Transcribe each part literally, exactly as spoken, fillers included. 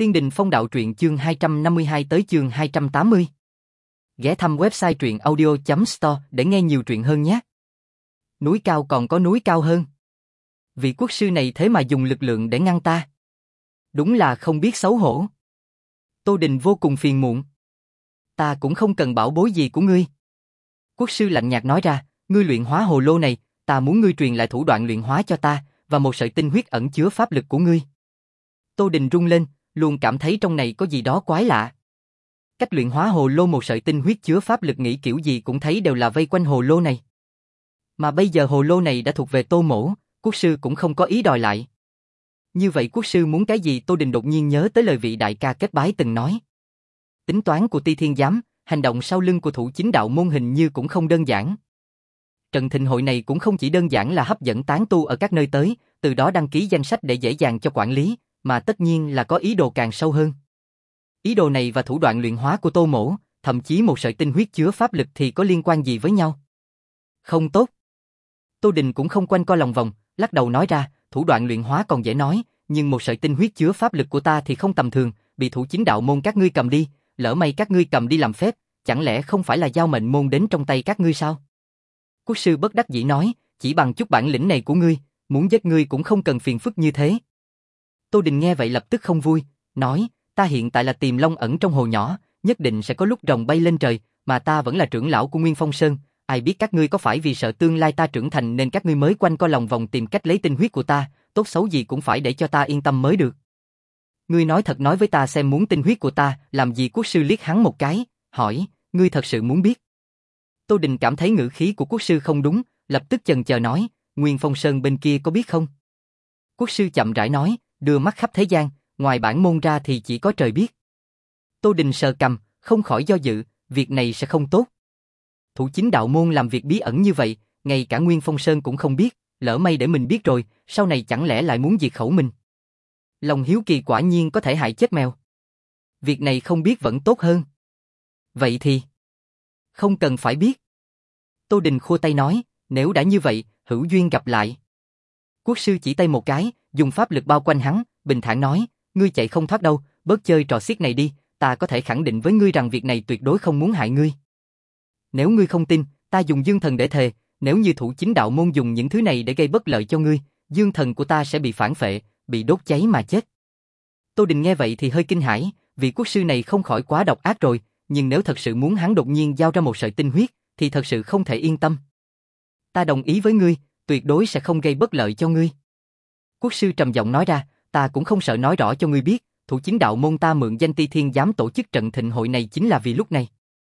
Tiên Đình Phong Đạo Truyện chương hai trăm năm mươi hai tới chương hai trăm tám mươi. Ghé thăm website truyện audio chấm store để nghe nhiều truyện hơn nhé. Núi cao còn có núi cao hơn. Vị quốc sư này thế mà dùng lực lượng để ngăn ta. Đúng là không biết xấu hổ. Tô Đình vô cùng phiền muộn. Ta cũng không cần bảo bối gì của ngươi. Quốc sư lạnh nhạt nói ra, ngươi luyện hóa hồ lô này, ta muốn ngươi truyền lại thủ đoạn luyện hóa cho ta, và một sợi tinh huyết ẩn chứa pháp lực của ngươi. Tô Đình rung lên, luôn cảm thấy trong này có gì đó quái lạ. Cách luyện hóa hồ lô một sợi tinh huyết chứa pháp lực nghĩ kiểu gì cũng thấy đều là vây quanh hồ lô này. Mà bây giờ hồ lô này đã thuộc về Tô Mỗ, quốc sư cũng không có ý đòi lại. Như vậy quốc sư muốn cái gì? Tô Đình đột nhiên nhớ tới lời vị đại ca kết bái từng nói. Tính toán của Ti Thiên Giám, hành động sau lưng của thủ chính đạo môn hình như cũng không đơn giản. Trận thịnh hội này cũng không chỉ đơn giản là hấp dẫn tán tu ở các nơi tới, từ đó đăng ký danh sách để dễ dàng cho quản lý, mà tất nhiên là có ý đồ càng sâu hơn. Ý đồ này và thủ đoạn luyện hóa của Tô Mỗ, thậm chí một sợi tinh huyết chứa pháp lực thì có liên quan gì với nhau? Không tốt. Tô Đình cũng không quanh co lòng vòng, lắc đầu nói ra, thủ đoạn luyện hóa còn dễ nói, nhưng một sợi tinh huyết chứa pháp lực của ta thì không tầm thường, bị thủ chính đạo môn các ngươi cầm đi, lỡ may các ngươi cầm đi làm phép, chẳng lẽ không phải là giao mệnh môn đến trong tay các ngươi sao? Quốc sư bất đắc dĩ nói, chỉ bằng chút bản lĩnh này của ngươi, muốn giết ngươi cũng không cần phiền phức như thế. Tô Đình nghe vậy lập tức không vui, nói, ta hiện tại là Tiềm Long ẩn trong hồ nhỏ, nhất định sẽ có lúc rồng bay lên trời, mà ta vẫn là trưởng lão của Nguyên Phong Sơn, ai biết các ngươi có phải vì sợ tương lai ta trưởng thành nên các ngươi mới quanh co lòng vòng tìm cách lấy tinh huyết của ta, tốt xấu gì cũng phải để cho ta yên tâm mới được. Ngươi nói thật nói với ta xem muốn tinh huyết của ta, làm gì? Quốc sư liếc hắn một cái, hỏi, ngươi thật sự muốn biết? Tô Đình cảm thấy ngữ khí của quốc sư không đúng, lập tức chần chờ nói, Nguyên Phong Sơn bên kia có biết không? Quốc sư chậm rãi nói, đưa mắt khắp thế gian, ngoài bản môn ra thì chỉ có trời biết. Tô Đình sờ cằm, không khỏi do dự, việc này sẽ không tốt. Thủ chính đạo môn làm việc bí ẩn như vậy, ngay cả Nguyên Phong Sơn cũng không biết, lỡ may để mình biết rồi, sau này chẳng lẽ lại muốn diệt khẩu mình. Lòng hiếu kỳ quả nhiên có thể hại chết mèo. Việc này không biết vẫn tốt hơn. Vậy thì không cần phải biết. Tô Đình khua tay nói, nếu đã như vậy, hữu duyên gặp lại. Quốc sư chỉ tay một cái, dùng pháp lực bao quanh hắn, bình thản nói, ngươi chạy không thoát đâu, bớt chơi trò xiết này đi, ta có thể khẳng định với ngươi rằng việc này tuyệt đối không muốn hại ngươi. Nếu ngươi không tin, ta dùng dương thần để thề, nếu như thủ chính đạo môn dùng những thứ này để gây bất lợi cho ngươi, dương thần của ta sẽ bị phản phệ, bị đốt cháy mà chết. Tô Đình nghe vậy thì hơi kinh hãi, vị quốc sư này không khỏi quá độc ác rồi, nhưng nếu thật sự muốn hắn đột nhiên giao ra một sợi tinh huyết, thì thật sự không thể yên tâm. Ta đồng ý với ngươi, tuyệt đối sẽ không gây bất lợi cho ngươi. Quốc sư trầm giọng nói ra, ta cũng không sợ nói rõ cho ngươi biết, thủ chính đạo môn ta mượn danh Ti Thiên Giám tổ chức trận thịnh hội này chính là vì lúc này.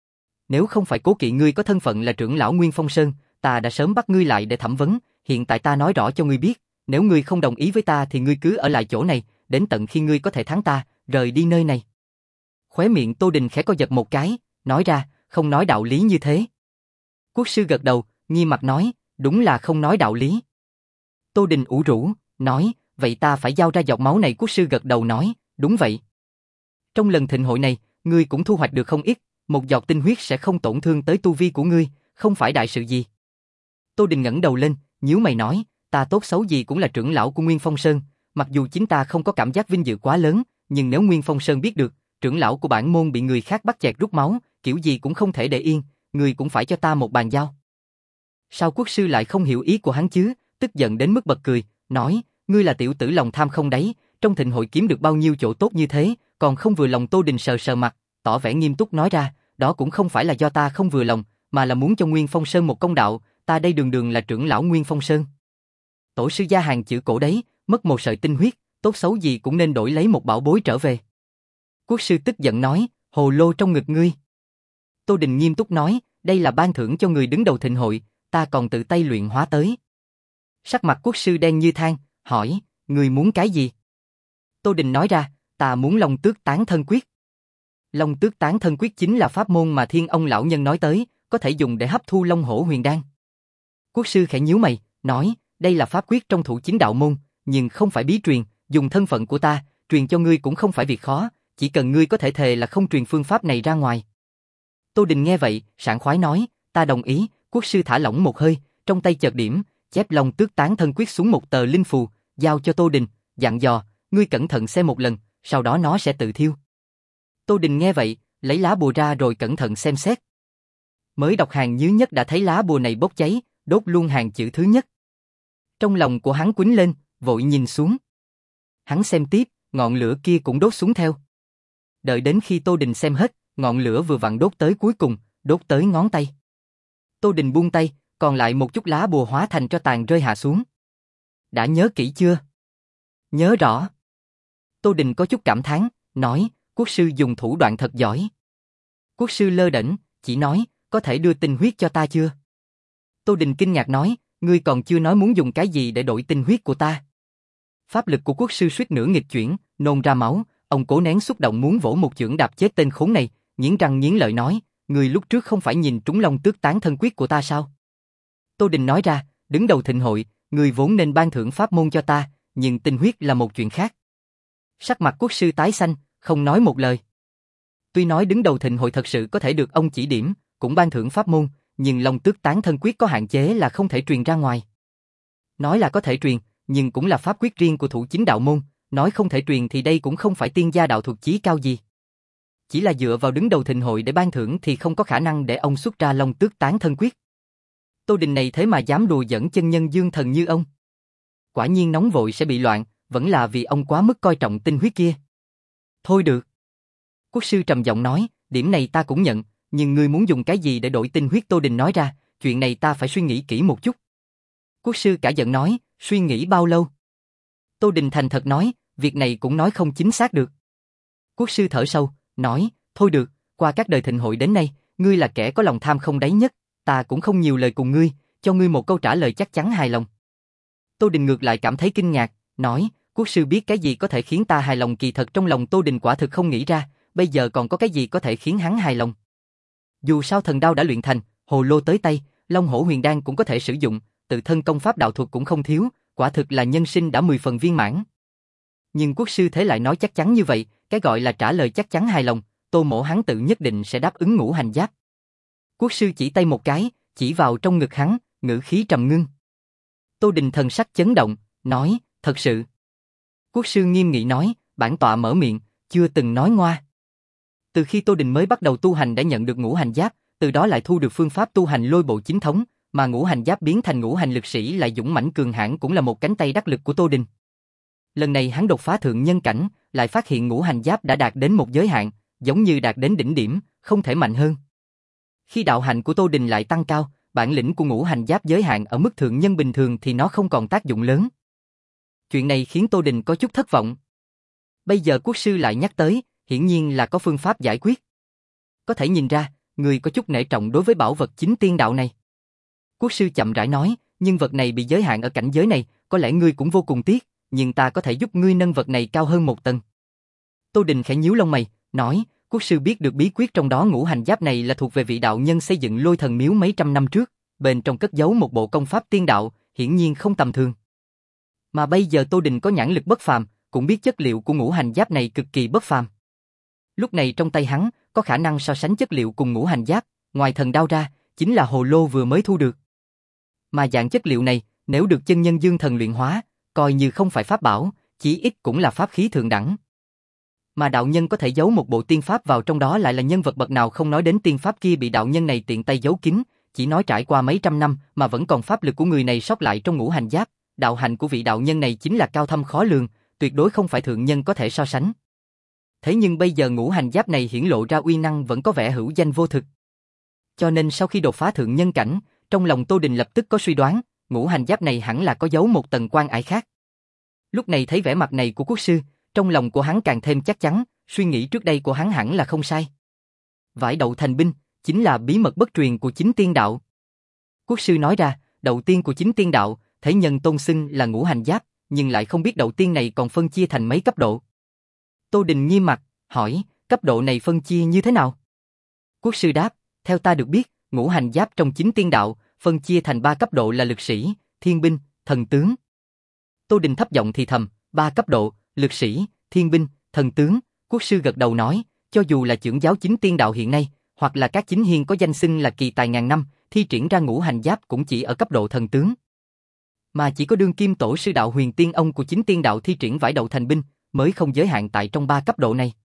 Nếu không phải cố kỵ ngươi có thân phận là trưởng lão Nguyên Phong Sơn, ta đã sớm bắt ngươi lại để thẩm vấn, hiện tại ta nói rõ cho ngươi biết, nếu ngươi không đồng ý với ta thì ngươi cứ ở lại chỗ này, đến tận khi ngươi có thể thắng ta, rời đi nơi này. Khóe miệng Tô Đình khẽ co giật một cái, nói ra, không nói đạo lý như thế. Quốc sư gật đầu, nghiêm mặt nói, đúng là không nói đạo lý. Tô Đình ủ rũ, nói, vậy ta phải giao ra giọt máu này? Quốc sư gật đầu nói, đúng vậy. Trong lần thịnh hội này, ngươi cũng thu hoạch được không ít, một giọt tinh huyết sẽ không tổn thương tới tu vi của ngươi, không phải đại sự gì. Tô Đình ngẩng đầu lên, nhíu mày nói, ta tốt xấu gì cũng là trưởng lão của Nguyên Phong Sơn, mặc dù chính ta không có cảm giác vinh dự quá lớn, nhưng nếu Nguyên Phong Sơn biết được, trưởng lão của bản môn bị người khác bắt chẹt rút máu, kiểu gì cũng không thể để yên, ngươi cũng phải cho ta một bàn giao. Sao quốc sư lại không hiểu ý của hắn chứ? Tức giận đến mức bật cười, nói, ngươi là tiểu tử lòng tham không đáy, trong thịnh hội kiếm được bao nhiêu chỗ tốt như thế, còn không vừa lòng? Tô Đình sờ sờ mặt, tỏ vẻ nghiêm túc nói ra, đó cũng không phải là do ta không vừa lòng, mà là muốn cho Nguyên Phong Sơn một công đạo, ta đây đường đường là trưởng lão Nguyên Phong Sơn. Tổ sư gia hàng chữ cổ đấy, mất một sợi tinh huyết, tốt xấu gì cũng nên đổi lấy một bảo bối trở về. Quốc sư tức giận nói, hồ lô trong ngực ngươi. Tô Đình nghiêm túc nói, đây là ban thưởng cho người đứng đầu thịnh hội, ta còn tự tay luyện hóa tới. Sắc mặt quốc sư đen như than, hỏi, ngươi muốn cái gì? Tô Đình nói ra, ta muốn Long Tước Tán Thân Quyết. Long Tước Tán Thân Quyết chính là pháp môn mà Thiên Ông lão nhân nói tới, có thể dùng để hấp thu Long Hổ Huyền Đan. Quốc sư khẽ nhíu mày, nói, đây là pháp quyết trong thủ chính đạo môn, nhưng không phải bí truyền, dùng thân phận của ta, truyền cho ngươi cũng không phải việc khó, chỉ cần ngươi có thể thề là không truyền phương pháp này ra ngoài. Tô Đình nghe vậy, sảng khoái nói, ta đồng ý. Quốc sư thả lỏng một hơi, trong tay chợt điểm, chép Long Tước Tán Thân Quyết xuống một tờ linh phù, giao cho Tô Đình, dặn dò, ngươi cẩn thận xem một lần, sau đó nó sẽ tự thiêu. Tô Đình nghe vậy, lấy lá bùa ra rồi cẩn thận xem xét. Mới đọc hàng dưới nhất đã thấy lá bùa này bốc cháy, đốt luôn hàng chữ thứ nhất. Trong lòng của hắn quýnh lên, vội nhìn xuống. Hắn xem tiếp, ngọn lửa kia cũng đốt xuống theo. Đợi đến khi Tô Đình xem hết, ngọn lửa vừa vặn đốt tới cuối cùng, đốt tới ngón tay. Tô Đình buông tay, còn lại một chút lá bùa hóa thành tro tàn rơi hạ xuống. Đã nhớ kỹ chưa? Nhớ rõ. Tô Đình có chút cảm thán, nói, quốc sư dùng thủ đoạn thật giỏi. Quốc sư lơ đễnh, chỉ nói, có thể đưa tinh huyết cho ta chưa? Tô Đình kinh ngạc nói, ngươi còn chưa nói muốn dùng cái gì để đổi tinh huyết của ta. Pháp lực của quốc sư suýt nữa nghịch chuyển, nôn ra máu, ông cố nén xúc động muốn vỗ một chưởng đạp chết tên khốn này, nghiến răng nghiến lợi nói, ngươi lúc trước không phải nhìn trúng long tước tán thân quyết của ta sao? Tô Đình nói ra, đứng đầu thịnh hội, ngươi vốn nên ban thưởng pháp môn cho ta, nhưng tinh huyết là một chuyện khác. Sắc mặt quốc sư tái xanh, không nói một lời. Tuy nói đứng đầu thịnh hội thật sự có thể được ông chỉ điểm, cũng ban thưởng pháp môn, nhưng long tước tán thân quyết có hạn chế là không thể truyền ra ngoài. Nói là có thể truyền, nhưng cũng là pháp quyết riêng của thủ chính đạo môn, nói không thể truyền thì đây cũng không phải tiên gia đạo thuật chí cao gì. Chỉ là dựa vào đứng đầu thịnh hội để ban thưởng thì không có khả năng để ông xuất ra long tước tán thân quyết. Tô Đình này thế mà dám đùa dẫn chân nhân dương thần như ông. Quả nhiên nóng vội sẽ bị loạn, vẫn là vì ông quá mức coi trọng tinh huyết kia. Thôi được. Quốc sư trầm giọng nói, điểm này ta cũng nhận, nhưng ngươi muốn dùng cái gì để đổi tinh huyết? Tô Đình nói ra, chuyện này ta phải suy nghĩ kỹ một chút. Quốc sư cả giận nói, suy nghĩ bao lâu? Tô Đình thành thật nói, việc này cũng nói không chính xác được. Quốc sư thở sâu, nói, thôi được, qua các đời thịnh hội đến nay, ngươi là kẻ có lòng tham không đáy nhất, ta cũng không nhiều lời cùng ngươi, cho ngươi một câu trả lời chắc chắn hài lòng. Tô Đình ngược lại cảm thấy kinh ngạc, nói, quốc sư biết cái gì có thể khiến ta hài lòng? Kỳ thật trong lòng Tô Đình quả thực không nghĩ ra, bây giờ còn có cái gì có thể khiến hắn hài lòng. Dù sao thần đao đã luyện thành, hồ lô tới tay, long hổ huyền đan cũng có thể sử dụng, tự thân công pháp đạo thuật cũng không thiếu, quả thực là nhân sinh đã mười phần viên mãn. Nhưng quốc sư thế lại nói chắc chắn như vậy, cái gọi là trả lời chắc chắn hài lòng, Tô Mỗ hắn tự nhất định sẽ đáp ứng ngũ hành giáp. Quốc sư chỉ tay một cái, chỉ vào trong ngực hắn, ngữ khí trầm ngưng. Tô Đình thần sắc chấn động, nói, thật sự. Quốc sư nghiêm nghị nói, bản tọa mở miệng, chưa từng nói ngoa. Từ khi Tô Đình mới bắt đầu tu hành đã nhận được ngũ hành giáp, từ đó lại thu được phương pháp tu hành lôi bộ chính thống, mà ngũ hành giáp biến thành ngũ hành lực sĩ lại dũng mãnh cường hãn cũng là một cánh tay đắc lực của Tô Đình. Lần này hắn đột phá thượng nhân cảnh, lại phát hiện ngũ hành giáp đã đạt đến một giới hạn, giống như đạt đến đỉnh điểm, không thể mạnh hơn. Khi đạo hạnh của Tô Đình lại tăng cao, bản lĩnh của ngũ hành giáp giới hạn ở mức thượng nhân bình thường thì nó không còn tác dụng lớn. Chuyện này khiến Tô Đình có chút thất vọng. Bây giờ quốc sư lại nhắc tới, hiển nhiên là có phương pháp giải quyết. Có thể nhìn ra, người có chút nể trọng đối với bảo vật chính tiên đạo này. Quốc sư chậm rãi nói, nhưng vật này bị giới hạn ở cảnh giới này, có lẽ ngươi cũng vô cùng tiếc, nhưng ta có thể giúp ngươi nâng vật này cao hơn một tầng. Tô Đình khẽ nhíu lông mày, nói, quốc sư biết được bí quyết trong đó. Ngũ hành giáp này là thuộc về vị đạo nhân xây dựng Lôi Thần Miếu mấy trăm năm trước, bên trong cất giấu một bộ công pháp tiên đạo, hiển nhiên không tầm thường. Mà bây giờ Tô Đình có nhãn lực bất phàm, cũng biết chất liệu của ngũ hành giáp này cực kỳ bất phàm. Lúc này trong tay hắn, có khả năng so sánh chất liệu cùng ngũ hành giáp, ngoài thần đao ra, chính là hồ lô vừa mới thu được. Mà dạng chất liệu này, nếu được chân nhân dương thần luyện hóa, coi như không phải pháp bảo, chỉ ít cũng là pháp khí thượng đẳng. Mà đạo nhân có thể giấu một bộ tiên pháp vào trong đó lại là nhân vật bậc nào? Không nói đến tiên pháp kia bị đạo nhân này tiện tay giấu kín, chỉ nói trải qua mấy trăm năm mà vẫn còn pháp lực của người này sót lại trong ngũ hành giáp, đạo hạnh của vị đạo nhân này chính là cao thâm khó lường, tuyệt đối không phải thượng nhân có thể so sánh. Thế nhưng bây giờ ngũ hành giáp này hiển lộ ra uy năng vẫn có vẻ hữu danh vô thực. Cho nên sau khi đột phá thượng nhân cảnh, trong lòng Tô Đình lập tức có suy đoán, ngũ hành giáp này hẳn là có giấu một tầng quan ải khác. Lúc này thấy vẻ mặt này của quốc sư, trong lòng của hắn càng thêm chắc chắn, suy nghĩ trước đây của hắn hẳn là không sai. Vải đậu thành binh, chính là bí mật bất truyền của chính tiên đạo. Quốc sư nói ra, đầu tiên của chính tiên đạo, thế nhân tôn xưng là ngũ hành giáp, nhưng lại không biết đầu tiên này còn phân chia thành mấy cấp độ. Tô Đình nghiêm mặt, hỏi, cấp độ này phân chia như thế nào? Quốc sư đáp, theo ta được biết, ngũ hành giáp trong chính tiên đạo, phân chia thành ba cấp độ là lực sĩ, thiên binh, thần tướng. Tô Đình thấp giọng thì thầm, ba cấp độ, lực sĩ, thiên binh, thần tướng. Quốc sư gật đầu nói, cho dù là chưởng giáo chính tiên đạo hiện nay, hoặc là các chính hiền có danh xưng là kỳ tài ngàn năm, thi triển ra ngũ hành giáp cũng chỉ ở cấp độ thần tướng. Mà chỉ có đương kim tổ sư đạo huyền tiên ông của chính tiên đạo thi triển vải đậu thành binh, mới không giới hạn tại trong ba cấp độ này.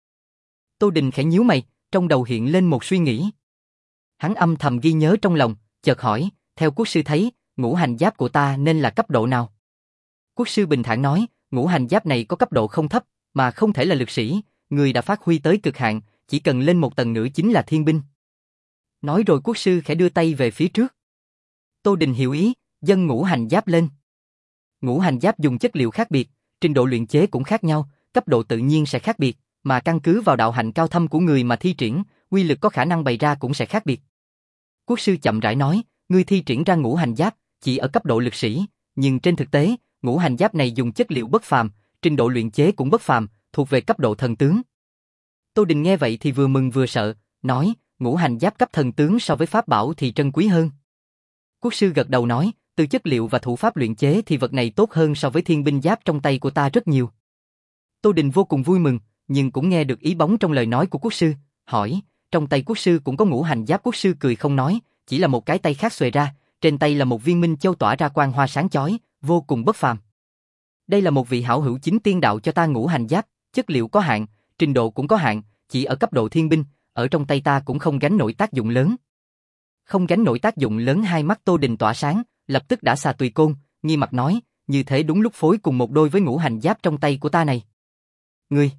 Tô Đình khẽ nhíu mày, trong đầu hiện lên một suy nghĩ. Hắn âm thầm ghi nhớ trong lòng, chợt hỏi, theo quốc sư thấy, ngũ hành giáp của ta nên là cấp độ nào? Quốc sư bình thản nói, ngũ hành giáp này có cấp độ không thấp, mà không thể là lực sĩ, người đã phát huy tới cực hạn, chỉ cần lên một tầng nữa chính là thiên binh. Nói rồi quốc sư khẽ đưa tay về phía trước. Tô Đình hiểu ý, dâng ngũ hành giáp lên. Ngũ hành giáp dùng chất liệu khác biệt, trình độ luyện chế cũng khác nhau, cấp độ tự nhiên sẽ khác biệt, mà căn cứ vào đạo hạnh cao thâm của người mà thi triển, uy lực có khả năng bày ra cũng sẽ khác biệt. Quốc sư chậm rãi nói, ngươi thi triển ra ngũ hành giáp chỉ ở cấp độ lực sĩ, nhưng trên thực tế, ngũ hành giáp này dùng chất liệu bất phàm, trình độ luyện chế cũng bất phàm, thuộc về cấp độ thần tướng. Tô Đình nghe vậy thì vừa mừng vừa sợ, nói, ngũ hành giáp cấp thần tướng so với pháp bảo thì trân quý hơn. Quốc sư gật đầu nói, từ chất liệu và thủ pháp luyện chế thì vật này tốt hơn so với thiên binh giáp trong tay của ta rất nhiều. Tô Đình vô cùng vui mừng, nhưng cũng nghe được ý bóng trong lời nói của quốc sư, hỏi, trong tay quốc sư cũng có ngũ hành giáp? Quốc sư cười không nói, chỉ là một cái tay khác xuề ra, trên tay là một viên minh châu tỏa ra quang hoa sáng chói, vô cùng bất phàm. Đây là một vị hảo hữu chính tiên đạo cho ta ngũ hành giáp, chất liệu có hạn, trình độ cũng có hạn, chỉ ở cấp độ thiên binh, ở trong tay ta cũng không gánh nổi tác dụng lớn. Không gánh nổi tác dụng lớn? Hai mắt Tô Đình tỏa sáng, lập tức đã xà tùy côn, nghi mặt nói, như thế đúng lúc phối cùng một đôi với ngũ hành giáp trong tay của ta này. Ngươi!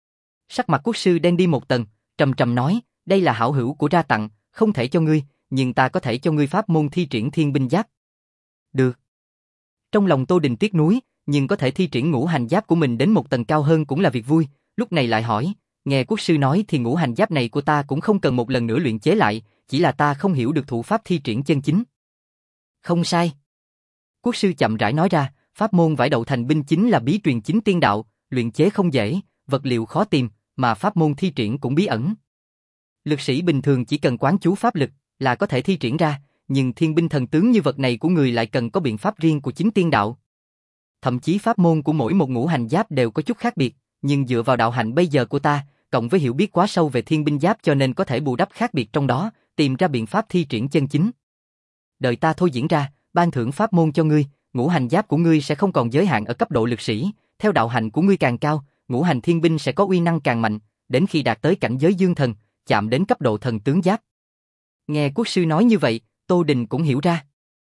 Sắc mặt quốc sư đen đi một tầng, trầm trầm nói, đây là hảo hữu của ra tặng, không thể cho ngươi, nhưng ta có thể cho ngươi pháp môn thi triển thiên binh giáp. Được. Trong lòng Tô Đình tiếc nuối, nhưng có thể thi triển ngũ hành giáp của mình đến một tầng cao hơn cũng là việc vui, lúc này lại hỏi, nghe quốc sư nói thì ngũ hành giáp này của ta cũng không cần một lần nữa luyện chế lại, chỉ là ta không hiểu được thủ pháp thi triển chân chính. Không sai. Quốc sư chậm rãi nói ra, pháp môn vải đậu thành binh chính là bí truyền chính tiên đạo, luyện chế không dễ, vật liệu khó tìm, mà pháp môn thi triển cũng bí ẩn. Lực sĩ bình thường chỉ cần quán chú pháp lực là có thể thi triển ra, nhưng thiên binh thần tướng như vật này của người lại cần có biện pháp riêng của chính tiên đạo. Thậm chí pháp môn của mỗi một ngũ hành giáp đều có chút khác biệt, nhưng dựa vào đạo hạnh bây giờ của ta, cộng với hiểu biết quá sâu về thiên binh giáp cho nên có thể bù đắp khác biệt trong đó, tìm ra biện pháp thi triển chân chính. Đợi ta thôi diễn ra, ban thưởng pháp môn cho ngươi, ngũ hành giáp của ngươi sẽ không còn giới hạn ở cấp độ lực sĩ, theo đạo hạnh của ngươi càng cao, ngũ hành thiên binh sẽ có uy năng càng mạnh, đến khi đạt tới cảnh giới dương thần, chạm đến cấp độ thần tướng giáp. Nghe quốc sư nói như vậy, Tô Đình cũng hiểu ra.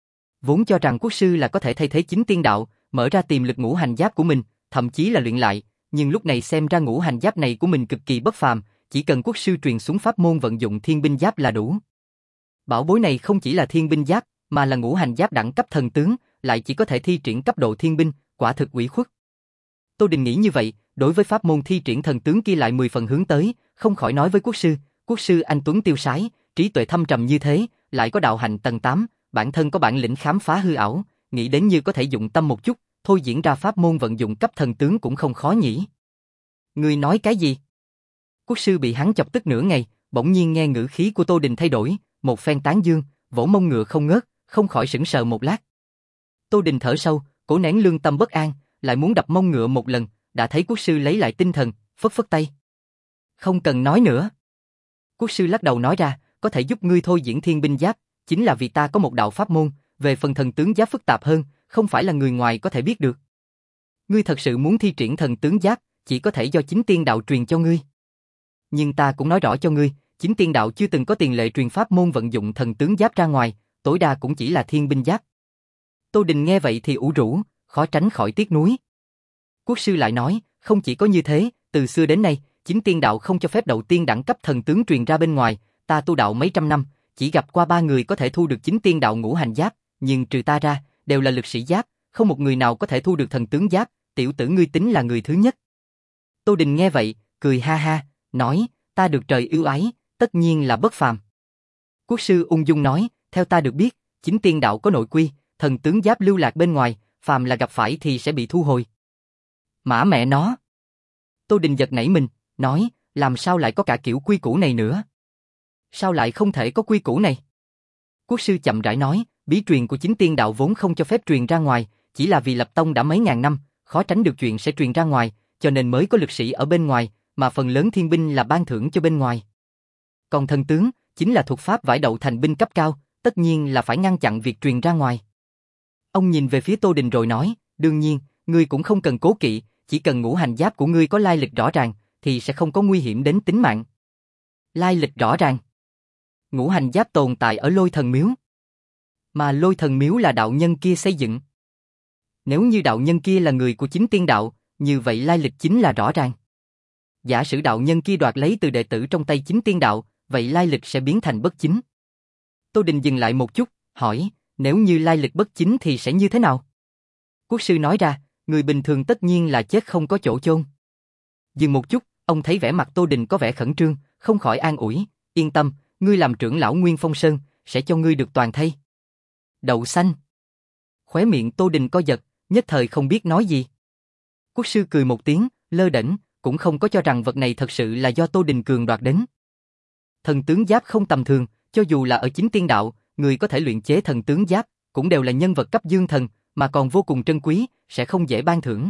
Vốn cho rằng quốc sư là có thể thay thế chính tiên đạo, mở ra tiềm lực ngũ hành giáp của mình, thậm chí là luyện lại, nhưng lúc này xem ra ngũ hành giáp này của mình cực kỳ bất phàm, chỉ cần quốc sư truyền xuống pháp môn vận dụng thiên binh giáp là đủ. Bảo bối này không chỉ là thiên binh giáp, mà là ngũ hành giáp đẳng cấp thần tướng, lại chỉ có thể thi triển cấp độ thiên binh, quả thực ủy khuất. Tô Đình nghĩ như vậy, đối với pháp môn thi triển thần tướng kia lại mười phần hướng tới, không khỏi nói với quốc sư, quốc sư anh tuấn tiêu sái, trí tuệ thâm trầm như thế, lại có đạo hạnh tầng tám, bản thân có bản lĩnh khám phá hư ảo, nghĩ đến như có thể dụng tâm một chút, thôi diễn ra pháp môn vận dụng cấp thần tướng cũng không khó nhỉ. Ngươi nói cái gì? Quốc sư bị hắn chọc tức nửa ngày, bỗng nhiên nghe ngữ khí của Tô Đình thay đổi, một phen tán dương, vỗ mông ngựa không ngớt, không khỏi sững sờ một lát. Tô Đình thở sâu, cố nén lương tâm bất an, lại muốn đập mông ngựa một lần, đã thấy quốc sư lấy lại tinh thần, phất phất tay. Không cần nói nữa. Quốc sư lắc đầu nói ra, có thể giúp ngươi thôi diễn thiên binh giáp, chính là vì ta có một đạo pháp môn, về phần thần tướng giáp phức tạp hơn, không phải là người ngoài có thể biết được. Ngươi thật sự muốn thi triển thần tướng giáp, chỉ có thể do chính tiên đạo truyền cho ngươi. Nhưng ta cũng nói rõ cho ngươi, chính tiên đạo chưa từng có tiền lệ truyền pháp môn vận dụng thần tướng giáp ra ngoài, tối đa cũng chỉ là thiên binh giáp. Tô Đình nghe vậy thì ủ rũ, khó tránh khỏi tiếc nuối. Quốc sư lại nói, không chỉ có như thế, từ xưa đến nay, chính tiên đạo không cho phép đầu tiên đẳng cấp thần tướng truyền ra bên ngoài, ta tu đạo mấy trăm năm, chỉ gặp qua ba người có thể thu được chính tiên đạo ngũ hành giáp, nhưng trừ ta ra, đều là lực sĩ giáp, không một người nào có thể thu được thần tướng giáp, tiểu tử ngươi tính là người thứ nhất. Tô Đình nghe vậy, cười ha ha, nói, ta được trời ưu ái, tất nhiên là bất phàm. Quốc sư ung dung nói, theo ta được biết, chính tiên đạo có nội quy, thần tướng giáp lưu lạc bên ngoài, phàm là gặp phải thì sẽ bị thu hồi. Mã mẹ nó! Tô Đình giật nảy mình, nói, làm sao lại có cả kiểu quy củ này nữa? Sao lại không thể có quy củ này? Quốc sư chậm rãi nói, bí truyền của chính tiên đạo vốn không cho phép truyền ra ngoài, chỉ là vì lập tông đã mấy ngàn năm, khó tránh được chuyện sẽ truyền ra ngoài, cho nên mới có lực sĩ ở bên ngoài, mà phần lớn thiên binh là ban thưởng cho bên ngoài. Còn thần tướng, chính là thuật pháp vải đậu thành binh cấp cao, tất nhiên là phải ngăn chặn việc truyền ra ngoài. Ông nhìn về phía Tô Đình rồi nói, đương nhiên, ngươi cũng không cần cố kỵ, chỉ cần ngũ hành giáp của ngươi có lai lịch rõ ràng, thì sẽ không có nguy hiểm đến tính mạng. Lai lịch rõ ràng. Ngũ hành giáp tồn tại ở Lôi Thần Miếu. Mà Lôi Thần Miếu là đạo nhân kia xây dựng. Nếu như đạo nhân kia là người của chính tiên đạo, như vậy lai lịch chính là rõ ràng. Giả sử đạo nhân kia đoạt lấy từ đệ tử trong tay chính tiên đạo, vậy lai lịch sẽ biến thành bất chính. Tô Đình dừng lại một chút, hỏi, nếu như lai lịch bất chính thì sẽ như thế nào? Quốc sư nói ra, người bình thường tất nhiên là chết không có chỗ chôn. Dừng một chút, ông thấy vẻ mặt Tô Đình có vẻ khẩn trương, không khỏi an ủi, yên tâm, ngươi làm trưởng lão Nguyên Phong Sơn, sẽ cho ngươi được toàn thây. Đậu xanh. Khóe miệng Tô Đình co giật, nhất thời không biết nói gì. Quốc sư cười một tiếng, lơ đễnh, cũng không có cho rằng vật này thật sự là do Tô Đình cường đoạt đến. Thần tướng giáp không tầm thường, cho dù là ở chính tiên đạo, người có thể luyện chế thần tướng giáp, cũng đều là nhân vật cấp dương thần, mà còn vô cùng trân quý, sẽ không dễ ban thưởng.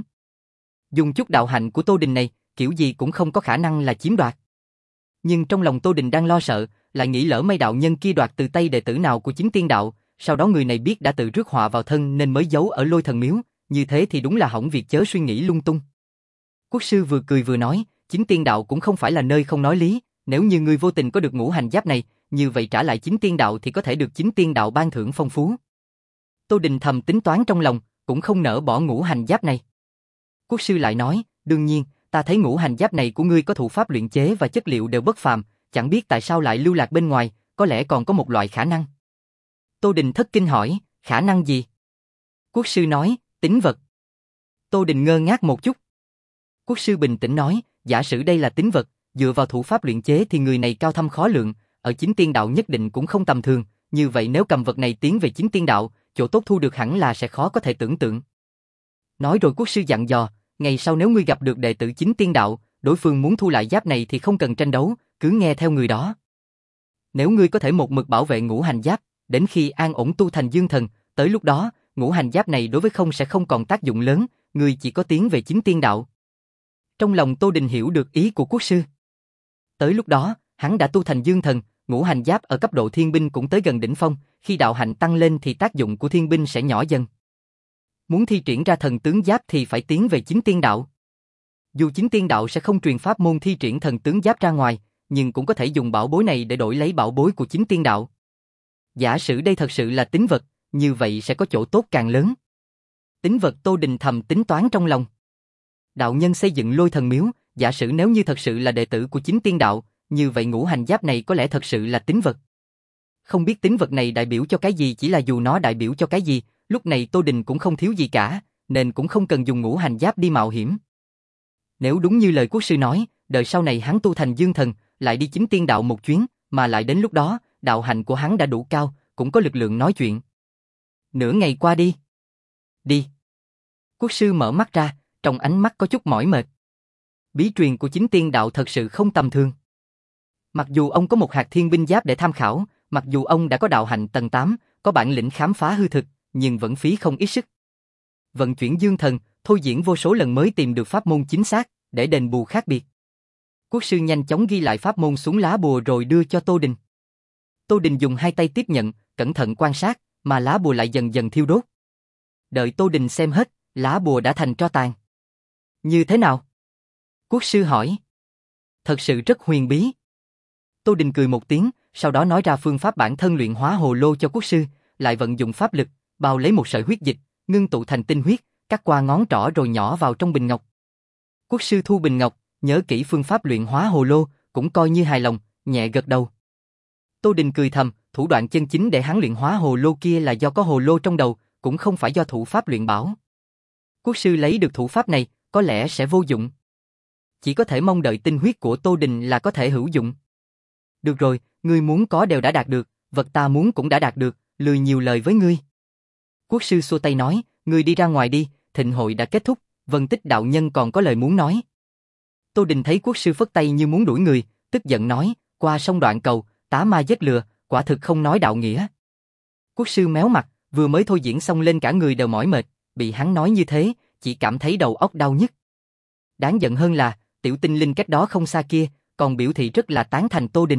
Dùng chút đạo hạnh của Tô Đình này, kiểu gì cũng không có khả năng là chiếm đoạt. Nhưng trong lòng Tô Đình đang lo sợ, lại nghĩ lỡ mấy đạo nhân kia đoạt từ tay đệ tử nào của chính tiên đạo, sau đó người này biết đã tự rước họa vào thân nên mới giấu ở Lôi Thần Miếu, như thế thì đúng là hỏng việc, chớ suy nghĩ lung tung. Quốc sư vừa cười vừa nói, chính tiên đạo cũng không phải là nơi không nói lý, nếu như ngươi vô tình có được ngũ hành giáp này, như vậy trả lại chính tiên đạo thì có thể được chính tiên đạo ban thưởng phong phú. Tô Đình thầm tính toán trong lòng, cũng không nỡ bỏ ngũ hành giáp này. Quốc sư lại nói, đương nhiên, ta thấy ngũ hành giáp này của ngươi có thủ pháp luyện chế và chất liệu đều bất phàm, chẳng biết tại sao lại lưu lạc bên ngoài, có lẽ còn có một loại khả năng. Tô Đình thất kinh hỏi, khả năng gì? Quốc sư nói, tín vật. Tô Đình ngơ ngác một chút. Quốc sư bình tĩnh nói, giả sử đây là tín vật, dựa vào thủ pháp luyện chế thì người này cao thâm khó lượng, ở chính tiên đạo nhất định cũng không tầm thường, như vậy nếu cầm vật này tiến về chính tiên đạo, chỗ tốt thu được hẳn là sẽ khó có thể tưởng tượng. Nói rồi quốc sư dặn dò, ngày sau nếu ngươi gặp được đệ tử chính tiên đạo, đối phương muốn thu lại giáp này thì không cần tranh đấu, cứ nghe theo người đó. Nếu ngươi có thể một mực bảo vệ ngũ hành giáp, đến khi an ổn tu thành dương thần, tới lúc đó, ngũ hành giáp này đối với không sẽ không còn tác dụng lớn, ngươi chỉ có tiến về chính tiên đạo. Trong lòng Tô Đình hiểu được ý của quốc sư. Tới lúc đó, hắn đã tu thành dương thần, ngũ hành giáp ở cấp độ thiên binh cũng tới gần đỉnh phong, khi đạo hạnh tăng lên thì tác dụng của thiên binh sẽ nhỏ dần. Muốn thi triển ra thần tướng giáp thì phải tiến về chính tiên đạo. Dù chính tiên đạo sẽ không truyền pháp môn thi triển thần tướng giáp ra ngoài, nhưng cũng có thể dùng bảo bối này để đổi lấy bảo bối của chính tiên đạo. Giả sử đây thật sự là tín vật, như vậy sẽ có chỗ tốt càng lớn. Tín vật Tô Đình thầm tính toán trong lòng. Đạo nhân xây dựng Lôi Thần Miếu, giả sử nếu như thật sự là đệ tử của chính tiên đạo, như vậy ngũ hành giáp này có lẽ thật sự là tín vật. Không biết tín vật này đại biểu cho cái gì, chỉ là dù nó đại biểu cho cái gì, lúc này Tô Đình cũng không thiếu gì cả, nên cũng không cần dùng ngũ hành giáp đi mạo hiểm. Nếu đúng như lời quốc sư nói, đời sau này hắn tu thành dương thần, lại đi chính tiên đạo một chuyến, mà lại đến lúc đó, đạo hạnh của hắn đã đủ cao, cũng có lực lượng nói chuyện. Nửa ngày qua đi. Đi. Quốc sư mở mắt ra, trong ánh mắt có chút mỏi mệt. Bí truyền của chính tiên đạo thật sự không tầm thường. Mặc dù ông có một hạt thiên binh giáp để tham khảo, mặc dù ông đã có đạo hạnh tầng tám, có bản lĩnh khám phá hư thực, nhưng vẫn phí không ít sức. Vận chuyển dương thần, thôi diễn vô số lần mới tìm được pháp môn chính xác, để đền bù khác biệt. Quốc sư nhanh chóng ghi lại pháp môn xuống lá bùa rồi đưa cho Tô Đình. Tô Đình dùng hai tay tiếp nhận, cẩn thận quan sát, mà lá bùa lại dần dần thiêu đốt. Đợi Tô Đình xem hết, lá bùa đã thành tro tàn. Như thế nào? Quốc sư hỏi. Thật sự rất huyền bí. Tô Đình cười một tiếng, sau đó nói ra phương pháp bản thân luyện hóa hồ lô cho quốc sư, lại vận dụng pháp lực, bao lấy một sợi huyết dịch, ngưng tụ thành tinh huyết, cắt qua ngón trỏ rồi nhỏ vào trong bình ngọc. Quốc sư thu bình ngọc, nhớ kỹ phương pháp luyện hóa hồ lô, cũng coi như hài lòng, nhẹ gật đầu. Tô Đình cười thầm, thủ đoạn chân chính để hắn luyện hóa hồ lô kia là do có hồ lô trong đầu, cũng không phải do thủ pháp luyện bảo. Quốc sư lấy được thủ pháp này, có lẽ sẽ vô dụng. Chỉ có thể mong đợi tinh huyết của Tô Đình là có thể hữu dụng. Được rồi, ngươi muốn có đều đã đạt được, vật ta muốn cũng đã đạt được, lười nhiều lời với ngươi. Quốc sư xua tay nói, ngươi đi ra ngoài đi, thịnh hội đã kết thúc, Vân Tích đạo nhân còn có lời muốn nói. Tô Đình thấy quốc sư phất tay như muốn đuổi người, tức giận nói, qua sông đoạn cầu, tá ma giết lừa, quả thực không nói đạo nghĩa. Quốc sư méo mặt, vừa mới thôi diễn xong lên cả người đều mỏi mệt, bị hắn nói như thế, chỉ cảm thấy đầu óc đau nhức. Đáng giận hơn là, tiểu tinh linh cách đó không xa kia, còn biểu thị rất là tán thành Tô Đình.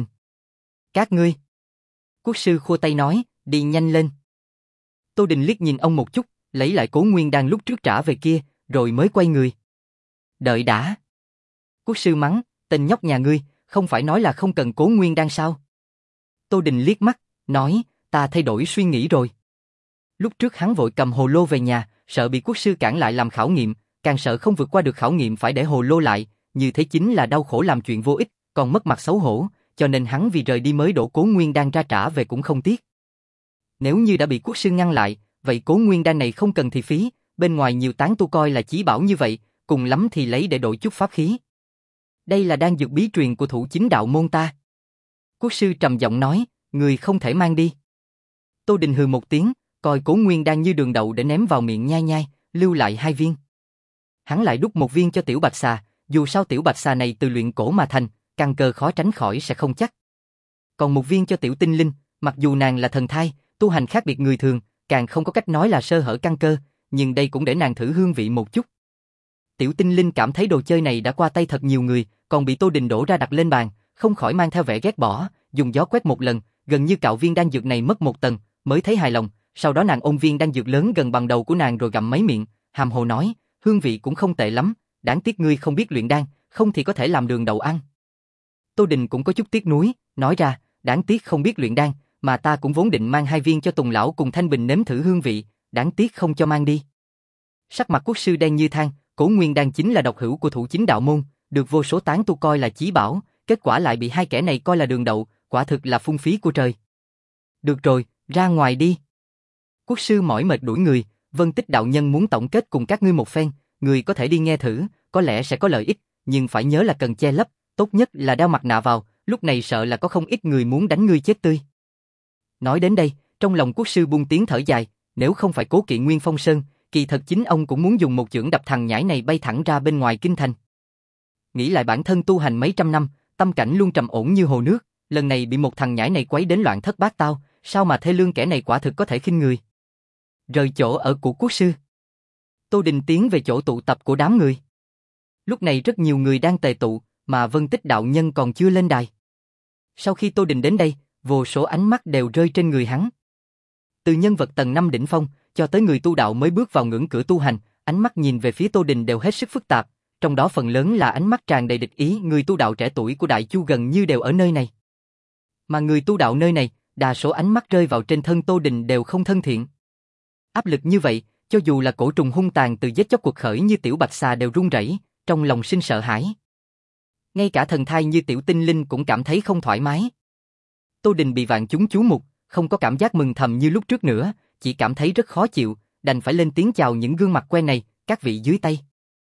Các ngươi. Quốc sư khua tay nói, đi nhanh lên. Tô Đình liếc nhìn ông một chút, lấy lại Cố Nguyên Đan lúc trước trả về kia, rồi mới quay người. Đợi đã. Quốc sư mắng, tên nhóc nhà ngươi, không phải nói là không cần Cố Nguyên Đan sao? Tô Đình liếc mắt, nói, ta thay đổi suy nghĩ rồi. Lúc trước hắn vội cầm hồ lô về nhà, sợ bị quốc sư cản lại làm khảo nghiệm, càng sợ không vượt qua được khảo nghiệm phải để hồ lô lại, như thế chính là đau khổ làm chuyện vô ích, còn mất mặt xấu hổ, cho nên hắn vì rời đi mới đổ Cố Nguyên Đan ra trả về cũng không tiếc. Nếu như đã bị quốc sư ngăn lại, vậy Cố Nguyên Đan này không cần thì phí, bên ngoài nhiều tán tu coi là chí bảo như vậy, cùng lắm thì lấy để đổi chút pháp khí. Đây là đan dược bí truyền của thủ chính đạo môn ta. Quốc sư trầm giọng nói, người không thể mang đi. Tô Đình hừ một tiếng, coi Cố Nguyên Đan như đường đậu để ném vào miệng nhai nhai, lưu lại hai viên. Hắn lại đút một viên cho Tiểu Bạch Xà, dù sao Tiểu Bạch Xà này từ luyện cổ mà thành, căn cơ khó tránh khỏi sẽ không chắc. Còn một viên cho Tiểu Tinh Linh, mặc dù nàng là thần thai, tu hành khác biệt người thường, càng không có cách nói là sơ hở căn cơ, nhưng đây cũng để nàng thử hương vị một chút. Tiểu Tinh Linh cảm thấy đồ chơi này đã qua tay thật nhiều người, còn bị Tô Đình đổ ra đặt lên bàn, không khỏi mang theo vẻ ghét bỏ, dùng gió quét một lần, gần như cạo viên đan dược này mất một tầng, mới thấy hài lòng. Sau đó nàng ôm viên đan dược lớn gần bằng đầu của nàng rồi gặm mấy miệng, hàm hồ nói, hương vị cũng không tệ lắm, đáng tiếc ngươi không biết luyện đan, không thì có thể làm đường đậu ăn. Tô Đình cũng có chút tiếc nuối, nói ra, đáng tiếc không biết luyện đan, mà ta cũng vốn định mang hai viên cho Tùng lão cùng Thanh Bình nếm thử hương vị, đáng tiếc không cho mang đi. Sắc mặt quốc sư đen như than, Cố Nguyên Đan chính là độc hữu của thủ chính đạo môn, được vô số tán tu coi là chí bảo, kết quả lại bị hai kẻ này coi là đường đậu, quả thực là phung phí của trời. Được rồi, ra ngoài đi. Quốc sư mỏi mệt đuổi người, Vân Tích đạo nhân muốn tổng kết cùng các ngươi một phen, người có thể đi nghe thử, có lẽ sẽ có lợi ích, nhưng phải nhớ là cần che lấp, tốt nhất là đeo mặt nạ vào, lúc này sợ là có không ít người muốn đánh ngươi chết tươi. Nói đến đây, trong lòng quốc sư buông tiếng thở dài, nếu không phải Cố Kỵ Nguyên Phong Sơn, kỳ thật chính ông cũng muốn dùng một chưởng đập thằng nhãi này bay thẳng ra bên ngoài kinh thành. Nghĩ lại bản thân tu hành mấy trăm năm, tâm cảnh luôn trầm ổn như hồ nước, lần này bị một thằng nhãi này quấy đến loạn thất bát tao, sao mà thê lương kẻ này quả thực có thể khinh người. Rời chỗ ở của quốc sư, Tô Đình tiến về chỗ tụ tập của đám người. Lúc này rất nhiều người đang tề tụ, mà Vân Tích đạo nhân còn chưa lên đài. Sau khi Tô Đình đến đây, vô số ánh mắt đều rơi trên người hắn. Từ nhân vật tầng năm đỉnh phong, cho tới người tu đạo mới bước vào ngưỡng cửa tu hành, ánh mắt nhìn về phía Tô Đình đều hết sức phức tạp, trong đó phần lớn là ánh mắt tràn đầy địch ý. Người tu đạo trẻ tuổi của Đại Chu gần như đều ở nơi này. Mà người tu đạo nơi này, đa số ánh mắt rơi vào trên thân Tô Đình đều không thân thiện. Áp lực như vậy, cho dù là cổ trùng hung tàn từ giết chóc cuộc khởi như Tiểu Bạch Xà đều run rẩy, trong lòng sinh sợ hãi. Ngay cả thần thai như Tiểu Tinh Linh cũng cảm thấy không thoải mái. Tô Đình bị vạn chúng chú mục, không có cảm giác mừng thầm như lúc trước nữa, chỉ cảm thấy rất khó chịu, đành phải lên tiếng chào những gương mặt quen này, các vị dưới tay.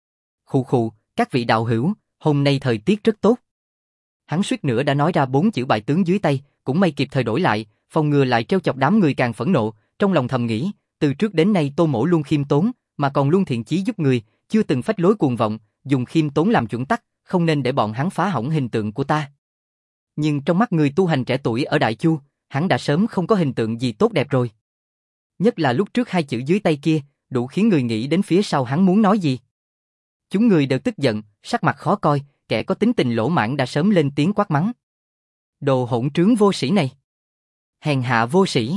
Khụ khụ, các vị đạo hữu, hôm nay thời tiết rất tốt. Hắn suýt nữa đã nói ra bốn chữ bại tướng dưới tay, cũng may kịp thời đổi lại, phòng ngừa lại trêu chọc đám người càng phẫn nộ, trong lòng thầm nghĩ, từ trước đến nay Tô Mỗ luôn khiêm tốn, mà còn luôn thiện chí giúp người, chưa từng phách lối cuồng vọng, dùng khiêm tốn làm chuẩn tắc, không nên để bọn hắn phá hỏng hình tượng của ta. Nhưng trong mắt người tu hành trẻ tuổi ở Đại Chu, hắn đã sớm không có hình tượng gì tốt đẹp rồi. Nhất là lúc trước hai chữ dưới tay kia, đủ khiến người nghĩ đến phía sau hắn muốn nói gì. Chúng người đều tức giận, sắc mặt khó coi, kẻ có tính tình lỗ mãng đã sớm lên tiếng quát mắng. Đồ hỗn trướng vô sĩ này! Hèn hạ vô sĩ!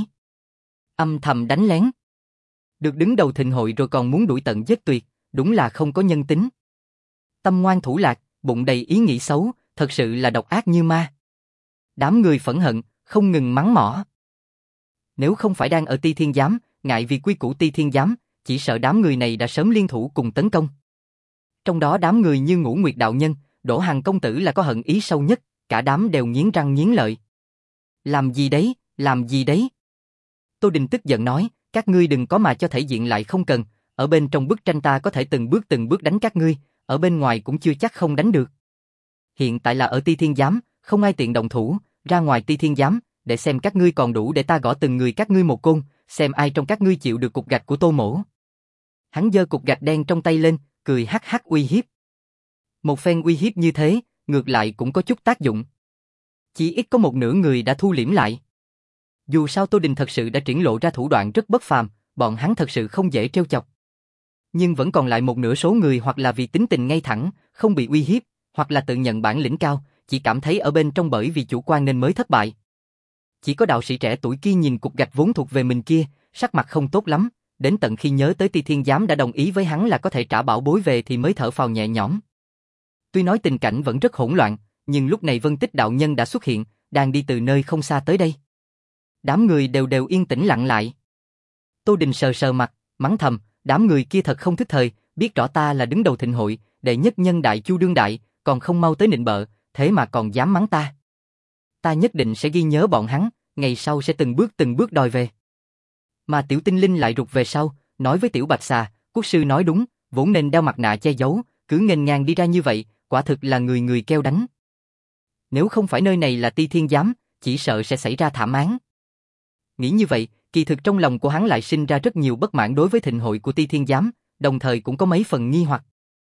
Âm thầm đánh lén! Được đứng đầu thịnh hội rồi còn muốn đuổi tận giết tuyệt, đúng là không có nhân tính. Tâm ngoan thủ lạc, bụng đầy ý nghĩ xấu, thật sự là độc ác như ma. Đám người phẫn hận, không ngừng mắng mỏ. Nếu không phải đang ở Ti Thiên Giám, ngại vì quy củ Ti Thiên Giám, chỉ sợ đám người này đã sớm liên thủ cùng tấn công. Trong đó đám người như Ngũ Nguyệt đạo nhân, Đỗ Hằng công tử là có hận ý sâu nhất, cả đám đều nghiến răng nghiến lợi. Làm gì đấy, làm gì đấy? Tô Đình tức giận nói, các ngươi đừng có mà cho thể diện lại không cần, ở bên trong bức tranh ta có thể từng bước từng bước đánh các ngươi, ở bên ngoài cũng chưa chắc không đánh được. Hiện tại là ở Ti Thiên Giám, không ai tiện động thủ, ra ngoài Ti Thiên Giám, để xem các ngươi còn đủ để ta gõ từng người các ngươi một côn, xem ai trong các ngươi chịu được cục gạch của Tô Mỗ. Hắn giơ cục gạch đen trong tay lên, cười hắc hắc uy hiếp. Một phen uy hiếp như thế, ngược lại cũng có chút tác dụng. Chỉ ít có một nửa người đã thu liễm lại. Dù sao Tô Đình thật sự đã triển lộ ra thủ đoạn rất bất phàm, bọn hắn thật sự không dễ trêu chọc. Nhưng vẫn còn lại một nửa số người hoặc là vì tính tình ngay thẳng, không bị uy hiếp, hoặc là tự nhận bản lĩnh cao, chỉ cảm thấy ở bên trong bởi vì chủ quan nên mới thất bại. Chỉ có đạo sĩ trẻ tuổi kia nhìn cục gạch vốn thuộc về mình kia, sắc mặt không tốt lắm, đến tận khi nhớ tới Ti Thiên Giám đã đồng ý với hắn là có thể trả bảo bối về thì mới thở phào nhẹ nhõm. Tuy nói tình cảnh vẫn rất hỗn loạn, nhưng lúc này Vân Tích đạo nhân đã xuất hiện, đang đi từ nơi không xa tới đây. Đám người đều đều yên tĩnh lặng lại. Tô Đình sờ sờ mặt, mắng thầm, đám người kia thật không thức thời, biết rõ ta là đứng đầu thịnh hội, đệ nhất nhân đại chu đương đại, còn không mau tới nịnh bợ, thế mà còn dám mắng ta. Ta nhất định sẽ ghi nhớ bọn hắn, ngày sau sẽ từng bước từng bước đòi về. Mà Tiểu Tinh Linh lại rụt về sau, nói với Tiểu Bạch Xà, quốc sư nói đúng, vốn nên đeo mặt nạ che giấu, cứ nghênh ngang đi ra như vậy, quả thực là người người kêu đánh. Nếu không phải nơi này là Ti Thiên Giám, chỉ sợ sẽ xảy ra thảm án. Nghĩ như vậy, kỳ thực trong lòng của hắn lại sinh ra rất nhiều bất mãn đối với thịnh hội của Ti Thiên Giám, đồng thời cũng có mấy phần nghi hoặc.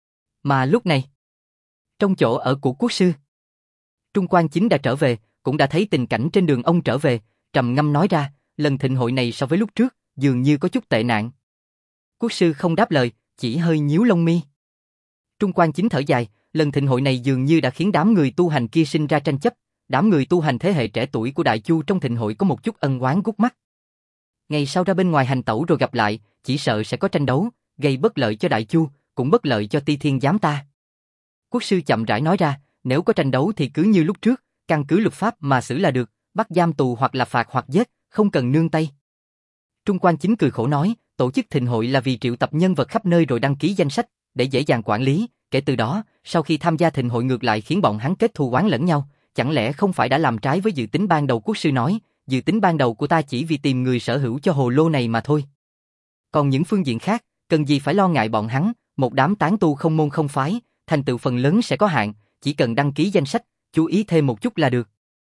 Mà lúc này, trong chỗ ở của quốc sư, Trung Quan Chính đã trở về, cũng đã thấy tình cảnh trên đường ông trở về, trầm ngâm nói ra, lần thịnh hội này so với lúc trước, dường như có chút tệ nạn. Quốc sư không đáp lời, chỉ hơi nhíu lông mi. Trung Quan Chính thở dài, lần thịnh hội này dường như đã khiến đám người tu hành kia sinh ra tranh chấp, đám người tu hành thế hệ trẻ tuổi của Đại Chu trong thịnh hội có một chút ân oán gút mắt. Ngày sau ra bên ngoài hành tẩu rồi gặp lại, chỉ sợ sẽ có tranh đấu, gây bất lợi cho Đại Chu, cũng bất lợi cho Ti Thiên Giám ta. Quốc sư chậm rãi nói ra, nếu có tranh đấu thì cứ như lúc trước, căn cứ luật pháp mà xử là được, bắt giam tù hoặc là phạt hoặc giết, không cần nương tay. Trung Quan Chính cười khổ nói, tổ chức thịnh hội là vì triệu tập nhân vật khắp nơi rồi đăng ký danh sách, để dễ dàng quản lý, kể từ đó, sau khi tham gia thịnh hội ngược lại khiến bọn hắn kết thù oán lẫn nhau, chẳng lẽ không phải đã làm trái với dự tính ban đầu? Quốc sư nói, dự tính ban đầu của ta chỉ vì tìm người sở hữu cho hồ lô này mà thôi. Còn những phương diện khác, cần gì phải lo ngại bọn hắn, một đám tán tu không môn không phái, thành tựu phần lớn sẽ có hạn, chỉ cần đăng ký danh sách, chú ý thêm một chút là được.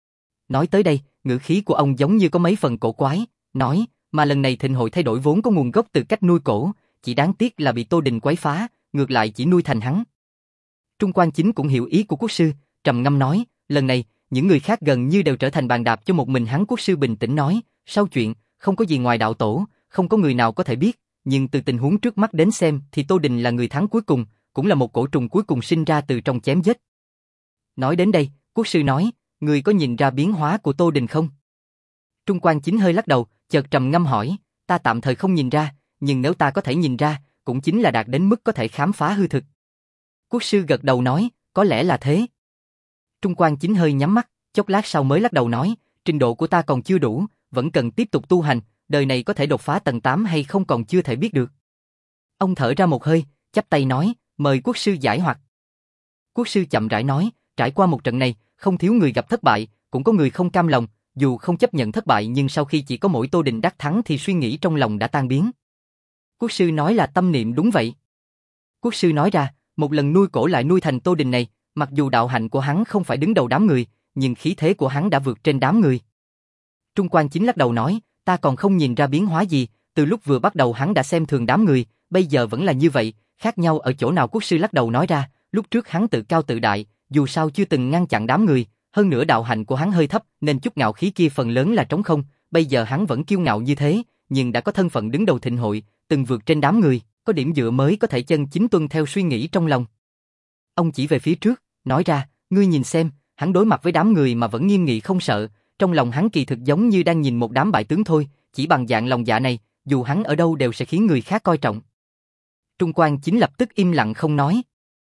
Nói tới đây, ngữ khí của ông giống như có mấy phần cổ quái, nói, mà lần này thịnh hội thay đổi vốn có nguồn gốc từ cách nuôi cổ, chỉ đáng tiếc là bị Tô Đình quấy phá, ngược lại chỉ nuôi thành hắn. Trung Quan Chính cũng hiểu ý của quốc sư, trầm ngâm nói, lần này, những người khác gần như đều trở thành bàn đạp cho một mình hắn. Quốc sư bình tĩnh nói, sau chuyện, không có gì ngoài đạo tổ, không có người nào có thể biết, nhưng từ tình huống trước mắt đến xem thì Tô Đình là người thắng cuối cùng, cũng là một cổ trùng cuối cùng sinh ra từ trong chém giết. Nói đến đây, quốc sư nói, người có nhìn ra biến hóa của Tô Đình không? Trung Quan Chính hơi lắc đầu, chợt trầm ngâm hỏi, ta tạm thời không nhìn ra, nhưng nếu ta có thể nhìn ra, cũng chính là đạt đến mức có thể khám phá hư thực. Quốc sư gật đầu nói, có lẽ là thế. Trung Quan Chính hơi nhắm mắt, chốc lát sau mới lắc đầu nói, trình độ của ta còn chưa đủ, vẫn cần tiếp tục tu hành, đời này có thể đột phá tầng tám hay không còn chưa thể biết được. Ông thở ra một hơi, chắp tay nói, mời quốc sư giải hoặc. Quốc sư chậm rãi nói, trải qua một trận này, không thiếu người gặp thất bại, cũng có người không cam lòng, dù không chấp nhận thất bại nhưng sau khi chỉ có mỗi Tô Đình đắc thắng thì suy nghĩ trong lòng đã tan biến. Quốc sư nói là tâm niệm đúng vậy. Quốc sư nói ra, một lần nuôi cổ lại nuôi thành Tô Đình này, mặc dù đạo hạnh của hắn không phải đứng đầu đám người, nhưng khí thế của hắn đã vượt trên đám người. Trung Quan Chính lắc đầu nói, ta còn không nhìn ra biến hóa gì, từ lúc vừa bắt đầu hắn đã xem thường đám người, bây giờ vẫn là như vậy, khác nhau ở chỗ nào? Quốc sư lắc đầu nói ra, lúc trước hắn tự cao tự đại, dù sao chưa từng ngăn chặn đám người, hơn nữa đạo hạnh của hắn hơi thấp, nên chút ngạo khí kia phần lớn là trống không, bây giờ hắn vẫn kiêu ngạo như thế, nhưng đã có thân phận đứng đầu thịnh hội, từng vượt trên đám người, có điểm dựa mới có thể chân chính tuân theo suy nghĩ trong lòng. Ông chỉ về phía trước, nói ra, ngươi nhìn xem, hắn đối mặt với đám người mà vẫn nghiêm nghị không sợ, trong lòng hắn kỳ thực giống như đang nhìn một đám bại tướng thôi, chỉ bằng dạng lòng dạ này, dù hắn ở đâu đều sẽ khiến người khác coi trọng. Trung Quan Chính lập tức im lặng không nói.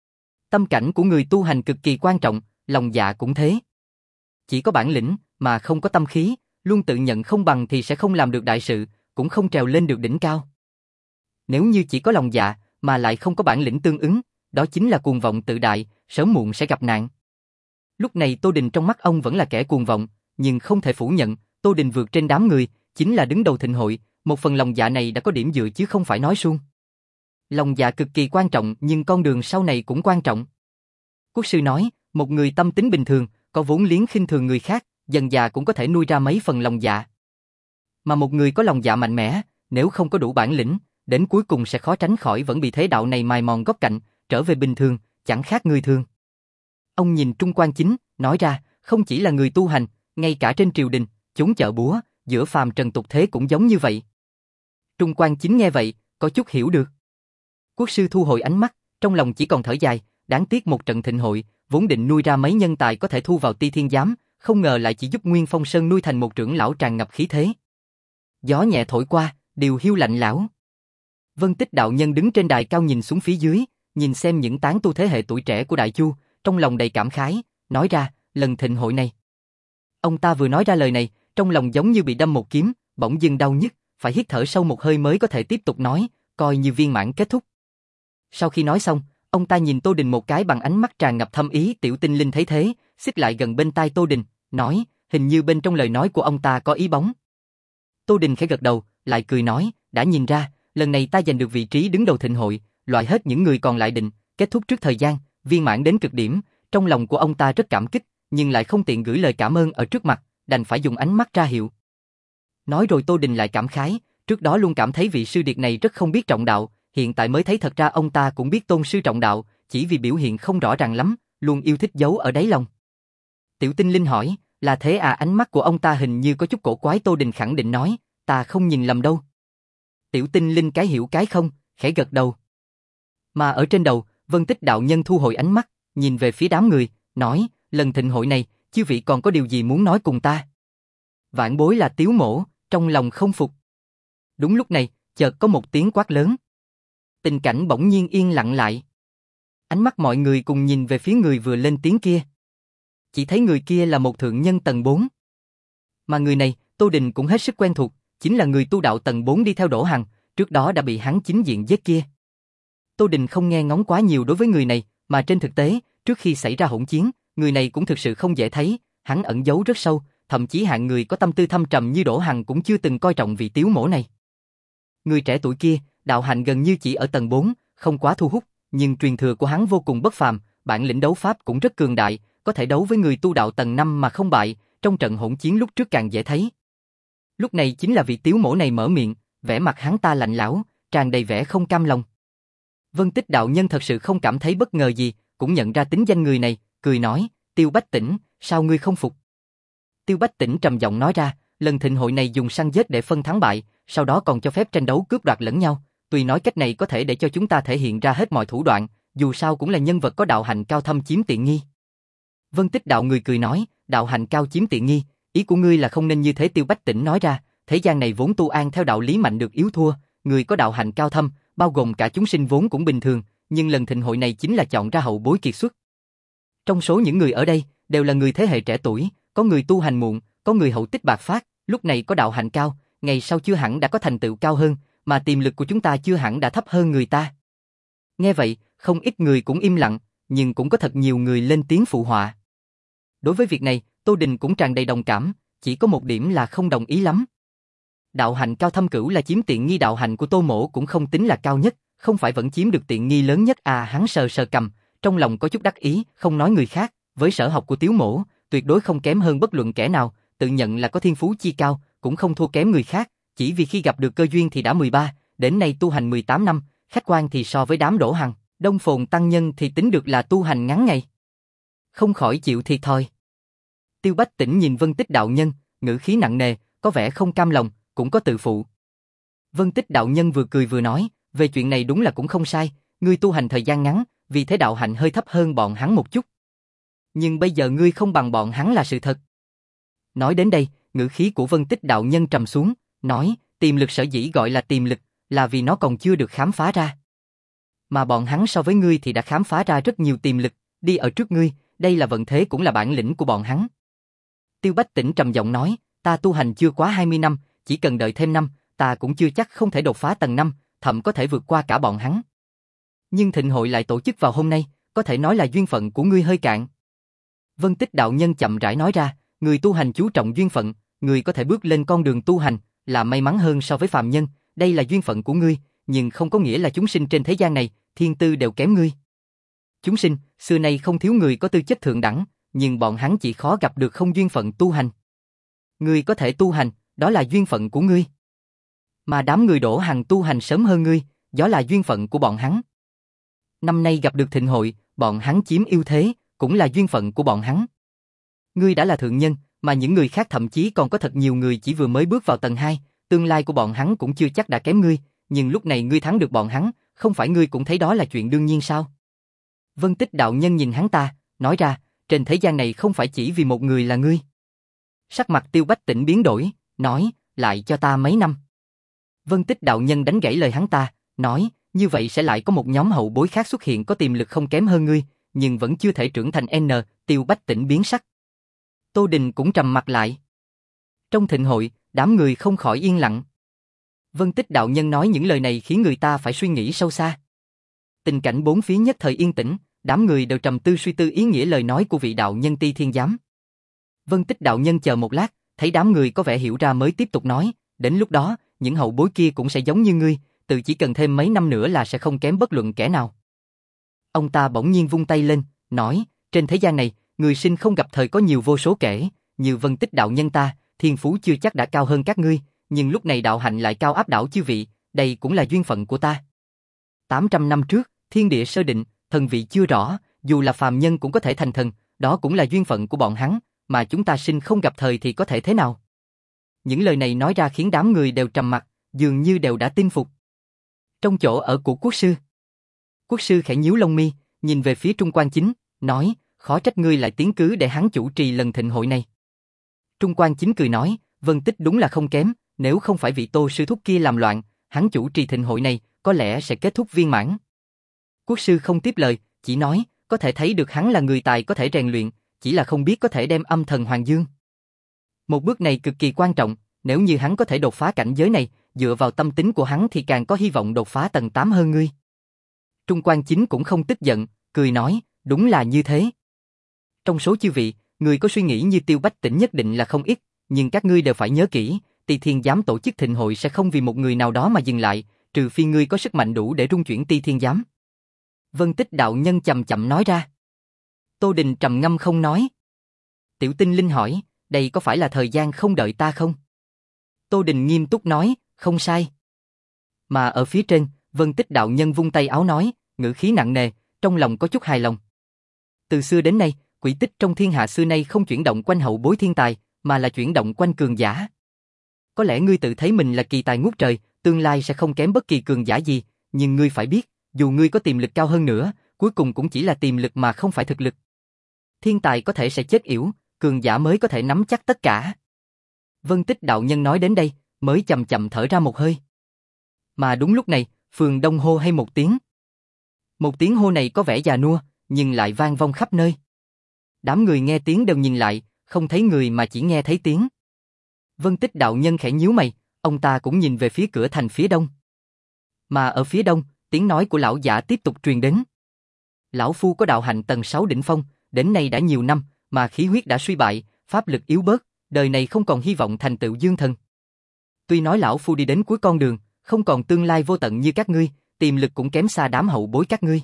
Tâm cảnh của người tu hành cực kỳ quan trọng, lòng dạ cũng thế. Chỉ có bản lĩnh mà không có tâm khí, luôn tự nhận không bằng thì sẽ không làm được đại sự, cũng không trèo lên được đỉnh cao. Nếu như chỉ có lòng dạ mà lại không có bản lĩnh tương ứng, đó chính là cuồng vọng tự đại, sớm muộn sẽ gặp nạn. Lúc này Tô Đình trong mắt ông vẫn là kẻ cuồng vọng, nhưng không thể phủ nhận, Tô Đình vượt trên đám người, chính là đứng đầu thịnh hội, một phần lòng dạ này đã có điểm dựa chứ không phải nói suông. Lòng dạ cực kỳ quan trọng nhưng con đường sau này cũng quan trọng. Quốc sư nói, một người tâm tính bình thường, có vốn liếng khinh thường người khác, dần dà cũng có thể nuôi ra mấy phần lòng dạ. Mà một người có lòng dạ mạnh mẽ, nếu không có đủ bản lĩnh, đến cuối cùng sẽ khó tránh khỏi vẫn bị thế đạo này mài mòn góc cạnh, trở về bình thường, chẳng khác người thường. Ông nhìn Trung Quan Chính, nói ra, không chỉ là người tu hành, ngay cả trên triều đình, chốn chợ búa, giữa phàm trần tục thế cũng giống như vậy. Trung Quan Chính nghe vậy, có chút hiểu được. Quốc sư thu hồi ánh mắt, trong lòng chỉ còn thở dài, đáng tiếc một trận thịnh hội, vốn định nuôi ra mấy nhân tài có thể thu vào Ti Thiên Giám, không ngờ lại chỉ giúp Nguyên Phong Sơn nuôi thành một trưởng lão tràn ngập khí thế. Gió nhẹ thổi qua, điều hiu lạnh lẽo. Vân Tích đạo nhân đứng trên đài cao nhìn xuống phía dưới, nhìn xem những tán tu thế hệ tuổi trẻ của Đại Chu, trong lòng đầy cảm khái, nói ra, lần thịnh hội này. Ông ta vừa nói ra lời này, trong lòng giống như bị đâm một kiếm, bỗng dưng đau nhức, phải hít thở sâu một hơi mới có thể tiếp tục nói, coi như viên mãn kết thúc. Sau khi nói xong, ông ta nhìn Tô Đình một cái bằng ánh mắt tràn ngập thâm ý. Tiểu Tinh Linh thấy thế, xích lại gần bên tai Tô Đình, nói, hình như bên trong lời nói của ông ta có ý bóng. Tô Đình khẽ gật đầu, lại cười nói, đã nhìn ra, lần này ta giành được vị trí đứng đầu thịnh hội, loại hết những người còn lại định, kết thúc trước thời gian, viên mãn đến cực điểm. Trong lòng của ông ta rất cảm kích, nhưng lại không tiện gửi lời cảm ơn ở trước mặt, đành phải dùng ánh mắt ra hiệu. Nói rồi Tô Đình lại cảm khái, trước đó luôn cảm thấy vị sư điệt này rất không biết trọng đạo, hiện tại mới thấy thật ra ông ta cũng biết tôn sư trọng đạo, chỉ vì biểu hiện không rõ ràng lắm, luôn yêu thích giấu ở đáy lòng. Tiểu Tinh Linh hỏi, là thế à? Ánh mắt của ông ta hình như có chút cổ quái. Tô Đình khẳng định nói, ta không nhìn lầm đâu. Tiểu Tinh Linh cái hiểu cái không, khẽ gật đầu. Mà ở trên đầu, Vân Tích đạo nhân thu hồi ánh mắt, nhìn về phía đám người, nói, lần thịnh hội này, chư vị còn có điều gì muốn nói cùng ta? Vạn bối là Tiếu Mỗ, trong lòng không phục. Đúng lúc này, chợt có một tiếng quát lớn. Tình cảnh bỗng nhiên yên lặng lại. Ánh mắt mọi người cùng nhìn về phía người vừa lên tiếng kia. Chỉ thấy người kia là một thượng nhân tầng bốn. Mà người này, Tô Đình cũng hết sức quen thuộc, chính là người tu đạo tầng bốn đi theo Đỗ Hằng, trước đó đã bị hắn chính diện giết kia. Tô Đình không nghe ngóng quá nhiều đối với người này, mà trên thực tế, trước khi xảy ra hỗn chiến, người này cũng thực sự không dễ thấy, hắn ẩn giấu rất sâu, thậm chí hạng người có tâm tư thâm trầm như Đỗ Hằng cũng chưa từng coi trọng vị Tiếu Mỗ này. Người trẻ tuổi kia, đạo hạnh gần như chỉ ở tầng bốn, không quá thu hút, nhưng truyền thừa của hắn vô cùng bất phàm, bản lĩnh đấu pháp cũng rất cường đại, có thể đấu với người tu đạo tầng năm mà không bại, trong trận hỗn chiến lúc trước càng dễ thấy. Lúc này chính là vị Tiếu Mỗ này mở miệng, vẻ mặt hắn ta lạnh lẽo, tràn đầy vẻ không cam lòng. Vân Tích đạo nhân thật sự không cảm thấy bất ngờ gì, cũng nhận ra tính danh người này, cười nói, Tiêu Bách Tỉnh, sao ngươi không phục? Tiêu Bách Tỉnh trầm giọng nói ra, lần thịnh hội này dùng săn giết để phân thắng bại, sau đó còn cho phép tranh đấu cướp đoạt lẫn nhau, tuy nói cách này có thể để cho chúng ta thể hiện ra hết mọi thủ đoạn, dù sao cũng là nhân vật có đạo hạnh cao thâm chiếm tiện nghi. Vân Tích đạo người cười nói, đạo hạnh cao chiếm tiện nghi, ý của ngươi là không nên như thế. Tiêu Bách Tỉnh nói ra, thế gian này vốn tu an theo đạo lý mạnh được yếu thua, người có đạo hạnh cao thâm, bao gồm cả chúng sinh vốn cũng bình thường, nhưng lần thịnh hội này chính là chọn ra hậu bối kiệt xuất. Trong số những người ở đây, đều là người thế hệ trẻ tuổi, có người tu hành muộn, có người hậu tích bạc phát, lúc này có đạo hạnh cao, ngày sau chưa hẳn đã có thành tựu cao hơn, mà tiềm lực của chúng ta chưa hẳn đã thấp hơn người ta. Nghe vậy, không ít người cũng im lặng, nhưng cũng có thật nhiều người lên tiếng phụ họa. Đối với việc này, Tô Đình cũng tràn đầy đồng cảm, chỉ có một điểm là không đồng ý lắm. Đạo hạnh cao thâm cửu là chiếm tiện nghi, đạo hạnh của Tô Mỗ cũng không tính là cao nhất, không phải vẫn chiếm được tiện nghi lớn nhất à? Hắn sờ sờ cầm, trong lòng có chút đắc ý, không nói người khác, với sở học của Tiếu Mỗ, tuyệt đối không kém hơn bất luận kẻ nào, tự nhận là có thiên phú chi cao, cũng không thua kém người khác, chỉ vì khi gặp được cơ duyên thì đã mười ba, đến nay tu hành mười tám năm, khách quan thì so với đám Đỗ Hằng, Đông Phồn tăng nhân thì tính được là tu hành ngắn ngày. Không khỏi chịu thiệt thòi. Tiêu Bách Tỉnh nhìn Vân Tích đạo nhân, ngữ khí nặng nề, có vẻ không cam lòng, cũng có tự phụ. Vân Tích đạo nhân vừa cười vừa nói, về chuyện này đúng là cũng không sai, ngươi tu hành thời gian ngắn, vì thế đạo hạnh hơi thấp hơn bọn hắn một chút. Nhưng bây giờ ngươi không bằng bọn hắn là sự thật. Nói đến đây, ngữ khí của Vân Tích đạo nhân trầm xuống, nói, tiềm lực sở dĩ gọi là tiềm lực, là vì nó còn chưa được khám phá ra. Mà bọn hắn so với ngươi thì đã khám phá ra rất nhiều tiềm lực, đi ở trước ngươi, đây là vận thế cũng là bản lĩnh của bọn hắn. Tiêu Bách Tỉnh trầm giọng nói, ta tu hành chưa quá hai mươi năm, chỉ cần đợi thêm năm, ta cũng chưa chắc không thể đột phá tầng năm, thậm có thể vượt qua cả bọn hắn. Nhưng thịnh hội lại tổ chức vào hôm nay, có thể nói là duyên phận của ngươi hơi cạn. Vân Tích đạo nhân chậm rãi nói ra, người tu hành chú trọng duyên phận, người có thể bước lên con đường tu hành, là may mắn hơn so với phàm nhân, đây là duyên phận của ngươi, nhưng không có nghĩa là chúng sinh trên thế gian này, thiên tư đều kém ngươi. Chúng sinh, xưa nay không thiếu người có tư chất thượng đẳng, nhưng bọn hắn chỉ khó gặp được không duyên phận tu hành. Ngươi có thể tu hành, đó là duyên phận của ngươi. Mà đám người Đỗ Hằng tu hành sớm hơn ngươi, đó là duyên phận của bọn hắn. Năm nay gặp được thịnh hội, bọn hắn chiếm ưu thế, cũng là duyên phận của bọn hắn. Ngươi đã là thượng nhân, mà những người khác thậm chí còn có thật nhiều người chỉ vừa mới bước vào tầng hai, tương lai của bọn hắn cũng chưa chắc đã kém ngươi, nhưng lúc này ngươi thắng được bọn hắn, không phải ngươi cũng thấy đó là chuyện đương nhiên sao? Vân Tích đạo nhân nhìn hắn ta, nói ra, trên thế gian này không phải chỉ vì một người là ngươi. Sắc mặt Tiêu Bách Tỉnh biến đổi, nói, lại cho ta mấy năm. Vân Tích đạo nhân đánh gãy lời hắn ta, nói, như vậy sẽ lại có một nhóm hậu bối khác xuất hiện có tiềm lực không kém hơn ngươi, nhưng vẫn chưa thể trưởng thành N, Tiêu Bách Tĩnh biến sắc. Tô Đình cũng trầm mặt lại. Trong thịnh hội, đám người không khỏi yên lặng. Vân Tích đạo nhân nói những lời này khiến người ta phải suy nghĩ sâu xa. Tình cảnh bốn phía nhất thời yên tĩnh, đám người đều trầm tư suy tư ý nghĩa lời nói của vị đạo nhân Ti Thiên Giám. Vân Tích đạo nhân chờ một lát, thấy đám người có vẻ hiểu ra mới tiếp tục nói, đến lúc đó, những hậu bối kia cũng sẽ giống như ngươi, tự chỉ cần thêm mấy năm nữa là sẽ không kém bất luận kẻ nào. Ông ta bỗng nhiên vung tay lên, nói, trên thế gian này, người sinh không gặp thời có nhiều vô số kể, như Vân Tích đạo nhân ta, thiên phú chưa chắc đã cao hơn các ngươi, nhưng lúc này đạo hạnh lại cao áp đảo chư vị, đây cũng là duyên phận của ta. tám trăm năm trước, thiên địa sơ định, thần vị chưa rõ, dù là phàm nhân cũng có thể thành thần, đó cũng là duyên phận của bọn hắn, mà chúng ta sinh không gặp thời thì có thể thế nào? Những lời này nói ra khiến đám người đều trầm mặc, dường như đều đã tin phục. Trong chỗ ở của quốc sư, quốc sư khẽ nhíu lông mi, nhìn về phía Trung Quan Chính, nói, khó trách ngươi lại tiến cứ để hắn chủ trì lần thịnh hội này. Trung Quan Chính cười nói, Vân Tích đúng là không kém, nếu không phải vị Tô sư thúc kia làm loạn, hắn chủ trì thịnh hội này, có lẽ sẽ kết thúc viên mãn. Quốc sư không tiếp lời, chỉ nói, có thể thấy được hắn là người tài có thể rèn luyện, chỉ là không biết có thể đem âm thần Hoàng Dương. Một bước này cực kỳ quan trọng, nếu như hắn có thể đột phá cảnh giới này, dựa vào tâm tính của hắn thì càng có hy vọng đột phá tầng tám hơn ngươi. Trung Quan Chính cũng không tức giận, cười nói, đúng là như thế. Trong số chư vị, người có suy nghĩ như Tiêu Bách Tĩnh nhất định là không ít, nhưng các ngươi đều phải nhớ kỹ, Ti Thiên Giám tổ chức thịnh hội sẽ không vì một người nào đó mà dừng lại, trừ phi ngươi có sức mạnh đủ để rung chuyển Ti Thiên Giám. Vân Tích đạo nhân chậm chậm nói ra. Tô Đình trầm ngâm không nói. Tiểu Tinh Linh hỏi, đây có phải là thời gian không đợi ta không? Tô Đình nghiêm túc nói, không sai. Mà ở phía trên, Vân Tích đạo nhân vung tay áo nói, ngữ khí nặng nề, trong lòng có chút hài lòng. Từ xưa đến nay, quỹ tích trong thiên hạ xưa nay không chuyển động quanh hậu bối thiên tài, mà là chuyển động quanh cường giả. Có lẽ ngươi tự thấy mình là kỳ tài ngút trời, tương lai sẽ không kém bất kỳ cường giả gì, nhưng ngươi phải biết, dù ngươi có tiềm lực cao hơn nữa, cuối cùng cũng chỉ là tiềm lực mà không phải thực lực. Thiên tài có thể sẽ chết yểu, cường giả mới có thể nắm chắc tất cả. Vân Tích đạo nhân nói đến đây, mới chậm chậm thở ra một hơi. Mà đúng lúc này, phường Đông hô hay một tiếng. Một tiếng hô này có vẻ già nua, nhưng lại vang vọng khắp nơi. Đám người nghe tiếng đều nhìn lại, không thấy người mà chỉ nghe thấy tiếng. Vân Tích đạo nhân khẽ nhíu mày, ông ta cũng nhìn về phía cửa thành phía đông. Mà ở phía đông, tiếng nói của lão giả tiếp tục truyền đến. Lão phu có đạo hạnh tầng sáu đỉnh phong, đến nay đã nhiều năm, mà khí huyết đã suy bại, pháp lực yếu bớt, đời này không còn hy vọng thành tựu dương thần. Tuy nói lão phu đi đến cuối con đường, không còn tương lai vô tận như các ngươi, tiềm lực cũng kém xa đám hậu bối các ngươi.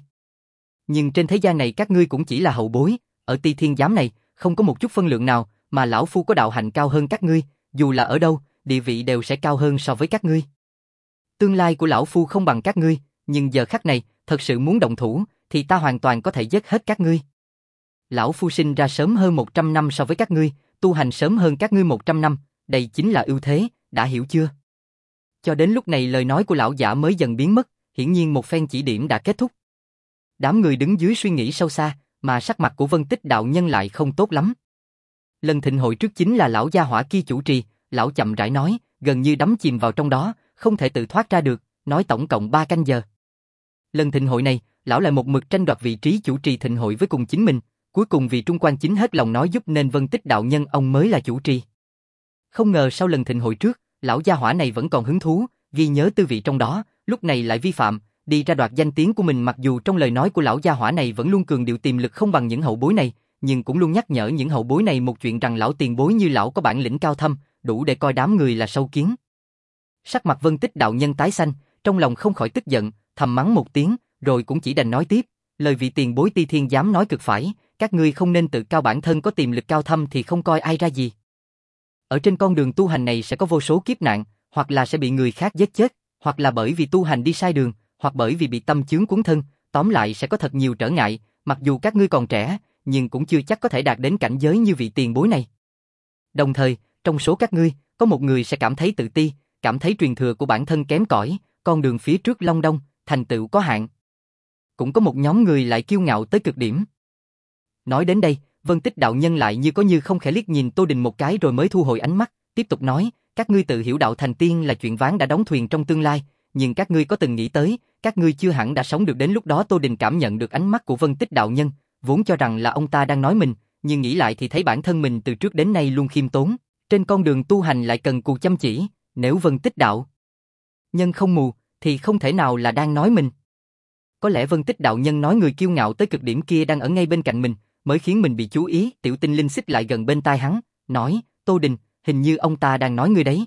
Nhưng trên thế gian này các ngươi cũng chỉ là hậu bối, ở Ti Thiên Giám này, không có một chút phân lượng nào, mà lão phu có đạo hạnh cao hơn các ngươi, dù là ở đâu, địa vị đều sẽ cao hơn so với các ngươi. Tương lai của lão phu không bằng các ngươi, nhưng giờ khắc này, thật sự muốn động thủ, thì ta hoàn toàn có thể giết hết các ngươi. Lão phu sinh ra sớm hơn một trăm năm so với các ngươi, tu hành sớm hơn các ngươi một trăm năm, đây chính là ưu thế, đã hiểu chưa? Cho đến lúc này lời nói của lão giả mới dần biến mất, hiển nhiên một phen chỉ điểm đã kết thúc. Đám người đứng dưới suy nghĩ sâu xa, mà sắc mặt của Vân Tích đạo nhân lại không tốt lắm. Lần thịnh hội trước chính là lão gia hỏa kia chủ trì, lão chậm rãi nói, gần như đắm chìm vào trong đó, không thể tự thoát ra được, nói tổng cộng ba canh giờ. Lần thịnh hội này, lão lại một mực tranh đoạt vị trí chủ trì thịnh hội với cùng chính mình, cuối cùng vì Trung Quan Chính hết lòng nói giúp nên Vân Tích đạo nhân ông mới là chủ trì. Không ngờ sau lần thịnh hội trước, lão gia hỏa này vẫn còn hứng thú, ghi nhớ tư vị trong đó, lúc này lại vi phạm, đi ra đoạt danh tiếng của mình, mặc dù trong lời nói của lão gia hỏa này vẫn luôn cường điệu tiềm lực không bằng những hậu bối này, nhưng cũng luôn nhắc nhở những hậu bối này một chuyện rằng lão tiền bối như lão có bản lĩnh cao thâm, đủ để coi đám người là sâu kiến. Sắc mặt Vân Tích đạo nhân tái xanh, trong lòng không khỏi tức giận, thầm mắng một tiếng, rồi cũng chỉ đành nói tiếp, lời vị tiền bối Ti Thiên Giám nói cực phải, các ngươi không nên tự cao bản thân có tiềm lực cao thâm thì không coi ai ra gì. Ở trên con đường tu hành này sẽ có vô số kiếp nạn, hoặc là sẽ bị người khác giết chết, hoặc là bởi vì tu hành đi sai đường, hoặc bởi vì bị tâm chướng cuốn thân, tóm lại sẽ có thật nhiều trở ngại, mặc dù các ngươi còn trẻ, nhưng cũng chưa chắc có thể đạt đến cảnh giới như vị tiền bối này. Đồng thời, trong số các ngươi, có một người sẽ cảm thấy tự ti, cảm thấy truyền thừa của bản thân kém cỏi, con đường phía trước long đong, thành tựu có hạn. Cũng có một nhóm người lại kiêu ngạo tới cực điểm. Nói đến đây, Vân Tích đạo nhân lại như có như không khẽ liếc nhìn Tô Đình một cái rồi mới thu hồi ánh mắt, tiếp tục nói, các ngươi tự hiểu đạo thành tiên là chuyện ván đã đóng thuyền trong tương lai, nhưng các ngươi có từng nghĩ tới, các ngươi chưa hẳn đã sống được đến lúc đó. Tô Đình cảm nhận được ánh mắt của Vân Tích đạo nhân, vốn cho rằng là ông ta đang nói mình, nhưng nghĩ lại thì thấy bản thân mình từ trước đến nay luôn khiêm tốn, trên con đường tu hành lại cần cù chăm chỉ, nếu Vân Tích đạo nhân không mù, thì không thể nào là đang nói mình. Có lẽ Vân Tích đạo nhân nói người kiêu ngạo tới cực điểm kia đang ở ngay bên cạnh mình, mới khiến mình bị chú ý. Tiểu Tinh Linh xích lại gần bên tai hắn, nói, Tô Đình, hình như ông ta đang nói ngươi đấy.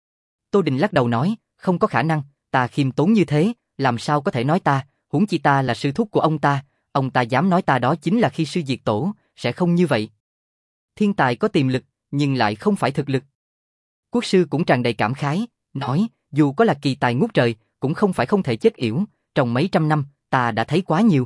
Tô Đình lắc đầu nói, không có khả năng, ta khiêm tốn như thế, làm sao có thể nói ta, huống chi ta là sư thúc của ông ta, ông ta dám nói ta đó chính là khi sư diệt tổ, sẽ không như vậy. Thiên tài có tiềm lực, nhưng lại không phải thực lực. Quốc sư cũng tràn đầy cảm khái, nói, dù có là kỳ tài ngút trời, cũng không phải không thể chết yểu, trong mấy trăm năm, ta đã thấy quá nhiều.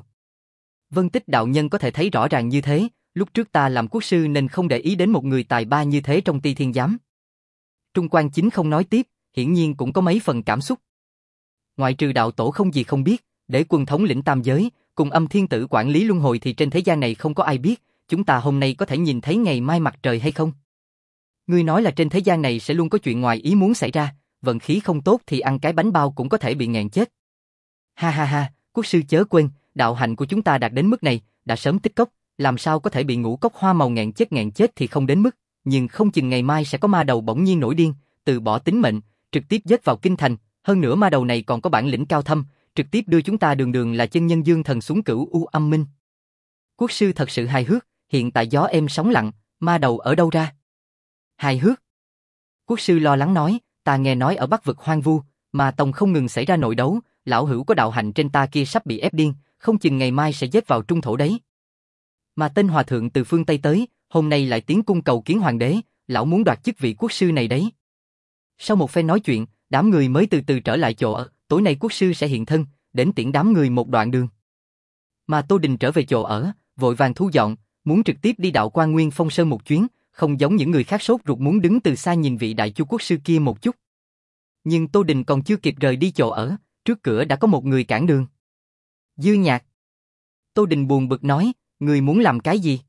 Vân Tích đạo nhân có thể thấy rõ ràng như thế, lúc trước ta làm quốc sư nên không để ý đến một người tài ba như thế trong Ti Thiên Giám. Trung Quan Chính không nói tiếp, hiển nhiên cũng có mấy phần cảm xúc. Ngoại trừ đạo tổ không gì không biết, để quân thống lĩnh tam giới, cùng âm thiên tử quản lý luân hồi thì trên thế gian này không có ai biết, chúng ta hôm nay có thể nhìn thấy ngày mai mặt trời hay không? Ngươi nói là trên thế gian này sẽ luôn có chuyện ngoài ý muốn xảy ra, vận khí không tốt thì ăn cái bánh bao cũng có thể bị nghẹn chết. Ha ha ha, quốc sư chớ quên, đạo hạnh của chúng ta đạt đến mức này, đã sớm tích cốc, làm sao có thể bị ngũ cốc hoa màu nghẹn chết nghẹn chết thì không đến mức, nhưng không chừng ngày mai sẽ có ma đầu bỗng nhiên nổi điên, từ bỏ tính mệnh, trực tiếp giết vào kinh thành, hơn nữa ma đầu này còn có bản lĩnh cao thâm, trực tiếp đưa chúng ta đường đường là chân nhân dương thần xuống cửu u âm minh. Quốc sư thật sự hài hước, hiện tại gió êm sóng lặng, ma đầu ở đâu ra? Hài hước? Quốc sư lo lắng nói, ta nghe nói ở Bắc vực hoang vu, mà tông không ngừng xảy ra nội đấu, lão hữu có đạo hạnh trên ta kia sắp bị ép điên, không chừng ngày mai sẽ giết vào trung thổ đấy. Mà tên hòa thượng từ phương Tây tới, hôm nay lại tiến cung cầu kiến hoàng đế, lão muốn đoạt chức vị quốc sư này đấy. Sau một phen nói chuyện, đám người mới từ từ trở lại chỗ ở, tối nay quốc sư sẽ hiện thân, đến tiễn đám người một đoạn đường. Mà Tô Đình trở về chỗ ở, vội vàng thu dọn, muốn trực tiếp đi đạo Quan Nguyên Phong Sơn một chuyến, không giống những người khác sốt ruột muốn đứng từ xa nhìn vị đại chu quốc sư kia một chút. Nhưng Tô Đình còn chưa kịp rời đi chỗ ở, trước cửa đã có một người cản đường. Dư Nhạc. Tô Đình buồn bực nói, người muốn làm cái gì?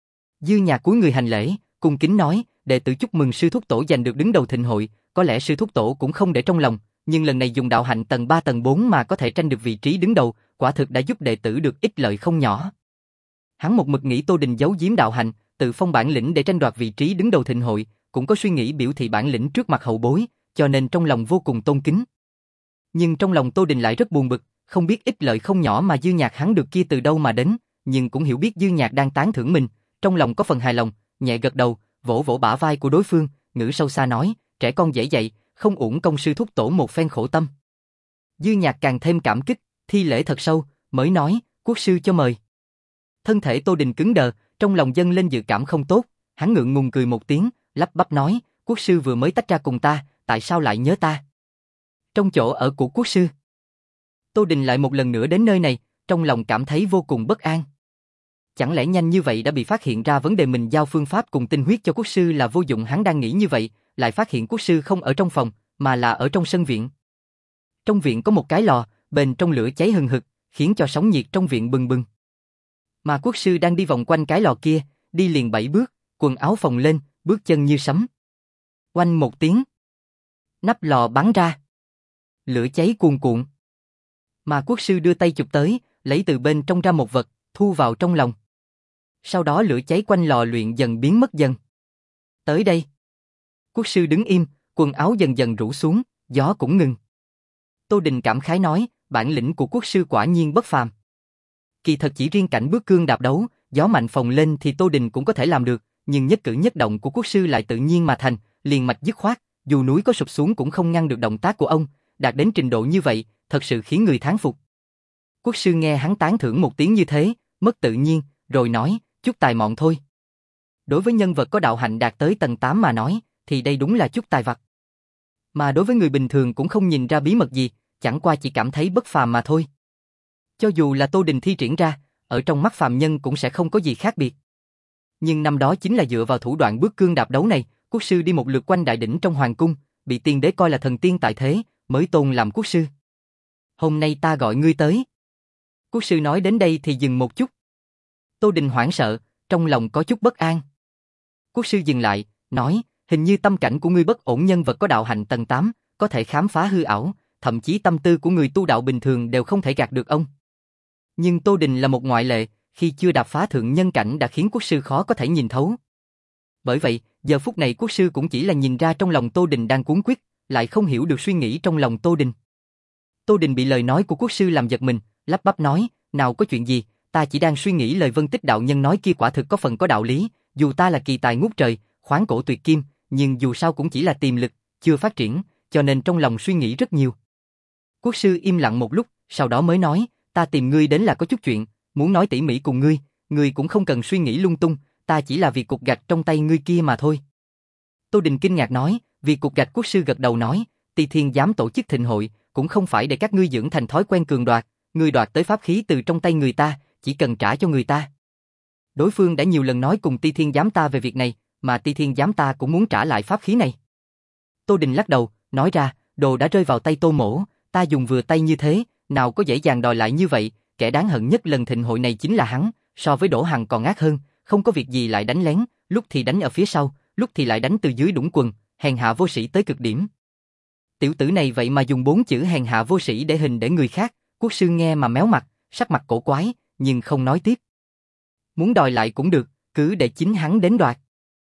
Dư Nhạc cúi người hành lễ, cung kính nói, đệ tử chúc mừng sư thúc tổ giành được đứng đầu thịnh hội, có lẽ sư thúc tổ cũng không để trong lòng, nhưng lần này dùng đạo hạnh tầng ba tầng bốn mà có thể tranh được vị trí đứng đầu, quả thực đã giúp đệ tử được ích lợi không nhỏ. Hắn một mực nghĩ Tô Đình giấu giếm đạo hạnh, tự phong bản lĩnh để tranh đoạt vị trí đứng đầu thịnh hội, cũng có suy nghĩ biểu thị bản lĩnh trước mặt hậu bối, cho nên trong lòng vô cùng tôn kính. Nhưng trong lòng Tô Đình lại rất buồn bực, không biết ích lợi không nhỏ mà Dư Nhạc hắn được kia từ đâu mà đến, nhưng cũng hiểu biết Dư Nhạc đang tán thưởng mình, trong lòng có phần hài lòng, nhẹ gật đầu, vỗ vỗ bả vai của đối phương, ngữ sâu xa nói, trẻ con dễ dạy, không uổng công sư thúc tổ một phen khổ tâm. Dư Nhạc càng thêm cảm kích, thi lễ thật sâu, mới nói, quốc sư cho mời. Thân thể Tô Đình cứng đờ, trong lòng dâng lên dự cảm không tốt, hắn ngượng ngùng cười một tiếng, lắp bắp nói, quốc sư vừa mới tách ra cùng ta, tại sao lại nhớ ta? Trong chỗ ở của quốc sư. Tô Đình lại một lần nữa đến nơi này, trong lòng cảm thấy vô cùng bất an. Chẳng lẽ nhanh như vậy đã bị phát hiện ra vấn đề mình giao phương pháp cùng tinh huyết cho quốc sư là vô dụng, hắn đang nghĩ như vậy, lại phát hiện quốc sư không ở trong phòng, mà là ở trong sân viện. Trong viện có một cái lò, bên trong lửa cháy hừng hực, khiến cho sóng nhiệt trong viện bừng bừng. Mà quốc sư đang đi vòng quanh cái lò kia, đi liền bảy bước, quần áo phồng lên, bước chân như sấm. Oanh một tiếng, nắp lò bắn ra. Lửa cháy cuồn cuộn. Mà quốc sư đưa tay chụp tới, lấy từ bên trong ra một vật, thu vào trong lòng. Sau đó lửa cháy quanh lò luyện dần biến mất dần. Tới đây. Quốc sư đứng im, quần áo dần dần rủ xuống, gió cũng ngừng. Tô Đình cảm khái nói, bản lĩnh của quốc sư quả nhiên bất phàm. Kỳ thật chỉ riêng cảnh bước cương đạp đấu, gió mạnh phồng lên thì Tô Đình cũng có thể làm được, nhưng nhất cử nhất động của quốc sư lại tự nhiên mà thành, liền mạch dứt khoát, dù núi có sụp xuống cũng không ngăn được động tác của ông, đạt đến trình độ như vậy, thật sự khiến người thán phục. Quốc sư nghe hắn tán thưởng một tiếng như thế, mất tự nhiên, rồi nói, chút tài mọn thôi. Đối với nhân vật có đạo hạnh đạt tới tầng tám mà nói, thì đây đúng là chút tài vặt. Mà đối với người bình thường cũng không nhìn ra bí mật gì, chẳng qua chỉ cảm thấy bất phàm mà thôi. Cho dù là Tô Đình thi triển ra, ở trong mắt phàm nhân cũng sẽ không có gì khác biệt. Nhưng năm đó chính là dựa vào thủ đoạn bước cương đạp đấu này, quốc sư đi một lượt quanh đại đỉnh trong hoàng cung, bị tiên đế coi là thần tiên tại thế, mới tôn làm quốc sư. Hôm nay ta gọi ngươi tới. Quốc sư nói đến đây thì dừng một chút. Tô Đình hoảng sợ, trong lòng có chút bất an. Quốc sư dừng lại, nói, hình như tâm cảnh của ngươi bất ổn, nhân vật có đạo hạnh tầng tám, có thể khám phá hư ảo, thậm chí tâm tư của người tu đạo bình thường đều không thể gạt được ông. Nhưng Tô Đình là một ngoại lệ, khi chưa đạp phá thượng nhân cảnh đã khiến quốc sư khó có thể nhìn thấu. Bởi vậy, giờ phút này quốc sư cũng chỉ là nhìn ra trong lòng Tô Đình đang cuống quýt, lại không hiểu được suy nghĩ trong lòng Tô Đình. Tô Đình bị lời nói của quốc sư làm giật mình, lắp bắp nói, nào có chuyện gì, ta chỉ đang suy nghĩ lời Vân Tích đạo nhân nói kia quả thực có phần có đạo lý, dù ta là kỳ tài ngút trời, khoáng cổ tuyệt kim, nhưng dù sao cũng chỉ là tiềm lực, chưa phát triển, cho nên trong lòng suy nghĩ rất nhiều. Quốc sư im lặng một lúc, sau đó mới nói, ta tìm ngươi đến là có chút chuyện, muốn nói tỉ mỉ cùng ngươi, ngươi cũng không cần suy nghĩ lung tung, ta chỉ là vì cục gạch trong tay ngươi kia mà thôi. Tô Đình kinh ngạc nói, vì cục gạch. Quốc sư gật đầu nói, Ti Thiên dám tổ chức thịnh hội, cũng không phải để các ngươi dưỡng thành thói quen cường đoạt, ngươi đoạt tới pháp khí từ trong tay người ta, chỉ cần trả cho người ta. Đối phương đã nhiều lần nói cùng Ti Thiên giám ta về việc này, mà Ti Thiên giám ta cũng muốn trả lại pháp khí này. Tô Đình lắc đầu, nói ra, đồ đã rơi vào tay Tô Mỗ, ta dùng vừa tay như thế, nào có dễ dàng đòi lại như vậy, kẻ đáng hận nhất lần thịnh hội này chính là hắn, so với Đỗ Hằng còn ác hơn, không có việc gì lại đánh lén, lúc thì đánh ở phía sau, lúc thì lại đánh từ dưới đũng quần, hèn hạ vô sĩ tới cực điểm. Tiểu tử này vậy mà dùng bốn chữ hèn hạ vô sĩ để hình để người khác, quốc sư nghe mà méo mặt, sắc mặt cổ quái, nhưng không nói tiếp. Muốn đòi lại cũng được, cứ để chính hắn đến đoạt.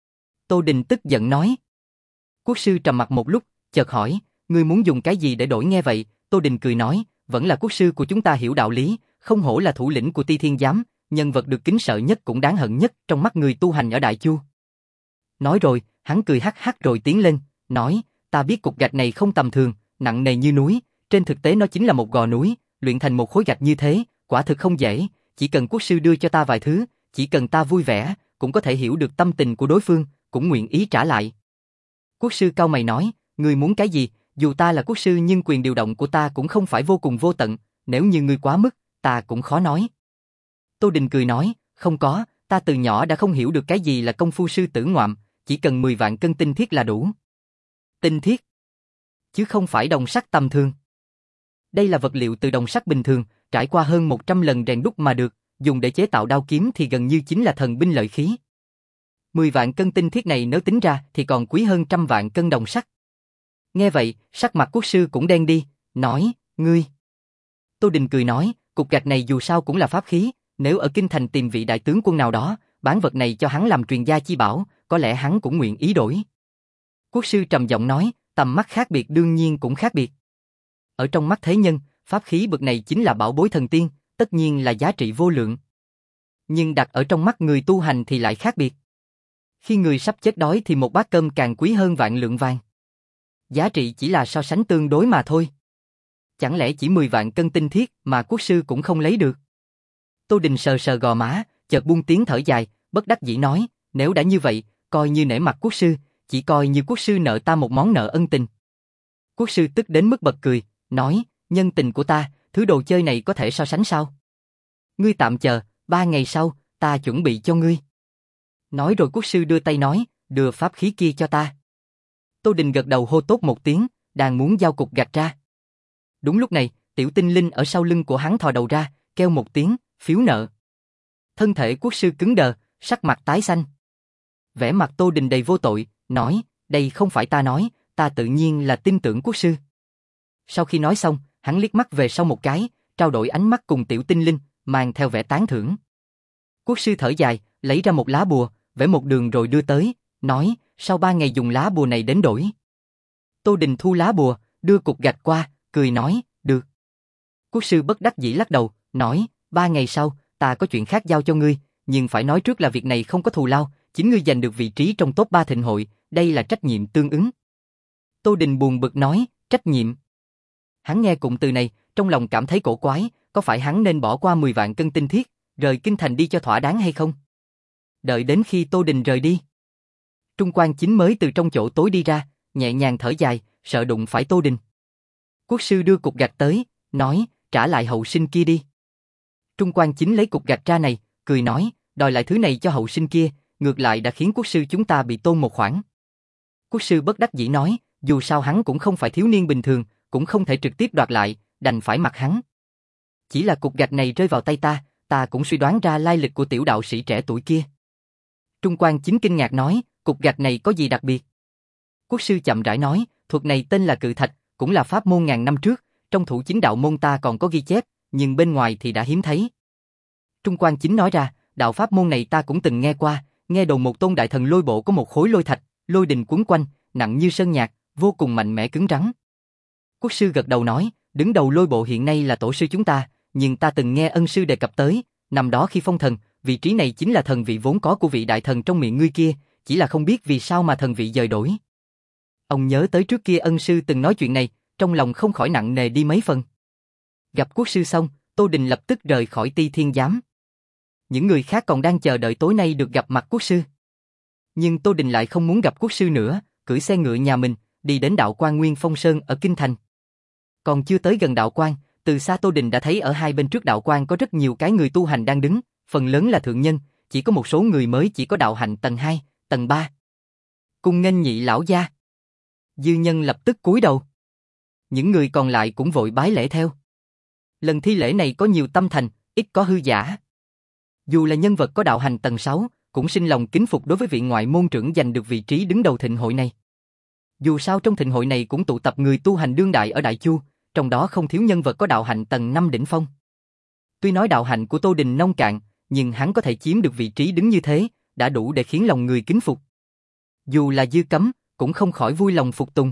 Tô Đình tức giận nói. Quốc sư trầm mặt một lúc, chợt hỏi, ngươi muốn dùng cái gì để đổi nghe vậy? Tô Đình cười nói, vẫn là quốc sư của chúng ta hiểu đạo lý, không hổ là thủ lĩnh của Ti Thiên giám, nhân vật được kính sợ nhất cũng đáng hận nhất trong mắt người tu hành ở Đại Chu. Nói rồi, hắn cười hắc hắc rồi tiến lên, nói, ta biết cục gạch này không tầm thường, nặng nề như núi, trên thực tế nó chính là một gò núi, luyện thành một khối gạch như thế, quả thực không dễ, chỉ cần quốc sư đưa cho ta vài thứ, chỉ cần ta vui vẻ, cũng có thể hiểu được tâm tình của đối phương, cũng nguyện ý trả lại. Quốc sư cau mày nói, ngươi muốn cái gì, dù ta là quốc sư nhưng quyền điều động của ta cũng không phải vô cùng vô tận, nếu như ngươi quá mức, ta cũng khó nói. Tô Đình cười nói, không có, ta từ nhỏ đã không hiểu được cái gì là công phu sư tử ngoạm, chỉ cần mười vạn cân tinh thiết là đủ. Tinh thiết, chứ không phải đồng sắt tầm thường. Đây là vật liệu từ đồng sắt bình thường, trải qua hơn một trăm lần rèn đúc mà được, dùng để chế tạo đao kiếm thì gần như chính là thần binh lợi khí. mười vạn cân tinh thiết này nếu tính ra thì còn quý hơn trăm vạn cân đồng sắt. Nghe vậy, sắc mặt quốc sư cũng đen đi, nói, ngươi. Tô Đình cười nói, cục gạch này dù sao cũng là pháp khí, nếu ở kinh thành tìm vị đại tướng quân nào đó, bán vật này cho hắn làm truyền gia chi bảo, có lẽ hắn cũng nguyện ý đổi. Quốc sư trầm giọng nói, tầm mắt khác biệt đương nhiên cũng khác biệt. Ở trong mắt thế nhân, pháp khí bậc này chính là bảo bối thần tiên, tất nhiên là giá trị vô lượng. Nhưng đặt ở trong mắt người tu hành thì lại khác biệt. Khi người sắp chết đói thì một bát cơm càng quý hơn vạn lượng vàng. Giá trị chỉ là so sánh tương đối mà thôi. Chẳng lẽ chỉ mười vạn cân tinh thiết mà quốc sư cũng không lấy được? Tô Đình sờ sờ gò má, chợt buông tiếng thở dài, bất đắc dĩ nói, nếu đã như vậy, coi như nể mặt quốc sư, chỉ coi như quốc sư nợ ta một món nợ ân tình. Quốc sư tức đến mức bật cười, nói, nhân tình của ta, thứ đồ chơi này có thể so sánh sao? Ngươi tạm chờ, ba ngày sau, ta chuẩn bị cho ngươi. Nói rồi quốc sư đưa tay nói, đưa pháp khí kia cho ta. Tô Đình gật đầu hô tốt một tiếng, đang muốn giao cục gạch ra. Đúng lúc này, tiểu tinh linh ở sau lưng của hắn thò đầu ra, kêu một tiếng, phiếu nợ. Thân thể quốc sư cứng đờ, sắc mặt tái xanh. Vẻ mặt Tô Đình đầy vô tội, nói, đây không phải ta nói, ta tự nhiên là tin tưởng quốc sư. Sau khi nói xong, hắn liếc mắt về sau một cái, trao đổi ánh mắt cùng tiểu tinh linh, mang theo vẻ tán thưởng. Quốc sư thở dài, lấy ra một lá bùa, vẽ một đường rồi đưa tới, nói, sau ba ngày dùng lá bùa này đến đổi. Tô Đình thu lá bùa, đưa cục gạch qua, cười nói, được. Quốc sư bất đắc dĩ lắc đầu, nói, ba ngày sau, ta có chuyện khác giao cho ngươi, nhưng phải nói trước là việc này không có thù lao, chính ngươi giành được vị trí trong top ba thịnh hội, đây là trách nhiệm tương ứng. Tô Đình buồn bực nói, trách nhiệm. Hắn nghe cụm từ này, trong lòng cảm thấy cổ quái, có phải hắn nên bỏ qua mười vạn cân tinh thiết, rời kinh thành đi cho thỏa đáng hay không? Đợi đến khi Tô Đình rời đi, Trung Quan Chính mới từ trong chỗ tối đi ra, nhẹ nhàng thở dài, sợ đụng phải Tô Đình. Quốc sư đưa cục gạch tới, nói, trả lại hậu sinh kia đi. Trung Quan Chính lấy cục gạch ra này, cười nói, đòi lại thứ này cho hậu sinh kia, ngược lại đã khiến quốc sư chúng ta bị tôn một khoản. Quốc sư bất đắc dĩ nói, dù sao hắn cũng không phải thiếu niên bình thường, cũng không thể trực tiếp đoạt lại, đành phải mặc hắn. Chỉ là cục gạch này rơi vào tay ta, ta cũng suy đoán ra lai lịch của tiểu đạo sĩ trẻ tuổi kia. Trung Quan Chính kinh ngạc nói, cục gạch này có gì đặc biệt? Quốc sư chậm rãi nói, thuật này tên là cự thạch, cũng là pháp môn ngàn năm trước, trong thủ chính đạo môn ta còn có ghi chép, nhưng bên ngoài thì đã hiếm thấy. Trung Quan Chính nói ra, đạo pháp môn này ta cũng từng nghe qua, nghe đồn một tôn đại thần lôi bộ có một khối lôi thạch, lôi đình quấn quanh, nặng như sơn nhạc, vô cùng mạnh mẽ cứng rắn. Quốc sư gật đầu nói, đứng đầu lôi bộ hiện nay là tổ sư chúng ta, nhưng ta từng nghe ân sư đề cập tới, năm đó khi phong thần, vị trí này chính là thần vị vốn có của vị đại thần trong miệng ngươi kia, chỉ là không biết vì sao mà thần vị dời đổi. Ông nhớ tới trước kia ân sư từng nói chuyện này, trong lòng không khỏi nặng nề đi mấy phần. Gặp quốc sư xong, Tô Đình lập tức rời khỏi Ti Thiên Giám. Những người khác còn đang chờ đợi tối nay được gặp mặt quốc sư. Nhưng Tô Đình lại không muốn gặp quốc sư nữa, cưỡi xe ngựa nhà mình, đi đến đạo quan Nguyên Phong Sơn ở Kinh Thành. Còn chưa tới gần đạo quan, từ xa Tô Đình đã thấy ở hai bên trước đạo quan có rất nhiều cái người tu hành đang đứng, phần lớn là thượng nhân, chỉ có một số người mới chỉ có đạo hạnh tầng hai, tầng ba. Cung nghênh nhị lão gia. Dư nhân lập tức cúi đầu. Những người còn lại cũng vội bái lễ theo. Lần thi lễ này có nhiều tâm thành, ít có hư giả. Dù là nhân vật có đạo hành tầng sáu, cũng sinh lòng kính phục đối với vị ngoại môn trưởng giành được vị trí đứng đầu thịnh hội này. Dù sao trong thịnh hội này cũng tụ tập người tu hành đương đại ở Đại Chu, trong đó không thiếu nhân vật có đạo hạnh tầng năm đỉnh phong. Tuy nói đạo hạnh của Tô Đình nông cạn, nhưng hắn có thể chiếm được vị trí đứng như thế, đã đủ để khiến lòng người kính phục. Dù là Dư Cấm, cũng không khỏi vui lòng phục tùng.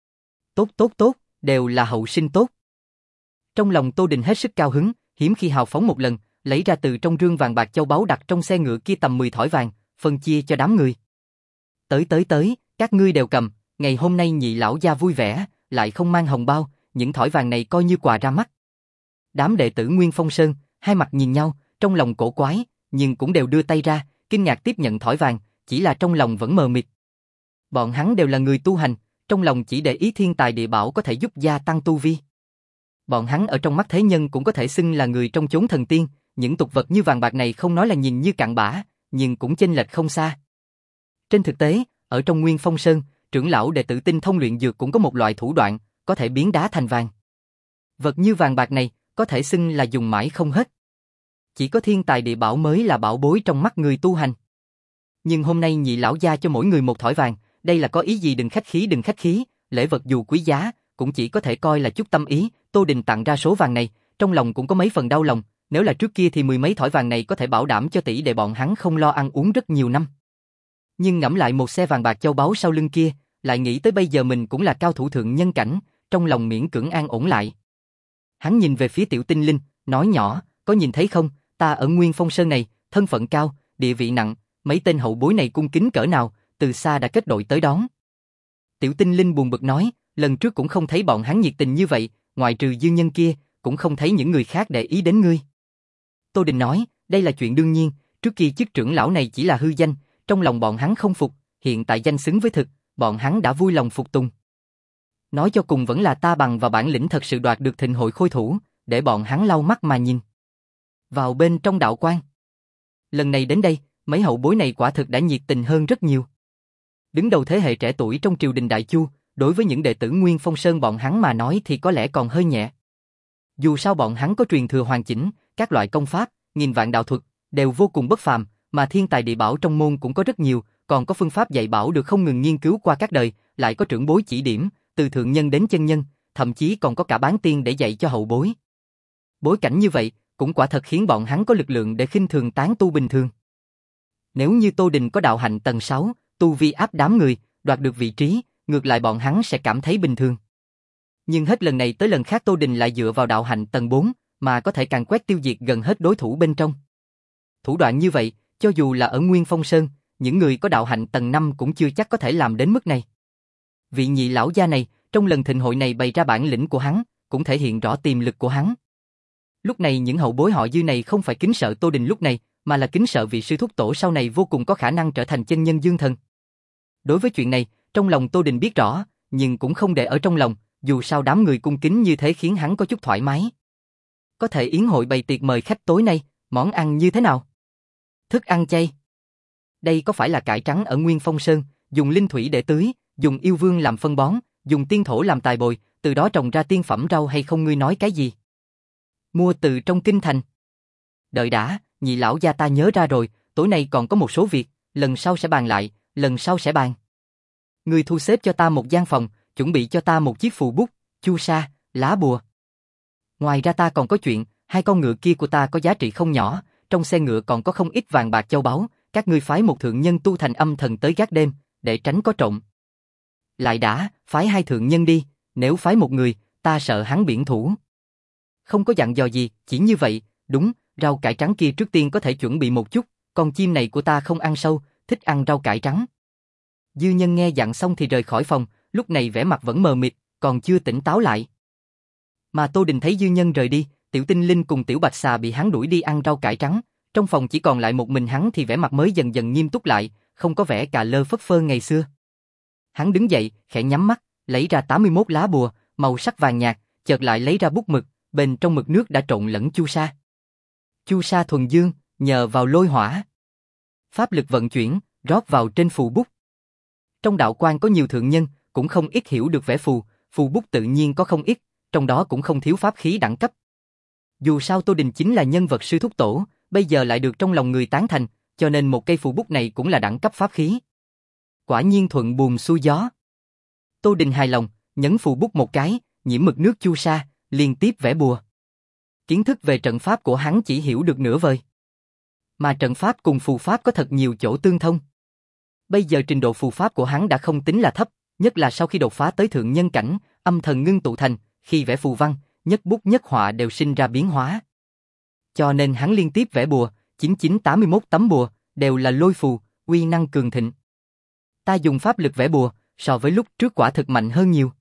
Tốt tốt tốt, đều là hậu sinh tốt. Trong lòng Tô Đình hết sức cao hứng, hiếm khi hào phóng một lần, lấy ra từ trong rương vàng bạc châu báu đặt trong xe ngựa kia tầm mười thỏi vàng, phân chia cho đám người. Tới tới tới, các ngươi đều cầm, ngày hôm nay nhị lão gia vui vẻ, lại không mang hồng bao, những thỏi vàng này coi như quà ra mắt. Đám đệ tử Nguyên Phong Sơn, hai mặt nhìn nhau, trong lòng cổ quái, nhưng cũng đều đưa tay ra, kinh ngạc tiếp nhận thỏi vàng, chỉ là trong lòng vẫn mờ mịt. Bọn hắn đều là người tu hành, trong lòng chỉ để ý thiên tài địa bảo có thể giúp gia tăng tu vi. Bọn hắn ở trong mắt thế nhân cũng có thể xưng là người trong chốn thần tiên, những tục vật như vàng bạc này không nói là nhìn như cặn bã, nhưng cũng chênh lệch không xa. Trên thực tế, ở trong Nguyên Phong Sơn, trưởng lão đệ tử tinh thông luyện dược cũng có một loại thủ đoạn, có thể biến đá thành vàng. Vật như vàng bạc này, có thể xưng là dùng mãi không hết. Chỉ có thiên tài địa bảo mới là bảo bối trong mắt người tu hành. Nhưng hôm nay nhị lão gia cho mỗi người một thỏi vàng, đây là có ý gì? Đừng khách khí đừng khách khí, lễ vật dù quý giá, cũng chỉ có thể coi là chút tâm ý. Tô Đình tặng ra số vàng này, trong lòng cũng có mấy phần đau lòng, nếu là trước kia thì mười mấy thỏi vàng này có thể bảo đảm cho tỷ đệ bọn hắn không lo ăn uống rất nhiều năm. Nhưng ngẫm lại một xe vàng bạc châu báu sau lưng kia, lại nghĩ tới bây giờ mình cũng là cao thủ thượng nhân cảnh, trong lòng miễn cưỡng an ổn lại. Hắn nhìn về phía Tiểu Tinh Linh, nói nhỏ, có nhìn thấy không, ta ở Nguyên Phong Sơn này, thân phận cao, địa vị nặng, mấy tên hậu bối này cung kính cỡ nào, từ xa đã kết đội tới đón. Tiểu Tinh Linh buồn bực nói, lần trước cũng không thấy bọn hắn nhiệt tình như vậy, ngoại trừ Dương Nhân kia, cũng không thấy những người khác để ý đến ngươi. Tô Đình nói, đây là chuyện đương nhiên, trước kia chức trưởng lão này chỉ là hư danh, trong lòng bọn hắn không phục, hiện tại danh xứng với thực, bọn hắn đã vui lòng phục tùng. Nói cho cùng vẫn là ta bằng và bản lĩnh thật sự đoạt được thịnh hội khôi thủ, để bọn hắn lau mắt mà nhìn. Vào bên trong đạo quan. Lần này đến đây, mấy hậu bối này quả thực đã nhiệt tình hơn rất nhiều. Đứng đầu thế hệ trẻ tuổi trong triều đình Đại Chu, đối với những đệ tử Nguyên Phong Sơn bọn hắn mà nói thì có lẽ còn hơi nhẹ. Dù sao bọn hắn có truyền thừa hoàn chỉnh, các loại công pháp, nghìn vạn đạo thuật, đều vô cùng bất phàm, mà thiên tài địa bảo trong môn cũng có rất nhiều, còn có phương pháp dạy bảo được không ngừng nghiên cứu qua các đời, lại có trưởng bối chỉ điểm, từ thượng nhân đến chân nhân, thậm chí còn có cả bán tiên để dạy cho hậu bối. Bối cảnh như vậy, cũng quả thật khiến bọn hắn có lực lượng để khinh thường tán tu bình thường. Nếu như Tô Đình có đạo hạnh tầng sáu, tu vi áp đám người, đoạt được vị trí, ngược lại bọn hắn sẽ cảm thấy bình thường. Nhưng hết lần này tới lần khác Tô Đình lại dựa vào đạo hạnh tầng bốn, mà có thể càn quét tiêu diệt gần hết đối thủ bên trong. Thủ đoạn như vậy, cho dù là ở Nguyên Phong Sơn, những người có đạo hạnh tầng năm cũng chưa chắc có thể làm đến mức này. Vị nhị lão gia này, trong lần thịnh hội này bày ra bản lĩnh của hắn, cũng thể hiện rõ tiềm lực của hắn. Lúc này những hậu bối họ Dư này không phải kính sợ Tô Đình lúc này, mà là kính sợ vị sư thúc tổ sau này vô cùng có khả năng trở thành chân nhân dương thần. Đối với chuyện này, trong lòng Tô Đình biết rõ, nhưng cũng không để ở trong lòng, dù sao đám người cung kính như thế khiến hắn có chút thoải mái. Có thể yến hội bày tiệc mời khách tối nay, món ăn như thế nào? Thức ăn chay. Đây có phải là cải trắng ở Nguyên Phong Sơn, dùng linh thủy để tưới, dùng yêu vương làm phân bón, dùng tiên thổ làm tài bồi, từ đó trồng ra tiên phẩm rau hay không? Ngươi nói cái gì? Mua từ trong kinh thành. Đợi đã, nhị lão gia ta nhớ ra rồi, tối nay còn có một số việc, lần sau sẽ bàn lại, lần sau sẽ bàn. Ngươi thu xếp cho ta một gian phòng, chuẩn bị cho ta một chiếc phù bút, chu sa, lá bùa. Ngoài ra ta còn có chuyện, hai con ngựa kia của ta có giá trị không nhỏ, trong xe ngựa còn có không ít vàng bạc châu báu, các ngươi phái một thượng nhân tu thành âm thần tới gác đêm, để tránh có trộm. Lại đã, phái hai thượng nhân đi, nếu phái một người, ta sợ hắn biển thủ. Không có dặn dò gì, chỉ như vậy, đúng, rau cải trắng kia trước tiên có thể chuẩn bị một chút, con chim này của ta không ăn sâu, thích ăn rau cải trắng. Dư Nhân nghe dặn xong thì rời khỏi phòng, lúc này vẻ mặt vẫn mờ mịt, còn chưa tỉnh táo lại. Mà Tô Đình thấy Dư Nhân rời đi, Tiểu Tinh Linh cùng Tiểu Bạch Xà bị hắn đuổi đi ăn rau cải trắng, trong phòng chỉ còn lại một mình hắn thì vẻ mặt mới dần dần nghiêm túc lại, không có vẻ cà lơ phất phơ ngày xưa. Hắn đứng dậy, khẽ nhắm mắt, lấy ra tám mươi mốt lá bùa, màu sắc vàng nhạt, chợt lại lấy ra bút mực, bên trong mực nước đã trộn lẫn chu sa. Chu sa thuần dương, nhờ vào lôi hỏa. Pháp lực vận chuyển, rót vào trên phù bút. Trong đạo quan có nhiều thượng nhân, cũng không ít hiểu được vẽ phù, phù bút tự nhiên có không ít, trong đó cũng không thiếu pháp khí đẳng cấp. Dù sao Tô Đình chính là nhân vật sư thúc tổ, bây giờ lại được trong lòng người tán thành, cho nên một cây phù bút này cũng là đẳng cấp pháp khí. Quả nhiên thuận buồm xuôi gió. Tô Đình hài lòng, nhấn phù bút một cái, nhiễm mực nước chu sa, liên tiếp vẽ bùa. Kiến thức về trận pháp của hắn chỉ hiểu được nửa vời. Mà trận pháp cùng phù pháp có thật nhiều chỗ tương thông. Bây giờ trình độ phù pháp của hắn đã không tính là thấp, nhất là sau khi đột phá tới thượng nhân cảnh, âm thần ngưng tụ thành, khi vẽ phù văn, nhất bút nhất họa đều sinh ra biến hóa. Cho nên hắn liên tiếp vẽ bùa, chín chín tám mươi mốt tấm bùa, đều là lôi phù, uy năng cường thịnh. Ta dùng pháp lực vẽ bùa, so với lúc trước quả thực mạnh hơn nhiều.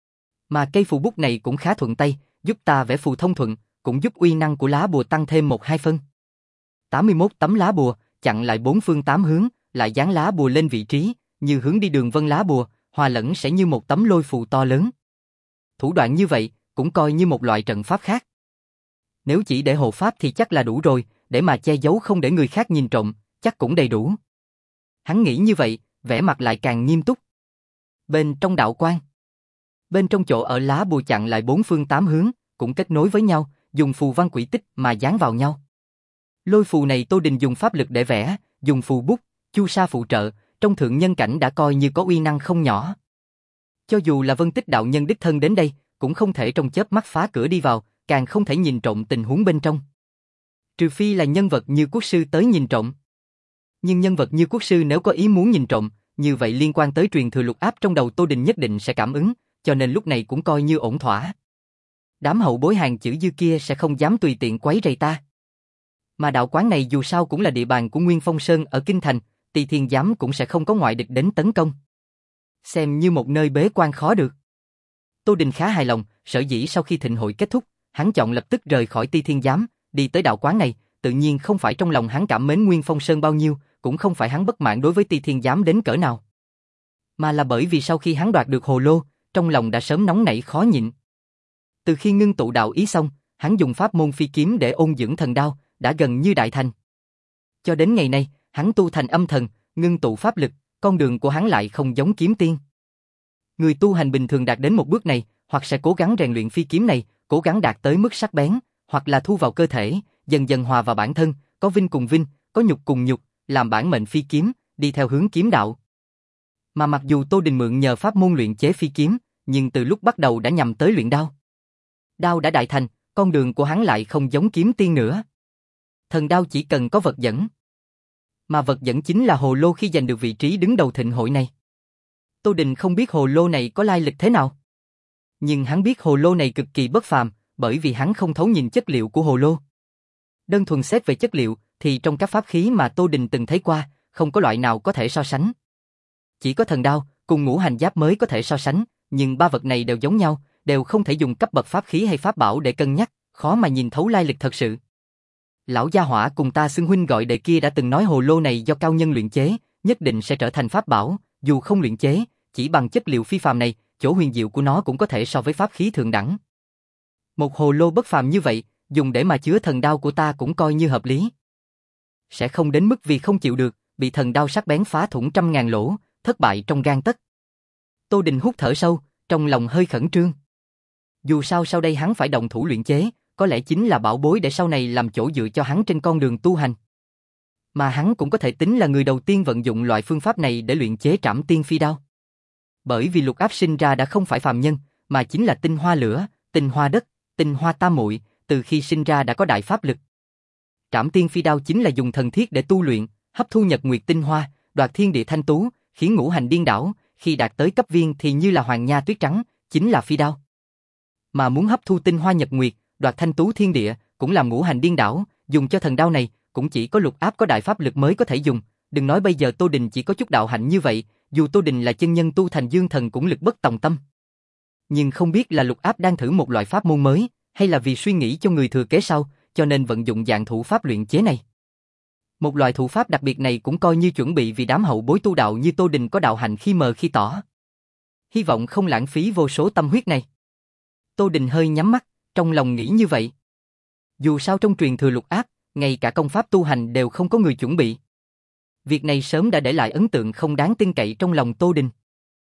Mà cây phù bút này cũng khá thuận tay, giúp ta vẽ phù thông thuận, cũng giúp uy năng của lá bùa tăng thêm một hai phân. tám mươi mốt tấm lá bùa, chặn lại bốn phương tám hướng, lại dán lá bùa lên vị trí, như hướng đi đường vân lá bùa, hòa lẫn sẽ như một tấm lôi phù to lớn. Thủ đoạn như vậy, cũng coi như một loại trận pháp khác. Nếu chỉ để hộ pháp thì chắc là đủ rồi, để mà che giấu không để người khác nhìn trộm, chắc cũng đầy đủ. Hắn nghĩ như vậy, vẻ mặt lại càng nghiêm túc. Bên trong đạo quan, bên trong chỗ ở lá bùa chặn lại bốn phương tám hướng, cũng kết nối với nhau, dùng phù văn quỷ tích mà dán vào nhau. Lôi phù này Tô Đình dùng pháp lực để vẽ, dùng phù bút, chu sa phụ trợ, trong thượng nhân cảnh đã coi như có uy năng không nhỏ. Cho dù là Vân Tích đạo nhân đích thân đến đây, cũng không thể trong chớp mắt phá cửa đi vào, càng không thể nhìn trộm tình huống bên trong. Trừ phi là nhân vật như quốc sư tới nhìn trộm. Nhưng nhân vật như quốc sư nếu có ý muốn nhìn trộm, như vậy liên quan tới truyền thừa lục áp trong đầu Tô Đình nhất định sẽ cảm ứng, cho nên lúc này cũng coi như ổn thỏa. Đám hậu bối hàng chữ dư kia sẽ không dám tùy tiện quấy rầy ta. Mà đạo quán này dù sao cũng là địa bàn của Nguyên Phong Sơn ở Kinh Thành, Tỳ Thiên Giám cũng sẽ không có ngoại địch đến tấn công. Xem như một nơi bế quan khó được. Tô Đình khá hài lòng, sở dĩ sau khi thịnh hội kết thúc, hắn chọn lập tức rời khỏi Tỳ Thiên Giám, đi tới đạo quán này, tự nhiên không phải trong lòng hắn cảm mến Nguyên Phong Sơn bao nhiêu, cũng không phải hắn bất mãn đối với Tỳ Thiên Giám đến cỡ nào. Mà là bởi vì sau khi hắn đoạt được hồ lô, trong lòng đã sớm nóng nảy khó nhịn. Từ khi ngưng tụ đạo ý xong, hắn dùng pháp môn phi kiếm để ôn dưỡng thần đao, đã gần như đại thành. Cho đến ngày nay, hắn tu thành âm thần, ngưng tụ pháp lực, con đường của hắn lại không giống kiếm tiên. Người tu hành bình thường đạt đến một bước này, hoặc sẽ cố gắng rèn luyện phi kiếm này, cố gắng đạt tới mức sắc bén, hoặc là thu vào cơ thể, dần dần hòa vào bản thân, có vinh cùng vinh, có nhục cùng nhục, làm bản mệnh phi kiếm, đi theo hướng kiếm đạo. Mà mặc dù Tô Đình mượn nhờ pháp môn luyện chế phi kiếm, nhưng từ lúc bắt đầu đã nhằm tới luyện đao. Đao đã đại thành, con đường của hắn lại không giống kiếm tiên nữa. Thần đao chỉ cần có vật dẫn. Mà vật dẫn chính là hồ lô khi giành được vị trí đứng đầu thịnh hội này. Tô Đình không biết hồ lô này có lai lịch thế nào. Nhưng hắn biết hồ lô này cực kỳ bất phàm, bởi vì hắn không thấu nhìn chất liệu của hồ lô. Đơn thuần xét về chất liệu, thì trong các pháp khí mà Tô Đình từng thấy qua, không có loại nào có thể so sánh. Chỉ có thần đao, cùng ngũ hành giáp mới có thể so sánh, nhưng ba vật này đều giống nhau, đều không thể dùng cấp bậc pháp khí hay pháp bảo để cân nhắc, khó mà nhìn thấu lai lịch thật sự. Lão gia hỏa cùng ta xưng huynh gọi đệ kia đã từng nói hồ lô này do cao nhân luyện chế, nhất định sẽ trở thành pháp bảo, dù không luyện chế, chỉ bằng chất liệu phi phàm này, chỗ huyền diệu của nó cũng có thể so với pháp khí thượng đẳng. Một hồ lô bất phàm như vậy, dùng để mà chứa thần đao của ta cũng coi như hợp lý. Sẽ không đến mức vì không chịu được, bị thần đao sắc bén phá thủng trăm ngàn lỗ, thất bại trong gang tấc. Tô Đình hút thở sâu, trong lòng hơi khẩn trương. Dù sao sau đây hắn phải động thủ luyện chế, có lẽ chính là bảo bối để sau này làm chỗ dựa cho hắn trên con đường tu hành. Mà hắn cũng có thể tính là người đầu tiên vận dụng loại phương pháp này để luyện chế Trảm Tiên Phi Đao. Bởi vì Lục Áp sinh ra đã không phải phàm nhân, mà chính là tinh hoa lửa, tinh hoa đất, tinh hoa tam muội, từ khi sinh ra đã có đại pháp lực. Trảm Tiên Phi Đao chính là dùng thần thiết để tu luyện, hấp thu nhật nguyệt tinh hoa, đoạt thiên địa thanh tú, khiến ngũ hành điên đảo, khi đạt tới cấp viên thì như là hoàng nha tuyết trắng, chính là phi đao. Mà muốn hấp thu tinh hoa nhật nguyệt, đoạt thanh tú thiên địa, cũng làm ngũ hành điên đảo, dùng cho thần đao này, cũng chỉ có Lục Áp có đại pháp lực mới có thể dùng, đừng nói bây giờ Tô Đình chỉ có chút đạo hạnh như vậy, dù Tô Đình là chân nhân tu thành dương thần cũng lực bất tòng tâm. Nhưng không biết là Lục Áp đang thử một loại pháp môn mới, hay là vì suy nghĩ cho người thừa kế sau, cho nên vận dụng dạng thủ pháp luyện chế này. Một loại thủ pháp đặc biệt này cũng coi như chuẩn bị vì đám hậu bối tu đạo như Tô Đình có đạo hạnh khi mờ khi tỏ. Hy vọng không lãng phí vô số tâm huyết này. Tô Đình hơi nhắm mắt, trong lòng nghĩ như vậy. Dù sao trong truyền thừa Lục Áp, ngay cả công pháp tu hành đều không có người chuẩn bị. Việc này sớm đã để lại ấn tượng không đáng tin cậy trong lòng Tô Đình.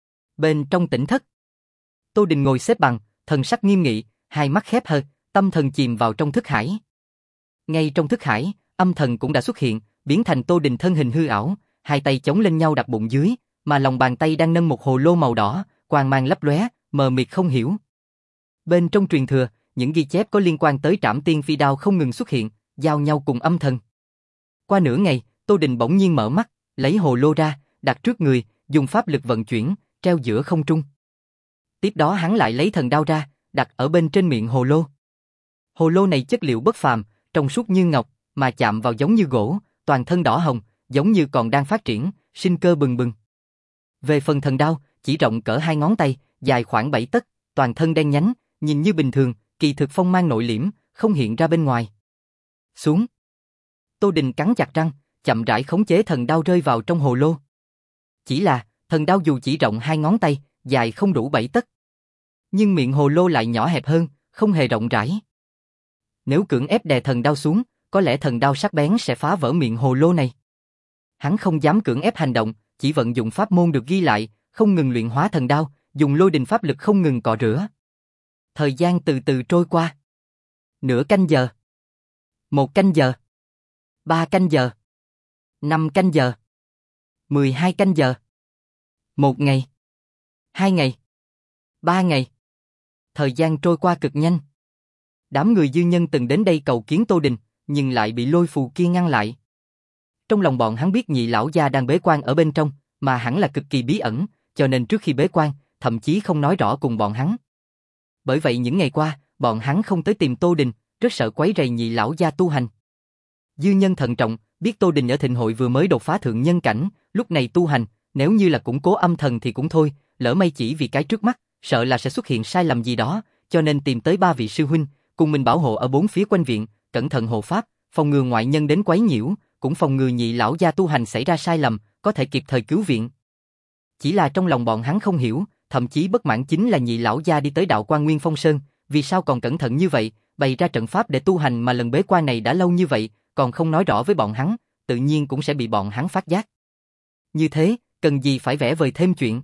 Bên trong tỉnh thất, Tô Đình ngồi xếp bằng, thần sắc nghiêm nghị, hai mắt khép hờ, tâm thần chìm vào trong thức hải. Ngay trong thức hải, âm thần cũng đã xuất hiện, biến thành Tô Đình thân hình hư ảo, hai tay chống lên nhau đặt bụng dưới, mà lòng bàn tay đang nâng một hồ lô màu đỏ, quang mang lấp lóe, mờ mịt không hiểu. Bên trong truyền thừa, những ghi chép có liên quan tới Trảm Tiên Phi Đao không ngừng xuất hiện, giao nhau cùng âm thần. Qua nửa ngày, Tô Đình bỗng nhiên mở mắt, lấy hồ lô ra, đặt trước người, dùng pháp lực vận chuyển, treo giữa không trung. Tiếp đó hắn lại lấy thần đao ra, đặt ở bên trên miệng hồ lô. Hồ lô này chất liệu bất phàm, trong suốt như ngọc, mà chạm vào giống như gỗ, toàn thân đỏ hồng, giống như còn đang phát triển, sinh cơ bừng bừng. Về phần thần đao, chỉ rộng cỡ hai ngón tay, dài khoảng bảy tấc, toàn thân đen nhánh, nhìn như bình thường, kỳ thực phong mang nội liễm, không hiện ra bên ngoài. Xuống. Tô Đình cắn chặt răng, chậm rãi khống chế thần đao rơi vào trong hồ lô. Chỉ là, thần đao dù chỉ rộng hai ngón tay, dài không đủ bảy tấc. Nhưng miệng hồ lô lại nhỏ hẹp hơn, không hề rộng rãi. Nếu cưỡng ép đè thần đao xuống, có lẽ thần đao sắc bén sẽ phá vỡ miệng hồ lô này. Hắn không dám cưỡng ép hành động, chỉ vận dụng pháp môn được ghi lại, không ngừng luyện hóa thần đao, dùng lôi đình pháp lực không ngừng cọ rửa. Thời gian từ từ trôi qua. Nửa canh giờ. Một canh giờ. Ba canh giờ. Năm canh giờ. Mười hai canh giờ. Một ngày. Hai ngày. Ba ngày. Thời gian trôi qua cực nhanh. Đám người dư nhân từng đến đây cầu kiến Tô Đình, nhưng lại bị lôi phù kia ngăn lại. Trong lòng bọn hắn biết nhị lão gia đang bế quan ở bên trong, mà hẳn là cực kỳ bí ẩn, cho nên trước khi bế quan, thậm chí không nói rõ cùng bọn hắn. Bởi vậy những ngày qua, bọn hắn không tới tìm Tô Đình, rất sợ quấy rầy nhị lão gia tu hành. Dư nhân thận trọng, biết Tô Đình ở thịnh hội vừa mới đột phá thượng nhân cảnh, lúc này tu hành, nếu như là củng cố âm thần thì cũng thôi, lỡ may chỉ vì cái trước mắt, sợ là sẽ xuất hiện sai lầm gì đó, cho nên tìm tới ba vị sư huynh, cùng mình bảo hộ ở bốn phía quanh viện, cẩn thận hộ pháp, phòng ngừa ngoại nhân đến quấy nhiễu, cũng phòng ngừa nhị lão gia tu hành xảy ra sai lầm, có thể kịp thời cứu viện. Chỉ là trong lòng bọn hắn không hiểu, thậm chí bất mãn chính là nhị lão gia đi tới đạo quan Nguyên Phong Sơn, vì sao còn cẩn thận như vậy, bày ra trận pháp để tu hành mà lần bế quan này đã lâu như vậy, còn không nói rõ với bọn hắn, tự nhiên cũng sẽ bị bọn hắn phát giác. Như thế, cần gì phải vẽ vời thêm chuyện.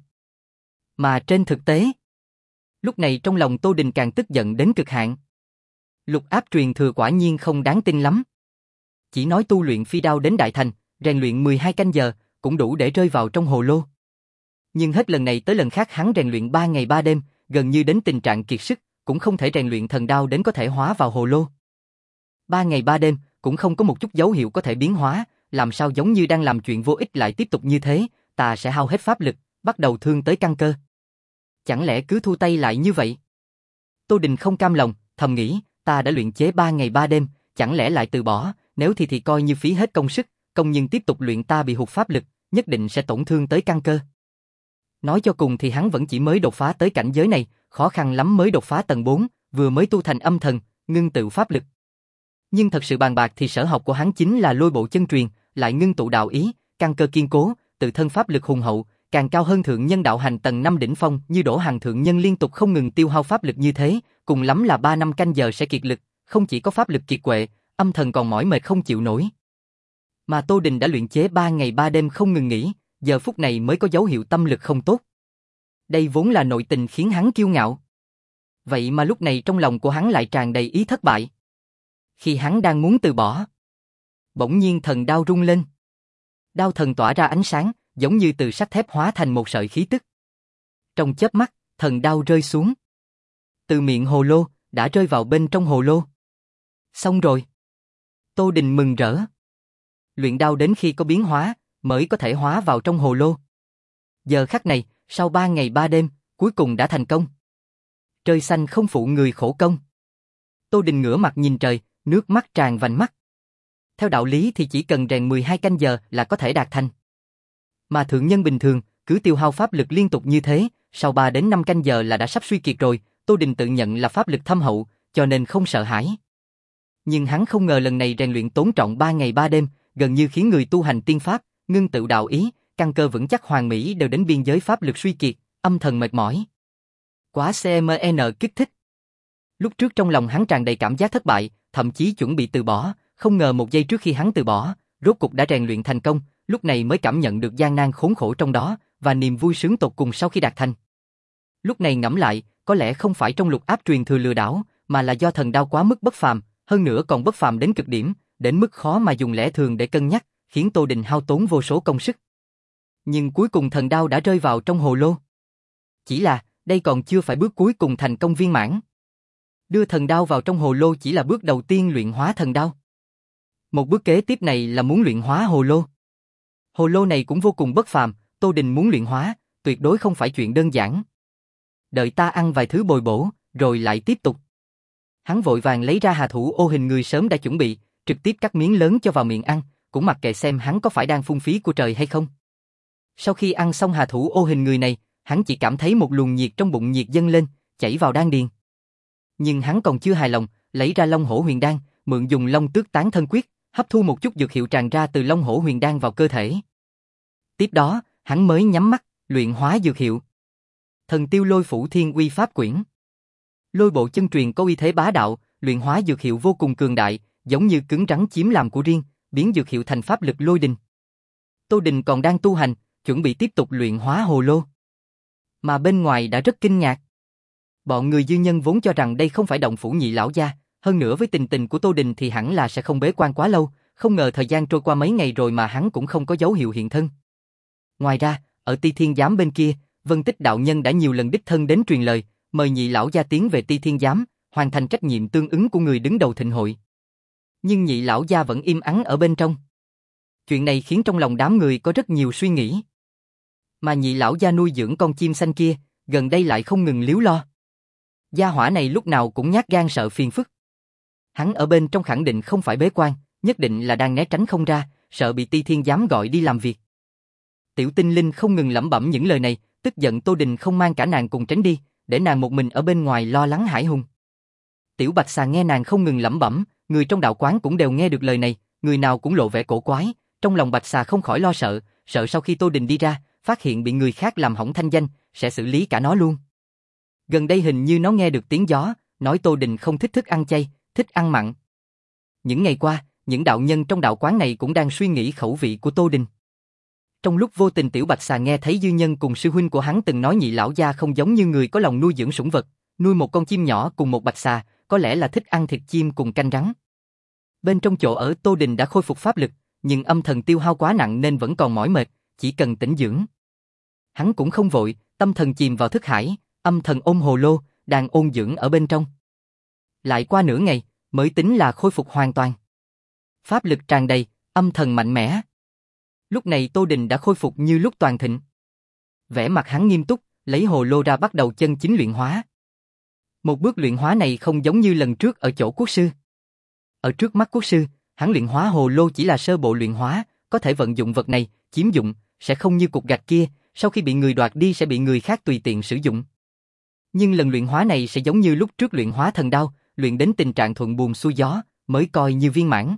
Mà trên thực tế, lúc này trong lòng Tô Đình càng tức giận đến cực hạn. Lục Áp truyền thừa quả nhiên không đáng tin lắm. Chỉ nói tu luyện phi đao đến đại thành, rèn luyện mười hai canh giờ, cũng đủ để rơi vào trong hồ lô. Nhưng hết lần này tới lần khác hắn rèn luyện ba ngày ba đêm, gần như đến tình trạng kiệt sức, cũng không thể rèn luyện thần đao đến có thể hóa vào hồ lô. Ba ngày ba đêm, cũng không có một chút dấu hiệu có thể biến hóa, làm sao giống như đang làm chuyện vô ích lại tiếp tục như thế, ta sẽ hao hết pháp lực, bắt đầu thương tới căn cơ. Chẳng lẽ cứ thu tay lại như vậy? Tô Đình không cam lòng, thầm nghĩ, ta đã luyện chế ba ngày ba đêm, chẳng lẽ lại từ bỏ, nếu thì thì coi như phí hết công sức, công nhưng tiếp tục luyện ta bị hụt pháp lực, nhất định sẽ tổn thương tới căn cơ. Nói cho cùng thì hắn vẫn chỉ mới đột phá tới cảnh giới này, khó khăn lắm mới đột phá tầng bốn, vừa mới tu thành âm thần, ngưng tụ pháp lực. Nhưng thật sự bàn bạc thì sở học của hắn chính là lôi bộ chân truyền, lại ngưng tụ đạo ý, căn cơ kiên cố, tự thân pháp lực hùng hậu, càng cao hơn thượng nhân đạo hành tầng năm đỉnh phong như Đỗ Hằng thượng nhân liên tục không ngừng tiêu hao pháp lực như thế, cùng lắm là ba năm canh giờ sẽ kiệt lực, không chỉ có pháp lực kiệt quệ, âm thần còn mỏi mệt không chịu nổi. Mà Tô Đình đã luyện chế ba ngày ba đêm không ngừng nghỉ, giờ phút này mới có dấu hiệu tâm lực không tốt. Đây vốn là nội tình khiến hắn kiêu ngạo. Vậy mà lúc này trong lòng của hắn lại tràn đầy ý thất bại. Khi hắn đang muốn từ bỏ, bỗng nhiên thần đao rung lên. Đao thần tỏa ra ánh sáng, giống như từ sắt thép hóa thành một sợi khí tức. Trong chớp mắt, thần đao rơi xuống. Từ miệng hồ lô, đã rơi vào bên trong hồ lô. Xong rồi. Tô Đình mừng rỡ. Luyện đao đến khi có biến hóa, mới có thể hóa vào trong hồ lô. Giờ khắc này, sau ba ngày ba đêm, cuối cùng đã thành công. Trời xanh không phụ người khổ công. Tô Đình ngửa mặt nhìn trời, nước mắt tràn vành mắt. Theo đạo lý thì chỉ cần rèn mười hai canh giờ là có thể đạt thành. Mà thượng nhân bình thường, cứ tiêu hao pháp lực liên tục như thế, sau ba đến năm canh giờ là đã sắp suy kiệt rồi. Tô Đình tự nhận là pháp lực thâm hậu, cho nên không sợ hãi. Nhưng hắn không ngờ lần này rèn luyện tốn trọn ba ngày ba đêm, gần như khiến người tu hành tiên pháp, ngưng tự đạo ý, căn cơ vững chắc hoàn mỹ đều đến biên giới pháp lực suy kiệt, âm thần mệt mỏi. Quá xê em en kích thích. Lúc trước trong lòng hắn tràn đầy cảm giác thất bại, thậm chí chuẩn bị từ bỏ, không ngờ một giây trước khi hắn từ bỏ, rốt cục đã rèn luyện thành công, lúc này mới cảm nhận được gian nan khốn khổ trong đó, và niềm vui sướng tột cùng sau khi đạt thành. Lúc này ngẫm lại, có lẽ không phải trong lục áp truyền thừa lừa đảo, mà là do thần đao quá mức bất phàm, hơn nữa còn bất phàm đến cực điểm, đến mức khó mà dùng lẽ thường để cân nhắc, khiến Tô Đình hao tốn vô số công sức. Nhưng cuối cùng thần đao đã rơi vào trong hồ lô. Chỉ là, đây còn chưa phải bước cuối cùng thành công viên mãn. Đưa thần đao vào trong hồ lô chỉ là bước đầu tiên luyện hóa thần đao. Một bước kế tiếp này là muốn luyện hóa hồ lô. Hồ lô này cũng vô cùng bất phàm, Tô Đình muốn luyện hóa, tuyệt đối không phải chuyện đơn giản. Đợi ta ăn vài thứ bồi bổ, rồi lại tiếp tục. Hắn vội vàng lấy ra hà thủ ô hình người sớm đã chuẩn bị, trực tiếp cắt miếng lớn cho vào miệng ăn, cũng mặc kệ xem hắn có phải đang phung phí của trời hay không. Sau khi ăn xong hà thủ ô hình người này, hắn chỉ cảm thấy một luồng nhiệt trong bụng nhiệt dâng lên, chảy vào đan điền. Nhưng hắn còn chưa hài lòng, lấy ra Long Hổ Huyền Đan, mượn dùng Long Tước Tán Thân Quyết, hấp thu một chút dược hiệu tràn ra từ Long Hổ Huyền Đan vào cơ thể. Tiếp đó, hắn mới nhắm mắt, luyện hóa dược hiệu. Thần Tiêu Lôi Phủ Thiên Uy Pháp Quyển. Lôi bộ chân truyền có uy thế bá đạo, luyện hóa dược hiệu vô cùng cường đại, giống như cứng rắn chiếm làm của riêng, biến dược hiệu thành pháp lực lôi đình. Tô Đình còn đang tu hành, chuẩn bị tiếp tục luyện hóa hồ lô. Mà bên ngoài đã rất kinh ngạc. Bọn người dư nhân vốn cho rằng đây không phải động phủ Nhị lão gia, hơn nữa với tình tình của Tô Đình thì hẳn là sẽ không bế quan quá lâu, không ngờ thời gian trôi qua mấy ngày rồi mà hắn cũng không có dấu hiệu hiện thân. Ngoài ra, ở Ti Thiên Giám bên kia, Vân Tích đạo nhân đã nhiều lần đích thân đến truyền lời, mời Nhị lão gia tiến về Ti Thiên Giám, hoàn thành trách nhiệm tương ứng của người đứng đầu thịnh hội. Nhưng Nhị lão gia vẫn im ắng ở bên trong. Chuyện này khiến trong lòng đám người có rất nhiều suy nghĩ. Mà Nhị lão gia nuôi dưỡng con chim xanh kia, gần đây lại không ngừng líu lo. Gia hỏa này lúc nào cũng nhát gan sợ phiền phức. Hắn ở bên trong khẳng định không phải bế quan, nhất định là đang né tránh không ra, sợ bị Ti Thiên Giám gọi đi làm việc. Tiểu Tinh Linh không ngừng lẩm bẩm những lời này, tức giận Tô Đình không mang cả nàng cùng tránh đi, để nàng một mình ở bên ngoài lo lắng hãi hùng. Tiểu Bạch Xà nghe nàng không ngừng lẩm bẩm, người trong đạo quán cũng đều nghe được lời này, người nào cũng lộ vẻ cổ quái, trong lòng Bạch Xà không khỏi lo sợ, sợ sau khi Tô Đình đi ra, phát hiện bị người khác làm hỏng thanh danh, sẽ xử lý cả nó luôn. Gần đây hình như nó nghe được tiếng gió, nói Tô Đình không thích thức ăn chay, thích ăn mặn. Những ngày qua, những đạo nhân trong đạo quán này cũng đang suy nghĩ khẩu vị của Tô Đình. Trong lúc vô tình Tiểu Bạch Xà nghe thấy dư nhân cùng sư huynh của hắn từng nói Nhị lão gia không giống như người có lòng nuôi dưỡng sủng vật, nuôi một con chim nhỏ cùng một bạch xà, có lẽ là thích ăn thịt chim cùng canh rắn. Bên trong chỗ ở Tô Đình đã khôi phục pháp lực, nhưng âm thần tiêu hao quá nặng nên vẫn còn mỏi mệt, chỉ cần tĩnh dưỡng. Hắn cũng không vội, tâm thần chìm vào thức hải, âm thần ôm hồ lô, đang ôn dưỡng ở bên trong. Lại qua nửa ngày, mới tính là khôi phục hoàn toàn. Pháp lực tràn đầy, âm thần mạnh mẽ. Lúc này Tô Đình đã khôi phục như lúc toàn thịnh. Vẻ mặt hắn nghiêm túc, lấy hồ lô ra bắt đầu chân chính luyện hóa. Một bước luyện hóa này không giống như lần trước ở chỗ quốc sư. Ở trước mắt quốc sư, hắn luyện hóa hồ lô chỉ là sơ bộ luyện hóa, có thể vận dụng vật này, chiếm dụng, sẽ không như cục gạch kia, sau khi bị người đoạt đi sẽ bị người khác tùy tiện sử dụng. Nhưng lần luyện hóa này sẽ giống như lúc trước luyện hóa thần đao, luyện đến tình trạng thuận buồm xuôi gió, mới coi như viên mãn.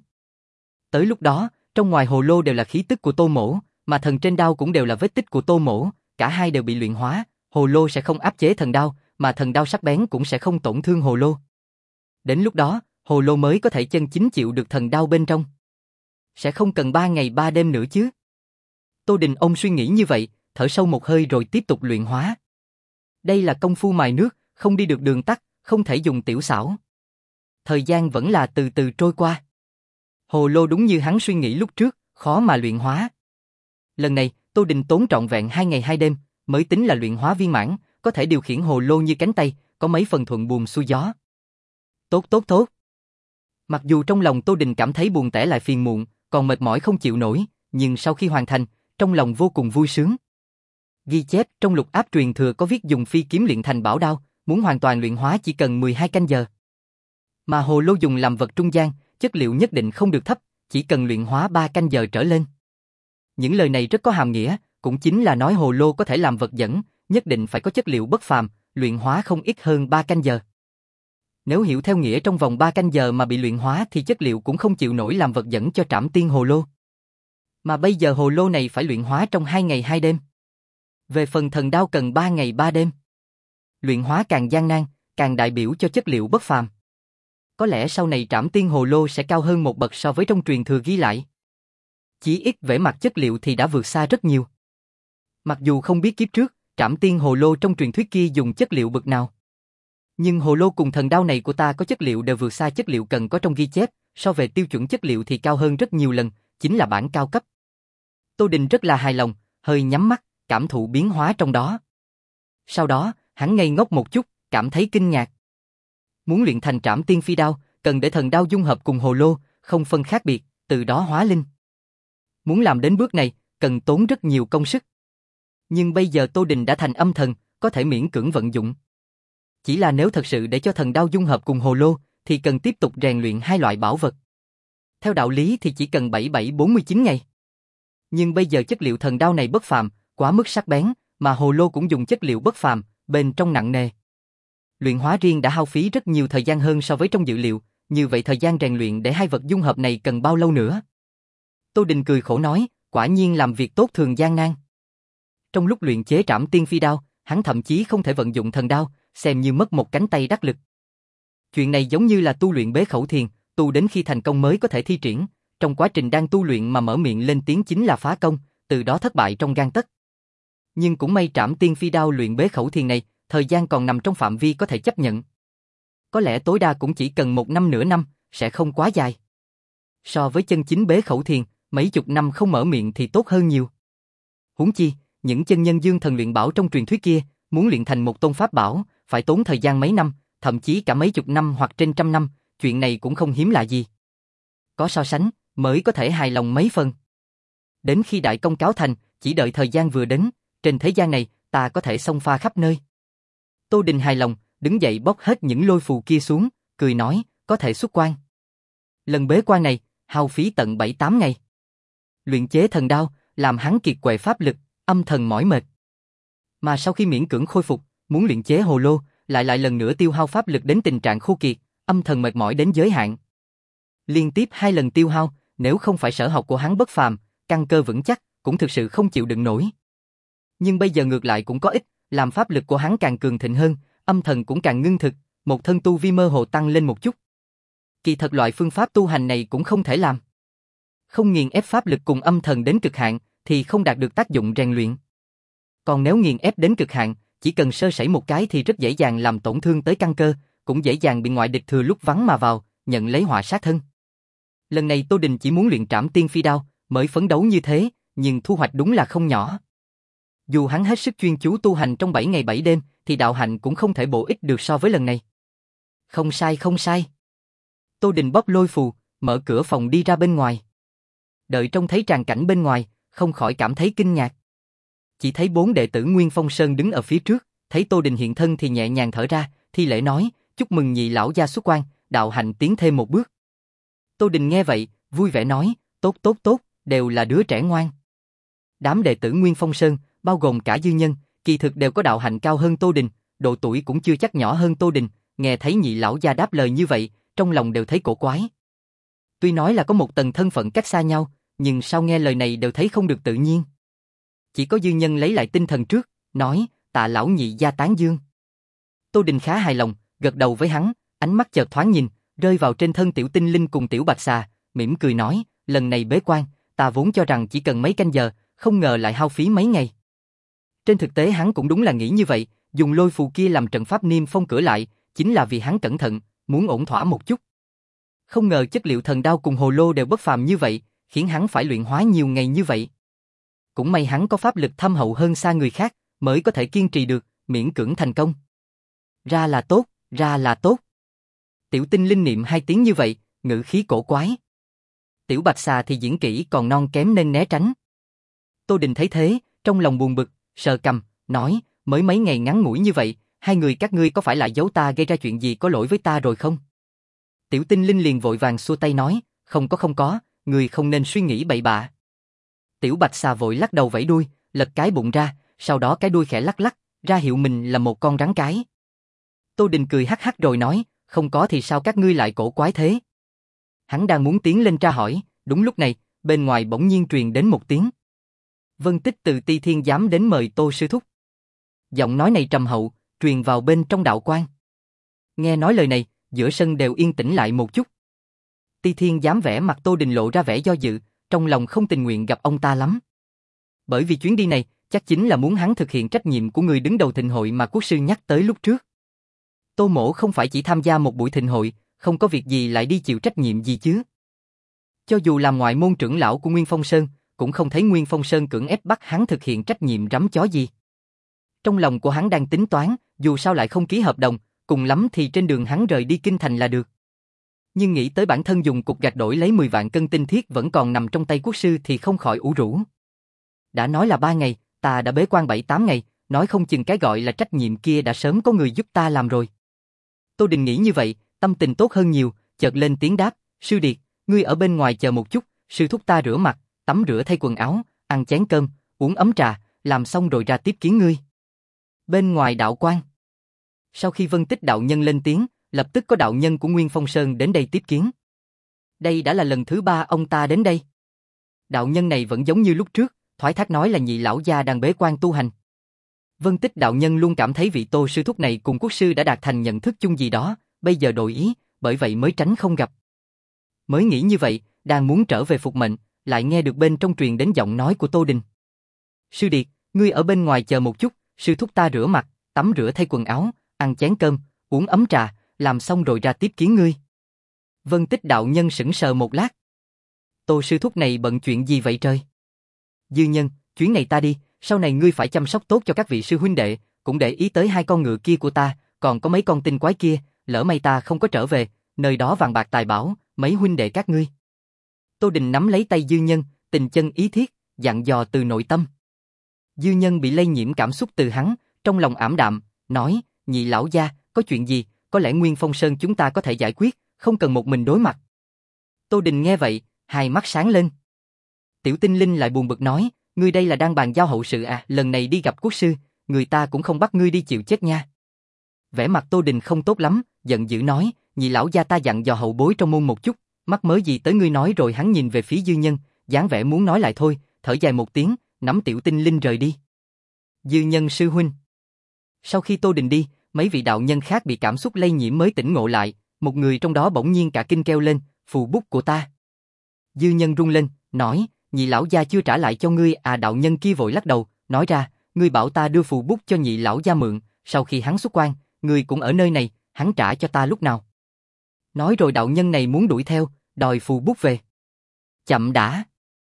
Tới lúc đó, trong ngoài hồ lô đều là khí tức của Tô Mỗ, mà thần trên đao cũng đều là vết tích của Tô Mỗ, cả hai đều bị luyện hóa, hồ lô sẽ không áp chế thần đao, mà thần đao sắc bén cũng sẽ không tổn thương hồ lô. Đến lúc đó, hồ lô mới có thể chân chính chịu được thần đao bên trong. Sẽ không cần ba ngày ba đêm nữa chứ. Tô Đình ông suy nghĩ như vậy, thở sâu một hơi rồi tiếp tục luyện hóa. Đây là công phu mài nước, không đi được đường tắt, không thể dùng tiểu xảo. Thời gian vẫn là từ từ trôi qua. Hồ lô đúng như hắn suy nghĩ lúc trước, khó mà luyện hóa. Lần này, Tô Đình tốn trọn vẹn hai ngày hai đêm, mới tính là luyện hóa viên mãn, có thể điều khiển hồ lô như cánh tay, có mấy phần thuận buồm xuôi gió. Tốt tốt tốt. Mặc dù trong lòng Tô Đình cảm thấy buồn tẻ lại phiền muộn, còn mệt mỏi không chịu nổi, nhưng sau khi hoàn thành, trong lòng vô cùng vui sướng. Ghi chép trong lục áp truyền thừa có viết dùng phi kiếm luyện thành bảo đao, muốn hoàn toàn luyện hóa chỉ cần mười hai canh giờ. Mà hồ lô dùng làm vật trung gian, chất liệu nhất định không được thấp, chỉ cần luyện hóa ba canh giờ trở lên. Những lời này rất có hàm nghĩa, cũng chính là nói hồ lô có thể làm vật dẫn, nhất định phải có chất liệu bất phàm, luyện hóa không ít hơn ba canh giờ. Nếu hiểu theo nghĩa trong vòng ba canh giờ mà bị luyện hóa thì chất liệu cũng không chịu nổi làm vật dẫn cho Trảm Tiên hồ lô. Mà bây giờ hồ lô này phải luyện hóa trong hai ngày hai đêm. Về phần thần đao cần ba ngày ba đêm. Luyện hóa càng gian nan, càng đại biểu cho chất liệu bất phàm. Có lẽ sau này Trảm Tiên hồ lô sẽ cao hơn một bậc so với trong truyền thừa ghi lại. Chỉ ít về mặt chất liệu thì đã vượt xa rất nhiều. Mặc dù không biết kiếp trước, Trảm Tiên hồ lô trong truyền thuyết kia dùng chất liệu bậc nào. Nhưng hồ lô cùng thần đao này của ta có chất liệu đều vượt xa chất liệu cần có trong ghi chép, so về tiêu chuẩn chất liệu thì cao hơn rất nhiều lần, chính là bản cao cấp. Tô Đình rất là hài lòng, hơi nhắm mắt, cảm thụ biến hóa trong đó. Sau đó, hắn ngây ngốc một chút, cảm thấy kinh ngạc. Muốn luyện thành Trảm Tiên phi đao, cần để thần đao dung hợp cùng hồ lô, không phân khác biệt, từ đó hóa linh. Muốn làm đến bước này, cần tốn rất nhiều công sức. Nhưng bây giờ Tô Đình đã thành âm thần, có thể miễn cưỡng vận dụng. Chỉ là nếu thật sự để cho thần đao dung hợp cùng hồ lô, thì cần tiếp tục rèn luyện hai loại bảo vật. Theo đạo lý thì chỉ cần bảy bảy bốn mươi chín ngày. Nhưng bây giờ chất liệu thần đao này bất phàm, quá mức sắc bén, mà hồ lô cũng dùng chất liệu bất phàm, bên trong nặng nề. Luyện hóa riêng đã hao phí rất nhiều thời gian hơn so với trong dự liệu, như vậy thời gian rèn luyện để hai vật dung hợp này cần bao lâu nữa? Tô Đình cười khổ nói, quả nhiên làm việc tốt thường gian nan. Trong lúc luyện chế Trảm Tiên phi đao, hắn thậm chí không thể vận dụng thần đao, xem như mất một cánh tay đắc lực. Chuyện này giống như là tu luyện bế khẩu thiền, tu đến khi thành công mới có thể thi triển, trong quá trình đang tu luyện mà mở miệng lên tiếng chính là phá công, từ đó thất bại trong gang tấc. Nhưng cũng may Trảm Tiên phi đao luyện bế khẩu thiền này, thời gian còn nằm trong phạm vi có thể chấp nhận. Có lẽ tối đa cũng chỉ cần một năm nửa năm, sẽ không quá dài. So với chân chính bế khẩu thiền, mấy chục năm không mở miệng thì tốt hơn nhiều. Huống chi, những chân nhân dương thần luyện bảo trong truyền thuyết kia, muốn luyện thành một tôn pháp bảo, phải tốn thời gian mấy năm, thậm chí cả mấy chục năm hoặc trên trăm năm, chuyện này cũng không hiếm lạ gì. Có so sánh, mới có thể hài lòng mấy phần. Đến khi đại công cáo thành, chỉ đợi thời gian vừa đến, trên thế gian này, ta có thể xông pha khắp nơi. Tô Đình hài lòng, đứng dậy bóc hết những lôi phù kia xuống, cười nói, có thể xuất quan. Lần bế quan này, hao phí tận bảy tám ngày. Luyện chế thần đao, làm hắn kiệt quệ pháp lực, âm thần mỏi mệt. Mà sau khi miễn cưỡng khôi phục, muốn luyện chế hồ lô, lại lại lần nữa tiêu hao pháp lực đến tình trạng khô kiệt, âm thần mệt mỏi đến giới hạn. Liên tiếp hai lần tiêu hao, nếu không phải sở học của hắn bất phàm, căn cơ vững chắc, cũng thực sự không chịu đựng nổi. Nhưng bây giờ ngược lại cũng có ích, làm pháp lực của hắn càng cường thịnh hơn, âm thần cũng càng ngưng thực, một thân tu vi mơ hồ tăng lên một chút. Kỳ thật loại phương pháp tu hành này cũng không thể làm. Không nghiền ép pháp lực cùng âm thần đến cực hạn, thì không đạt được tác dụng rèn luyện. Còn nếu nghiền ép đến cực hạn, chỉ cần sơ sẩy một cái thì rất dễ dàng làm tổn thương tới căn cơ, cũng dễ dàng bị ngoại địch thừa lúc vắng mà vào, nhận lấy họa sát thân. Lần này Tô Đình chỉ muốn luyện Trảm Tiên phi đao, mới phấn đấu như thế, nhưng thu hoạch đúng là không nhỏ. Dù hắn hết sức chuyên chú tu hành trong bảy ngày bảy đêm, thì đạo hạnh cũng không thể bổ ích được so với lần này. Không sai không sai. Tô Đình bóp lôi phù, mở cửa phòng đi ra bên ngoài. Đợi trông thấy tràng cảnh bên ngoài, không khỏi cảm thấy kinh ngạc. Chỉ thấy bốn đệ tử Nguyên Phong Sơn đứng ở phía trước, thấy Tô Đình hiện thân thì nhẹ nhàng thở ra, thi lễ nói, chúc mừng nhị lão gia xuất quan, đạo hạnh tiến thêm một bước. Tô Đình nghe vậy, vui vẻ nói, tốt tốt tốt, đều là đứa trẻ ngoan. Đám đệ tử Nguyên Phong Sơn, bao gồm cả dư nhân, kỳ thực đều có đạo hạnh cao hơn Tô Đình, độ tuổi cũng chưa chắc nhỏ hơn Tô Đình, nghe thấy nhị lão gia đáp lời như vậy, trong lòng đều thấy cổ quái. Tuy nói là có một tầng thân phận cách xa nhau, nhưng sau nghe lời này đều thấy không được tự nhiên. Chỉ có dư nhân lấy lại tinh thần trước, nói, tạ lão nhị gia tán dương. Tô Đình khá hài lòng, gật đầu với hắn, ánh mắt chợt thoáng nhìn, rơi vào trên thân tiểu tinh linh cùng tiểu bạch xà, mỉm cười nói, lần này bế quan, ta vốn cho rằng chỉ cần mấy canh giờ, không ngờ lại hao phí mấy ngày. Trên thực tế hắn cũng đúng là nghĩ như vậy, dùng lôi phù kia làm trận pháp niêm phong cửa lại, chính là vì hắn cẩn thận, muốn ổn thỏa một chút. Không ngờ chất liệu thần đao cùng hồ lô đều bất phàm như vậy, khiến hắn phải luyện hóa nhiều ngày như vậy. Cũng may hắn có pháp lực thâm hậu hơn xa người khác, mới có thể kiên trì được, miễn cưỡng thành công. Ra là tốt, ra là tốt. Tiểu tinh linh niệm hai tiếng như vậy, ngữ khí cổ quái. Tiểu Bạch Xà thì diễn kỹ còn non kém nên né tránh. Tô Đình thấy thế, trong lòng buồn bực, sờ cằm, nói, mới mấy ngày ngắn ngủi như vậy, hai người các ngươi có phải lại giấu ta gây ra chuyện gì có lỗi với ta rồi không? Tiểu Tinh Linh liền vội vàng xua tay nói, không có không có, người không nên suy nghĩ bậy bạ. Tiểu Bạch Xà vội lắc đầu vẫy đuôi, lật cái bụng ra, sau đó cái đuôi khẽ lắc lắc, ra hiệu mình là một con rắn cái. Tô Đình cười hắc hắc rồi nói, không có thì sao các ngươi lại cổ quái thế? Hắn đang muốn tiến lên tra hỏi, đúng lúc này, bên ngoài bỗng nhiên truyền đến một tiếng. Vân Tích từ Ti Thiên Giám đến mời Tô sư thúc. Giọng nói này trầm hậu, truyền vào bên trong đạo quan. Nghe nói lời này, giữa sân đều yên tĩnh lại một chút. Ti Thiên Giám vẻ mặt Tô Đình lộ ra vẻ do dự, trong lòng không tình nguyện gặp ông ta lắm. Bởi vì chuyến đi này, chắc chính là muốn hắn thực hiện trách nhiệm của người đứng đầu thịnh hội mà quốc sư nhắc tới lúc trước. Tô Mỗ không phải chỉ tham gia một buổi thịnh hội, không có việc gì lại đi chịu trách nhiệm gì chứ. Cho dù làm ngoại môn trưởng lão của Nguyên Phong Sơn, cũng không thấy Nguyên Phong Sơn cưỡng ép bắt hắn thực hiện trách nhiệm rắm chó gì. Trong lòng của hắn đang tính toán, dù sao lại không ký hợp đồng, cùng lắm thì trên đường hắn rời đi kinh thành là được. Nhưng nghĩ tới bản thân dùng cục gạch đổi lấy mười vạn cân tinh thiết vẫn còn nằm trong tay quốc sư thì không khỏi ủ rũ. Đã nói là ba ngày, ta đã bế quan bảy tám ngày, nói không chừng cái gọi là trách nhiệm kia đã sớm có người giúp ta làm rồi. Tô Đình nghĩ như vậy, tâm tình tốt hơn nhiều, chợt lên tiếng đáp, sư điệt, ngươi ở bên ngoài chờ một chút, sư thúc ta rửa mặt, tắm rửa thay quần áo, ăn chén cơm, uống ấm trà, làm xong rồi ra tiếp kiến ngươi. Bên ngoài đạo quan. Sau khi Vân Tích đạo nhân lên tiếng, lập tức có đạo nhân của Nguyên Phong Sơn đến đây tiếp kiến. Đây đã là lần thứ ba ông ta đến đây. Đạo nhân này vẫn giống như lúc trước, thoái thác nói là nhị lão gia đang bế quan tu hành. Vân Tích đạo nhân luôn cảm thấy vị Tô sư thúc này cùng quốc sư đã đạt thành nhận thức chung gì đó, bây giờ đổi ý, bởi vậy mới tránh không gặp. Mới nghĩ như vậy, đang muốn trở về phục mệnh, lại nghe được bên trong truyền đến giọng nói của Tô Đình. Sư điệt, ngươi ở bên ngoài chờ một chút, sư thúc ta rửa mặt, tắm rửa thay quần áo, ăn chén cơm, uống ấm trà, làm xong rồi ra tiếp kiến ngươi. Vân Tích đạo nhân sững sờ một lát. Tô sư thúc này bận chuyện gì vậy trời? Dư Nhân, chuyến này ta đi, sau này ngươi phải chăm sóc tốt cho các vị sư huynh đệ, cũng để ý tới hai con ngựa kia của ta, còn có mấy con tinh quái kia, lỡ may ta không có trở về, nơi đó vàng bạc tài bảo, mấy huynh đệ các ngươi. Tô Đình nắm lấy tay Dư Nhân, tình chân ý thiết, dặn dò từ nội tâm. Dư Nhân bị lây nhiễm cảm xúc từ hắn, trong lòng ảm đạm, nói, nhị lão gia, có chuyện gì, có lẽ Nguyên Phong Sơn chúng ta có thể giải quyết, không cần một mình đối mặt. Tô Đình nghe vậy, hai mắt sáng lên. Tiểu Tinh Linh lại buồn bực nói, ngươi đây là đang bàn giao hậu sự à, lần này đi gặp quốc sư, người ta cũng không bắt ngươi đi chịu chết nha. Vẻ mặt Tô Đình không tốt lắm, giận dữ nói, nhị lão gia ta dặn dò hậu bối trong môn một chút, mắc mớ gì tới ngươi nói rồi. Hắn nhìn về phía Dư Nhân, dáng vẻ muốn nói lại thôi, thở dài một tiếng, nắm Tiểu Tinh Linh rời đi. Dư Nhân sư huynh. Sau khi Tô Đình đi, mấy vị đạo nhân khác bị cảm xúc lây nhiễm mới tỉnh ngộ lại, một người trong đó bỗng nhiên cả kinh kêu lên, phù bút của ta. Dư Nhân run lên, nói, nhị lão gia chưa trả lại cho ngươi à? Đạo nhân kia vội lắc đầu, nói ra, ngươi bảo ta đưa phù bút cho nhị lão gia mượn, sau khi hắn xuất quan, ngươi cũng ở nơi này, hắn trả cho ta lúc nào? Nói rồi đạo nhân này muốn đuổi theo, đòi phù bút về. Chậm đã.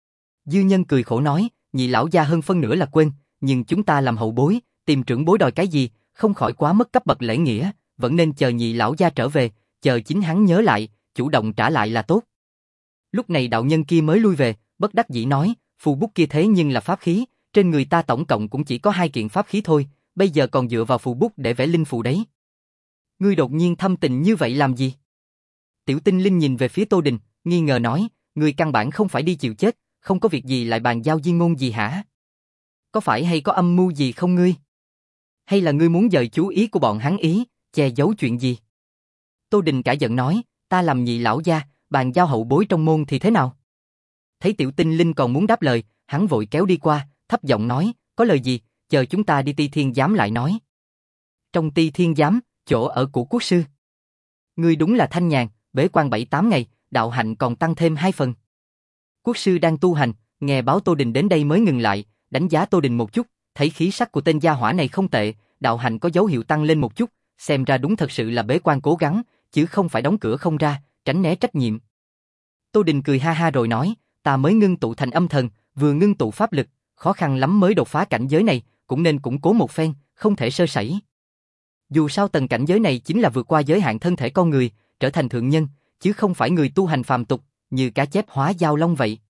Dư Nhân cười khổ nói, nhị lão gia hơn phân nửa là quên, nhưng chúng ta làm hậu bối, tìm trưởng bối đòi cái gì, không khỏi quá mất cấp bậc lễ nghĩa, vẫn nên chờ nhị lão gia trở về, chờ chính hắn nhớ lại, chủ động trả lại là tốt. Lúc này đạo nhân kia mới lui về, bất đắc dĩ nói, phù bút kia thế nhưng là pháp khí, trên người ta tổng cộng cũng chỉ có hai kiện pháp khí thôi, bây giờ còn dựa vào phù bút để vẽ linh phù đấy. Ngươi đột nhiên thâm tình như vậy làm gì? Tiểu Tinh Linh nhìn về phía Tô Đình, nghi ngờ nói, ngươi căn bản không phải đi chịu chết, không có việc gì lại bàn giao di ngôn gì hả? Có phải hay có âm mưu gì không ngươi? Hay là ngươi muốn dời chú ý của bọn hắn ý, che giấu chuyện gì? Tô Đình cả giận nói, ta làm nhị lão gia, bàn giao hậu bối trong môn thì thế nào? Thấy Tiểu Tinh Linh còn muốn đáp lời, hắn vội kéo đi qua, thấp giọng nói, có lời gì, chờ chúng ta đi Ti Thiên Giám lại nói. Trong Ti Thiên Giám, chỗ ở của quốc sư. Ngươi đúng là thanh nhàn, bế quan bảy tám ngày, đạo hạnh còn tăng thêm hai phần. Quốc sư đang tu hành, nghe báo Tô Đình đến đây mới ngừng lại, đánh giá Tô Đình một chút, thấy khí sắc của tên gia hỏa này không tệ, đạo hạnh có dấu hiệu tăng lên một chút, xem ra đúng thật sự là bế quan cố gắng, chứ không phải đóng cửa không ra, tránh né trách nhiệm. Tô Đình cười ha ha rồi nói, ta mới ngưng tụ thành âm thần, vừa ngưng tụ pháp lực, khó khăn lắm mới đột phá cảnh giới này, cũng nên củng cố một phen, không thể sơ sẩy. Dù sao tầng cảnh giới này chính là vượt qua giới hạn thân thể con người, trở thành thượng nhân, chứ không phải người tu hành phàm tục, như cá chép hóa giao long vậy.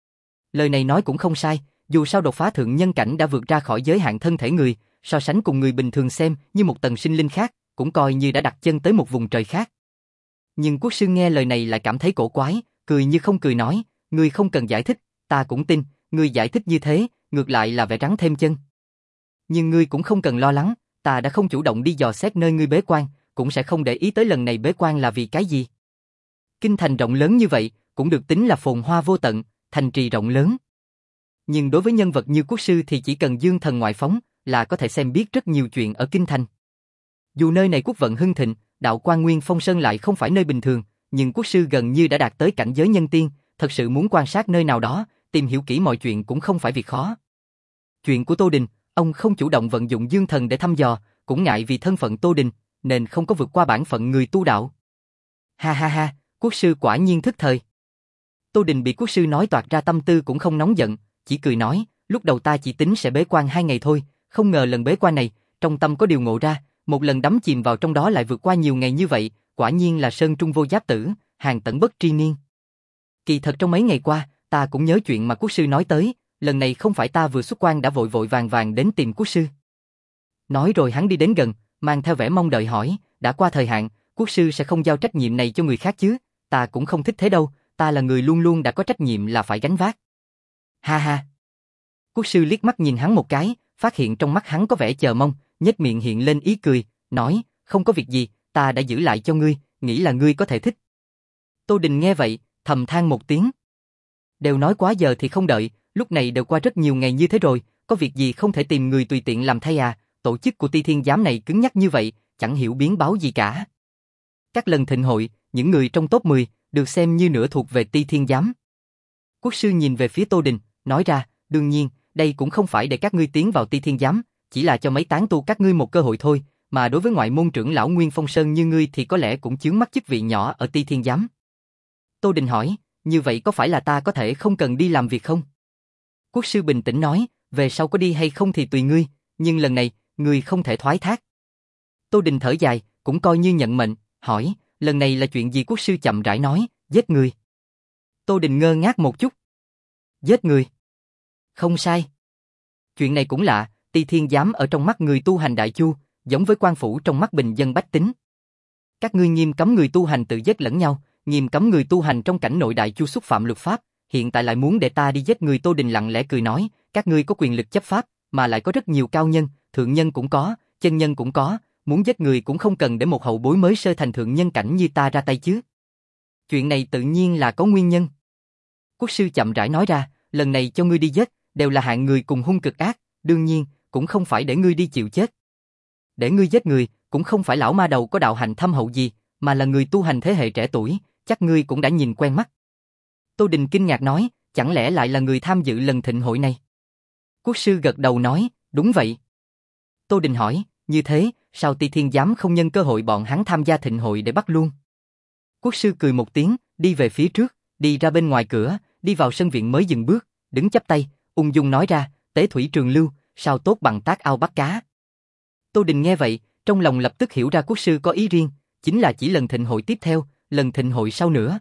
Lời này nói cũng không sai, dù sao đột phá thượng nhân cảnh đã vượt ra khỏi giới hạn thân thể người, so sánh cùng người bình thường xem như một tầng sinh linh khác, cũng coi như đã đặt chân tới một vùng trời khác. Nhưng quốc sư nghe lời này lại cảm thấy cổ quái, cười như không cười nói, ngươi không cần giải thích, ta cũng tin, ngươi giải thích như thế, ngược lại là vẽ rắn thêm chân. Nhưng ngươi cũng không cần lo lắng, ta đã không chủ động đi dò xét nơi ngươi bế quan, cũng sẽ không để ý tới lần này bế quan là vì cái gì. Kinh thành rộng lớn như vậy, cũng được tính là phồn hoa vô tận, thành trì rộng lớn. Nhưng đối với nhân vật như quốc sư thì chỉ cần dương thần ngoại phóng là có thể xem biết rất nhiều chuyện ở kinh thành. Dù nơi này quốc vận hưng thịnh, đạo quan Nguyên Phong Sơn lại không phải nơi bình thường, nhưng quốc sư gần như đã đạt tới cảnh giới nhân tiên, thật sự muốn quan sát nơi nào đó, tìm hiểu kỹ mọi chuyện cũng không phải việc khó. Chuyện của Tô Đình, ông không chủ động vận dụng dương thần để thăm dò, cũng ngại vì thân phận Tô Đình, nên không có vượt qua bản phận người tu đạo. Ha ha ha, quốc sư quả nhiên thức thời. Tô Đình bị quốc sư nói toạc ra tâm tư cũng không nóng giận, chỉ cười nói, lúc đầu ta chỉ tính sẽ bế quan hai ngày thôi, không ngờ lần bế quan này, trong tâm có điều ngộ ra, một lần đắm chìm vào trong đó lại vượt qua nhiều ngày như vậy, quả nhiên là sơn trung vô giáp tử, hàng tận bất tri niên. Kỳ thật trong mấy ngày qua, ta cũng nhớ chuyện mà quốc sư nói tới, lần này không phải ta vừa xuất quan đã vội vội vàng vàng đến tìm quốc sư. Nói rồi hắn đi đến gần, mang theo vẻ mong đợi hỏi, đã qua thời hạn, quốc sư sẽ không giao trách nhiệm này cho người khác chứ, ta cũng không thích thế đâu, ta là người luôn luôn đã có trách nhiệm là phải gánh vác. Ha ha. Quốc sư liếc mắt nhìn hắn một cái, phát hiện trong mắt hắn có vẻ chờ mong, nhếch miệng hiện lên ý cười, nói, không có việc gì, ta đã giữ lại cho ngươi, nghĩ là ngươi có thể thích. Tô Đình nghe vậy, thầm than một tiếng. Đều nói quá giờ thì không đợi, lúc này đều qua rất nhiều ngày như thế rồi, có việc gì không thể tìm người tùy tiện làm thay à, tổ chức của Ti Thiên Giám này cứng nhắc như vậy, chẳng hiểu biến báo gì cả. Các lần thịnh hội, những người trong top mười, được xem như nửa thuộc về Ti Thiên Giám. Quốc sư nhìn về phía Tô Đình, nói ra, đương nhiên, đây cũng không phải để các ngươi tiến vào Ti Thiên Giám, chỉ là cho mấy tán tu các ngươi một cơ hội thôi, mà đối với ngoại môn trưởng lão Nguyên Phong Sơn như ngươi thì có lẽ cũng chướng mắt chức vị nhỏ ở Ti Thiên Giám. Tô Đình hỏi, như vậy có phải là ta có thể không cần đi làm việc không? Quốc sư bình tĩnh nói, về sau có đi hay không thì tùy ngươi, nhưng lần này, ngươi không thể thoái thác. Tô Đình thở dài, cũng coi như nhận mệnh, hỏi, lần này là chuyện gì? Quốc sư chậm rãi nói, giết người. Tô Đình ngơ ngác một chút. Giết người? Không sai. Chuyện này cũng lạ, Ti Thiên Giám ở trong mắt người tu hành Đại Chu, giống với quan phủ trong mắt bình dân bách tính. Các ngươi nghiêm cấm người tu hành tự giết lẫn nhau, nghiêm cấm người tu hành trong cảnh nội Đại Chu xúc phạm luật pháp, hiện tại lại muốn để ta đi giết người. Tô Đình lặng lẽ cười nói, các ngươi có quyền lực chấp pháp, mà lại có rất nhiều cao nhân, thượng nhân cũng có, chân nhân cũng có, muốn giết người cũng không cần để một hậu bối mới sơ thành thượng nhân cảnh như ta ra tay chứ. Chuyện này tự nhiên là có nguyên nhân. Quốc sư chậm rãi nói ra, lần này cho ngươi đi giết, đều là hạng người cùng hung cực ác, đương nhiên, cũng không phải để ngươi đi chịu chết. Để ngươi giết người, cũng không phải lão ma đầu có đạo hành thâm hậu gì, mà là người tu hành thế hệ trẻ tuổi, chắc ngươi cũng đã nhìn quen mắt. Tô Đình kinh ngạc nói, chẳng lẽ lại là người tham dự lần thịnh hội này? Quốc sư gật đầu nói, đúng vậy. Tô Đình hỏi, như thế, sao Ti Thiên Giám không nhân cơ hội bọn hắn tham gia thịnh hội để bắt luôn? Quốc sư cười một tiếng, đi về phía trước, đi ra bên ngoài cửa, đi vào sân viện mới dừng bước, đứng chắp tay, ung dung nói ra, tế thủy trường lưu, sao tốt bằng tác ao bắt cá. Tô Đình nghe vậy, trong lòng lập tức hiểu ra quốc sư có ý riêng, chính là chỉ lần thịnh hội tiếp theo, lần thịnh hội sau nữa.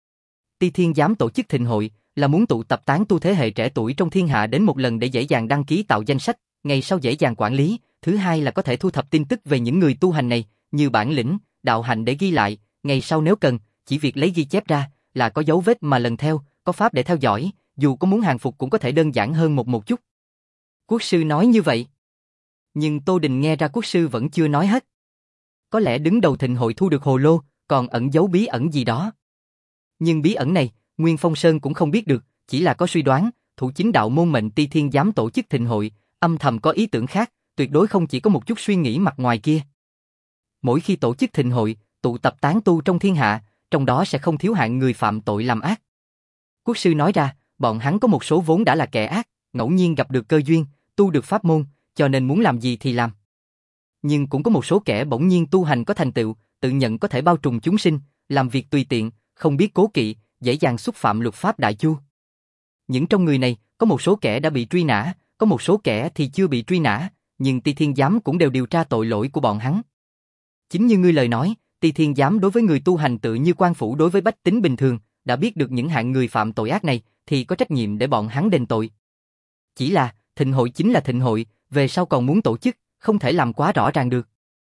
Ti Thiên Giám tổ chức thịnh hội là muốn tụ tập tán tu thế hệ trẻ tuổi trong thiên hạ đến một lần để dễ dàng đăng ký tạo danh sách, ngày sau dễ dàng quản lý, thứ hai là có thể thu thập tin tức về những người tu hành này, như bản lĩnh, đạo hạnh để ghi lại, ngày sau nếu cần, chỉ việc lấy ghi chép ra, là có dấu vết mà lần theo, có pháp để theo dõi, dù có muốn hàng phục cũng có thể đơn giản hơn một một chút. Quốc sư nói như vậy. Nhưng Tô Đình nghe ra quốc sư vẫn chưa nói hết. Có lẽ đứng đầu thịnh hội thu được hồ lô, còn ẩn giấu bí ẩn gì đó. Nhưng bí ẩn này, Nguyên Phong Sơn cũng không biết được, chỉ là có suy đoán, thủ chính đạo môn mệnh Ti Thiên Giám tổ chức thịnh hội, âm thầm có ý tưởng khác, tuyệt đối không chỉ có một chút suy nghĩ mặt ngoài kia. Mỗi khi tổ chức thịnh hội, tụ tập tán tu trong thiên hạ, trong đó sẽ không thiếu hạng người phạm tội làm ác. Quốc sư nói ra, bọn hắn có một số vốn đã là kẻ ác, ngẫu nhiên gặp được cơ duyên, tu được pháp môn, cho nên muốn làm gì thì làm. Nhưng cũng có một số kẻ bỗng nhiên tu hành có thành tựu, tự nhận có thể bao trùm chúng sinh, làm việc tùy tiện, không biết cố kỵ, dễ dàng xúc phạm luật pháp Đại Chu. Những trong người này, có một số kẻ đã bị truy nã, có một số kẻ thì chưa bị truy nã, nhưng Ti Thiên Giám cũng đều điều tra tội lỗi của bọn hắn. Chính như ngươi lời nói, Ti Thiên Giám đối với người tu hành tự như quan phủ đối với bách tính bình thường, đã biết được những hạng người phạm tội ác này, thì có trách nhiệm để bọn hắn đền tội. Chỉ là, thịnh hội chính là thịnh hội, về sau còn muốn tổ chức, không thể làm quá rõ ràng được.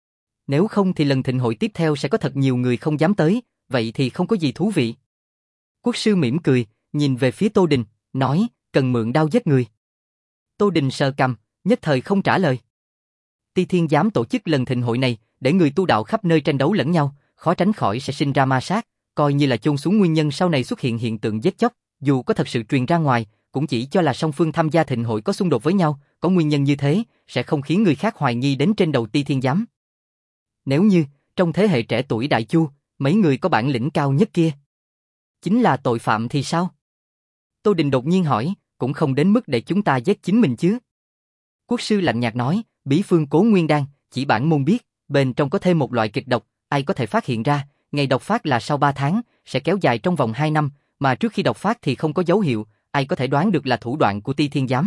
Nếu không thì lần thịnh hội tiếp theo sẽ có thật nhiều người không dám tới, vậy thì không có gì thú vị. Quốc sư mỉm cười, nhìn về phía Tô Đình, nói, cần mượn đao giết người. Tô Đình sờ cằm, nhất thời không trả lời. Ti Thiên Giám tổ chức lần thịnh hội này, để người tu đạo khắp nơi tranh đấu lẫn nhau, khó tránh khỏi sẽ sinh ra ma sát, coi như là chôn xuống nguyên nhân sau này xuất hiện hiện tượng giết chóc, dù có thật sự truyền ra ngoài, cũng chỉ cho là song phương tham gia thịnh hội có xung đột với nhau, có nguyên nhân như thế, sẽ không khiến người khác hoài nghi đến trên đầu Ti Thiên Giám. Nếu như, trong thế hệ trẻ tuổi Đại Chu, mấy người có bản lĩnh cao nhất kia chính là tội phạm thì sao? Tô Đình đột nhiên hỏi, cũng không đến mức để chúng ta giết chính mình chứ. Quốc sư lạnh nhạt nói, bí phương Cố Nguyên Đan, chỉ bản môn biết, bên trong có thêm một loại kịch độc, ai có thể phát hiện ra, ngày độc phát là sau ba tháng, sẽ kéo dài trong vòng hai năm, mà trước khi độc phát thì không có dấu hiệu, ai có thể đoán được là thủ đoạn của Ti Thiên Giám.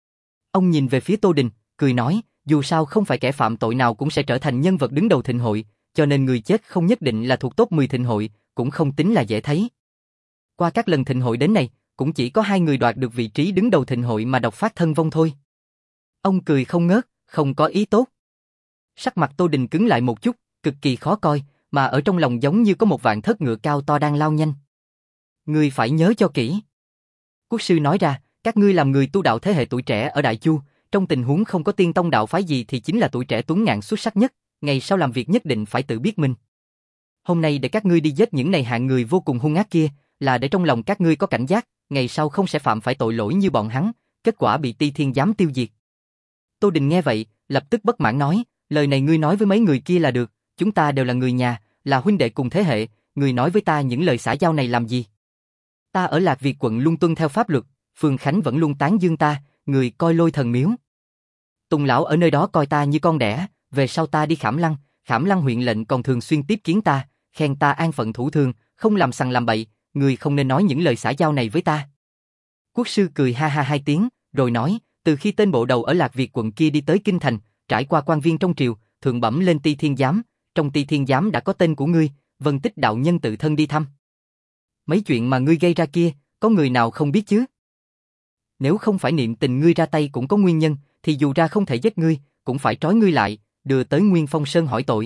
Ông nhìn về phía Tô Đình, cười nói, dù sao không phải kẻ phạm tội nào cũng sẽ trở thành nhân vật đứng đầu thịnh hội, cho nên người chết không nhất định là thuộc top mười thịnh hội, cũng không tính là dễ thấy. Qua các lần thịnh hội đến này, cũng chỉ có hai người đoạt được vị trí đứng đầu thịnh hội mà độc phát thân vong thôi. Ông cười không ngớt, không có ý tốt. Sắc mặt Tô Đình cứng lại một chút, cực kỳ khó coi, mà ở trong lòng giống như có một vạn thất ngựa cao to đang lao nhanh. Ngươi phải nhớ cho kỹ. Quốc sư nói ra, các ngươi làm người tu đạo thế hệ tuổi trẻ ở Đại Chu, trong tình huống không có tiên tông đạo phái gì thì chính là tuổi trẻ tuấn ngạn xuất sắc nhất, ngày sau làm việc nhất định phải tự biết mình. Hôm nay để các ngươi đi giết những này hạng người vô cùng hung ác kia, là để trong lòng các ngươi có cảnh giác, ngày sau không sẽ phạm phải tội lỗi như bọn hắn, kết quả bị Ti Thiên Giám tiêu diệt. Tô Đình nghe vậy, lập tức bất mãn nói, lời này ngươi nói với mấy người kia là được, chúng ta đều là người nhà, là huynh đệ cùng thế hệ, ngươi nói với ta những lời xã giao này làm gì? Ta ở Lạc Việt quận luôn tuân theo pháp luật, Phương Khánh vẫn luôn tán dương ta, người coi Lôi Thần Miếu. Tùng lão ở nơi đó coi ta như con đẻ, về sau ta đi Khảm Lăng, Khảm Lăng huyện lệnh còn thường xuyên tiếp kiến ta, khen ta an phận thủ thường, không làm sằng làm bậy, người không nên nói những lời xã giao này với ta. Quốc sư cười ha ha hai tiếng, rồi nói, từ khi tên bộ đầu ở Lạc Việt quận kia đi tới Kinh Thành, trải qua quan viên trong triều, thượng bẩm lên Ti Thiên Giám, trong Ti Thiên Giám đã có tên của ngươi, Vân Tích đạo nhân tự thân đi thăm. Mấy chuyện mà ngươi gây ra kia, có người nào không biết chứ? Nếu không phải niệm tình ngươi ra tay cũng có nguyên nhân, thì dù ra không thể giết ngươi, cũng phải trói ngươi lại, đưa tới Nguyên Phong Sơn hỏi tội.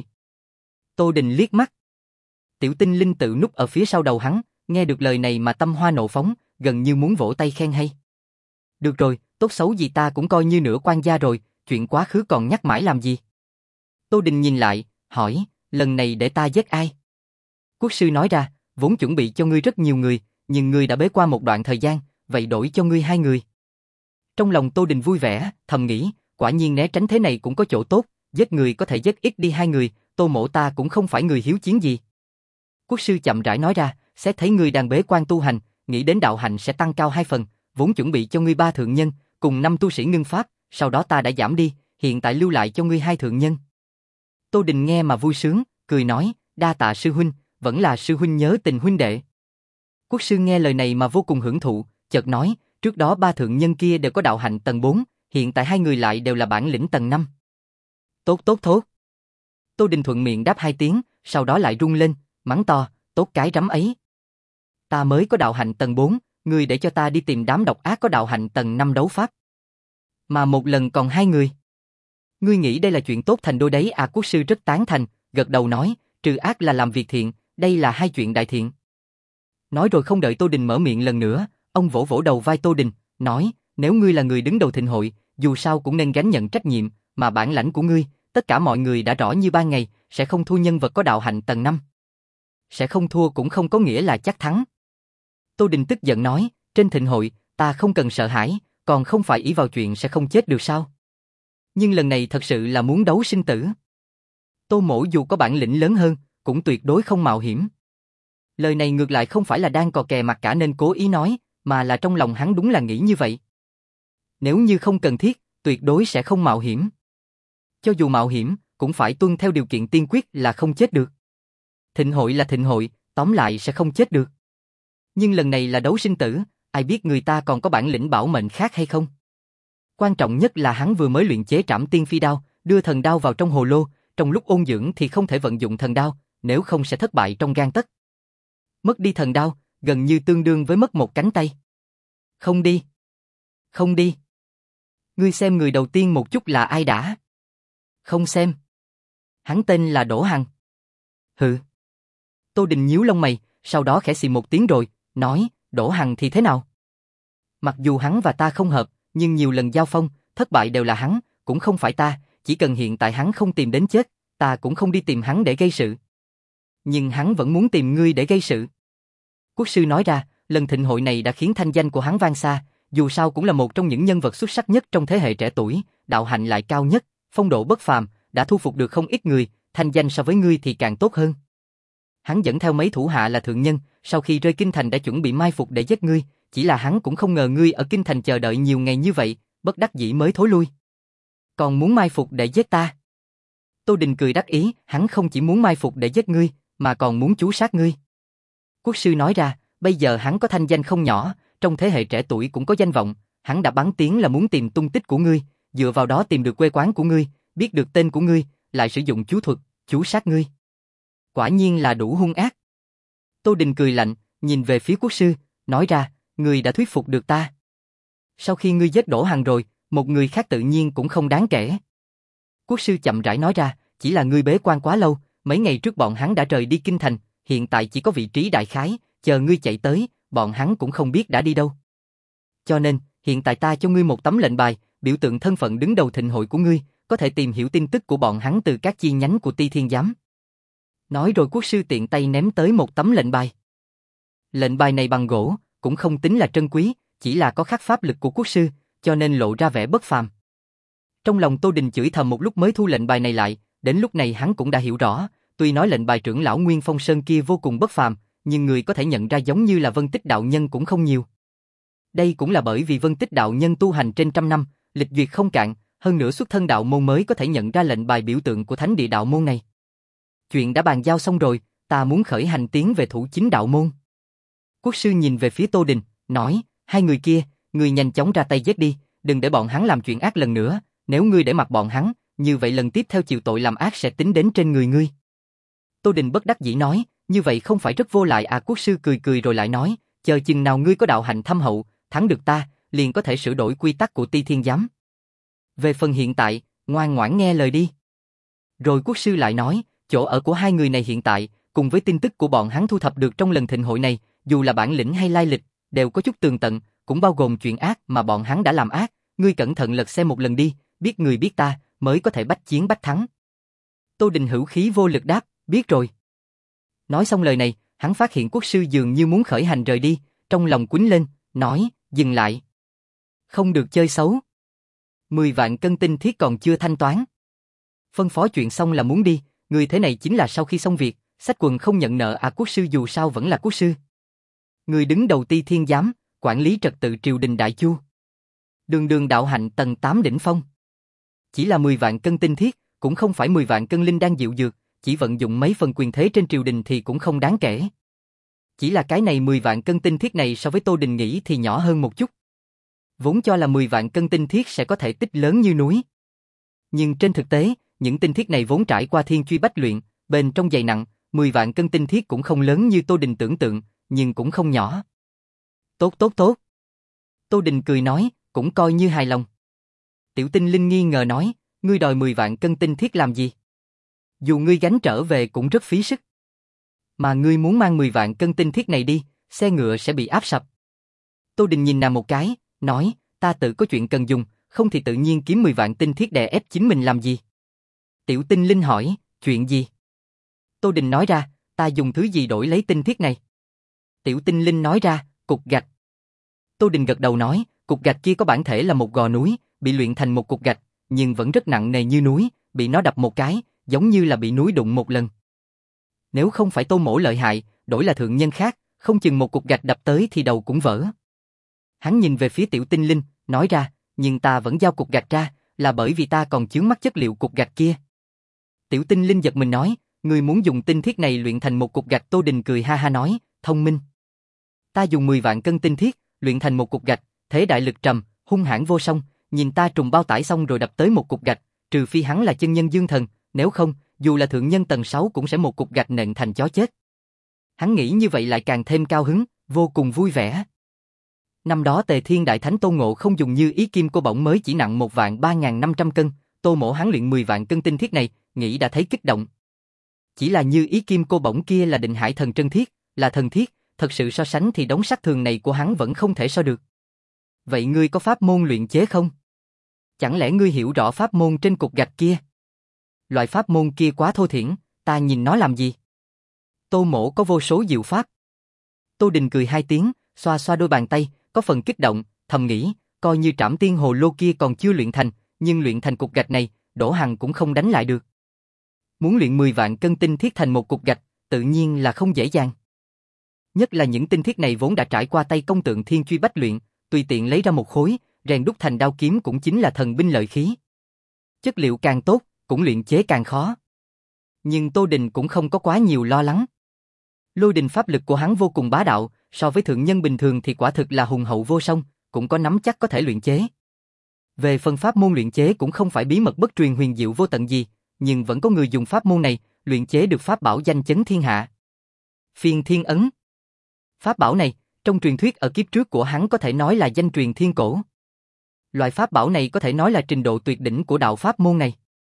Tô Đình liếc mắt. Tiểu Tinh Linh tự núp ở phía sau đầu hắn, nghe được lời này mà tâm hoa nộ phóng, gần như muốn vỗ tay khen hay. Được rồi, tốt xấu gì ta cũng coi như nửa quan gia rồi, chuyện quá khứ còn nhắc mãi làm gì? Tô Đình nhìn lại, hỏi, lần này để ta giết ai? Quốc sư nói ra, vốn chuẩn bị cho ngươi rất nhiều người, nhưng ngươi đã bế qua một đoạn thời gian, vậy đổi cho ngươi hai người. Trong lòng Tô Đình vui vẻ, thầm nghĩ, quả nhiên né tránh thế này cũng có chỗ tốt, giết người có thể giết ít đi hai người, Tô mỗ ta cũng không phải người hiếu chiến gì. Quốc sư chậm rãi nói ra, xét thấy ngươi đang bế quan tu hành, nghĩ đến đạo hạnh sẽ tăng cao hai phần, vốn chuẩn bị cho ngươi ba thượng nhân, cùng năm tu sĩ ngưng pháp, sau đó ta đã giảm đi, hiện tại lưu lại cho ngươi hai thượng nhân. Tô Đình nghe mà vui sướng, cười nói, đa tạ sư huynh, vẫn là sư huynh nhớ tình huynh đệ. Quốc sư nghe lời này mà vô cùng hưởng thụ, chợt nói, trước đó ba thượng nhân kia đều có đạo hạnh tầng bốn, hiện tại hai người lại đều là bản lĩnh tầng năm. Tốt tốt tốt. Tô Đình thuận miệng đáp hai tiếng, sau đó lại rung lên, mắng to, tốt cái rắm ấy. Ta mới có đạo hạnh tầng bốn, ngươi để cho ta đi tìm đám độc ác có đạo hạnh tầng năm đấu pháp. Mà một lần còn hai người. Ngươi nghĩ đây là chuyện tốt thành đôi đấy à? Quốc sư rất tán thành, gật đầu nói, trừ ác là làm việc thiện, đây là hai chuyện đại thiện. Nói rồi không đợi Tô Đình mở miệng lần nữa, ông vỗ vỗ đầu vai Tô Đình, nói, nếu ngươi là người đứng đầu thịnh hội, dù sao cũng nên gánh nhận trách nhiệm, mà bản lãnh của ngươi, tất cả mọi người đã rõ như ban ngày, sẽ không thua nhân vật có đạo hạnh tầng năm. Sẽ không thua cũng không có nghĩa là chắc thắng. Tô Đình tức giận nói, trên thịnh hội, ta không cần sợ hãi, còn không phải ỷ vào chuyện sẽ không chết được sao? Nhưng lần này thật sự là muốn đấu sinh tử. Tô mỗ dù có bản lĩnh lớn hơn, cũng tuyệt đối không mạo hiểm. Lời này ngược lại không phải là đang cò kè mặt cả nên cố ý nói, mà là trong lòng hắn đúng là nghĩ như vậy. Nếu như không cần thiết, tuyệt đối sẽ không mạo hiểm. Cho dù mạo hiểm, cũng phải tuân theo điều kiện tiên quyết là không chết được. Thịnh hội là thịnh hội, tóm lại sẽ không chết được. Nhưng lần này là đấu sinh tử, ai biết người ta còn có bản lĩnh bảo mệnh khác hay không? Quan trọng nhất là hắn vừa mới luyện chế Trảm Tiên Phi Đao, đưa thần đao vào trong hồ lô, trong lúc ôn dưỡng thì không thể vận dụng thần đao, nếu không sẽ thất bại trong gang tấc. Mất đi thần đao, gần như tương đương với mất một cánh tay. Không đi. Không đi. Ngươi xem người đầu tiên một chút là ai đã? Không xem. Hắn tên là Đỗ Hằng. Hừ. Tô Đình nhíu lông mày, sau đó khẽ xì một tiếng rồi, nói, Đỗ Hằng thì thế nào? Mặc dù hắn và ta không hợp, nhưng nhiều lần giao phong, thất bại đều là hắn, cũng không phải ta, chỉ cần hiện tại hắn không tìm đến chết, ta cũng không đi tìm hắn để gây sự. Nhưng hắn vẫn muốn tìm ngươi để gây sự. Quốc sư nói ra, lần thịnh hội này đã khiến thanh danh của hắn vang xa, dù sao cũng là một trong những nhân vật xuất sắc nhất trong thế hệ trẻ tuổi, đạo hạnh lại cao nhất, phong độ bất phàm, đã thu phục được không ít người, thanh danh so với ngươi thì càng tốt hơn. Hắn dẫn theo mấy thủ hạ là thượng nhân, sau khi rơi kinh thành đã chuẩn bị mai phục để giết ngươi, chỉ là hắn cũng không ngờ ngươi ở kinh thành chờ đợi nhiều ngày như vậy, bất đắc dĩ mới thối lui. Còn muốn mai phục để giết ta? Tô Đình cười đắc ý, hắn không chỉ muốn mai phục để giết ngươi, mà còn muốn chú sát ngươi. Quốc sư nói ra, bây giờ hắn có thanh danh không nhỏ, trong thế hệ trẻ tuổi cũng có danh vọng, hắn đã bắn tiếng là muốn tìm tung tích của ngươi, dựa vào đó tìm được quê quán của ngươi, biết được tên của ngươi, lại sử dụng chú thuật, chú sát ngươi. Quả nhiên là đủ hung ác. Tô Đình cười lạnh, nhìn về phía quốc sư, nói ra, ngươi đã thuyết phục được ta. Sau khi ngươi giết Đỗ Hằng rồi, một người khác tự nhiên cũng không đáng kể. Quốc sư chậm rãi nói ra, chỉ là ngươi bế quan quá lâu, mấy ngày trước bọn hắn đã rời đi kinh thành, hiện tại chỉ có vị trí đại khái, chờ ngươi chạy tới, bọn hắn cũng không biết đã đi đâu. Cho nên, hiện tại ta cho ngươi một tấm lệnh bài, biểu tượng thân phận đứng đầu thịnh hội của ngươi, có thể tìm hiểu tin tức của bọn hắn từ các chi nhánh của Ti Thiên Giám. Nói rồi quốc sư tiện tay ném tới một tấm lệnh bài. Lệnh bài này bằng gỗ, cũng không tính là trân quý, chỉ là có khắc pháp lực của quốc sư, cho nên lộ ra vẻ bất phàm. Trong lòng Tô Đình chửi thầm một lúc mới thu lệnh bài này lại, đến lúc này hắn cũng đã hiểu rõ, tuy nói lệnh bài trưởng lão Nguyên Phong Sơn kia vô cùng bất phàm, nhưng người có thể nhận ra giống như là Vân Tích đạo nhân cũng không nhiều. Đây cũng là bởi vì Vân Tích đạo nhân tu hành trên trăm năm, lịch duyệt không cạn, hơn nữa xuất thân đạo môn mới có thể nhận ra lệnh bài biểu tượng của thánh địa đạo môn này. Chuyện đã bàn giao xong rồi, ta muốn khởi hành tiến về thủ chính đạo môn. Quốc sư nhìn về phía Tô Đình, nói, hai người kia, ngươi nhanh chóng ra tay giết đi, đừng để bọn hắn làm chuyện ác lần nữa, nếu ngươi để mặc bọn hắn, như vậy lần tiếp theo chịu tội làm ác sẽ tính đến trên người ngươi. Tô Đình bất đắc dĩ nói, như vậy không phải rất vô lại à? Quốc sư cười cười rồi lại nói, chờ chừng nào ngươi có đạo hạnh thâm hậu, thắng được ta, liền có thể sửa đổi quy tắc của Ti Thiên Giám. Về phần hiện tại, ngoan ngoãn nghe lời đi. Rồi quốc sư lại nói, chỗ ở của hai người này hiện tại, cùng với tin tức của bọn hắn thu thập được trong lần thịnh hội này, dù là bản lĩnh hay lai lịch, đều có chút tường tận, cũng bao gồm chuyện ác mà bọn hắn đã làm ác, ngươi cẩn thận lật xem một lần đi, biết người biết ta, mới có thể bách chiến bách thắng. Tô Đình hữu khí vô lực đáp, biết rồi. Nói xong lời này, hắn phát hiện quốc sư dường như muốn khởi hành rời đi, trong lòng quýnh lên, nói, dừng lại. Không được chơi xấu. Mười vạn cân tinh thiết còn chưa thanh toán. Phân phó chuyện xong là muốn đi, người thế này chính là sau khi xong việc, xách quần không nhận nợ à? Quốc sư dù sao vẫn là quốc sư. Người đứng đầu Ti Thiên Giám, quản lý trật tự triều đình Đại Chu. Đường đường đạo hạnh tầng tám đỉnh phong. Chỉ là mười vạn cân tinh thiết, cũng không phải mười vạn cân linh đan diệu dược, chỉ vận dụng mấy phần quyền thế trên triều đình thì cũng không đáng kể. Chỉ là cái này mười vạn cân tinh thiết này so với Tô Đình nghĩ thì nhỏ hơn một chút. Vốn cho là mười vạn cân tinh thiết sẽ có thể tích lớn như núi. Nhưng trên thực tế, những tinh thiết này vốn trải qua thiên truy bách luyện, bên trong dày nặng, mười vạn cân tinh thiết cũng không lớn như Tô Đình tưởng tượng, nhưng cũng không nhỏ. Tốt tốt tốt. Tô Đình cười nói, cũng coi như hài lòng. Tiểu Tinh Linh nghi ngờ nói, ngươi đòi mười vạn cân tinh thiết làm gì? Dù ngươi gánh trở về cũng rất phí sức. Mà ngươi muốn mang mười vạn cân tinh thiết này đi, xe ngựa sẽ bị áp sập. Tô Đình nhìn nàng một cái, nói, ta tự có chuyện cần dùng, không thì tự nhiên kiếm mười vạn tinh thiết đè ép chính mình làm gì? Tiểu Tinh Linh hỏi, chuyện gì? Tô Đình nói ra, ta dùng thứ gì đổi lấy tinh thiết này? Tiểu Tinh Linh nói ra, cục gạch. Tô Đình gật đầu nói, cục gạch kia có bản thể là một gò núi, bị luyện thành một cục gạch, nhưng vẫn rất nặng nề như núi, bị nó đập một cái, giống như là bị núi đụng một lần. Nếu không phải Tô Mỗ lợi hại, đổi là thượng nhân khác, không chừng một cục gạch đập tới thì đầu cũng vỡ. Hắn nhìn về phía Tiểu Tinh Linh, nói ra, nhưng ta vẫn giao cục gạch ra, là bởi vì ta còn chướng mắt chất liệu cục gạch kia. Tiểu Tinh Linh giật mình nói, ngươi muốn dùng tinh thiết này luyện thành một cục gạch? Tô Đình cười ha ha nói, thông minh. Ta dùng mười vạn cân tinh thiết, luyện thành một cục gạch, thế đại lực trầm, hung hãn vô song, nhìn ta trùng bao tải xong rồi đập tới một cục gạch, trừ phi hắn là chân nhân dương thần, nếu không, dù là thượng nhân tầng sáu cũng sẽ một cục gạch nện thành chó chết. Hắn nghĩ như vậy lại càng thêm cao hứng, vô cùng vui vẻ. Năm đó Tề Thiên Đại Thánh Tôn Ngộ không dùng như ý kim cô bổng mới chỉ nặng một vạn ba ngàn năm trăm cân, Tô Mỗ hắn luyện mười vạn cân tinh thiết này, nghĩ đã thấy kích động. Chỉ là như ý kim cô bổng kia là định hải thần trân thiết, là thần thiết, thật sự so sánh thì đống sắt thường này của hắn vẫn không thể so được. Vậy ngươi có pháp môn luyện chế không? Chẳng lẽ ngươi hiểu rõ pháp môn trên cục gạch kia? Loại pháp môn kia quá thô thiển, ta nhìn nó làm gì? Tô Mỗ có vô số diệu pháp. Tô Đình cười hai tiếng, xoa xoa đôi bàn tay, có phần kích động, thầm nghĩ, coi như Trảm Tiên Hồ Lô kia còn chưa luyện thành, nhưng luyện thành cục gạch này, Đỗ Hằng cũng không đánh lại được. Muốn luyện mười vạn cân tinh thiết thành một cục gạch, tự nhiên là không dễ dàng. Nhất là những tinh thiết này vốn đã trải qua tay công tượng thiên truy bách luyện, tùy tiện lấy ra một khối, rèn đúc thành đao kiếm cũng chính là thần binh lợi khí. Chất liệu càng tốt, cũng luyện chế càng khó. Nhưng Tô Đình cũng không có quá nhiều lo lắng. Lôi đình pháp lực của hắn vô cùng bá đạo, so với thượng nhân bình thường thì quả thực là hùng hậu vô song, cũng có nắm chắc có thể luyện chế. Về phần pháp môn luyện chế cũng không phải bí mật bất truyền huyền diệu vô tận gì, nhưng vẫn có người dùng pháp môn này, luyện chế được pháp bảo danh chấn thiên hạ. Phiên Thiên Ấn. Pháp bảo này, trong truyền thuyết ở kiếp trước của hắn có thể nói là danh truyền thiên cổ. Loại pháp bảo này có thể nói là trình độ tuyệt đỉnh của đạo pháp môn này.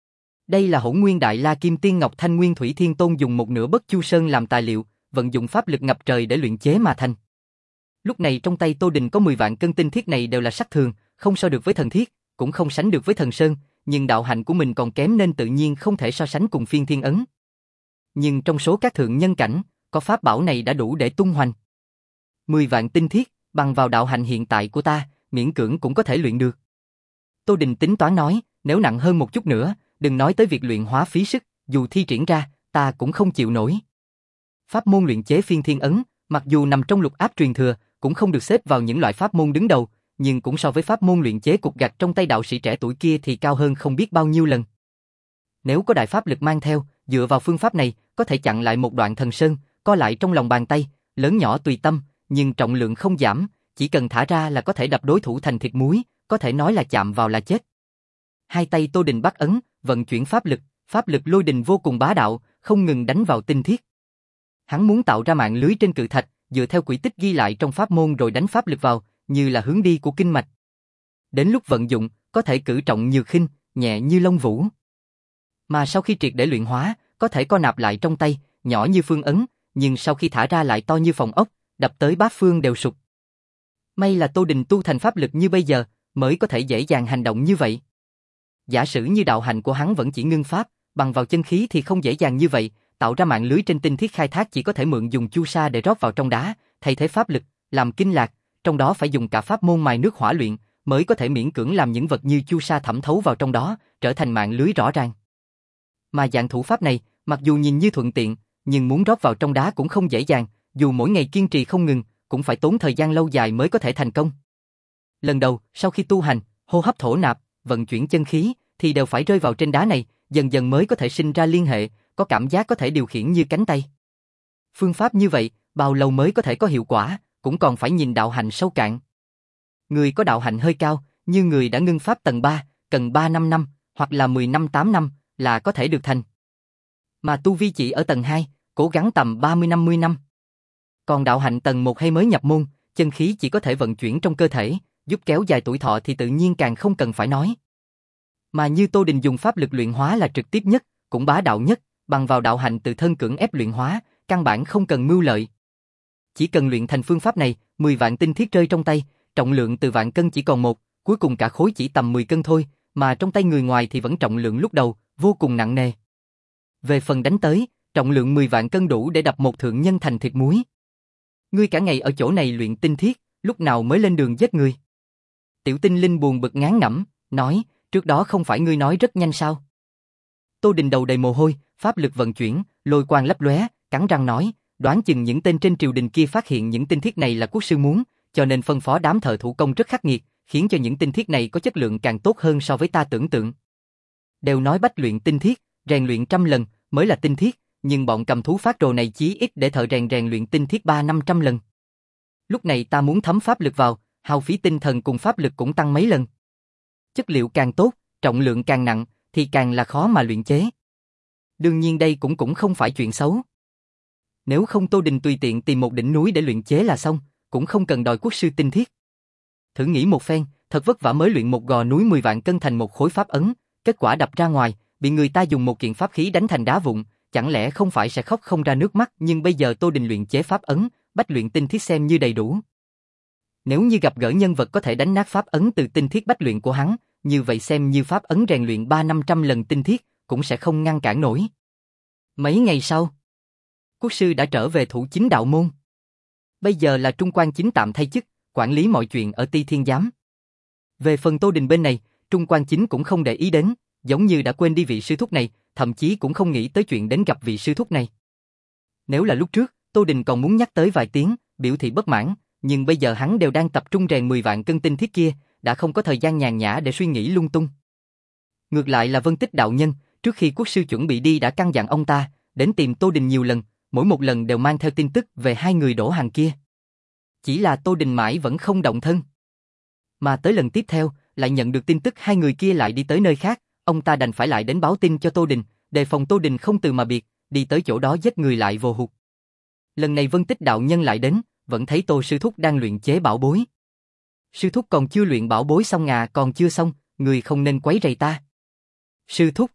Đây là Hỗn Nguyên Đại La Kim Tiên Ngọc Thanh Nguyên Thủy Thiên Tôn dùng một nửa Bất Chu Sơn làm tài liệu, vận dụng pháp lực ngập trời để luyện chế mà thành. Lúc này trong tay Tô Đình có mười vạn cân tinh thiết này đều là sắt thường, không so được với thần thiết, cũng không sánh được với thần sơn, nhưng đạo hạnh của mình còn kém nên tự nhiên không thể so sánh cùng Phiên Thiên Ấn. Nhưng trong số các thượng nhân cảnh, có pháp bảo này đã đủ để tung hoành. mười vạn tinh thiết, bằng vào đạo hạnh hiện tại của ta, miễn cưỡng cũng có thể luyện được. Tô Đình tính toán nói, nếu nặng hơn một chút nữa, đừng nói tới việc luyện hóa phí sức, dù thi triển ra, ta cũng không chịu nổi. Pháp môn luyện chế Phiên Thiên Ấn, mặc dù nằm trong lục áp truyền thừa, cũng không được xếp vào những loại pháp môn đứng đầu, nhưng cũng so với pháp môn luyện chế cục gạch trong tay đạo sĩ trẻ tuổi kia thì cao hơn không biết bao nhiêu lần. Nếu có đại pháp lực mang theo, dựa vào phương pháp này, có thể chặn lại một đoạn thần sơn, co lại trong lòng bàn tay, lớn nhỏ tùy tâm, nhưng trọng lượng không giảm, chỉ cần thả ra là có thể đập đối thủ thành thịt muối, có thể nói là chạm vào là chết. Hai tay Tô Đình bắt ấn, vận chuyển pháp lực, pháp lực lôi đình vô cùng bá đạo, không ngừng đánh vào tinh thiết. Hắn muốn tạo ra mạng lưới trên cự thạch, dựa theo quỹ tích ghi lại trong pháp môn rồi đánh pháp lực vào, như là hướng đi của kinh mạch. Đến lúc vận dụng, có thể cử trọng như khinh, nhẹ như lông vũ. Mà sau khi triệt để luyện hóa, có thể co nạp lại trong tay, nhỏ như phương ấn, nhưng sau khi thả ra lại to như phòng ốc, đập tới bát phương đều sụp. May là Tô Đình tu thành pháp lực như bây giờ, mới có thể dễ dàng hành động như vậy. Giả sử như đạo hạnh của hắn vẫn chỉ ngưng pháp, bằng vào chân khí thì không dễ dàng như vậy, tạo ra mạng lưới trên tinh thiết khai thác chỉ có thể mượn dùng chu sa để rót vào trong đá, thay thế pháp lực, làm kinh lạc, trong đó phải dùng cả pháp môn mài nước hỏa luyện, mới có thể miễn cưỡng làm những vật như chu sa thẩm thấu vào trong đó, trở thành mạng lưới rõ ràng. Mà dạng thủ pháp này, mặc dù nhìn như thuận tiện, nhưng muốn rót vào trong đá cũng không dễ dàng, dù mỗi ngày kiên trì không ngừng, cũng phải tốn thời gian lâu dài mới có thể thành công. Lần đầu, sau khi tu hành, hô hấp thổ nạp, vận chuyển chân khí, thì đều phải rơi vào trên đá này, dần dần mới có thể sinh ra liên hệ, có cảm giác có thể điều khiển như cánh tay. Phương pháp như vậy, bao lâu mới có thể có hiệu quả, cũng còn phải nhìn đạo hạnh sâu cạn. Người có đạo hạnh hơi cao, như người đã ngưng pháp tầng ba, cần ba năm năm, hoặc là mười năm tám năm, là có thể được thành. Mà tu vi chỉ ở tầng hai, cố gắng tầm ba mươi năm mươi năm. Còn đạo hạnh tầng một hay mới nhập môn, chân khí chỉ có thể vận chuyển trong cơ thể, giúp kéo dài tuổi thọ thì tự nhiên càng không cần phải nói. Mà như Tô Đình dùng pháp lực luyện hóa là trực tiếp nhất, cũng bá đạo nhất, bằng vào đạo hạnh tự thân cưỡng ép luyện hóa, căn bản không cần mưu lợi. Chỉ cần luyện thành phương pháp này, mười vạn tinh thiết rơi trong tay, trọng lượng từ vạn cân chỉ còn một, cuối cùng cả khối chỉ tầm mười cân thôi, mà trong tay người ngoài thì vẫn trọng lượng lúc đầu, vô cùng nặng nề. Về phần đánh tới, trọng lượng mười vạn cân đủ để đập một thượng nhân thành thịt muối. Ngươi cả ngày ở chỗ này luyện tinh thiết, lúc nào mới lên đường giết người? Tiểu Tinh Linh buồn bực ngán ngẩm, nói, trước đó không phải ngươi nói rất nhanh sao? Tô Đình đầu đầy mồ hôi, pháp lực vận chuyển, lôi quang lấp lóe, cắn răng nói, đoán chừng những tên trên triều đình kia phát hiện những tinh thiết này là quốc sư muốn, cho nên phân phó đám thợ thủ công rất khắc nghiệt, khiến cho những tinh thiết này có chất lượng càng tốt hơn so với ta tưởng tượng. Đều nói bách luyện tinh thiết, rèn luyện trăm lần mới là tinh thiết, nhưng bọn cầm thú phát đồ này chí ít để thợ rèn rèn luyện tinh thiết ba năm trăm lần. Lúc này ta muốn thấm pháp lực vào, hao phí tinh thần cùng pháp lực cũng tăng mấy lần. Chất liệu càng tốt, trọng lượng càng nặng, thì càng là khó mà luyện chế. Đương nhiên đây cũng cũng không phải chuyện xấu. Nếu không Tô Đình tùy tiện tìm một đỉnh núi để luyện chế là xong, cũng không cần đòi quốc sư tinh thiết. Thử nghĩ một phen, thật vất vả mới luyện một gò núi mười vạn cân thành một khối pháp ấn, kết quả đập ra ngoài, bị người ta dùng một kiện pháp khí đánh thành đá vụn, chẳng lẽ không phải sẽ khóc không ra nước mắt, nhưng bây giờ Tô Đình luyện chế pháp ấn, bách luyện tinh thiết xem như đầy đủ. Nếu như gặp gỡ nhân vật có thể đánh nát pháp ấn từ tinh thiết bách luyện của hắn, như vậy xem như pháp ấn rèn luyện ba năm trăm lần tinh thiết, cũng sẽ không ngăn cản nổi. Mấy ngày sau, quốc sư đã trở về thủ chính đạo môn. Bây giờ là trung quan chính tạm thay chức, quản lý mọi chuyện ở Ti Thiên Giám. Về phần Tô Đình bên này, trung quan chính cũng không để ý đến, giống như đã quên đi vị sư thúc này, thậm chí cũng không nghĩ tới chuyện đến gặp vị sư thúc này. Nếu là lúc trước, Tô Đình còn muốn nhắc tới vài tiếng, biểu thị bất mãn, nhưng bây giờ hắn đều đang tập trung rèn mười vạn cân tinh thiết kia, đã không có thời gian nhàn nhã để suy nghĩ lung tung. Ngược lại là Vân Tích đạo nhân, trước khi quốc sư chuẩn bị đi đã căn dặn ông ta, đến tìm Tô Đình nhiều lần, mỗi một lần đều mang theo tin tức về hai người đổ hàng kia. Chỉ là Tô Đình mãi vẫn không động thân. Mà tới lần tiếp theo, lại nhận được tin tức hai người kia lại đi tới nơi khác, ông ta đành phải lại đến báo tin cho Tô Đình, đề phòng Tô Đình không từ mà biệt, đi tới chỗ đó giết người lại vô hụt. Lần này Vân Tích đạo nhân lại đến, vẫn thấy Tô sư thúc đang luyện chế bảo bối. Sư thúc còn chưa luyện bảo bối xong à, còn chưa xong, người không nên quấy rầy ta. Sư thúc.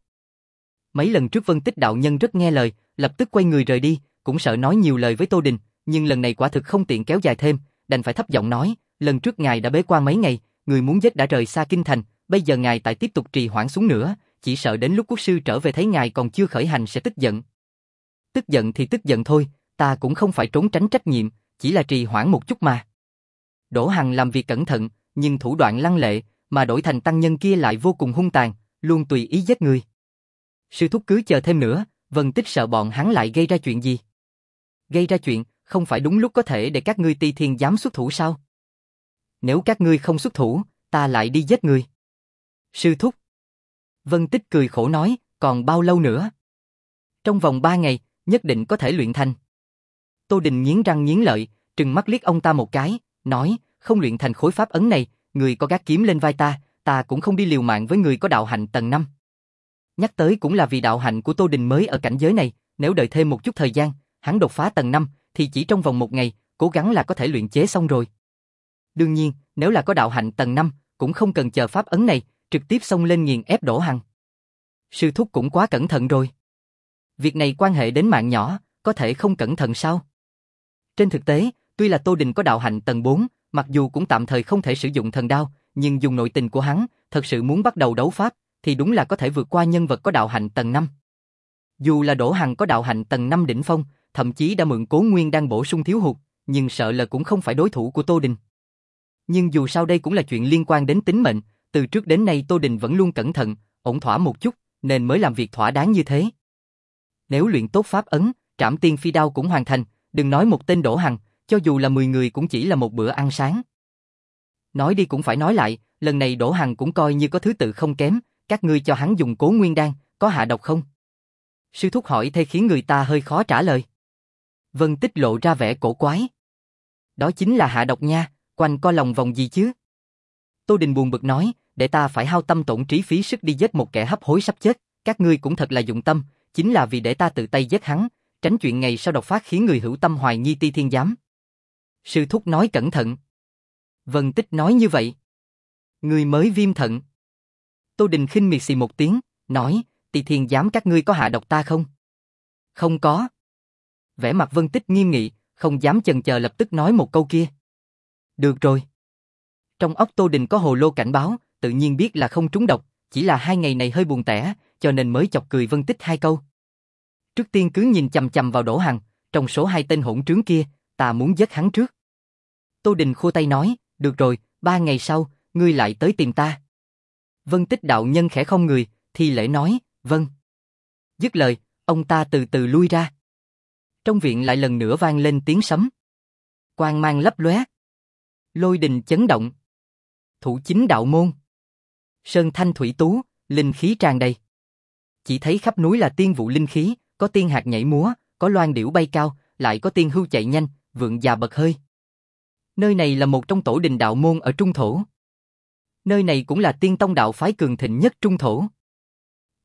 Mấy lần trước Vân Tích đạo nhân rất nghe lời, lập tức quay người rời đi, cũng sợ nói nhiều lời với Tô Đình, nhưng lần này quả thực không tiện kéo dài thêm, đành phải thấp giọng nói, lần trước ngài đã bế quan mấy ngày, người muốn giết đã rời xa kinh thành, bây giờ ngài tại tiếp tục trì hoãn xuống nữa, chỉ sợ đến lúc quốc sư trở về thấy ngài còn chưa khởi hành sẽ tức giận. Tức giận thì tức giận thôi, ta cũng không phải trốn tránh trách nhiệm, chỉ là trì hoãn một chút mà. Đỗ Hằng làm việc cẩn thận, nhưng thủ đoạn lăng lệ, mà đổi thành tăng nhân kia lại vô cùng hung tàn, luôn tùy ý giết người. Sư thúc cứ chờ thêm nữa, Vân Tích sợ bọn hắn lại gây ra chuyện gì. Gây ra chuyện, không phải đúng lúc có thể để các ngươi Ti Thiên Giám xuất thủ sao? Nếu các ngươi không xuất thủ, ta lại đi giết người. Sư thúc. Vân Tích cười khổ nói, còn bao lâu nữa? Trong vòng ba ngày, nhất định có thể luyện thành. Tô Đình nghiến răng nghiến lợi, trừng mắt liếc ông ta một cái, nói, không luyện thành khối pháp ấn này, người có gác kiếm lên vai ta, ta cũng không đi liều mạng với người có đạo hạnh tầng năm. Nhắc tới cũng là vì đạo hạnh của Tô Đình mới ở cảnh giới này, nếu đợi thêm một chút thời gian, hắn đột phá tầng năm, thì chỉ trong vòng một ngày, cố gắng là có thể luyện chế xong rồi. Đương nhiên, nếu là có đạo hạnh tầng năm, cũng không cần chờ pháp ấn này, trực tiếp xông lên nghiền ép Đỗ Hằng. Sư thúc cũng quá cẩn thận rồi. Việc này quan hệ đến mạng nhỏ, có thể không cẩn thận sao? Trên thực tế, tuy là Tô Đình có đạo hạnh tầng bốn, mặc dù cũng tạm thời không thể sử dụng thần đao, nhưng dùng nội tình của hắn, thật sự muốn bắt đầu đấu pháp, thì đúng là có thể vượt qua nhân vật có đạo hạnh tầng năm. Dù là Đỗ Hằng có đạo hạnh tầng năm đỉnh phong, thậm chí đã mượn Cố Nguyên đang bổ sung thiếu hụt, nhưng sợ là cũng không phải đối thủ của Tô Đình. Nhưng dù sao đây cũng là chuyện liên quan đến tính mệnh, từ trước đến nay Tô Đình vẫn luôn cẩn thận, ổn thỏa một chút, nên mới làm việc thỏa đáng như thế. Nếu luyện tốt pháp ấn, Trảm Tiên Phi Đao cũng hoàn thành, đừng nói một tên Đỗ Hằng, cho dù là mười người cũng chỉ là một bữa ăn sáng. Nói đi cũng phải nói lại, lần này Đỗ Hằng cũng coi như có thứ tự không kém, các ngươi cho hắn dùng Cố Nguyên đan, có hạ độc không? Sư thúc hỏi thế khiến người ta hơi khó trả lời. Vân Tích lộ ra vẻ cổ quái. Đó chính là hạ độc nha, quanh co lòng vòng gì chứ? Tô Đình buồn bực nói, để ta phải hao tâm tổn trí phí sức đi giết một kẻ hấp hối sắp chết, các ngươi cũng thật là dụng tâm, chính là vì để ta tự tay giết hắn, tránh chuyện ngày sau độc phát khiến người hữu tâm hoài nghi Ti Thiên Giám. Sư thúc nói cẩn thận. Vân Tích nói như vậy. Người mới viêm thận. Tô Đình khinh miệt xì một tiếng, nói, Ti Thiên Giám các ngươi có hạ độc ta không? Không có. Vẻ mặt Vân Tích nghiêm nghị, không dám chần chờ lập tức nói một câu kia. Được rồi. Trong óc Tô Đình có hồ lô cảnh báo, tự nhiên biết là không trúng độc, chỉ là hai ngày này hơi buồn tẻ, cho nên mới chọc cười Vân Tích hai câu. Trước tiên cứ nhìn chằm chằm vào Đỗ Hằng, trong số hai tên hỗn trướng kia, ta muốn giết hắn trước. Tô Đình khua tay nói, được rồi, ba ngày sau, ngươi lại tới tìm ta. Vân Tích đạo nhân khẽ không người, thi lễ nói, vâng. Dứt lời, ông ta từ từ lui ra. Trong viện lại lần nữa vang lên tiếng sấm. Quang mang lấp lóe. Lôi đình chấn động. Thủ chính đạo môn. Sơn thanh thủy tú, linh khí tràn đầy. Chỉ thấy khắp núi là tiên vụ linh khí, có tiên hạt nhảy múa, có loan điểu bay cao, lại có tiên hưu chạy nhanh, vượn già bật hơi. Nơi này là một trong tổ đình đạo môn ở Trung Thổ. Nơi này cũng là tiên tông đạo phái cường thịnh nhất Trung Thổ.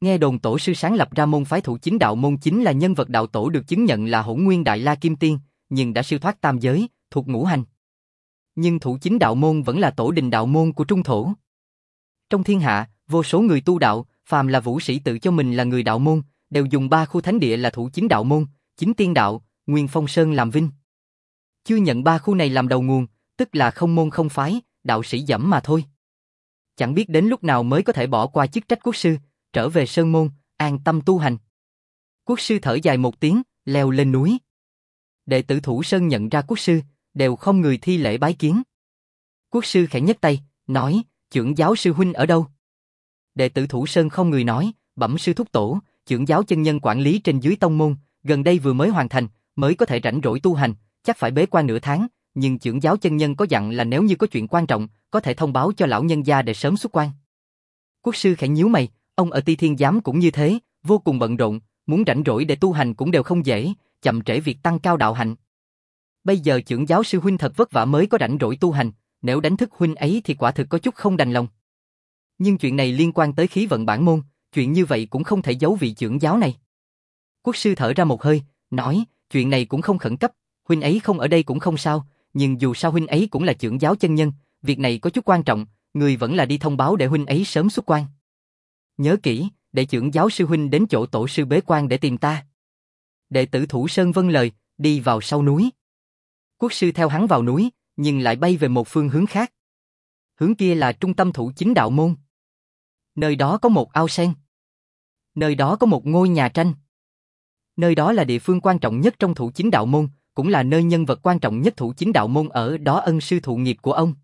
Nghe đồn tổ sư sáng lập ra môn phái Thủ Chính Đạo Môn chính là nhân vật đạo tổ được chứng nhận là Hỗn Nguyên Đại La Kim Tiên, nhưng đã siêu thoát tam giới, thuộc ngũ hành. Nhưng Thủ Chính Đạo Môn vẫn là tổ đình đạo môn của Trung Thổ. Trong thiên hạ, vô số người tu đạo, phàm là vũ sĩ tự cho mình là người đạo môn, đều dùng ba khu thánh địa là Thủ Chính Đạo Môn, Chính Tiên Đạo, Nguyên Phong Sơn làm vinh. Chưa nhận ba khu này làm đầu nguồn, tức là không môn không phái, đạo sĩ dẫm mà thôi. Chẳng biết đến lúc nào mới có thể bỏ qua chức trách quốc sư, trở về sơn môn, an tâm tu hành. Quốc sư thở dài một tiếng, leo lên núi. Đệ tử Thủ Sơn nhận ra quốc sư, đều không người thi lễ bái kiến. Quốc sư khẽ nhấc tay, nói, trưởng giáo sư huynh ở đâu? Đệ tử Thủ Sơn không người nói, bẩm sư thúc tổ, trưởng giáo chân nhân quản lý trên dưới tông môn, gần đây vừa mới hoàn thành, mới có thể rảnh rỗi tu hành, chắc phải bế quan nửa tháng, nhưng trưởng giáo chân nhân có dặn là nếu như có chuyện quan trọng, có thể thông báo cho lão nhân gia để sớm xuất quan. Quốc sư khẽ nhíu mày, ông ở Ti Thiên Giám cũng như thế, vô cùng bận rộn, muốn rảnh rỗi để tu hành cũng đều không dễ, chậm trễ việc tăng cao đạo hạnh. Bây giờ trưởng giáo sư huynh thật vất vả mới có rảnh rỗi tu hành, nếu đánh thức huynh ấy thì quả thực có chút không đành lòng. Nhưng chuyện này liên quan tới khí vận bản môn, chuyện như vậy cũng không thể giấu vị trưởng giáo này. Quốc sư thở ra một hơi, nói, chuyện này cũng không khẩn cấp, huynh ấy không ở đây cũng không sao, nhưng dù sao huynh ấy cũng là trưởng giáo chân nhân, việc này có chút quan trọng, người vẫn là đi thông báo để huynh ấy sớm xuất quan. Nhớ kỹ, để trưởng giáo sư huynh đến chỗ tổ sư bế quan để tìm ta. Đệ tử Thủ Sơn vâng lời, đi vào sau núi. Quốc sư theo hắn vào núi, nhưng lại bay về một phương hướng khác. Hướng kia là trung tâm Thủ Chính Đạo Môn. Nơi đó có một ao sen. Nơi đó có một ngôi nhà tranh. Nơi đó là địa phương quan trọng nhất trong Thủ Chính Đạo Môn, cũng là nơi nhân vật quan trọng nhất Thủ Chính Đạo Môn ở đó ân sư thụ nghiệp của ông.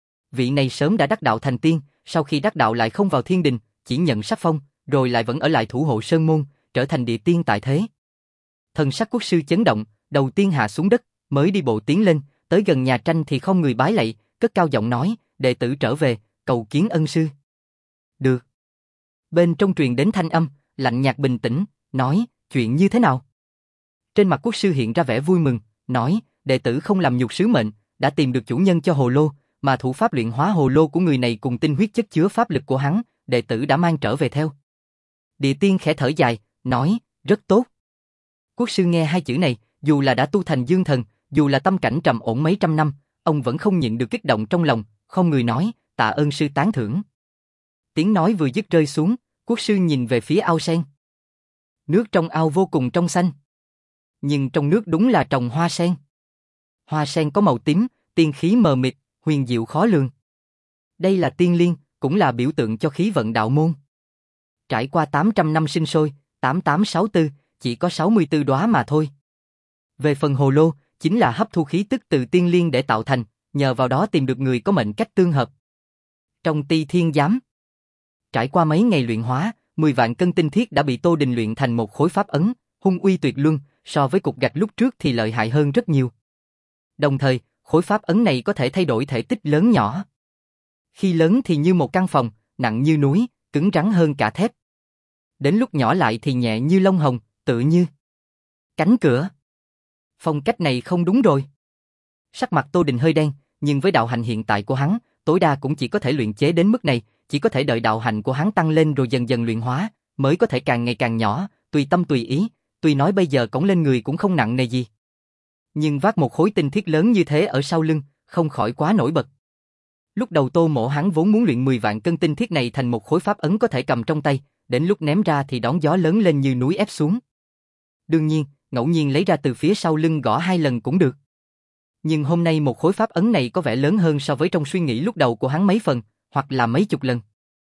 Vị này sớm đã đắc đạo thành tiên, sau khi đắc đạo lại không vào thiên đình, chỉ nhận sắc phong, rồi lại vẫn ở lại thủ hộ sơn môn, trở thành địa tiên tại thế. Thần sắc quốc sư chấn động, đầu tiên hạ xuống đất, mới đi bộ tiến lên, tới gần nhà tranh thì không người bái lạy, cất cao giọng nói, đệ tử trở về, cầu kiến ân sư. Được. Bên trong truyền đến thanh âm, lạnh nhạt bình tĩnh, nói, chuyện như thế nào? Trên mặt quốc sư hiện ra vẻ vui mừng, nói, đệ tử không làm nhục sứ mệnh, đã tìm được chủ nhân cho hồ lô, mà thủ pháp luyện hóa hồ lô của người này cùng tinh huyết chất chứa pháp lực của hắn, đệ tử đã mang trở về theo. Địa tiên khẽ thở dài, nói, rất tốt. Quốc sư nghe hai chữ này, dù là đã tu thành dương thần, dù là tâm cảnh trầm ổn mấy trăm năm, ông vẫn không nhịn được kích động trong lòng, không người nói, tạ ơn sư tán thưởng. Tiếng nói vừa dứt rơi xuống, quốc sư nhìn về phía ao sen. Nước trong ao vô cùng trong xanh. Nhưng trong nước đúng là trồng hoa sen. Hoa sen có màu tím, tiên khí mờ mịt, huyền diệu khó lường. Đây là tiên liên, cũng là biểu tượng cho khí vận đạo môn. Trải qua tám trăm năm sinh sôi, tám tám sáu tư, chỉ có sáu mươi tư đóa mà thôi. Về phần hồ lô, chính là hấp thu khí tức từ tiên liên để tạo thành, nhờ vào đó tìm được người có mệnh cách tương hợp. Trong Ti Thiên Giám, trải qua mấy ngày luyện hóa, mười vạn cân tinh thiết đã bị Tô Đình luyện thành một khối pháp ấn, hung uy tuyệt luân, so với cục gạch lúc trước thì lợi hại hơn rất nhiều. Đồng thời, khối pháp ấn này có thể thay đổi thể tích lớn nhỏ. Khi lớn thì như một căn phòng, nặng như núi, cứng rắn hơn cả thép. Đến lúc nhỏ lại thì nhẹ như lông hồng, tựa như cánh cửa. Phong cách này không đúng rồi. Sắc mặt Tô Đình hơi đen, nhưng với đạo hạnh hiện tại của hắn, tối đa cũng chỉ có thể luyện chế đến mức này, chỉ có thể đợi đạo hạnh của hắn tăng lên rồi dần dần luyện hóa, mới có thể càng ngày càng nhỏ, tùy tâm tùy ý, tuy nói bây giờ cõng lên người cũng không nặng nề gì. Nhưng vác một khối tinh thiết lớn như thế ở sau lưng, không khỏi quá nổi bật. Lúc đầu Tô Mộ hắn vốn muốn luyện mười vạn cân tinh thiết này thành một khối pháp ấn có thể cầm trong tay, đến lúc ném ra thì đón gió lớn lên như núi ép xuống. Đương nhiên, ngẫu nhiên lấy ra từ phía sau lưng gõ hai lần cũng được. Nhưng hôm nay một khối pháp ấn này có vẻ lớn hơn so với trong suy nghĩ lúc đầu của hắn mấy phần, hoặc là mấy chục lần.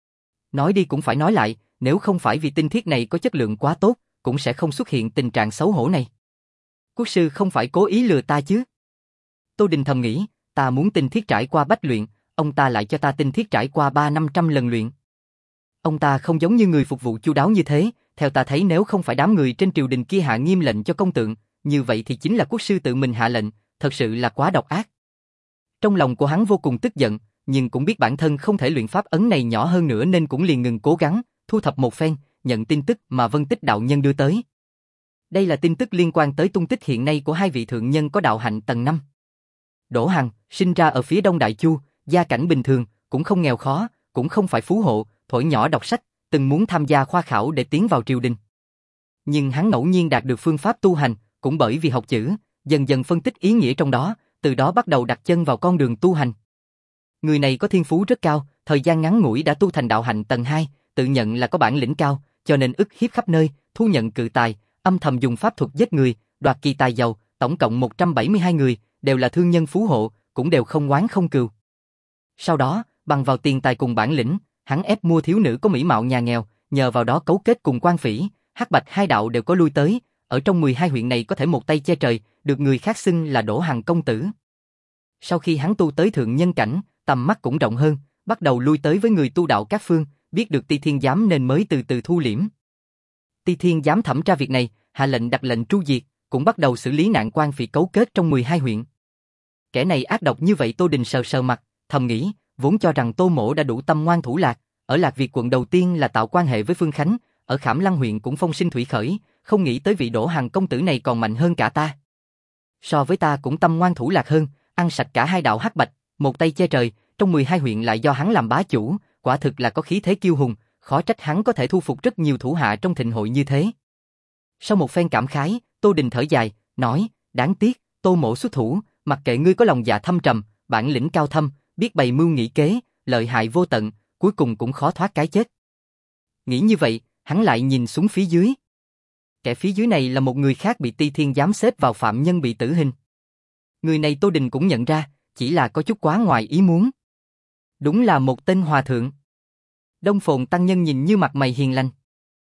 Nói đi cũng phải nói lại, nếu không phải vì tinh thiết này có chất lượng quá tốt, cũng sẽ không xuất hiện tình trạng xấu hổ này. Quốc sư không phải cố ý lừa ta chứ? Tô Đình thầm nghĩ, ta muốn tinh thiết trải qua bách luyện, ông ta lại cho ta tinh thiết trải qua ba năm trăm lần luyện. Ông ta không giống như người phục vụ chu đáo như thế, theo ta thấy nếu không phải đám người trên triều đình kia hạ nghiêm lệnh cho công tượng, như vậy thì chính là quốc sư tự mình hạ lệnh, thật sự là quá độc ác. Trong lòng của hắn vô cùng tức giận, nhưng cũng biết bản thân không thể luyện pháp ấn này nhỏ hơn nữa nên cũng liền ngừng cố gắng, thu thập một phen, nhận tin tức mà Vân Tích đạo nhân đưa tới. Đây là tin tức liên quan tới tung tích hiện nay của hai vị thượng nhân có đạo hạnh tầng năm. Đỗ Hằng, sinh ra ở phía Đông Đại Chu, gia cảnh bình thường, cũng không nghèo khó, cũng không phải phú hộ, thổi nhỏ đọc sách, từng muốn tham gia khoa khảo để tiến vào triều đình. Nhưng hắn ngẫu nhiên đạt được phương pháp tu hành, cũng bởi vì học chữ, dần dần phân tích ý nghĩa trong đó, từ đó bắt đầu đặt chân vào con đường tu hành. Người này có thiên phú rất cao, thời gian ngắn ngủi đã tu thành đạo hạnh tầng hai, tự nhận là có bản lĩnh cao, cho nên ức hiếp khắp nơi, thu nhận cự tài, âm thầm dùng pháp thuật giết người, đoạt kỳ tài giàu, tổng cộng một trăm bảy mươi hai người, đều là thương nhân phú hộ, cũng đều không oán không cừu. Sau đó, bằng vào tiền tài cùng bản lĩnh, hắn ép mua thiếu nữ có mỹ mạo nhà nghèo, nhờ vào đó cấu kết cùng quan phỉ, hắc bạch hai đạo đều có lui tới, ở trong mười hai huyện này có thể một tay che trời, được người khác xưng là Đỗ Hằng công tử. Sau khi hắn tu tới thượng nhân cảnh, tầm mắt cũng rộng hơn, bắt đầu lui tới với người tu đạo các phương, biết được Ti Thiên Giám nên mới từ từ thu liễm. Ti Thiên Giám thẩm tra việc này, hạ lệnh đặt lệnh tru diệt, cũng bắt đầu xử lý nạn quan phỉ cấu kết trong mười hai huyện. Kẻ này ác độc như vậy Tô Đình sờ sờ mặt, thầm nghĩ, vốn cho rằng Tô Mỗ đã đủ tâm ngoan thủ lạc, ở Lạc Việt quận đầu tiên là tạo quan hệ với Phương Khánh, ở Khảm Lăng huyện cũng phong sinh thủy khởi, không nghĩ tới vị Đỗ Hằng công tử này còn mạnh hơn cả ta. So với ta cũng tâm ngoan thủ lạc hơn, ăn sạch cả hai đạo hắc bạch, một tay che trời, trong mười hai huyện lại do hắn làm bá chủ, quả thực là có khí thế kiêu hùng, khó trách hắn có thể thu phục rất nhiều thủ hạ trong thịnh hội như thế. Sau một phen cảm khái, Tô Đình thở dài, nói, đáng tiếc, Tô Mỗ xuất thủ, mặc kệ ngươi có lòng dạ thâm trầm, bản lĩnh cao thâm, biết bày mưu nghĩ kế, lợi hại vô tận, cuối cùng cũng khó thoát cái chết. Nghĩ như vậy, hắn lại nhìn xuống phía dưới. Kẻ phía dưới này là một người khác bị Ti Thiên Giám xếp vào phạm nhân bị tử hình. Người này Tô Đình cũng nhận ra, chỉ là có chút quá ngoài ý muốn. Đúng là một tên hòa thượng. Đông Phồn tăng nhân nhìn như mặt mày hiền lành.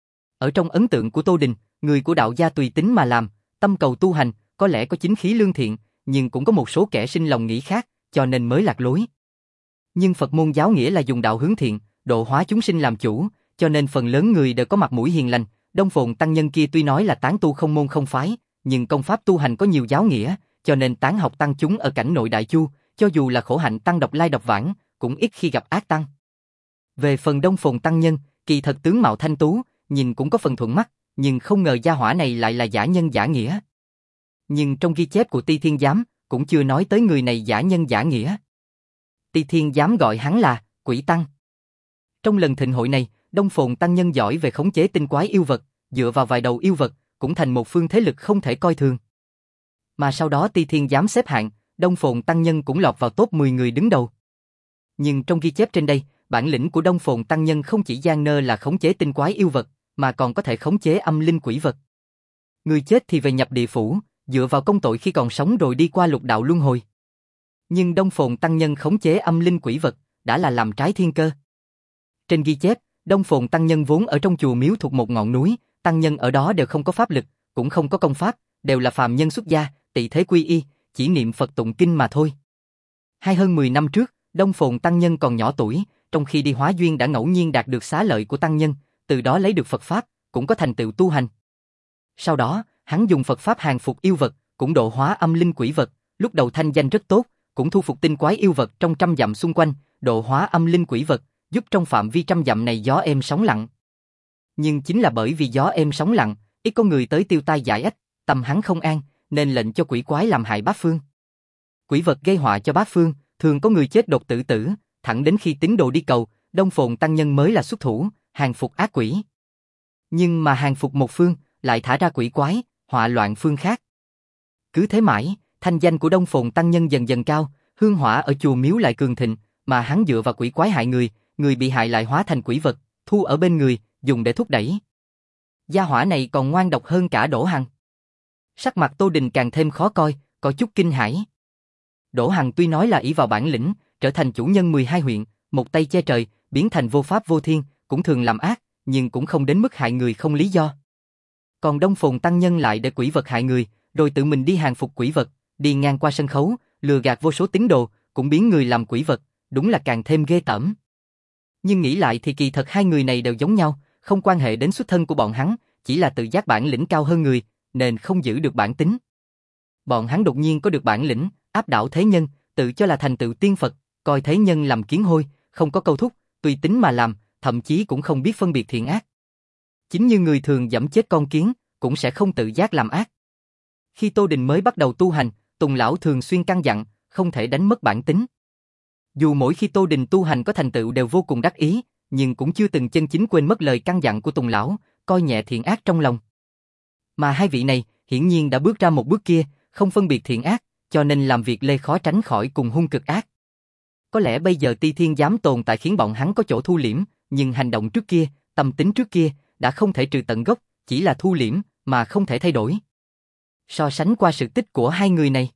Ở trong ấn tượng của Tô Đình, người của đạo gia tùy tính mà làm, tâm cầu tu hành, có lẽ có chính khí lương thiện, nhưng cũng có một số kẻ sinh lòng nghĩ khác, cho nên mới lạc lối. Nhưng Phật môn giáo nghĩa là dùng đạo hướng thiện, độ hóa chúng sinh làm chủ, cho nên phần lớn người đều có mặt mũi hiền lành. Đông Phồn tăng nhân kia tuy nói là tán tu không môn không phái, nhưng công pháp tu hành có nhiều giáo nghĩa, cho nên tán học tăng chúng ở cảnh nội Đại Chu, cho dù là khổ hạnh tăng độc lai độc vãng, cũng ít khi gặp ác tăng. Về phần Đông Phồn tăng nhân, kỳ thật tướng mạo thanh tú, nhìn cũng có phần thuận mắt, nhưng không ngờ gia hỏa này lại là giả nhân giả nghĩa. Nhưng trong ghi chép của Ti Thiên Giám, cũng chưa nói tới người này giả nhân giả nghĩa. Ti Thiên Giám gọi hắn là Quỷ Tăng. Trong lần thịnh hội này, Đông Phồn tăng nhân giỏi về khống chế tinh quái yêu vật, dựa vào vài đầu yêu vật, cũng thành một phương thế lực không thể coi thường. Mà sau đó Ti Thiên Giám xếp hạng, Đông Phồn tăng nhân cũng lọt vào top mười người đứng đầu. Nhưng trong ghi chép trên đây, bản lĩnh của Đông Phồn tăng nhân không chỉ gian nơ là khống chế tinh quái yêu vật, mà còn có thể khống chế âm linh quỷ vật. Người chết thì về nhập địa phủ, dựa vào công tội khi còn sống rồi đi qua lục đạo luân hồi. Nhưng Đông Phồn tăng nhân khống chế âm linh quỷ vật, đã là làm trái thiên cơ. Trên ghi chép, Đông Phồn tăng nhân vốn ở trong chùa miếu thuộc một ngọn núi, tăng nhân ở đó đều không có pháp lực, cũng không có công pháp, đều là phàm nhân xuất gia, tị thế quy y, chỉ niệm Phật tụng kinh mà thôi. Hay hơn mười năm trước, Đông Phồn tăng nhân còn nhỏ tuổi, trong khi đi hóa duyên đã ngẫu nhiên đạt được xá lợi của tăng nhân, từ đó lấy được Phật pháp, cũng có thành tựu tu hành. Sau đó, hắn dùng Phật pháp hàng phục yêu vật, cũng độ hóa âm linh quỷ vật, lúc đầu thanh danh rất tốt, cũng thu phục tinh quái yêu vật trong trăm dặm xung quanh, độ hóa âm linh quỷ vật, giúp trong phạm vi trăm dặm này gió êm sóng lặng. Nhưng chính là bởi vì gió êm sóng lặng, ít có người tới tiêu tai giải ách, tâm hắn không an, nên lệnh cho quỷ quái làm hại bát phương. Quỷ vật gây họa cho bát phương, thường có người chết đột tử tử, thẳng đến khi tín đồ đi cầu, Đông Phồn tăng nhân mới là xuất thủ, hàng phục ác quỷ. Nhưng mà hàng phục một phương, lại thả ra quỷ quái, họa loạn phương khác. Cứ thế mãi, thanh danh của Đông Phồn tăng nhân dần dần cao, hương hỏa ở chùa miếu lại cường thịnh, mà hắn dựa vào quỷ quái hại người, người bị hại lại hóa thành quỷ vật, thu ở bên người, dùng để thúc đẩy. Gia hỏa này còn ngoan độc hơn cả Đỗ Hằng. Sắc mặt Tô Đình càng thêm khó coi, có chút kinh hãi. Đỗ Hằng tuy nói là ỷ vào bản lĩnh, trở thành chủ nhân mười hai huyện, một tay che trời, biến thành vô pháp vô thiên, cũng thường làm ác, nhưng cũng không đến mức hại người không lý do. Còn Đông Phồn tăng nhân lại để quỷ vật hại người, rồi tự mình đi hàng phục quỷ vật, đi ngang qua sân khấu, lừa gạt vô số tín đồ, cũng biến người làm quỷ vật, đúng là càng thêm ghê tởm. Nhưng nghĩ lại thì kỳ thật hai người này đều giống nhau, không quan hệ đến xuất thân của bọn hắn, chỉ là tự giác bản lĩnh cao hơn người, nên không giữ được bản tính. Bọn hắn đột nhiên có được bản lĩnh, áp đảo thế nhân, tự cho là thành tựu tiên Phật, coi thế nhân làm kiến hôi, không có câu thúc, tùy tính mà làm, thậm chí cũng không biết phân biệt thiện ác. Chính như người thường giẫm chết con kiến, cũng sẽ không tự giác làm ác. Khi Tô Đình mới bắt đầu tu hành, Tùng lão thường xuyên căn dặn, không thể đánh mất bản tính. Dù mỗi khi Tô Đình tu hành có thành tựu đều vô cùng đắc ý, nhưng cũng chưa từng chân chính quên mất lời căn dặn của Tùng lão, coi nhẹ thiện ác trong lòng. Mà hai vị này, hiển nhiên đã bước ra một bước kia, không phân biệt thiện ác, cho nên làm việc lê khó tránh khỏi cùng hung cực ác. Có lẽ bây giờ Ti Thiên dám tồn tại khiến bọn hắn có chỗ thu liễm, nhưng hành động trước kia, tâm tính trước kia, đã không thể trừ tận gốc, chỉ là thu liễm, mà không thể thay đổi. So sánh qua sự tích của hai người này.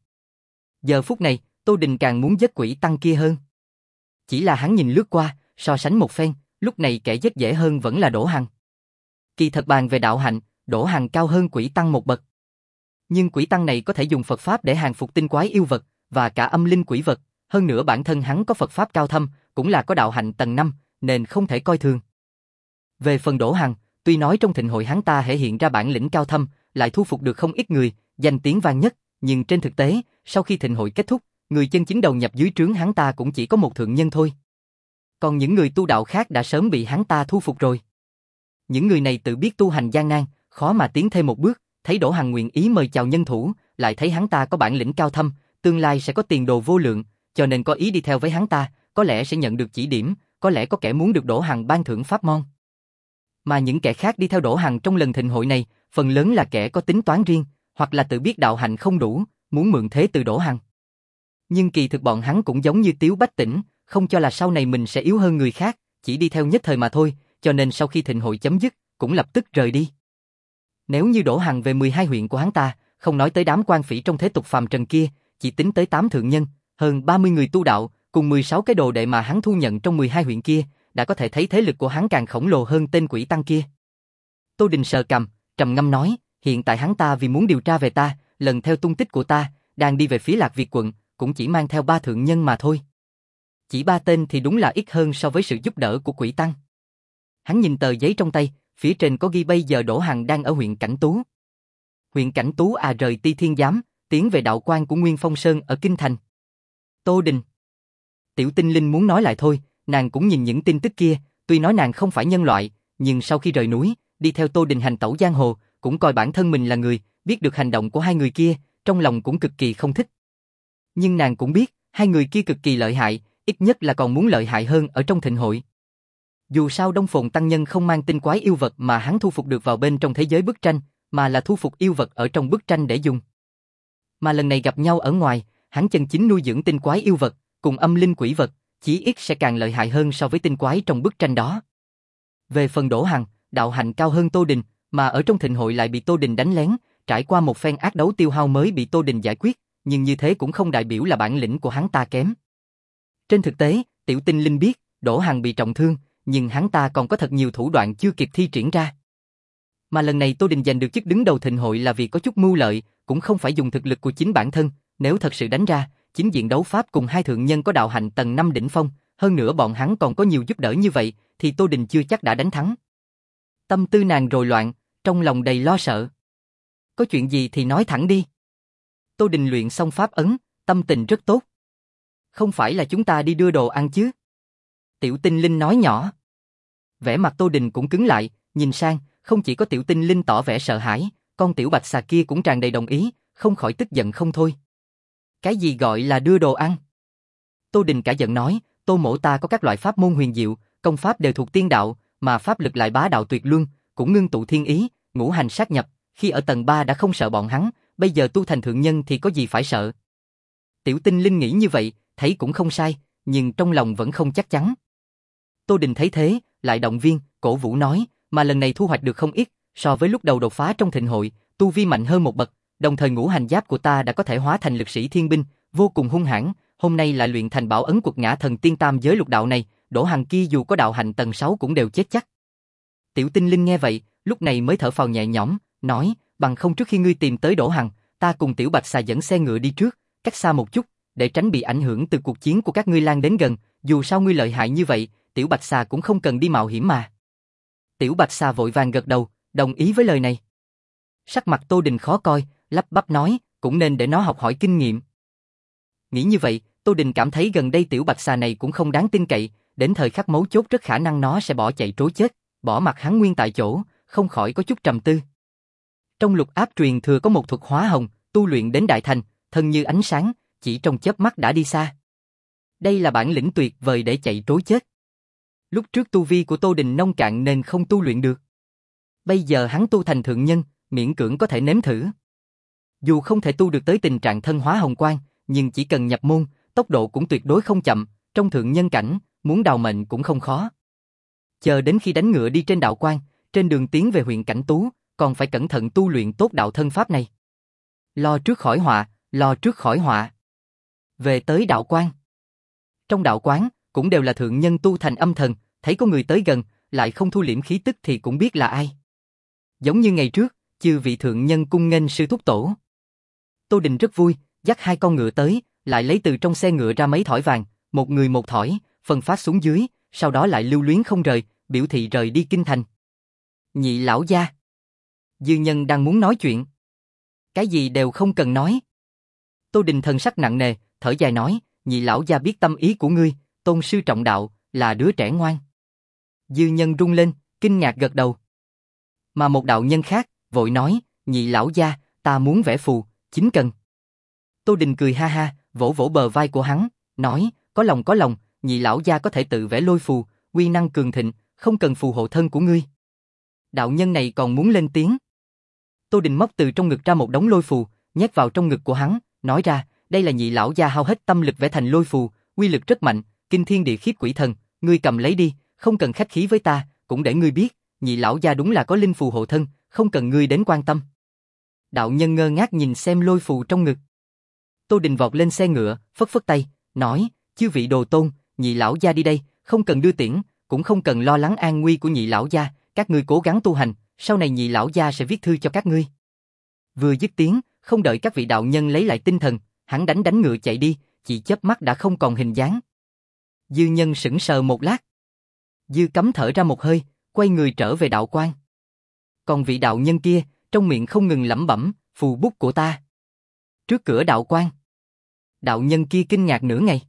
Giờ phút này, Tô Đình càng muốn giết quỷ tăng kia hơn. Chỉ là hắn nhìn lướt qua, so sánh một phen, lúc này kẻ giết dễ hơn vẫn là Đỗ Hằng. Kỳ thật bàn về đạo hạnh, Đỗ Hằng cao hơn quỷ tăng một bậc. Nhưng quỷ tăng này có thể dùng Phật Pháp để hàng phục tinh quái yêu vật, và cả âm linh quỷ vật, hơn nữa bản thân hắn có Phật Pháp cao thâm, cũng là có đạo hạnh tầng năm, nên không thể coi thường. Về phần Đỗ Hằng, tuy nói trong thịnh hội hắn ta thể hiện ra bản lĩnh cao thâm, lại thu phục được không ít người, danh tiếng vang nhất, nhưng trên thực tế, sau khi thịnh hội kết thúc, người chân chính đầu nhập dưới trướng hắn ta cũng chỉ có một thượng nhân thôi. Còn những người tu đạo khác đã sớm bị hắn ta thu phục rồi. Những người này tự biết tu hành gian nan, khó mà tiến thêm một bước, thấy Đỗ Hằng nguyện ý mời chào nhân thủ, lại thấy hắn ta có bản lĩnh cao thâm, tương lai sẽ có tiền đồ vô lượng, cho nên có ý đi theo với hắn ta, có lẽ sẽ nhận được chỉ điểm, có lẽ có kẻ muốn được Đỗ Hằng ban thưởng pháp môn. Mà những kẻ khác đi theo Đỗ Hằng trong lần thịnh hội này, phần lớn là kẻ có tính toán riêng, hoặc là tự biết đạo hạnh không đủ, muốn mượn thế từ Đỗ Hằng. Nhưng kỳ thực bọn hắn cũng giống như Tiếu Bách Tỉnh, không cho là sau này mình sẽ yếu hơn người khác, chỉ đi theo nhất thời mà thôi, cho nên sau khi thịnh hội chấm dứt, cũng lập tức rời đi. Nếu như Đỗ Hằng về mười hai huyện của hắn ta, không nói tới đám quan phỉ trong thế tục phàm trần kia, chỉ tính tới tám thượng nhân, hơn ba mươi người tu đạo, cùng mười sáu cái đồ đệ mà hắn thu nhận trong mười hai huyện kia, đã có thể thấy thế lực của hắn càng khổng lồ hơn tên quỷ tăng kia. Tô Đình sờ cằm, trầm ngâm nói, hiện tại hắn ta vì muốn điều tra về ta, lần theo tung tích của ta, đang đi về phía Lạc Việt quận, cũng chỉ mang theo ba thượng nhân mà thôi. Chỉ ba tên thì đúng là ít hơn so với sự giúp đỡ của quỷ tăng. Hắn nhìn tờ giấy trong tay, phía trên có ghi bây giờ Đỗ Hằng đang ở huyện Cảnh Tú. Huyện Cảnh Tú à rời Ti Thiên Giám, tiến về đạo quan của Nguyên Phong Sơn ở Kinh Thành. Tô Đình. Tiểu Tinh Linh muốn nói lại thôi, nàng cũng nhìn những tin tức kia, tuy nói nàng không phải nhân loại, nhưng sau khi rời núi, đi theo Tô Đình hành tẩu giang hồ, cũng coi bản thân mình là người, biết được hành động của hai người kia, trong lòng cũng cực kỳ không thích. Nhưng nàng cũng biết, hai người kia cực kỳ lợi hại, ít nhất là còn muốn lợi hại hơn ở trong thịnh hội. Dù sao Đông Phồn Tăng Nhân không mang tinh quái yêu vật mà hắn thu phục được vào bên trong thế giới bức tranh, mà là thu phục yêu vật ở trong bức tranh để dùng. Mà lần này gặp nhau ở ngoài, hắn chân chính nuôi dưỡng tinh quái yêu vật, cùng âm linh quỷ vật, chí ít sẽ càng lợi hại hơn so với tinh quái trong bức tranh đó. Về phần Đỗ Hằng, đạo hạnh cao hơn Tô Đình, mà ở trong thịnh hội lại bị Tô Đình đánh lén, trải qua một phen ác đấu tiêu hao mới bị Tô Đình giải quyết, nhưng như thế cũng không đại biểu là bản lĩnh của hắn ta kém. Trên thực tế, Tiểu Tinh Linh biết, Đỗ Hằng bị trọng thương, nhưng hắn ta còn có thật nhiều thủ đoạn chưa kịp thi triển ra. Mà lần này Tô Đình giành được chức đứng đầu thịnh hội là vì có chút mưu lợi, cũng không phải dùng thực lực của chính bản thân, nếu thật sự đánh ra, chính diện đấu pháp cùng hai thượng nhân có đạo hạnh tầng năm đỉnh phong, hơn nữa bọn hắn còn có nhiều giúp đỡ như vậy, thì Tô Đình chưa chắc đã đánh thắng. Tâm tư nàng rối loạn, trong lòng đầy lo sợ. Có chuyện gì thì nói thẳng đi. Tô Đình luyện xong pháp ấn, tâm tình rất tốt. Không phải là chúng ta đi đưa đồ ăn chứ? Tiểu Tinh Linh nói nhỏ. Vẻ mặt Tô Đình cũng cứng lại, nhìn sang, không chỉ có Tiểu Tinh Linh tỏ vẻ sợ hãi, con tiểu bạch xà kia cũng tràn đầy đồng ý, không khỏi tức giận không thôi. Cái gì gọi là đưa đồ ăn? Tô Đình cả giận nói, Tô mỗ ta có các loại pháp môn huyền diệu, công pháp đều thuộc tiên đạo, mà pháp lực lại bá đạo tuyệt luân, cũng ngưng tụ thiên ý, ngũ hành sát nhập, khi ở tầng ba đã không sợ bọn hắn, bây giờ tu thành thượng nhân thì có gì phải sợ. Tiểu Tinh Linh nghĩ như vậy, thấy cũng không sai, nhưng trong lòng vẫn không chắc chắn. Tô Đình thấy thế, lại động viên, cổ vũ nói, mà lần này thu hoạch được không ít, so với lúc đầu đột phá trong thịnh hội, tu vi mạnh hơn một bậc, đồng thời ngũ hành giáp của ta đã có thể hóa thành lực sĩ thiên binh, vô cùng hung hãn, hôm nay lại luyện thành bảo ấn quật ngã thần tiên tam giới lục đạo này, Đỗ Hằng kia dù có đạo hạnh tầng sáu cũng đều chết chắc. Tiểu Tinh Linh nghe vậy, lúc này mới thở phào nhẹ nhõm, nói, bằng không trước khi ngươi tìm tới Đỗ Hằng, ta cùng Tiểu Bạch Xà dẫn xe ngựa đi trước, cách xa một chút, để tránh bị ảnh hưởng từ cuộc chiến của các ngươi lan đến gần, dù sao ngươi lợi hại như vậy, Tiểu Bạch Xà cũng không cần đi mạo hiểm mà. Tiểu Bạch Xà vội vàng gật đầu, đồng ý với lời này. Sắc mặt Tô Đình khó coi, lắp bắp nói, cũng nên để nó học hỏi kinh nghiệm. Nghĩ như vậy, Tô Đình cảm thấy gần đây Tiểu Bạch Xà này cũng không đáng tin cậy, đến thời khắc mấu chốt rất khả năng nó sẽ bỏ chạy trối chết, bỏ mặt hắn nguyên tại chỗ, không khỏi có chút trầm tư. Trong lục áp truyền thừa có một thuật hóa hồng, tu luyện đến đại thành, thân như ánh sáng, chỉ trong chớp mắt đã đi xa. Đây là bản lĩnh tuyệt vời để chạy trối chết. Lúc trước tu vi của Tô Đình nông cạn nên không tu luyện được. Bây giờ hắn tu thành thượng nhân, miễn cưỡng có thể nếm thử. Dù không thể tu được tới tình trạng thân hóa hồng quang, nhưng chỉ cần nhập môn, tốc độ cũng tuyệt đối không chậm, trong thượng nhân cảnh, muốn đào mệnh cũng không khó. Chờ đến khi đánh ngựa đi trên đạo quan, trên đường tiến về huyện Cảnh Tú, còn phải cẩn thận tu luyện tốt đạo thân pháp này. Lo trước khỏi họa, lo trước khỏi họa. Về tới đạo quan. Trong đạo quán, cũng đều là thượng nhân tu thành âm thần, thấy có người tới gần, lại không thu liễm khí tức thì cũng biết là ai. Giống như ngày trước, chư vị thượng nhân cung nghênh sư thúc tổ. Tô Đình rất vui, dắt hai con ngựa tới, lại lấy từ trong xe ngựa ra mấy thỏi vàng, một người một thỏi, phân phát xuống dưới, sau đó lại lưu luyến không rời, biểu thị rời đi kinh thành. Nhị lão gia. Dư Nhân đang muốn nói chuyện. Cái gì đều không cần nói. Tô Đình thần sắc nặng nề, thở dài nói, nhị lão gia biết tâm ý của ngươi, tôn sư trọng đạo, là đứa trẻ ngoan. Dư Nhân rung lên, kinh ngạc gật đầu. Mà một đạo nhân khác, vội nói, nhị lão gia, ta muốn vẽ phù, chính cần. Tô Đình cười ha ha, vỗ vỗ bờ vai của hắn, nói, có lòng có lòng, nhị lão gia có thể tự vẽ lôi phù, uy năng cường thịnh, không cần phù hộ thân của ngươi. Đạo nhân này còn muốn lên tiếng. Tô Đình móc từ trong ngực ra một đống lôi phù, nhét vào trong ngực của hắn, nói ra, đây là nhị lão gia hao hết tâm lực vẽ thành lôi phù, uy lực rất mạnh, kinh thiên địa khiếp quỷ thần, ngươi cầm lấy đi, không cần khách khí với ta, cũng để ngươi biết, nhị lão gia đúng là có linh phù hộ thân, không cần ngươi đến quan tâm. Đạo nhân ngơ ngác nhìn xem lôi phù trong ngực. Tô Đình vọt lên xe ngựa, phất phất tay, nói, chư vị đồ tôn, nhị lão gia đi đây, không cần đưa tiễn, cũng không cần lo lắng an nguy của nhị lão gia, các ngươi cố gắng tu hành, sau này nhị lão gia sẽ viết thư cho các ngươi. Vừa dứt tiếng, không đợi các vị đạo nhân lấy lại tinh thần, hắn đánh đánh ngựa chạy đi, chỉ chớp mắt đã không còn hình dáng. Dư Nhân sững sờ một lát. Dư Cấm thở ra một hơi, quay người trở về đạo quan. Còn vị đạo nhân kia, trong miệng không ngừng lẩm bẩm, phù bút của ta. Trước cửa đạo quan. Đạo nhân kia kinh ngạc nửa ngày.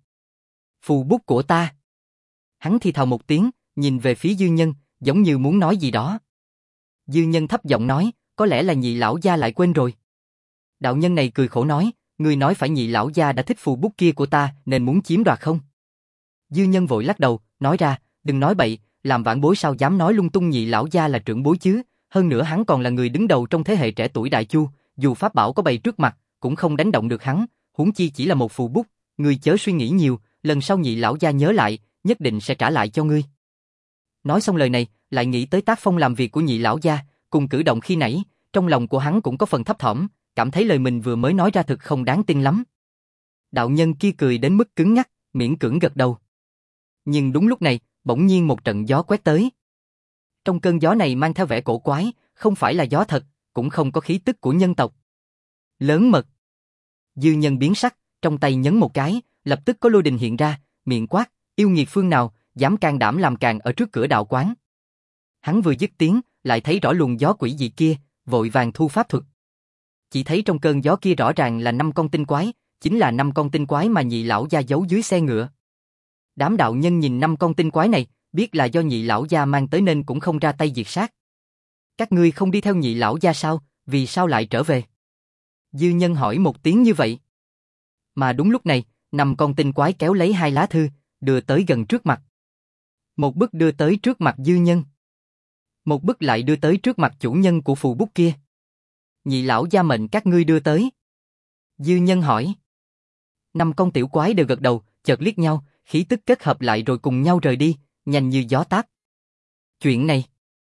Phù bút của ta. Hắn thì thào một tiếng, nhìn về phía Dư Nhân, giống như muốn nói gì đó. Dư Nhân thấp giọng nói, có lẽ là nhị lão gia lại quên rồi. Đạo nhân này cười khổ nói, ngươi nói phải nhị lão gia đã thích phù bút kia của ta nên muốn chiếm đoạt không? Dư Nhân vội lắc đầu, nói ra, đừng nói bậy, làm vãn bối sao dám nói lung tung, nhị lão gia là trưởng bối chứ, hơn nữa hắn còn là người đứng đầu trong thế hệ trẻ tuổi Đại Chu, dù pháp bảo có bày trước mặt, cũng không đánh động được hắn, huống chi chỉ là một phù bút, ngươi chớ suy nghĩ nhiều, lần sau nhị lão gia nhớ lại, nhất định sẽ trả lại cho ngươi. Nói xong lời này, lại nghĩ tới tác phong làm việc của nhị lão gia, cùng cử động khi nãy, trong lòng của hắn cũng có phần thấp thỏm, cảm thấy lời mình vừa mới nói ra thực không đáng tin lắm. Đạo nhân kia cười đến mức cứng nhắc, miễn cưỡng gật đầu. Nhưng đúng lúc này, bỗng nhiên một trận gió quét tới. Trong cơn gió này mang theo vẻ cổ quái, không phải là gió thật, cũng không có khí tức của nhân tộc. Lớn mật. Dư Nhân biến sắc, trong tay nhấn một cái, lập tức có lôi đình hiện ra, miệng quát, yêu nghiệt phương nào, dám can đảm làm càn ở trước cửa đạo quán. Hắn vừa dứt tiếng, lại thấy rõ luồng gió quỷ dị kia, vội vàng thu pháp thuật. Chỉ thấy trong cơn gió kia rõ ràng là năm con tinh quái, chính là năm con tinh quái mà nhị lão gia giấu dưới xe ngựa. Đám đạo nhân nhìn năm con tinh quái này, biết là do nhị lão gia mang tới nên cũng không ra tay diệt sát. Các ngươi không đi theo nhị lão gia sao, vì sao lại trở về? Dư Nhân hỏi một tiếng như vậy. Mà đúng lúc này, năm con tinh quái kéo lấy hai lá thư, đưa tới gần trước mặt. Một bức đưa tới trước mặt Dư Nhân. Một bức lại đưa tới trước mặt chủ nhân của phù bút kia. Nhị lão gia mệnh các ngươi đưa tới. Dư Nhân hỏi. Năm con tiểu quái đều gật đầu, chợt liếc nhau, khí tức kết hợp lại rồi cùng nhau rời đi, nhanh như gió táp. Chuyện này.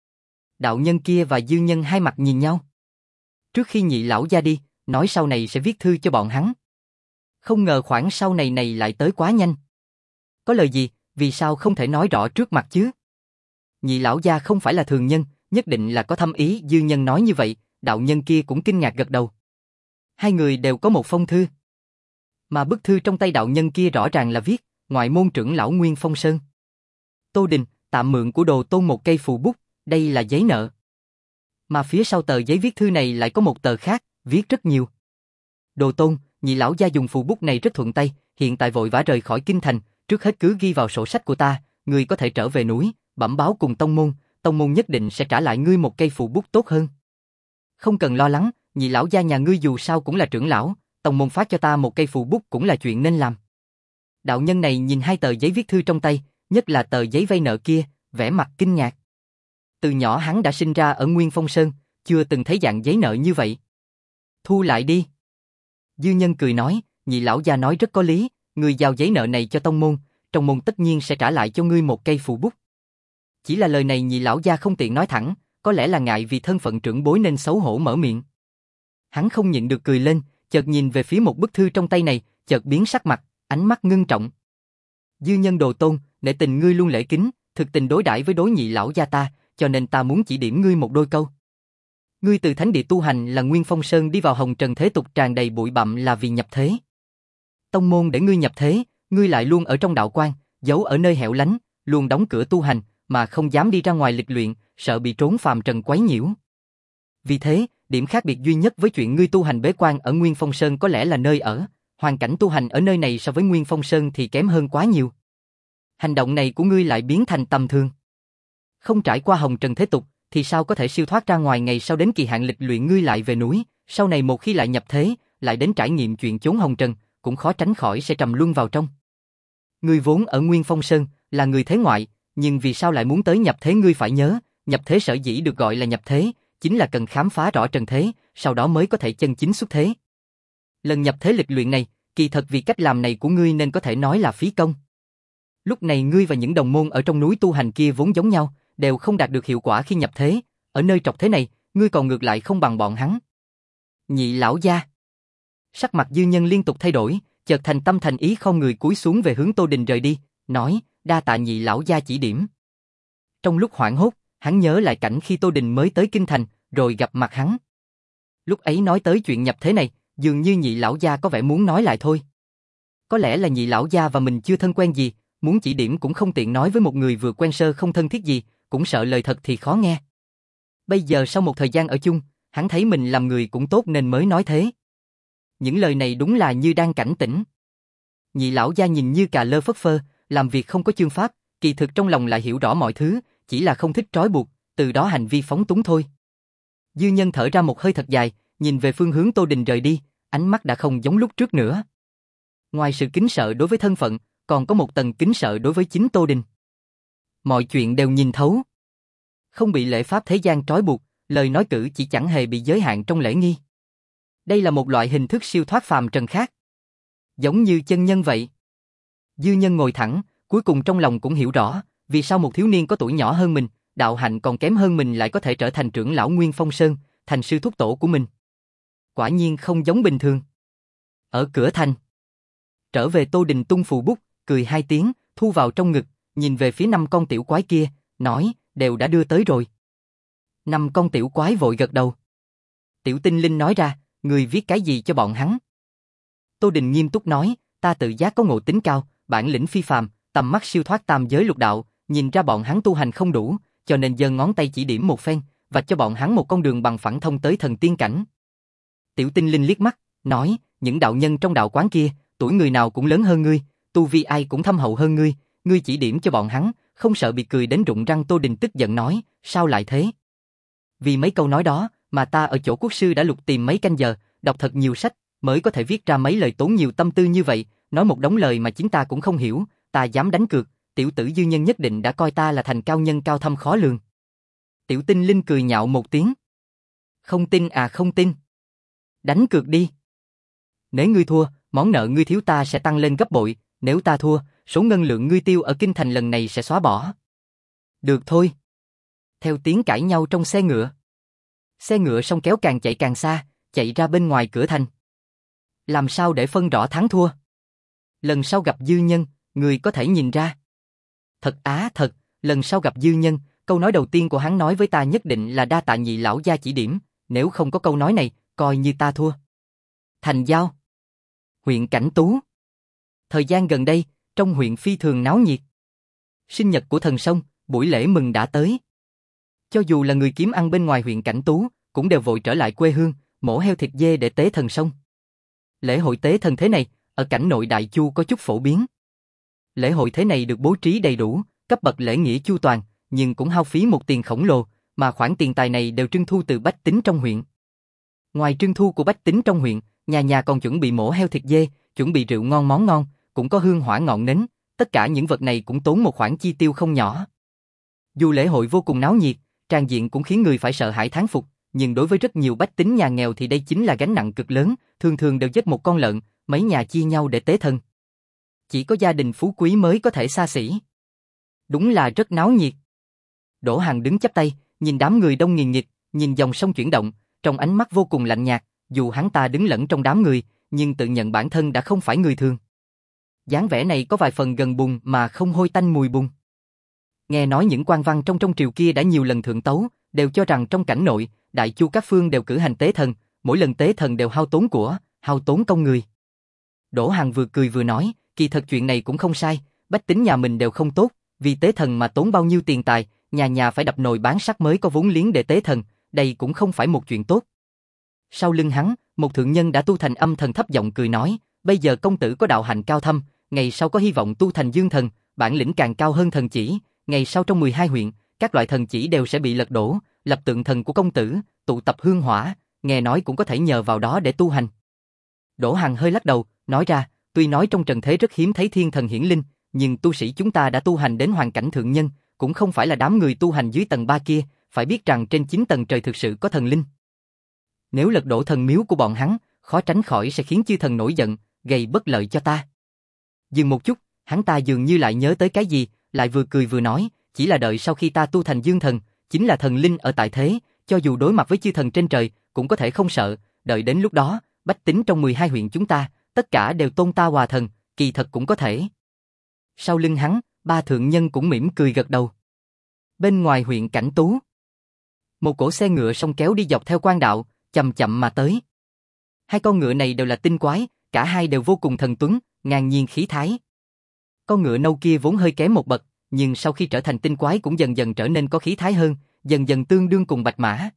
Đạo nhân kia và Dư Nhân hai mặt nhìn nhau. Trước khi nhị lão gia đi, nói sau này sẽ viết thư cho bọn hắn. Không ngờ khoảng sau này này lại tới quá nhanh. Có lời gì, vì sao không thể nói rõ trước mặt chứ? Nhị lão gia không phải là thường nhân, nhất định là có thâm ý. Dư Nhân nói như vậy, đạo nhân kia cũng kinh ngạc gật đầu. Hai người đều có một phong thư. Mà bức thư trong tay đạo nhân kia rõ ràng là viết, ngoại môn trưởng lão Nguyên Phong Sơn. Tô Đình, tạm mượn của Đồ Tôn một cây phù bút, đây là giấy nợ. Mà phía sau tờ giấy viết thư này lại có một tờ khác, viết rất nhiều. Đồ Tôn, nhị lão gia dùng phù bút này rất thuận tay, hiện tại vội vã rời khỏi kinh thành, trước hết cứ ghi vào sổ sách của ta, ngươi có thể trở về núi, bẩm báo cùng tông môn, tông môn nhất định sẽ trả lại ngươi một cây phù bút tốt hơn. Không cần lo lắng, nhị lão gia nhà ngươi dù sao cũng là trưởng lão, tông môn phát cho ta một cây phù bút cũng là chuyện nên làm. Đạo nhân này nhìn hai tờ giấy viết thư trong tay, nhất là tờ giấy vay nợ kia, vẻ mặt kinh ngạc. Từ nhỏ hắn đã sinh ra ở Nguyên Phong Sơn, chưa từng thấy dạng giấy nợ như vậy. Thu lại đi. Dư Nhân cười nói, nhị lão gia nói rất có lý, ngươi giao giấy nợ này cho tông môn, trong môn tất nhiên sẽ trả lại cho ngươi một cây phù bút. Chỉ là lời này nhị lão gia không tiện nói thẳng, có lẽ là ngại vì thân phận trưởng bối nên xấu hổ mở miệng. Hắn không nhịn được cười lên, chợt nhìn về phía một bức thư trong tay này, chợt biến sắc mặt, ánh mắt ngưng trọng. Dư Nhân đồ tôn, nể tình ngươi luôn lễ kính, thực tình đối đãi với đối nhị lão gia ta, cho nên ta muốn chỉ điểm ngươi một đôi câu. Ngươi từ thánh địa tu hành là Nguyên Phong Sơn đi vào hồng trần thế tục tràn đầy bụi bặm là vì nhập thế. Tông môn để ngươi nhập thế, ngươi lại luôn ở trong đạo quan, giấu ở nơi hẻo lánh, luôn đóng cửa tu hành, mà không dám đi ra ngoài lịch luyện, sợ bị trốn phàm trần quấy nhiễu. Vì thế, điểm khác biệt duy nhất với chuyện ngươi tu hành bế quan ở Nguyên Phong Sơn có lẽ là nơi ở, hoàn cảnh tu hành ở nơi này so với Nguyên Phong Sơn thì kém hơn quá nhiều. Hành động này của ngươi lại biến thành tầm thường. Không trải qua hồng trần thế tục, thì sao có thể siêu thoát ra ngoài ngày sau đến kỳ hạn lịch luyện ngươi lại về núi, sau này một khi lại nhập thế, lại đến trải nghiệm chuyện chốn hồng trần, cũng khó tránh khỏi sẽ trầm luân vào trong. Ngươi vốn ở Nguyên Phong Sơn, là người thế ngoại, nhưng vì sao lại muốn tới nhập thế ngươi phải nhớ, nhập thế sở dĩ được gọi là nhập thế, chính là cần khám phá rõ trần thế, sau đó mới có thể chân chính xuất thế. Lần nhập thế lịch luyện này, kỳ thật vì cách làm này của ngươi nên có thể nói là phí công. Lúc này ngươi và những đồng môn ở trong núi tu hành kia vốn giống nhau, đều không đạt được hiệu quả khi nhập thế, ở nơi trọc thế này, ngươi còn ngược lại không bằng bọn hắn. Nhị lão gia. Sắc mặt Dư Nhân liên tục thay đổi, chợt thành tâm thành ý không người cúi xuống về hướng Tô Đình rời đi, nói, đa tạ nhị lão gia chỉ điểm. Trong lúc hoảng hốt, hắn nhớ lại cảnh khi Tô Đình mới tới kinh thành, rồi gặp mặt hắn. Lúc ấy nói tới chuyện nhập thế này, dường như nhị lão gia có vẻ muốn nói lại thôi. Có lẽ là nhị lão gia và mình chưa thân quen gì, muốn chỉ điểm cũng không tiện nói với một người vừa quen sơ không thân thiết gì, cũng sợ lời thật thì khó nghe. Bây giờ sau một thời gian ở chung, hắn thấy mình làm người cũng tốt nên mới nói thế. Những lời này đúng là như đang cảnh tỉnh. Nhị lão gia nhìn như cà lơ phất phơ, làm việc không có chương pháp, kỳ thực trong lòng lại hiểu rõ mọi thứ, chỉ là không thích trói buộc, từ đó hành vi phóng túng thôi. Dư Nhân thở ra một hơi thật dài, nhìn về phương hướng Tô Đình rời đi, ánh mắt đã không giống lúc trước nữa. Ngoài sự kính sợ đối với thân phận, còn có một tầng kính sợ đối với chính Tô Đình. Mọi chuyện đều nhìn thấu. Không bị lễ pháp thế gian trói buộc, lời nói cử chỉ chẳng hề bị giới hạn trong lễ nghi. Đây là một loại hình thức siêu thoát phàm trần khác. Giống như chân nhân vậy. Dư Nhân ngồi thẳng, cuối cùng trong lòng cũng hiểu rõ, vì sao một thiếu niên có tuổi nhỏ hơn mình, đạo hạnh còn kém hơn mình lại có thể trở thành trưởng lão Nguyên Phong Sơn, thành sư thúc tổ của mình. Quả nhiên không giống bình thường. Ở cửa thành, trở về Tô Đình tung phù bút, cười hai tiếng, thu vào trong ngực, nhìn về phía năm con tiểu quái kia, nói, đều đã đưa tới rồi. Năm con tiểu quái vội gật đầu. Tiểu Tinh Linh nói ra, người viết cái gì cho bọn hắn? Tô Đình nghiêm túc nói, ta tự giác có ngộ tính cao, bản lĩnh phi phàm, tầm mắt siêu thoát tam giới lục đạo, nhìn ra bọn hắn tu hành không đủ, cho nên giơ ngón tay chỉ điểm một phen, vạch cho bọn hắn một con đường bằng phẳng thông tới thần tiên cảnh. Tiểu Tinh Linh liếc mắt, nói, những đạo nhân trong đạo quán kia, tuổi người nào cũng lớn hơn ngươi, tu vi ai cũng thâm hậu hơn ngươi, ngươi chỉ điểm cho bọn hắn, không sợ bị cười đến rụng răng. Tô Đình tức giận nói, sao lại thế? Vì mấy câu nói đó, mà ta ở chỗ quốc sư đã lục tìm mấy canh giờ, đọc thật nhiều sách, mới có thể viết ra mấy lời tốn nhiều tâm tư như vậy, nói một đống lời mà chính ta cũng không hiểu, ta dám đánh cược, tiểu tử Dư Nhân nhất định đã coi ta là thành cao nhân cao thâm khó lường. Tiểu Tinh Linh cười nhạo một tiếng. Không tin à không tin. Đánh cược đi. Nếu ngươi thua, món nợ ngươi thiếu ta sẽ tăng lên gấp bội, nếu ta thua, số ngân lượng ngươi tiêu ở kinh thành lần này sẽ xóa bỏ. Được thôi. Theo tiếng cãi nhau trong xe ngựa. Xe ngựa song kéo càng chạy càng xa, chạy ra bên ngoài cửa thành. Làm sao để phân rõ thắng thua? Lần sau gặp Dư Nhân, người có thể nhìn ra. Thật á thật, lần sau gặp Dư Nhân, câu nói đầu tiên của hắn nói với ta nhất định là đa tạ nhị lão gia chỉ điểm, nếu không có câu nói này, coi như ta thua. Thành Giao, huyện Cảnh Tú. Thời gian gần đây, trong huyện phi thường náo nhiệt. Sinh nhật của thần sông, buổi lễ mừng đã tới. Cho dù là người kiếm ăn bên ngoài huyện Cảnh Tú, cũng đều vội trở lại quê hương, mổ heo thịt dê để tế thần sông. Lễ hội tế thần thế này, ở cảnh nội Đại Chu có chút phổ biến. Lễ hội thế này được bố trí đầy đủ, cấp bậc lễ nghĩa chu toàn, nhưng cũng hao phí một tiền khổng lồ, mà khoản tiền tài này đều trưng thu từ bách tính trong huyện. Ngoài trưng thu của bách tính trong huyện, nhà nhà còn chuẩn bị mổ heo thịt dê, chuẩn bị rượu ngon món ngon, cũng có hương hỏa ngọn nến, tất cả những vật này cũng tốn một khoản chi tiêu không nhỏ. Dù lễ hội vô cùng náo nhiệt, tràng diện cũng khiến người phải sợ hãi thán phục, nhưng đối với rất nhiều bách tính nhà nghèo thì đây chính là gánh nặng cực lớn, thường thường đều giết một con lợn, mấy nhà chia nhau để tế thần. Chỉ có gia đình phú quý mới có thể xa xỉ. Đúng là rất náo nhiệt. Đỗ Hằng đứng chắp tay, nhìn đám người đông nghìn nghịt, nhìn dòng sông chuyển động, trong ánh mắt vô cùng lạnh nhạt, dù hắn ta đứng lẫn trong đám người, nhưng tự nhận bản thân đã không phải người thường. Dáng vẻ này có vài phần gần bùn mà không hôi tanh mùi bùn. Nghe nói những quan văn trong trong triều kia đã nhiều lần thượng tấu, đều cho rằng trong cảnh nội, đại chu các phương đều cử hành tế thần, mỗi lần tế thần đều hao tốn của, hao tốn công người. Đỗ Hằng vừa cười vừa nói, kỳ thật chuyện này cũng không sai, bách tính nhà mình đều không tốt, vì tế thần mà tốn bao nhiêu tiền tài, nhà nhà phải đập nồi bán sắt mới có vốn liếng để tế thần, đây cũng không phải một chuyện tốt. Sau lưng hắn, một thượng nhân đã tu thành âm thần thấp giọng cười nói, bây giờ công tử có đạo hạnh cao thâm, ngày sau có hy vọng tu thành dương thần, bản lĩnh càng cao hơn thần chỉ, ngày sau trong mười hai huyện, các loại thần chỉ đều sẽ bị lật đổ, lập tượng thần của công tử, tụ tập hương hỏa, nghe nói cũng có thể nhờ vào đó để tu hành. Đỗ Hằng hơi lắc đầu, nói ra, tuy nói trong trần thế rất hiếm thấy thiên thần hiển linh, nhưng tu sĩ chúng ta đã tu hành đến hoàn cảnh thượng nhân, cũng không phải là đám người tu hành dưới tầng ba kia, phải biết rằng trên chín tầng trời thực sự có thần linh. Nếu lật đổ thần miếu của bọn hắn, khó tránh khỏi sẽ khiến chư thần nổi giận, gây bất lợi cho ta. Dừng một chút, hắn ta dường như lại nhớ tới cái gì, lại vừa cười vừa nói, chỉ là đợi sau khi ta tu thành dương thần, chính là thần linh ở tại thế, cho dù đối mặt với chư thần trên trời, cũng có thể không sợ, đợi đến lúc đó, bách tính trong mười hai huyện chúng ta, tất cả đều tôn ta hòa thần, kỳ thật cũng có thể. Sau lưng hắn, ba thượng nhân cũng mỉm cười gật đầu. Bên ngoài huyện Cảnh Tú, một cỗ xe ngựa song kéo đi dọc theo quan đạo, chậm chậm mà tới. Hai con ngựa này đều là tinh quái, cả hai đều vô cùng thần tuấn, ngang nhiên khí thái. Con ngựa nâu kia vốn hơi kém một bậc, nhưng sau khi trở thành tinh quái cũng dần dần trở nên có khí thái hơn, dần dần tương đương cùng bạch mã.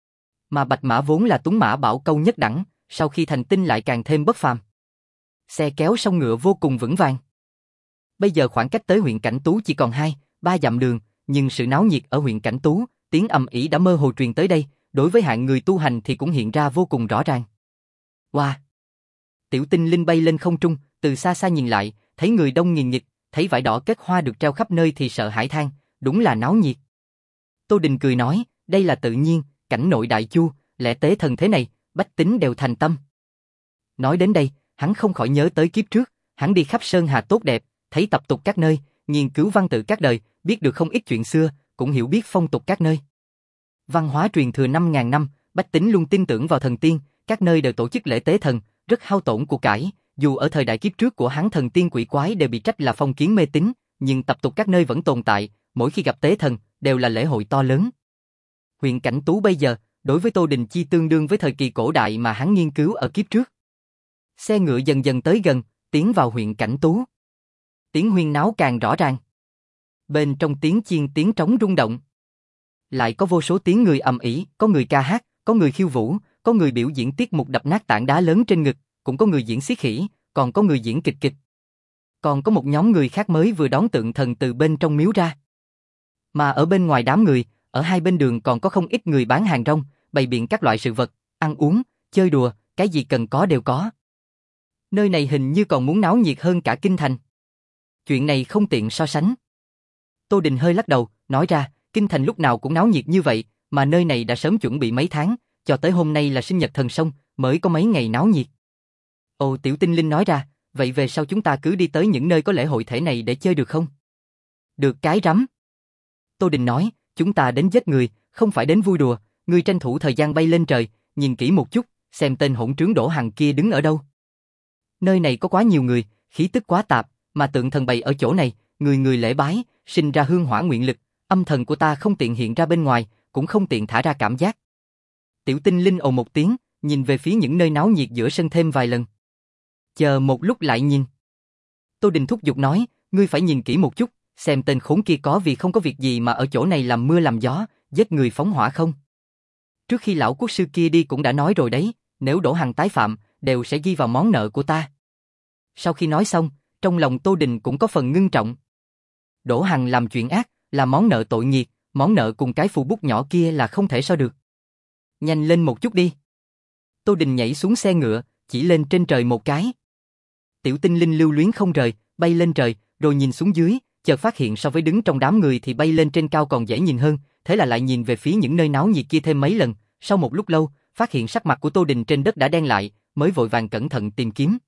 Mà bạch mã vốn là tuấn mã bảo câu nhất đẳng, sau khi thành tinh lại càng thêm bất phàm. Xe kéo song ngựa vô cùng vững vàng. Bây giờ khoảng cách tới huyện Cảnh Tú chỉ còn hai, ba dặm đường, nhưng sự náo nhiệt ở huyện Cảnh Tú, tiếng ầm ĩ đã mơ hồ truyền tới đây, đối với hạng người tu hành thì cũng hiện ra vô cùng rõ ràng. Wow! Tiểu tinh linh bay lên không trung, từ xa xa nhìn lại, thấy người đông nghìn nghịt, thấy vải đỏ kết hoa được treo khắp nơi thì sợ hãi than, đúng là náo nhiệt. Tô Đình cười nói, đây là tự nhiên, cảnh nội đại chu, lẽ tế thần thế này, bách tính đều thành tâm. Nói đến đây, hắn không khỏi nhớ tới kiếp trước, hắn đi khắp sơn hà tốt đẹp, thấy tập tục các nơi, nghiên cứu văn tự các đời, biết được không ít chuyện xưa, cũng hiểu biết phong tục các nơi. Văn hóa truyền thừa năm ngàn năm, bách tính luôn tin tưởng vào thần tiên, các nơi đều tổ chức lễ tế thần, rất hao tổn của cải. Dù ở thời đại kiếp trước của hắn thần tiên quỷ quái đều bị trách là phong kiến mê tín, nhưng tập tục các nơi vẫn tồn tại, mỗi khi gặp tế thần, đều là lễ hội to lớn. Huyện Cảnh Tú bây giờ, đối với Tô Đình Chi tương đương với thời kỳ cổ đại mà hắn nghiên cứu ở kiếp trước. Xe ngựa dần dần tới gần, tiến vào huyện Cảnh Tú. Tiếng huyên náo càng rõ ràng. Bên trong tiếng chiên tiếng trống rung động. Lại có vô số tiếng người ầm ĩ, có người ca hát, có người khiêu vũ, có người biểu diễn tiết mục đập nát tảng đá lớn trên ngực, cũng có người diễn xiết khỉ, còn có người diễn kịch kịch. Còn có một nhóm người khác mới vừa đón tượng thần từ bên trong miếu ra. Mà ở bên ngoài đám người, ở hai bên đường còn có không ít người bán hàng rong, bày biện các loại sự vật, ăn uống, chơi đùa, cái gì cần có đều có. Nơi này hình như còn muốn náo nhiệt hơn cả kinh thành. Chuyện này không tiện so sánh. Tô Đình hơi lắc đầu, nói ra, kinh thành lúc nào cũng náo nhiệt như vậy, mà nơi này đã sớm chuẩn bị mấy tháng, cho tới hôm nay là sinh nhật thần sông, mới có mấy ngày náo nhiệt. Ồ, Tiểu Tinh Linh nói ra, vậy về sau chúng ta cứ đi tới những nơi có lễ hội thể này để chơi được không? Được cái rắm. Tô Đình nói, chúng ta đến giết người, không phải đến vui đùa, ngươi tranh thủ thời gian bay lên trời, nhìn kỹ một chút, xem tên hỗn trướng Đỗ Hằng kia đứng ở đâu. Nơi này có quá nhiều người, khí tức quá tạp, mà tượng thần bày ở chỗ này, người người lễ bái, sinh ra hương hỏa nguyện lực, âm thần của ta không tiện hiện ra bên ngoài, cũng không tiện thả ra cảm giác. Tiểu Tinh Linh ồ một tiếng, nhìn về phía những nơi náo nhiệt giữa sân thêm vài lần. Chờ một lúc lại nhìn. Tô Đình thúc giục nói, ngươi phải nhìn kỹ một chút, xem tên khốn kia có vì không có việc gì mà ở chỗ này làm mưa làm gió, giết người phóng hỏa không. Trước khi lão quốc sư kia đi cũng đã nói rồi đấy, nếu Đỗ Hằng tái phạm, đều sẽ ghi vào món nợ của ta. Sau khi nói xong, trong lòng Tô Đình cũng có phần ngưng trọng. Đỗ Hằng làm chuyện ác, là món nợ tội nghiệt, món nợ cùng cái phù bút nhỏ kia là không thể so được. Nhanh lên một chút đi. Tô Đình nhảy xuống xe ngựa, chỉ lên trên trời một cái. Tiểu Tinh Linh lưu luyến không rời, bay lên trời, rồi nhìn xuống dưới, chợt phát hiện so với đứng trong đám người thì bay lên trên cao còn dễ nhìn hơn, thế là lại nhìn về phía những nơi náo nhiệt kia thêm mấy lần, sau một lúc lâu, phát hiện sắc mặt của Tô Đình trên đất đã đen lại, mới vội vàng cẩn thận tìm kiếm.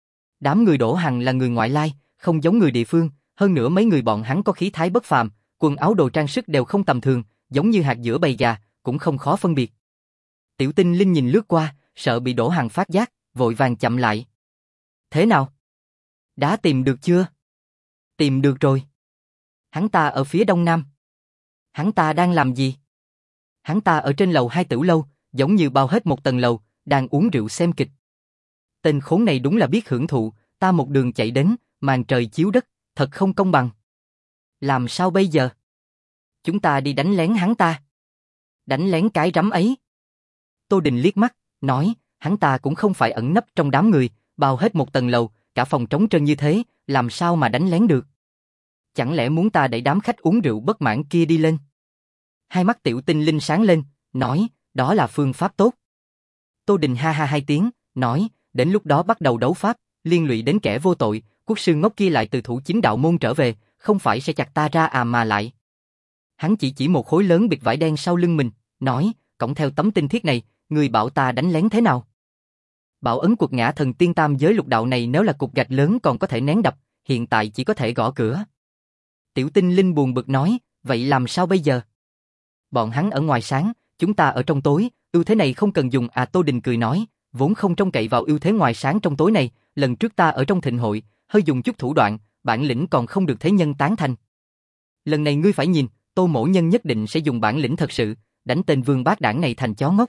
Đám người Đỗ Hằng là người ngoại lai, không giống người địa phương, hơn nữa mấy người bọn hắn có khí thái bất phàm, quần áo đồ trang sức đều không tầm thường, giống như hạt giữa bầy gà, cũng không khó phân biệt. Tiểu Tinh Linh nhìn lướt qua, sợ bị Đỗ Hằng phát giác, vội vàng chậm lại. Thế nào? Đã tìm được chưa? Tìm được rồi. Hắn ta ở phía đông nam. Hắn ta đang làm gì? Hắn ta ở trên lầu hai tửu lâu, giống như bao hết một tầng lầu, đang uống rượu xem kịch. Tên khốn này đúng là biết hưởng thụ, ta một đường chạy đến, màn trời chiếu đất, thật không công bằng. Làm sao bây giờ? Chúng ta đi đánh lén hắn ta. Đánh lén cái rắm ấy. Tô Đình liếc mắt, nói, hắn ta cũng không phải ẩn nấp trong đám người, bao hết một tầng lầu, cả phòng trống trơn như thế, làm sao mà đánh lén được? Chẳng lẽ muốn ta đẩy đám khách uống rượu bất mãn kia đi lên? Hai mắt Tiểu Tinh Linh sáng lên, nói, đó là phương pháp tốt. Tô Đình ha ha hai tiếng, nói, đến lúc đó bắt đầu đấu pháp, liên lụy đến kẻ vô tội, quốc sư ngốc kia lại từ thủ chính đạo môn trở về, không phải sẽ chặt ta ra à mà lại. Hắn chỉ chỉ một khối lớn bịt vải đen sau lưng mình, nói, cõng theo tấm tinh thiết này, người bảo ta đánh lén thế nào? Bảo ấn quật ngã thần tiên tam giới lục đạo này nếu là cục gạch lớn còn có thể nén đập, hiện tại chỉ có thể gõ cửa. Tiểu Tinh Linh buồn bực nói, vậy làm sao bây giờ? Bọn hắn ở ngoài sáng, chúng ta ở trong tối, ưu thế này không cần dùng à. Tô Đình cười nói, vốn không trông cậy vào ưu thế ngoài sáng trong tối này, lần trước ta ở trong thịnh hội, hơi dùng chút thủ đoạn, bản lĩnh còn không được thế nhân tán thành. Lần này ngươi phải nhìn, Tô mỗ nhân nhất định sẽ dùng bản lĩnh thật sự, đánh tên vương bát đảng này thành chó ngốc.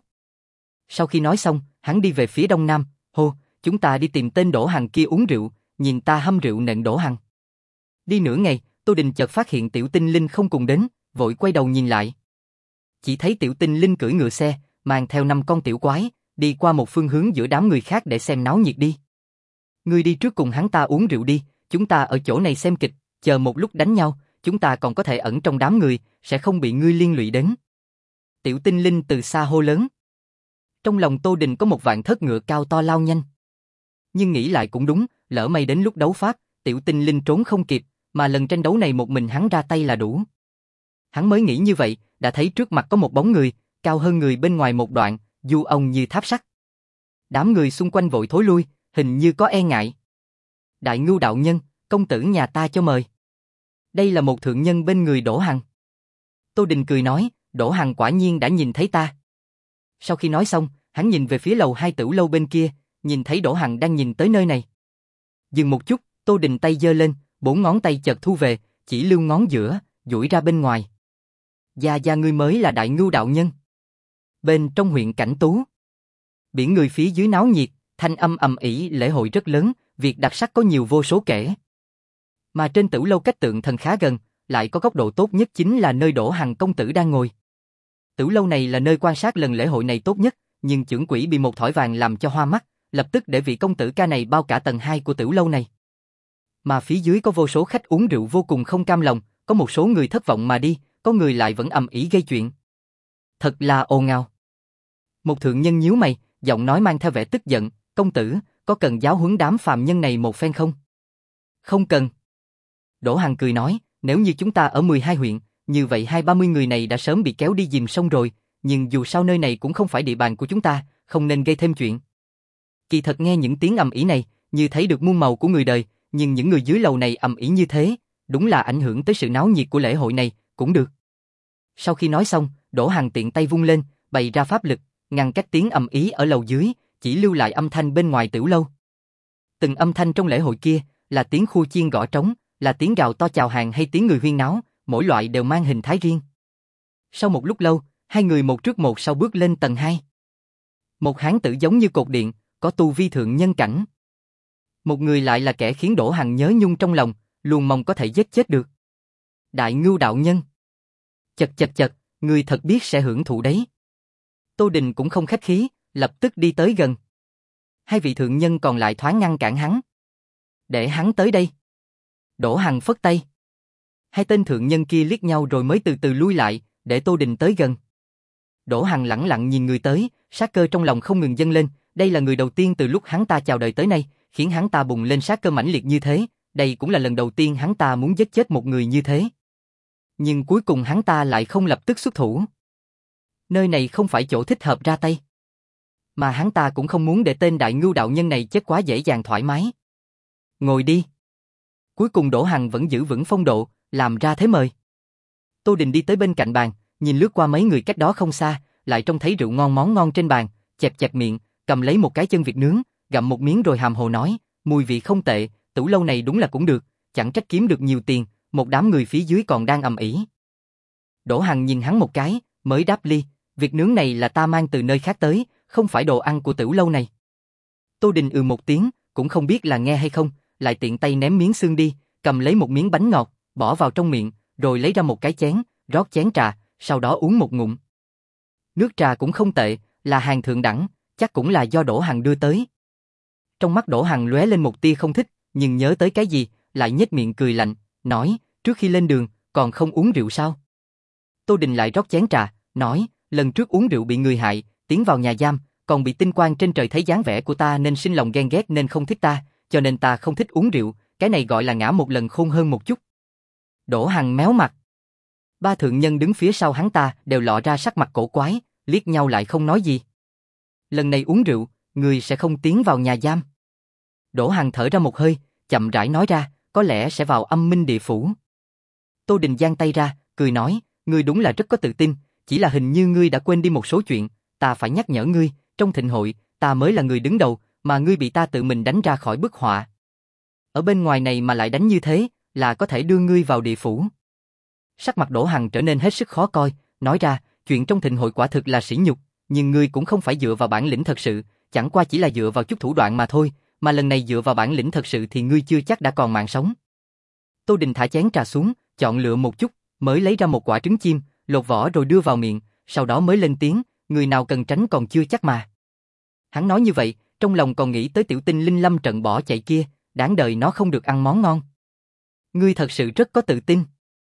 Sau khi nói xong, hắn đi về phía đông nam, hô, chúng ta đi tìm tên Đỗ Hằng kia uống rượu, nhìn ta hâm rượu nện Đỗ Hằng. Đi nửa ngày, Tô Đình chợt phát hiện Tiểu Tinh Linh không cùng đến, vội quay đầu nhìn lại. Chỉ thấy Tiểu Tinh Linh cưỡi ngựa xe, mang theo năm con tiểu quái, đi qua một phương hướng giữa đám người khác để xem náo nhiệt đi. Ngươi đi trước cùng hắn ta uống rượu đi, chúng ta ở chỗ này xem kịch, chờ một lúc đánh nhau, chúng ta còn có thể ẩn trong đám người, sẽ không bị ngươi liên lụy đến. Tiểu Tinh Linh từ xa hô lớn. Trong lòng Tô Đình có một vạn thất ngựa cao to lao nhanh. Nhưng nghĩ lại cũng đúng, lỡ may đến lúc đấu pháp, Tiểu Tinh Linh trốn không kịp, mà lần tranh đấu này một mình hắn ra tay là đủ. Hắn mới nghĩ như vậy, đã thấy trước mặt có một bóng người, cao hơn người bên ngoài một đoạn, du ông như tháp sắt. Đám người xung quanh vội thối lui, hình như có e ngại. Đại Ngưu đạo nhân, công tử nhà ta cho mời. Đây là một thượng nhân bên người Đỗ Hằng. Tô Đình cười nói, Đỗ Hằng quả nhiên đã nhìn thấy ta. Sau khi nói xong, hắn nhìn về phía lầu hai tửu lâu bên kia, nhìn thấy Đỗ Hằng đang nhìn tới nơi này. Dừng một chút, Tô Đình tay giơ lên, bốn ngón tay chợt thu về, chỉ lưu ngón giữa, duỗi ra bên ngoài. Gia gia ngươi mới là Đại Ngưu đạo nhân. Bên trong huyện Cảnh Tú, biển người phía dưới náo nhiệt, thanh âm ầm ĩ, lễ hội rất lớn, việc đặc sắc có nhiều vô số kể. Mà trên tửu lâu cách tượng thần khá gần, lại có góc độ tốt nhất chính là nơi Đỗ Hằng công tử đang ngồi. Tửu lâu này là nơi quan sát lần lễ hội này tốt nhất, nhưng chưởng quỹ bị một thỏi vàng làm cho hoa mắt, lập tức để vị công tử ca này bao cả tầng hai của tửu lâu này. Mà phía dưới có vô số khách uống rượu vô cùng không cam lòng, có một số người thất vọng mà đi, có người lại vẫn ầm ĩ gây chuyện. Thật là ồn ào. Một thượng nhân nhíu mày, giọng nói mang theo vẻ tức giận, công tử, có cần giáo huấn đám phàm nhân này một phen không? Không cần. Đỗ Hằng cười nói, nếu như chúng ta ở mười hai huyện, như vậy hai ba mươi người này đã sớm bị kéo đi dìm sông rồi, nhưng dù sao nơi này cũng không phải địa bàn của chúng ta, không nên gây thêm chuyện. Kỳ thật nghe những tiếng ầm ĩ này, như thấy được muôn màu của người đời, nhưng những người dưới lầu này ầm ĩ như thế, đúng là ảnh hưởng tới sự náo nhiệt của lễ hội này, cũng được. Sau khi nói xong, Đỗ Hằng tiện tay vung lên, bày ra pháp lực, ngăn cách tiếng ầm ĩ ở lầu dưới, chỉ lưu lại âm thanh bên ngoài tửu lâu. Từng âm thanh trong lễ hội kia, là tiếng khu chiên gõ trống, là tiếng gào to chào hàng hay tiếng người huyên náo, mỗi loại đều mang hình thái riêng. Sau một lúc lâu, hai người một trước một sau bước lên tầng hai. Một hán tử giống như cột điện, có tu vi thượng nhân cảnh. Một người lại là kẻ khiến Đỗ Hằng nhớ nhung trong lòng, luôn mong có thể giết chết được. Đại Ngưu đạo nhân. Chật chật chật, người thật biết sẽ hưởng thụ đấy. Tô Đình cũng không khách khí, lập tức đi tới gần. Hai vị thượng nhân còn lại thoáng ngăn cản hắn. Để hắn tới đây. Đỗ Hằng phất tay. Hai tên thượng nhân kia liếc nhau rồi mới từ từ lui lại, để Tô Đình tới gần. Đỗ Hằng lẳng lặng nhìn người tới, sát cơ trong lòng không ngừng dâng lên, đây là người đầu tiên từ lúc hắn ta chào đời tới nay, khiến hắn ta bùng lên sát cơ mãnh liệt như thế, đây cũng là lần đầu tiên hắn ta muốn giết chết một người như thế. Nhưng cuối cùng hắn ta lại không lập tức xuất thủ. Nơi này không phải chỗ thích hợp ra tay. Mà hắn ta cũng không muốn để tên đại ngưu đạo nhân này chết quá dễ dàng thoải mái. Ngồi đi. Cuối cùng Đỗ Hằng vẫn giữ vững phong độ, làm ra thế mời. Tô Đình đi tới bên cạnh bàn, nhìn lướt qua mấy người cách đó không xa, lại trông thấy rượu ngon món ngon trên bàn, chẹp chẹp miệng, cầm lấy một cái chân vịt nướng, gặm một miếng rồi hàm hồ nói, mùi vị không tệ, tửu lâu này đúng là cũng được, chẳng trách kiếm được nhiều tiền, một đám người phía dưới còn đang ầm ĩ. Đỗ Hằng nhìn hắn một cái, mới đáp ly, vịt nướng này là ta mang từ nơi khác tới, không phải đồ ăn của tửu lâu này. Tô Đình ừ một tiếng, cũng không biết là nghe hay không, lại tiện tay ném miếng xương đi, cầm lấy một miếng bánh ngọt, bỏ vào trong miệng, rồi lấy ra một cái chén, rót chén trà, sau đó uống một ngụm. Nước trà cũng không tệ, là hàng thượng đẳng, chắc cũng là do Đỗ Hằng đưa tới. Trong mắt Đỗ Hằng lóe lên một tia không thích, nhưng nhớ tới cái gì, lại nhếch miệng cười lạnh, nói, trước khi lên đường, còn không uống rượu sao? Tô Đình lại rót chén trà, nói, lần trước uống rượu bị người hại, tiến vào nhà giam, còn bị tinh quang trên trời thấy dáng vẻ của ta nên sinh lòng ghen ghét nên không thích ta, cho nên ta không thích uống rượu, cái này gọi là ngã một lần khôn hơn một chút. Đỗ Hằng méo mặt. Ba thượng nhân đứng phía sau hắn ta đều lộ ra sắc mặt cổ quái, liếc nhau lại không nói gì. Lần này uống rượu, người sẽ không tiến vào nhà giam. Đỗ Hằng thở ra một hơi, chậm rãi nói ra, có lẽ sẽ vào âm minh địa phủ. Tô Đình giang tay ra, cười nói, ngươi đúng là rất có tự tin, chỉ là hình như ngươi đã quên đi một số chuyện, ta phải nhắc nhở ngươi, trong thịnh hội, ta mới là người đứng đầu, mà ngươi bị ta tự mình đánh ra khỏi bức họa. Ở bên ngoài này mà lại đánh như thế, là có thể đưa ngươi vào địa phủ. Sắc mặt Đỗ Hằng trở nên hết sức khó coi, nói ra, chuyện trong thịnh hội quả thực là sỉ nhục, nhưng ngươi cũng không phải dựa vào bản lĩnh thật sự, chẳng qua chỉ là dựa vào chút thủ đoạn mà thôi, mà lần này dựa vào bản lĩnh thật sự thì ngươi chưa chắc đã còn mạng sống. Tô Đình thả chén trà xuống, chọn lựa một chút, mới lấy ra một quả trứng chim, lột vỏ rồi đưa vào miệng, sau đó mới lên tiếng, người nào cần tránh còn chưa chắc mà. Hắn nói như vậy, trong lòng còn nghĩ tới tiểu tinh linh lâm trận bỏ chạy kia, đáng đời nó không được ăn món ngon. Ngươi thật sự rất có tự tin.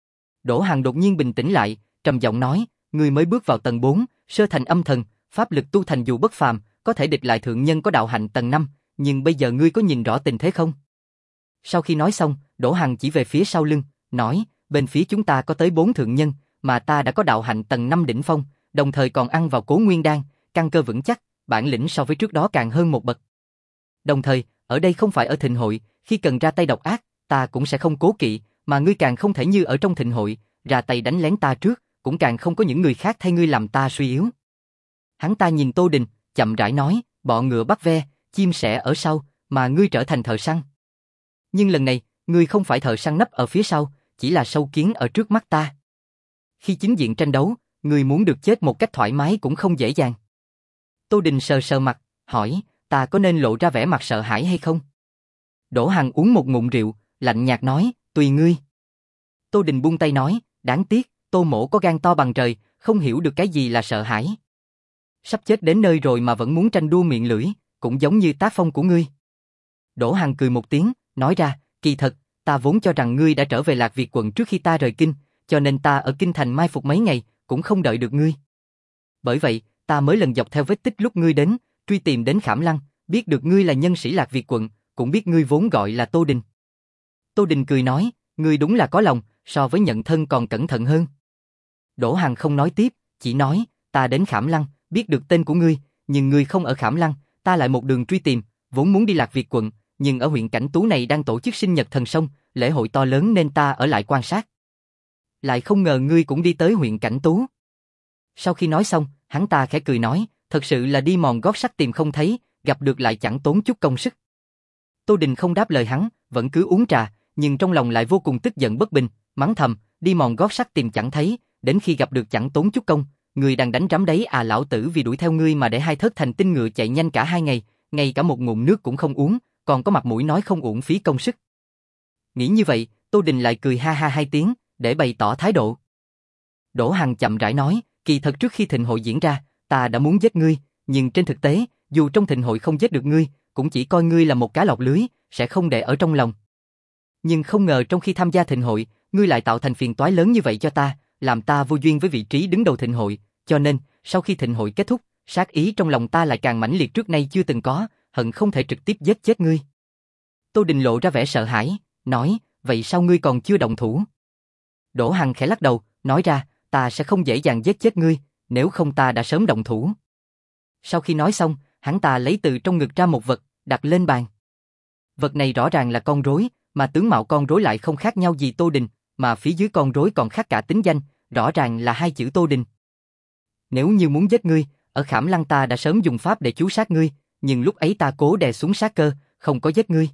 Đỗ Hằng đột nhiên bình tĩnh lại, trầm giọng nói, ngươi mới bước vào tầng bốn, sơ thành âm thần, pháp lực tu thành dù bất phàm, có thể địch lại thượng nhân có đạo hạnh tầng năm, nhưng bây giờ ngươi có nhìn rõ tình thế không? Sau khi nói xong, Đỗ Hằng chỉ về phía sau lưng, nói, bên phía chúng ta có tới bốn thượng nhân, mà ta đã có đạo hạnh tầng năm đỉnh phong, đồng thời còn ăn vào Cố Nguyên Đan, căn cơ vững chắc, bản lĩnh so với trước đó càng hơn một bậc. Đồng thời, ở đây không phải ở thịnh hội, khi cần ra tay độc ác, ta cũng sẽ không cố kỵ, mà ngươi càng không thể như ở trong thịnh hội, ra tay đánh lén ta trước, cũng càng không có những người khác thay ngươi làm ta suy yếu. Hắn ta nhìn Tô Đình, chậm rãi nói, bọ ngựa bắt ve, chim sẻ ở sau, mà ngươi trở thành thợ săn. Nhưng lần này, ngươi không phải thợ săn nấp ở phía sau, chỉ là sâu kiến ở trước mắt ta. Khi chính diện tranh đấu, ngươi muốn được chết một cách thoải mái cũng không dễ dàng. Tô Đình sờ sờ mặt, hỏi, ta có nên lộ ra vẻ mặt sợ hãi hay không? Đỗ Hằng uống một ngụm rượu, lạnh nhạt nói, tùy ngươi. Tô Đình buông tay nói, đáng tiếc, Tô Mỗ có gan to bằng trời, không hiểu được cái gì là sợ hãi. Sắp chết đến nơi rồi mà vẫn muốn tranh đua miệng lưỡi, cũng giống như tác phong của ngươi. Đỗ Hằng cười một tiếng, nói ra, kỳ thật, ta vốn cho rằng ngươi đã trở về Lạc Việt quận trước khi ta rời kinh, cho nên ta ở kinh thành mai phục mấy ngày, cũng không đợi được ngươi. Bởi vậy, ta mới lần dọc theo vết tích lúc ngươi đến, truy tìm đến Khảm Lăng, biết được ngươi là nhân sĩ Lạc Việt quận, cũng biết ngươi vốn gọi là Tô Đình. Tô Đình cười nói, ngươi đúng là có lòng, so với nhận thân còn cẩn thận hơn. Đỗ Hằng không nói tiếp, chỉ nói, ta đến Khảm Lăng, biết được tên của ngươi, nhưng ngươi không ở Khảm Lăng, ta lại một đường truy tìm, vốn muốn đi Lạc Việt quận, nhưng ở huyện Cảnh Tú này đang tổ chức sinh nhật thần sông, lễ hội to lớn nên ta ở lại quan sát. Lại không ngờ ngươi cũng đi tới huyện Cảnh Tú. Sau khi nói xong, hắn ta khẽ cười nói, thật sự là đi mòn gót sắt tìm không thấy, gặp được lại chẳng tốn chút công sức. Tô Đình không đáp lời hắn, vẫn cứ uống trà, nhưng trong lòng lại vô cùng tức giận bất bình, mắng thầm, đi mòn gót sắt tìm chẳng thấy, đến khi gặp được chẳng tốn chút công, ngươi đang đánh rắm đấy à, lão tử vì đuổi theo ngươi mà để hai thớt thành tinh ngựa chạy nhanh cả hai ngày, ngay cả một ngụm nước cũng không uống, còn có mặt mũi nói không uổng phí công sức. Nghĩ như vậy, Tô Đình lại cười ha ha hai tiếng, để bày tỏ thái độ. Đỗ Hằng chậm rãi nói, kỳ thật trước khi thịnh hội diễn ra, ta đã muốn giết ngươi, nhưng trên thực tế, dù trong thịnh hội không giết được ngươi, cũng chỉ coi ngươi là một cá lọt lưới, sẽ không để ở trong lòng. Nhưng không ngờ trong khi tham gia thịnh hội, ngươi lại tạo thành phiền toái lớn như vậy cho ta, làm ta vô duyên với vị trí đứng đầu thịnh hội, cho nên, sau khi thịnh hội kết thúc, sát ý trong lòng ta lại càng mãnh liệt trước nay chưa từng có, hận không thể trực tiếp giết chết ngươi. Tô Đình lộ ra vẻ sợ hãi, nói, vậy sao ngươi còn chưa động thủ? Đỗ Hằng khẽ lắc đầu, nói ra, ta sẽ không dễ dàng giết chết ngươi, nếu không ta đã sớm động thủ. Sau khi nói xong, hắn ta lấy từ trong ngực ra một vật, đặt lên bàn. Vật này rõ ràng là con rối, mà tướng mạo con rối lại không khác nhau gì Tô Đình, mà phía dưới con rối còn khác cả tính danh, rõ ràng là hai chữ Tô Đình. Nếu như muốn giết ngươi, ở Khảm Lăng ta đã sớm dùng pháp để chú sát ngươi, nhưng lúc ấy ta cố đè xuống sát cơ, không có giết ngươi.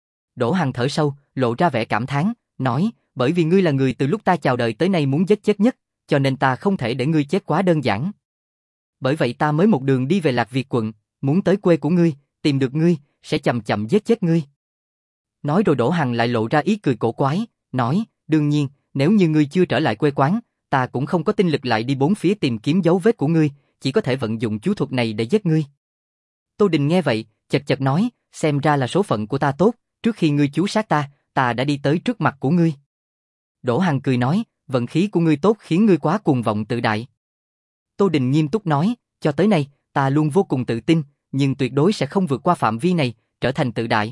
Đỗ Hằng thở sâu, lộ ra vẻ cảm thán, nói, bởi vì ngươi là người từ lúc ta chào đời tới nay muốn giết chết nhất, cho nên ta không thể để ngươi chết quá đơn giản. Bởi vậy ta mới một đường đi về Lạc Việt quận, muốn tới quê của ngươi, tìm được ngươi, sẽ chậm chậm giết chết ngươi. Nói rồi Đỗ Hằng lại lộ ra ý cười cổ quái, nói, đương nhiên, nếu như ngươi chưa trở lại quê quán, ta cũng không có tinh lực lại đi bốn phía tìm kiếm dấu vết của ngươi, chỉ có thể vận dụng chú thuật này để giết ngươi. Tô Đình nghe vậy, chật chật nói, xem ra là số phận của ta tốt, trước khi ngươi chú sát ta, ta đã đi tới trước mặt của ngươi. Đỗ Hằng cười nói, vận khí của ngươi tốt khiến ngươi quá cuồng vọng tự đại. Tô Đình nghiêm túc nói, cho tới nay, ta luôn vô cùng tự tin, nhưng tuyệt đối sẽ không vượt qua phạm vi này, trở thành tự đại.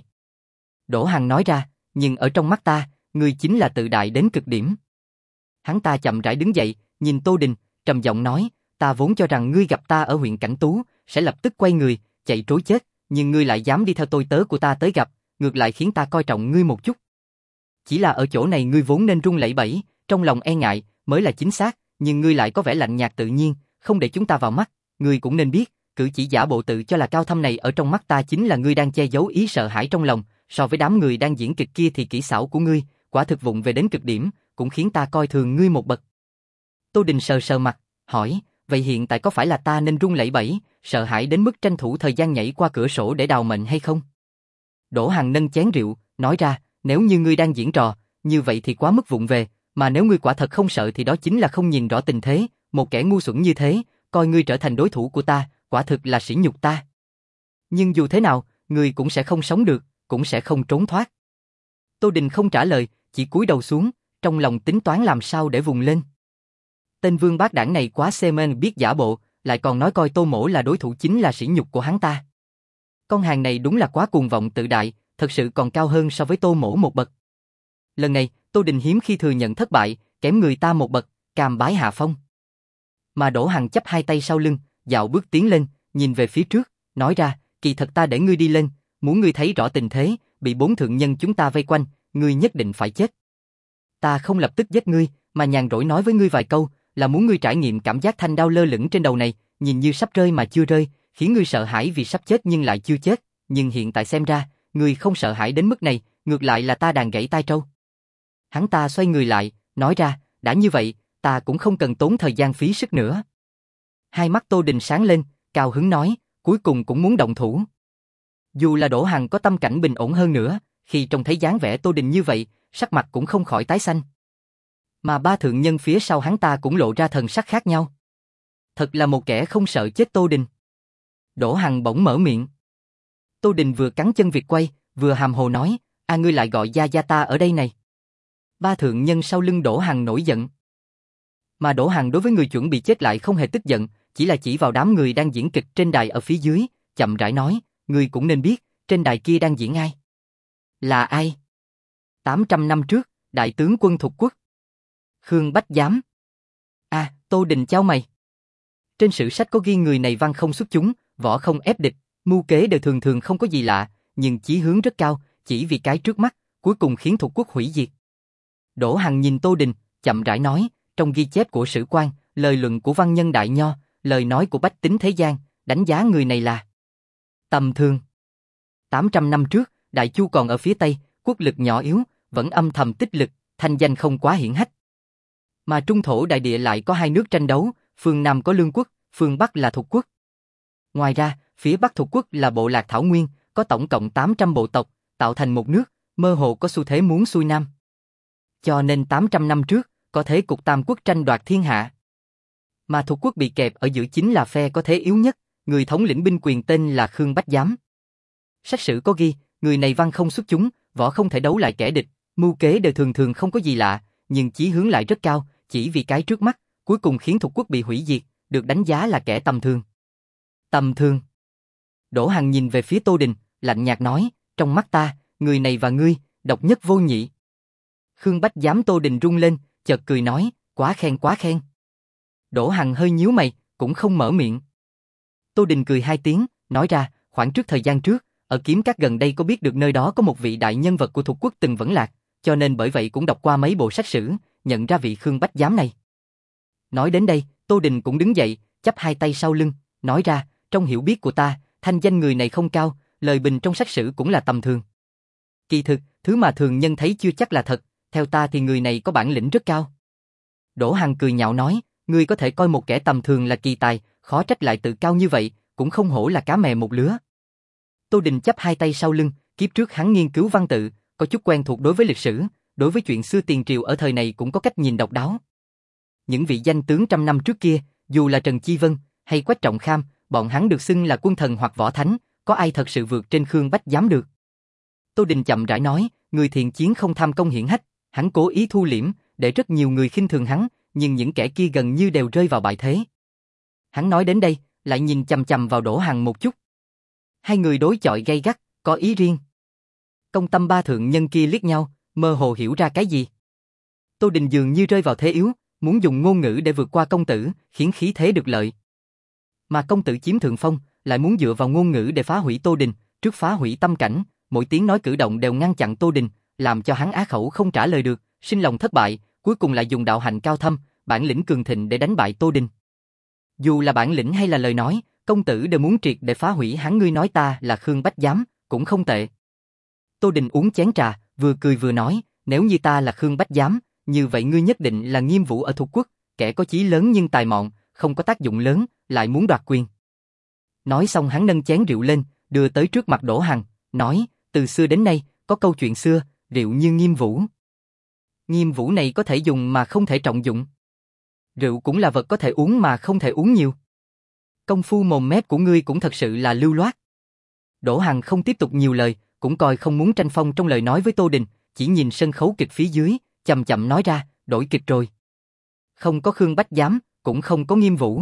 Đỗ Hằng nói ra, nhưng ở trong mắt ta, ngươi chính là tự đại đến cực điểm. Hắn ta chậm rãi đứng dậy, nhìn Tô Đình, trầm giọng nói, ta vốn cho rằng ngươi gặp ta ở huyện Cảnh Tú, sẽ lập tức quay người, chạy trối chết, nhưng ngươi lại dám đi theo tôi tớ của ta tới gặp, ngược lại khiến ta coi trọng ngươi một chút. Chỉ là ở chỗ này ngươi vốn nên run lẩy bẩy, trong lòng e ngại, mới là chính xác, nhưng ngươi lại có vẻ lạnh nhạt tự nhiên, không để chúng ta vào mắt, ngươi cũng nên biết, cử chỉ giả bộ tự cho là cao thâm này ở trong mắt ta chính là ngươi đang che giấu ý sợ hãi trong lòng, so với đám người đang diễn kịch kia thì kỹ xảo của ngươi, quả thực vụng về đến cực điểm, cũng khiến ta coi thường ngươi một bậc. Tô Đình sờ sờ mặt, hỏi, vậy hiện tại có phải là ta nên run lẩy bẩy, sợ hãi đến mức tranh thủ thời gian nhảy qua cửa sổ để đào mệnh hay không? Đỗ Hằng nâng chén rượu, nói ra, nếu như ngươi đang diễn trò, như vậy thì quá mức vụng về, mà nếu ngươi quả thật không sợ thì đó chính là không nhìn rõ tình thế, một kẻ ngu xuẩn như thế, coi ngươi trở thành đối thủ của ta, quả thực là sỉ nhục ta. Nhưng dù thế nào, ngươi cũng sẽ không sống được, cũng sẽ không trốn thoát. Tô Đình không trả lời, chỉ cúi đầu xuống, trong lòng tính toán làm sao để vùng lên. Tên vương bát đảng này quá xê men biết giả bộ, lại còn nói coi Tô Mỗ là đối thủ chính là sỉ nhục của hắn ta. Con hàng này đúng là quá cuồng vọng tự đại, thật sự còn cao hơn so với Tô Mỗ một bậc. Lần này, Tô Đình hiếm khi thừa nhận thất bại, kém người ta một bậc, cam bái hạ phong. Mà Đỗ Hằng chắp hai tay sau lưng, dạo bước tiến lên, nhìn về phía trước, nói ra, kỳ thật ta để ngươi đi lên, muốn ngươi thấy rõ tình thế, bị bốn thượng nhân chúng ta vây quanh, ngươi nhất định phải chết. Ta không lập tức giết ngươi, mà nhàn rỗi nói với ngươi vài câu, là muốn ngươi trải nghiệm cảm giác thanh đao lơ lửng trên đầu này, nhìn như sắp rơi mà chưa rơi, khiến ngươi sợ hãi vì sắp chết nhưng lại chưa chết, nhưng hiện tại xem ra, ngươi không sợ hãi đến mức này, ngược lại là ta đàn gãy tai trâu. Hắn ta xoay người lại, nói ra, đã như vậy, ta cũng không cần tốn thời gian phí sức nữa. Hai mắt Tô Đình sáng lên, cao hứng nói, cuối cùng cũng muốn động thủ. Dù là Đỗ Hằng có tâm cảnh bình ổn hơn nữa, khi trông thấy dáng vẻ Tô Đình như vậy, sắc mặt cũng không khỏi tái xanh. Mà ba thượng nhân phía sau hắn ta cũng lộ ra thần sắc khác nhau. Thật là một kẻ không sợ chết Tô Đình. Đỗ Hằng bỗng mở miệng. Tô Đình vừa cắn chân vịt quay, vừa hàm hồ nói, a ngươi lại gọi gia gia ta ở đây này. Ba thượng nhân sau lưng Đỗ Hằng nổi giận. Mà Đỗ Hằng đối với người chuẩn bị chết lại không hề tức giận, chỉ là chỉ vào đám người đang diễn kịch trên đài ở phía dưới, chậm rãi nói, ngươi cũng nên biết, trên đài kia đang diễn ai. Là ai? tám trăm năm trước, đại tướng quân Thục Quốc. Khương Bách Giám. À, Tô Đình chau mày. Trên sử sách có ghi người này văn không xuất chúng, võ không ép địch, mưu kế đều thường thường không có gì lạ, nhưng chí hướng rất cao, chỉ vì cái trước mắt, cuối cùng khiến Thục Quốc hủy diệt. Đỗ Hằng nhìn Tô Đình, chậm rãi nói, trong ghi chép của sử quan, lời luận của văn nhân đại nho, lời nói của bách tính thế gian, đánh giá người này là tầm thường. tám trăm năm trước, Đại Chu còn ở phía Tây, quốc lực nhỏ yếu, vẫn âm thầm tích lực, thanh danh không quá hiển hách. Mà trung thổ đại địa lại có hai nước tranh đấu, phương Nam có Lương quốc, phương Bắc là Thục quốc. Ngoài ra, phía Bắc Thục quốc là bộ lạc Thảo Nguyên, có tổng cộng tám trăm bộ tộc, tạo thành một nước, mơ hồ có xu thế muốn xuôi Nam. Cho nên tám trăm năm trước, có thế cục tam quốc tranh đoạt thiên hạ. Mà Thục quốc bị kẹp ở giữa chính là phe có thế yếu nhất, người thống lĩnh binh quyền tên là Khương Bách Giám. Sách sử có ghi, người này văn không xuất chúng, võ không thể đấu lại kẻ địch, mưu kế đều thường thường không có gì lạ, nhưng chí hướng lại rất cao, chỉ vì cái trước mắt, cuối cùng khiến Thục quốc bị hủy diệt, được đánh giá là kẻ tầm thường. Tầm thường. Đỗ Hằng nhìn về phía Tô Đình, lạnh nhạt nói, trong mắt ta, người này và ngươi, độc nhất vô nhị. Khương Bách Giám Tô Đình rung lên, chợt cười nói, quá khen quá khen. Đỗ Hằng hơi nhíu mày, cũng không mở miệng. Tô Đình cười hai tiếng, nói ra, khoảng trước thời gian trước, ở Kiếm Các gần đây có biết được nơi đó có một vị đại nhân vật của thuộc quốc từng vẫn lạc, cho nên bởi vậy cũng đọc qua mấy bộ sách sử, nhận ra vị Khương Bách Giám này. Nói đến đây, Tô Đình cũng đứng dậy, chắp hai tay sau lưng, nói ra, trong hiểu biết của ta, thanh danh người này không cao, lời bình trong sách sử cũng là tầm thường. Kỳ thực, thứ mà thường nhân thấy chưa chắc là thật, theo ta thì người này có bản lĩnh rất cao. Đỗ Hằng cười nhạo nói, ngươi có thể coi một kẻ tầm thường là kỳ tài, khó trách lại tự cao như vậy, cũng không hổ là cá mè một lứa. Tô Đình chắp hai tay sau lưng, kiếp trước hắn nghiên cứu văn tự, có chút quen thuộc đối với lịch sử, đối với chuyện xưa tiền triều ở thời này cũng có cách nhìn độc đáo. Những vị danh tướng trăm năm trước kia, dù là Trần Chi Vân hay Quách Trọng Kham, bọn hắn được xưng là quân thần hoặc võ thánh, có ai thật sự vượt trên Khương Bách Giám được. Tô Đình chậm rãi nói, người thiện chiến không tham công hiển hách, hắn cố ý thu liễm, để rất nhiều người khinh thường hắn, nhưng những kẻ kia gần như đều rơi vào bại thế. Hắn nói đến đây, lại nhìn chằm chằm vào Đỗ Hằng một chút. Hai người đối chọi gay gắt, có ý riêng. Công tâm ba thượng nhân kia liếc nhau, mơ hồ hiểu ra cái gì. Tô Đình dường như rơi vào thế yếu, muốn dùng ngôn ngữ để vượt qua công tử, khiến khí thế được lợi. Mà công tử chiếm thượng phong, lại muốn dựa vào ngôn ngữ để phá hủy Tô Đình, trước phá hủy tâm cảnh, mỗi tiếng nói cử động đều ngăn chặn Tô Đình, làm cho hắn á khẩu không trả lời được, sinh lòng thất bại, cuối cùng lại dùng đạo hạnh cao thâm, bản lĩnh cường thịnh để đánh bại Tô Đình. Dù là bản lĩnh hay là lời nói, công tử đều muốn triệt để phá hủy hắn. Ngươi nói ta là Khương Bách Giám, cũng không tệ. Tô Đình uống chén trà, vừa cười vừa nói, nếu như ta là Khương Bách Giám, như vậy ngươi nhất định là Nghiêm Vũ ở thuộc quốc, kẻ có chí lớn nhưng tài mọn, không có tác dụng lớn, lại muốn đoạt quyền. Nói xong hắn nâng chén rượu lên, đưa tới trước mặt Đỗ Hằng, nói, từ xưa đến nay, có câu chuyện xưa, rượu như Nghiêm Vũ. Nghiêm Vũ này có thể dùng mà không thể trọng dụng. Rượu cũng là vật có thể uống mà không thể uống nhiều. Công phu mồm mép của ngươi cũng thật sự là lưu loát. Đỗ Hằng không tiếp tục nhiều lời, cũng coi không muốn tranh phong trong lời nói với Tô Đình, chỉ nhìn sân khấu kịch phía dưới, chậm chậm nói ra, đổi kịch rồi. Không có Khương Bách Giám, cũng không có Nghiêm Vũ.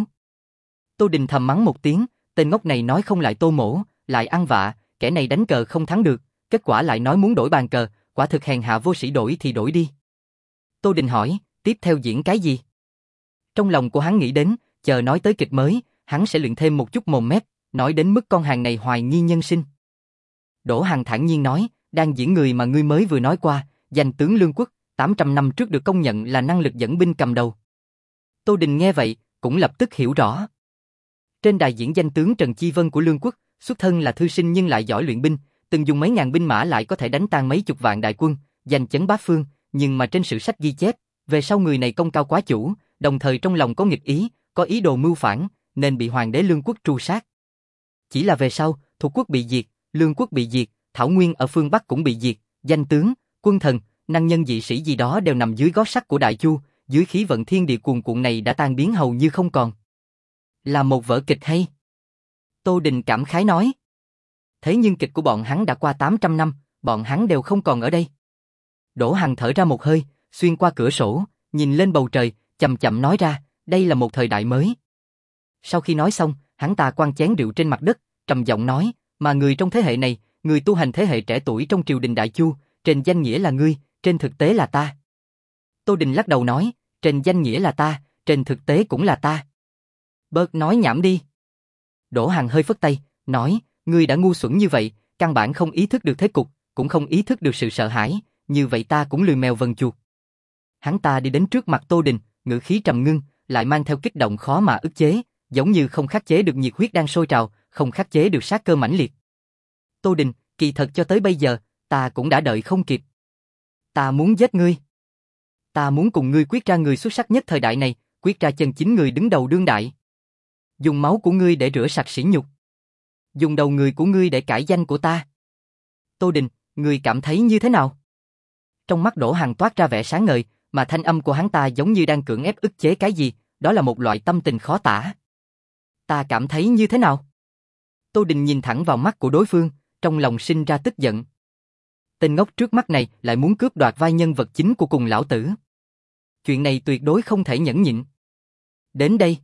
Tô Đình thầm mắng một tiếng, tên ngốc này nói không lại Tô Mỗ, lại ăn vạ, kẻ này đánh cờ không thắng được, kết quả lại nói muốn đổi bàn cờ, quả thực hèn hạ vô sĩ, đổi thì đổi đi. Tô Đình hỏi, tiếp theo diễn cái gì? Trong lòng của hắn nghĩ đến, chờ nói tới kịch mới, hắn sẽ luyện thêm một chút mồm mép, nói đến mức con hàng này hoài nghi nhân sinh. Đỗ Hằng thản nhiên nói, đang diễn người mà ngươi mới vừa nói qua, danh tướng Lương Quốc, tám trăm năm trước được công nhận là năng lực dẫn binh cầm đầu. Tô Đình nghe vậy, cũng lập tức hiểu rõ. Trên đài diễn danh tướng Trần Chi Vân của Lương Quốc, xuất thân là thư sinh nhưng lại giỏi luyện binh, từng dùng mấy ngàn binh mã lại có thể đánh tan mấy chục vạn đại quân, giành chấn bát phương, nhưng mà trên sử sách ghi chép, về sau người này công cao quá chủ, đồng thời trong lòng có nghịch ý, có ý đồ mưu phản, nên bị hoàng đế Lương Quốc tru sát. Chỉ là về sau, thuộc quốc bị diệt, Lương Quốc bị diệt, Thảo Nguyên ở phương Bắc cũng bị diệt, danh tướng, quân thần, năng nhân dị sĩ gì đó đều nằm dưới gót sắt của Đại Chu, dưới khí vận thiên địa cuồn cuộn này đã tan biến hầu như không còn. Là một vở kịch hay. Tô Đình cảm khái nói. Thế nhưng kịch của bọn hắn đã qua tám trăm năm, bọn hắn đều không còn ở đây. Đỗ Hằng thở ra một hơi, xuyên qua cửa sổ, nhìn lên bầu trời, chậm chậm nói ra, đây là một thời đại mới. Sau khi nói xong, hắn ta quăng chén rượu trên mặt đất, trầm giọng nói, mà người trong thế hệ này, người tu hành thế hệ trẻ tuổi trong triều đình Đại Chu, trên danh nghĩa là ngươi, trên thực tế là ta. Tô Đình lắc đầu nói, trên danh nghĩa là ta, trên thực tế cũng là ta. Bớt nói nhảm đi. Đỗ Hằng hơi phất tay, nói, ngươi đã ngu xuẩn như vậy, căn bản không ý thức được thế cục, cũng không ý thức được sự sợ hãi, như vậy ta cũng lười mèo vần chuột. Hắn ta đi đến trước mặt Tô Đình, ngữ khí trầm ngưng, lại mang theo kích động khó mà ức chế, giống như không khắc chế được nhiệt huyết đang sôi trào, không khắc chế được sát cơ mãnh liệt. Tô Đình, kỳ thật cho tới bây giờ, ta cũng đã đợi không kịp. Ta muốn giết ngươi. Ta muốn cùng ngươi quyết ra người xuất sắc nhất thời đại này, quyết ra chân chính người đứng đầu đương đại. Dùng máu của ngươi để rửa sạch sỉ nhục. Dùng đầu người của ngươi để cải danh của ta. Tô Đình, ngươi cảm thấy như thế nào? Trong mắt Đỗ Hằng toát ra vẻ sáng ngời, mà thanh âm của hắn ta giống như đang cưỡng ép ức chế cái gì, đó là một loại tâm tình khó tả. Ta cảm thấy như thế nào? Tô Đình nhìn thẳng vào mắt của đối phương, trong lòng sinh ra tức giận. Tên ngốc trước mắt này lại muốn cướp đoạt vai nhân vật chính của cùng lão tử. Chuyện này tuyệt đối không thể nhẫn nhịn. Đến đây.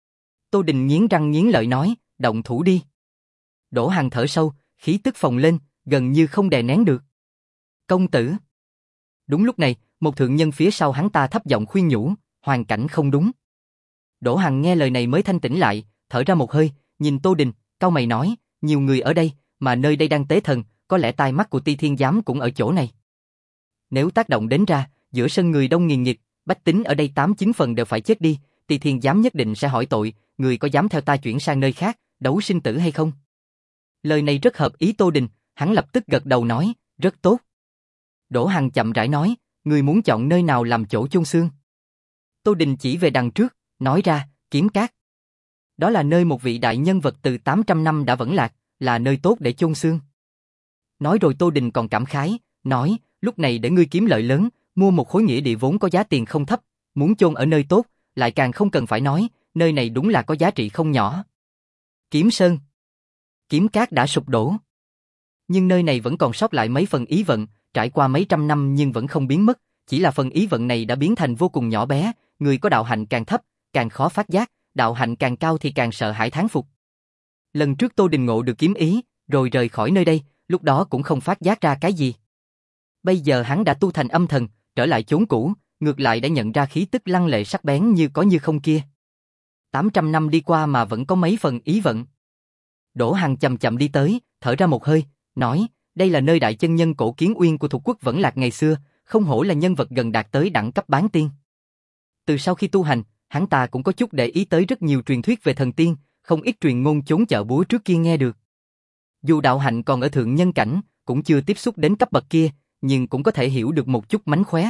Tô Đình nghiến răng nghiến lợi nói, động thủ đi. Đỗ Hằng thở sâu, khí tức phồng lên, gần như không đè nén được. Công tử. Đúng lúc này, một thượng nhân phía sau hắn ta thấp giọng khuyên nhủ, hoàn cảnh không đúng. Đỗ Hằng nghe lời này mới thanh tỉnh lại, thở ra một hơi, nhìn Tô Đình, cau mày nói, nhiều người ở đây, mà nơi đây đang tế thần, có lẽ tai mắt của Ti Thiên Giám cũng ở chỗ này. Nếu tác động đến ra, giữa sân người đông nghìn nghịt, bách tính ở đây tám chín phần đều phải chết đi, Ti Thiên Giám nhất định sẽ hỏi tội, người có dám theo ta chuyển sang nơi khác, đấu sinh tử hay không? Lời này rất hợp ý Tô Đình, hắn lập tức gật đầu nói, rất tốt. Đỗ Hằng chậm rãi nói, người muốn chọn nơi nào làm chỗ chôn xương? Tô Đình chỉ về đằng trước, nói ra, Kiếm Cát. Đó là nơi một vị đại nhân vật từ tám trăm năm đã vẫn lạc, là nơi tốt để chôn xương. Nói rồi Tô Đình còn cảm khái, nói, lúc này để ngươi kiếm lợi lớn, mua một khối nghĩa địa vốn có giá tiền không thấp, muốn chôn ở nơi tốt, lại càng không cần phải nói, nơi này đúng là có giá trị không nhỏ. Kiếm Sơn. Kiếm Cát đã sụp đổ. Nhưng nơi này vẫn còn sót lại mấy phần ý vận, trải qua mấy trăm năm nhưng vẫn không biến mất, chỉ là phần ý vận này đã biến thành vô cùng nhỏ bé, người có đạo hạnh càng thấp, càng khó phát giác, đạo hạnh càng cao thì càng sợ hãi thán phục. Lần trước Tô Đình ngộ được kiếm ý, rồi rời khỏi nơi đây, lúc đó cũng không phát giác ra cái gì. Bây giờ hắn đã tu thành âm thần, trở lại chốn cũ, ngược lại đã nhận ra khí tức lăng lệ sắc bén như có như không kia. tám trăm năm đi qua mà vẫn có mấy phần ý vận. Đỗ Hằng chậm chậm đi tới, thở ra một hơi, nói, đây là nơi đại chân nhân Cổ Kiến Uyên của thuộc quốc vẫn lạc ngày xưa, không hổ là nhân vật gần đạt tới đẳng cấp bán tiên. Từ sau khi tu hành, hắn ta cũng có chút để ý tới rất nhiều truyền thuyết về thần tiên, không ít truyền ngôn chốn chợ búa trước kia nghe được. Dù đạo hạnh còn ở thượng nhân cảnh, cũng chưa tiếp xúc đến cấp bậc kia, nhưng cũng có thể hiểu được một chút mánh khóe.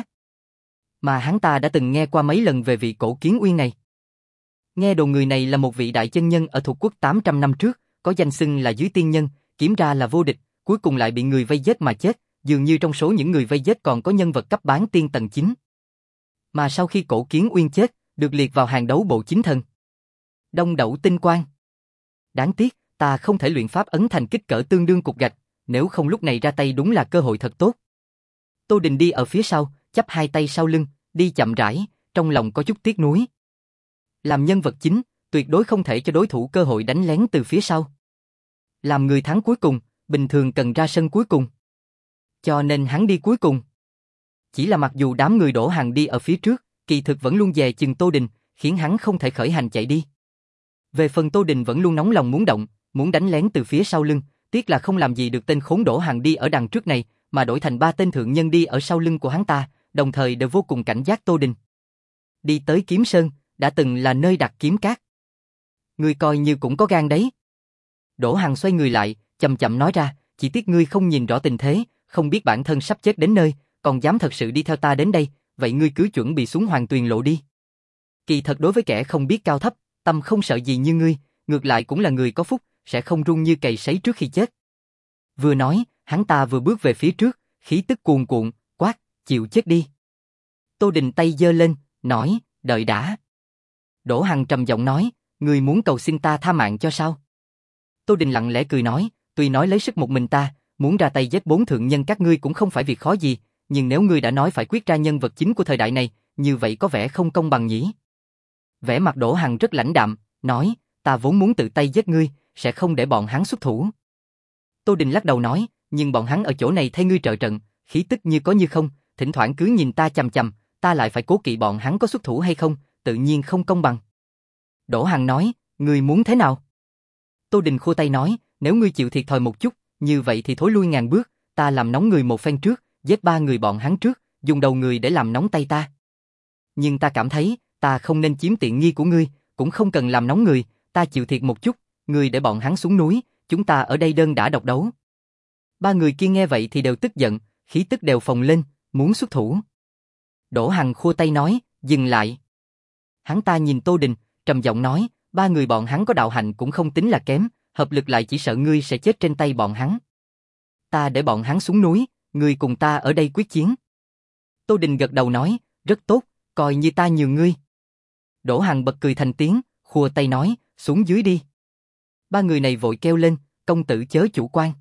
Mà hắn ta đã từng nghe qua mấy lần về vị Cổ Kiến Uyên này. Nghe đồn người này là một vị đại chân nhân ở thuộc quốc tám trăm năm trước, có danh xưng là dưới tiên nhân, kiếm ra là vô địch, cuối cùng lại bị người vây giết mà chết, dường như trong số những người vây giết còn có nhân vật cấp bán tiên tầng chín. Mà sau khi Cổ Kiến Uyên chết, được liệt vào hàng đấu bộ chính thần. Đông đẩu tinh quang. Đáng tiếc, ta không thể luyện pháp ấn thành kích cỡ tương đương cục gạch, nếu không lúc này ra tay đúng là cơ hội thật tốt. Tô Đình đi ở phía sau, chắp hai tay sau lưng, đi chậm rãi, trong lòng có chút tiếc nuối. Làm nhân vật chính, tuyệt đối không thể cho đối thủ cơ hội đánh lén từ phía sau. Làm người thắng cuối cùng, bình thường cần ra sân cuối cùng. Cho nên hắn đi cuối cùng. Chỉ là mặc dù đám người Đỗ Hằng đi ở phía trước, kỳ thực vẫn luôn dè chừng Tô Đình, khiến hắn không thể khởi hành chạy đi. Về phần Tô Đình vẫn luôn nóng lòng muốn động, muốn đánh lén từ phía sau lưng, tiếc là không làm gì được tên khốn Đỗ Hằng đi ở đằng trước này, mà đổi thành ba tên thượng nhân đi ở sau lưng của hắn ta, đồng thời đều vô cùng cảnh giác Tô Đình. Đi tới Kiếm Sơn, đã từng là nơi đặt kiếm cát. Ngươi coi như cũng có gan đấy. Đỗ Hằng xoay người lại, chậm chậm nói ra, chỉ tiếc ngươi không nhìn rõ tình thế, không biết bản thân sắp chết đến nơi, còn dám thật sự đi theo ta đến đây, vậy ngươi cứ chuẩn bị xuống Hoàng Tuyền lộ đi. Kỳ thật đối với kẻ không biết cao thấp, tâm không sợ gì như ngươi, ngược lại cũng là người có phúc, sẽ không run như cầy sấy trước khi chết. Vừa nói, hắn ta vừa bước về phía trước, khí tức cuồn cuộn, quát, chịu chết đi. Tô Đình tay giơ lên, nói, đợi đã. Đỗ Hằng trầm giọng nói, ngươi muốn cầu xin ta tha mạng cho sao? Tô Đình lặng lẽ cười nói, tuy nói lấy sức một mình ta, muốn ra tay giết bốn thượng nhân các ngươi cũng không phải việc khó gì, nhưng nếu ngươi đã nói phải quyết ra nhân vật chính của thời đại này, như vậy có vẻ không công bằng nhỉ? Vẻ mặt Đỗ Hằng rất lãnh đạm, nói, ta vốn muốn tự tay giết ngươi, sẽ không để bọn hắn xuất thủ. Tô Đình lắc đầu nói, nhưng bọn hắn ở chỗ này thay ngươi trợ trận, khí tức như có như không, thỉnh thoảng cứ nhìn ta chằm chằm, ta lại phải cố kỵ bọn hắn có xuất thủ hay không, tự nhiên không công bằng. Đỗ Hằng nói, ngươi muốn thế nào? Tô Đình khua tay nói, nếu ngươi chịu thiệt thòi một chút, như vậy thì thối lui ngàn bước, ta làm nóng người một phen trước, giết ba người bọn hắn trước, dùng đầu người để làm nóng tay ta. Nhưng ta cảm thấy, ta không nên chiếm tiện nghi của ngươi, cũng không cần làm nóng người, ta chịu thiệt một chút, ngươi để bọn hắn xuống núi, chúng ta ở đây đơn đả độc đấu. Ba người kia nghe vậy thì đều tức giận, khí tức đều phồng lên, muốn xuất thủ. Đỗ Hằng khua tay nói, dừng lại. Hắn ta nhìn Tô Đình, trầm giọng nói, ba người bọn hắn có đạo hạnh cũng không tính là kém, hợp lực lại chỉ sợ ngươi sẽ chết trên tay bọn hắn. Ta để bọn hắn xuống núi, ngươi cùng ta ở đây quyết chiến. Tô Đình gật đầu nói, rất tốt, coi như ta nhường ngươi. Đỗ Hằng bật cười thành tiếng, khua tay nói, xuống dưới đi. Ba người này vội kêu lên, công tử chớ chủ quan.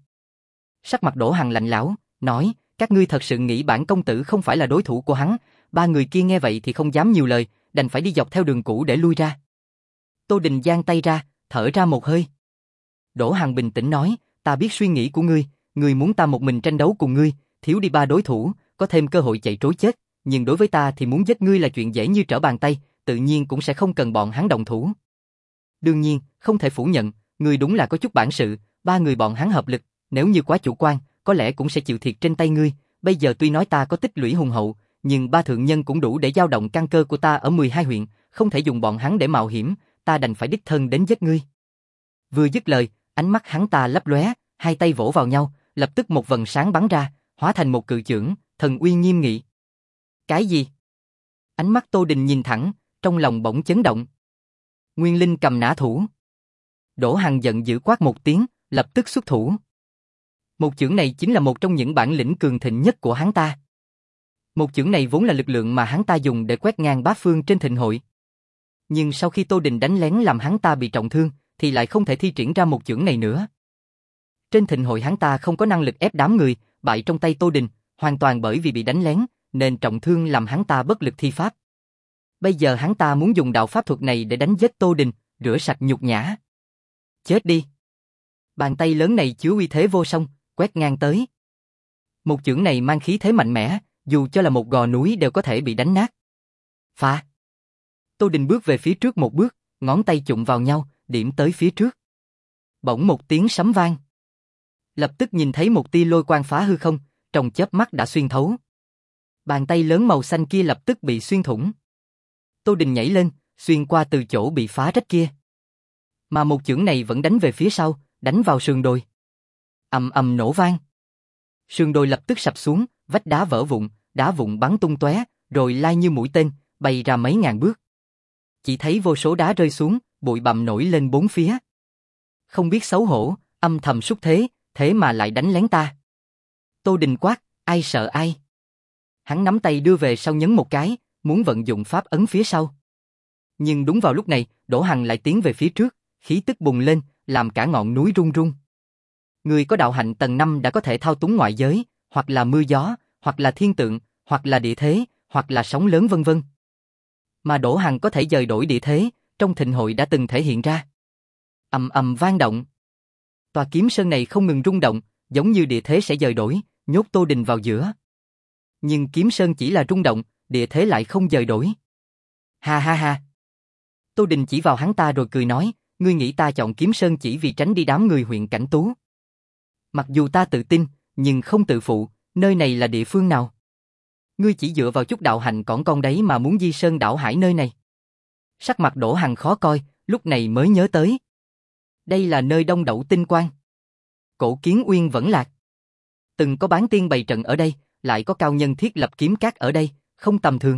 Sắc mặt Đỗ Hằng lạnh lẽo, nói, các ngươi thật sự nghĩ bản công tử không phải là đối thủ của hắn. Ba người kia nghe vậy thì không dám nhiều lời, đành phải đi dọc theo đường cũ để lui ra. Tô Đình giang tay ra, thở ra một hơi. Đỗ Hằng bình tĩnh nói, ta biết suy nghĩ của ngươi, ngươi muốn ta một mình tranh đấu cùng ngươi, thiếu đi ba đối thủ, có thêm cơ hội chạy trối chết, nhưng đối với ta thì muốn giết ngươi là chuyện dễ như trở bàn tay, tự nhiên cũng sẽ không cần bọn hắn động thủ. Đương nhiên, không thể phủ nhận, ngươi đúng là có chút bản sự, ba người bọn hắn hợp lực, nếu như quá chủ quan, có lẽ cũng sẽ chịu thiệt trên tay ngươi, bây giờ tuy nói ta có tích lũy hùng hậu, nhưng ba thượng nhân cũng đủ để dao động căn cơ của ta ở mười hai huyện, không thể dùng bọn hắn để mạo hiểm, ta đành phải đích thân đến giết ngươi. Vừa dứt lời, ánh mắt hắn ta lấp lóe, hai tay vỗ vào nhau, lập tức một vầng sáng bắn ra, hóa thành một cự chưởng, thần uy nghiêm nghị. Cái gì? Ánh mắt Tô Đình nhìn thẳng, trong lòng bỗng chấn động. Nguyên Linh cầm nã thủ. Đỗ Hằng giận dữ quát một tiếng, lập tức xuất thủ. Một chưởng này chính là một trong những bản lĩnh cường thịnh nhất của hắn ta. Một chưởng này vốn là lực lượng mà hắn ta dùng để quét ngang bát phương trên thịnh hội. Nhưng sau khi Tô Đình đánh lén làm hắn ta bị trọng thương, thì lại không thể thi triển ra một chưởng này nữa. Trên thịnh hội hắn ta không có năng lực ép đám người, bại trong tay Tô Đình, hoàn toàn bởi vì bị đánh lén, nên trọng thương làm hắn ta bất lực thi pháp. Bây giờ hắn ta muốn dùng đạo pháp thuật này để đánh giết Tô Đình, rửa sạch nhục nhã. Chết đi! Bàn tay lớn này chứa uy thế vô song, quét ngang tới. Một chưởng này mang khí thế mạnh mẽ, dù cho là một gò núi đều có thể bị đánh nát. Phá! Tô Đình bước về phía trước một bước, ngón tay chụm vào nhau, điểm tới phía trước. Bỗng một tiếng sấm vang. Lập tức nhìn thấy một tia lôi quang phá hư không, trong chớp mắt đã xuyên thấu. Bàn tay lớn màu xanh kia lập tức bị xuyên thủng. Tô Đình nhảy lên, xuyên qua từ chỗ bị phá rách kia. Mà một chưởng này vẫn đánh về phía sau, đánh vào sườn đồi. Ầm ầm nổ vang. Sườn đồi lập tức sập xuống, vách đá vỡ vụn, đá vụn bắn tung tóe, rồi lai như mũi tên, bay ra mấy ngàn bước. Chỉ thấy vô số đá rơi xuống, bụi bặm nổi lên bốn phía. Không biết xấu hổ, âm thầm xúc thế, thế mà lại đánh lén ta. Tô Đình quát, ai sợ ai? Hắn nắm tay đưa về sau nhấn một cái, muốn vận dụng pháp ấn phía sau. Nhưng đúng vào lúc này, Đỗ Hằng lại tiến về phía trước, khí tức bùng lên, làm cả ngọn núi rung rung. Người có đạo hạnh tầng năm đã có thể thao túng ngoại giới, hoặc là mưa gió, hoặc là thiên tượng, hoặc là địa thế, hoặc là sóng lớn vân vân. Mà Đỗ Hằng có thể dời đổi địa thế, trong thịnh hội đã từng thể hiện ra. Ầm ầm vang động. Tòa kiếm sơn này không ngừng rung động, giống như địa thế sẽ dời đổi, nhốt Tô Đình vào giữa. Nhưng kiếm sơn chỉ là rung động, địa thế lại không dời đổi. Ha ha ha. Tô Đình chỉ vào hắn ta rồi cười nói, ngươi nghĩ ta chọn kiếm sơn chỉ vì tránh đi đám người huyện Cảnh Tú. Mặc dù ta tự tin, nhưng không tự phụ, nơi này là địa phương nào? Ngươi chỉ dựa vào chút đạo hạnh cỏn con đấy mà muốn di sơn đảo hải nơi này. Sắc mặt Đỗ Hằng khó coi, lúc này mới nhớ tới. Đây là nơi đông đậu tinh quang. Cổ Kiến Uyên vẫn lạc. Từng có bán tiên bày trận ở đây, lại có cao nhân thiết lập kiếm cát ở đây, không tầm thường.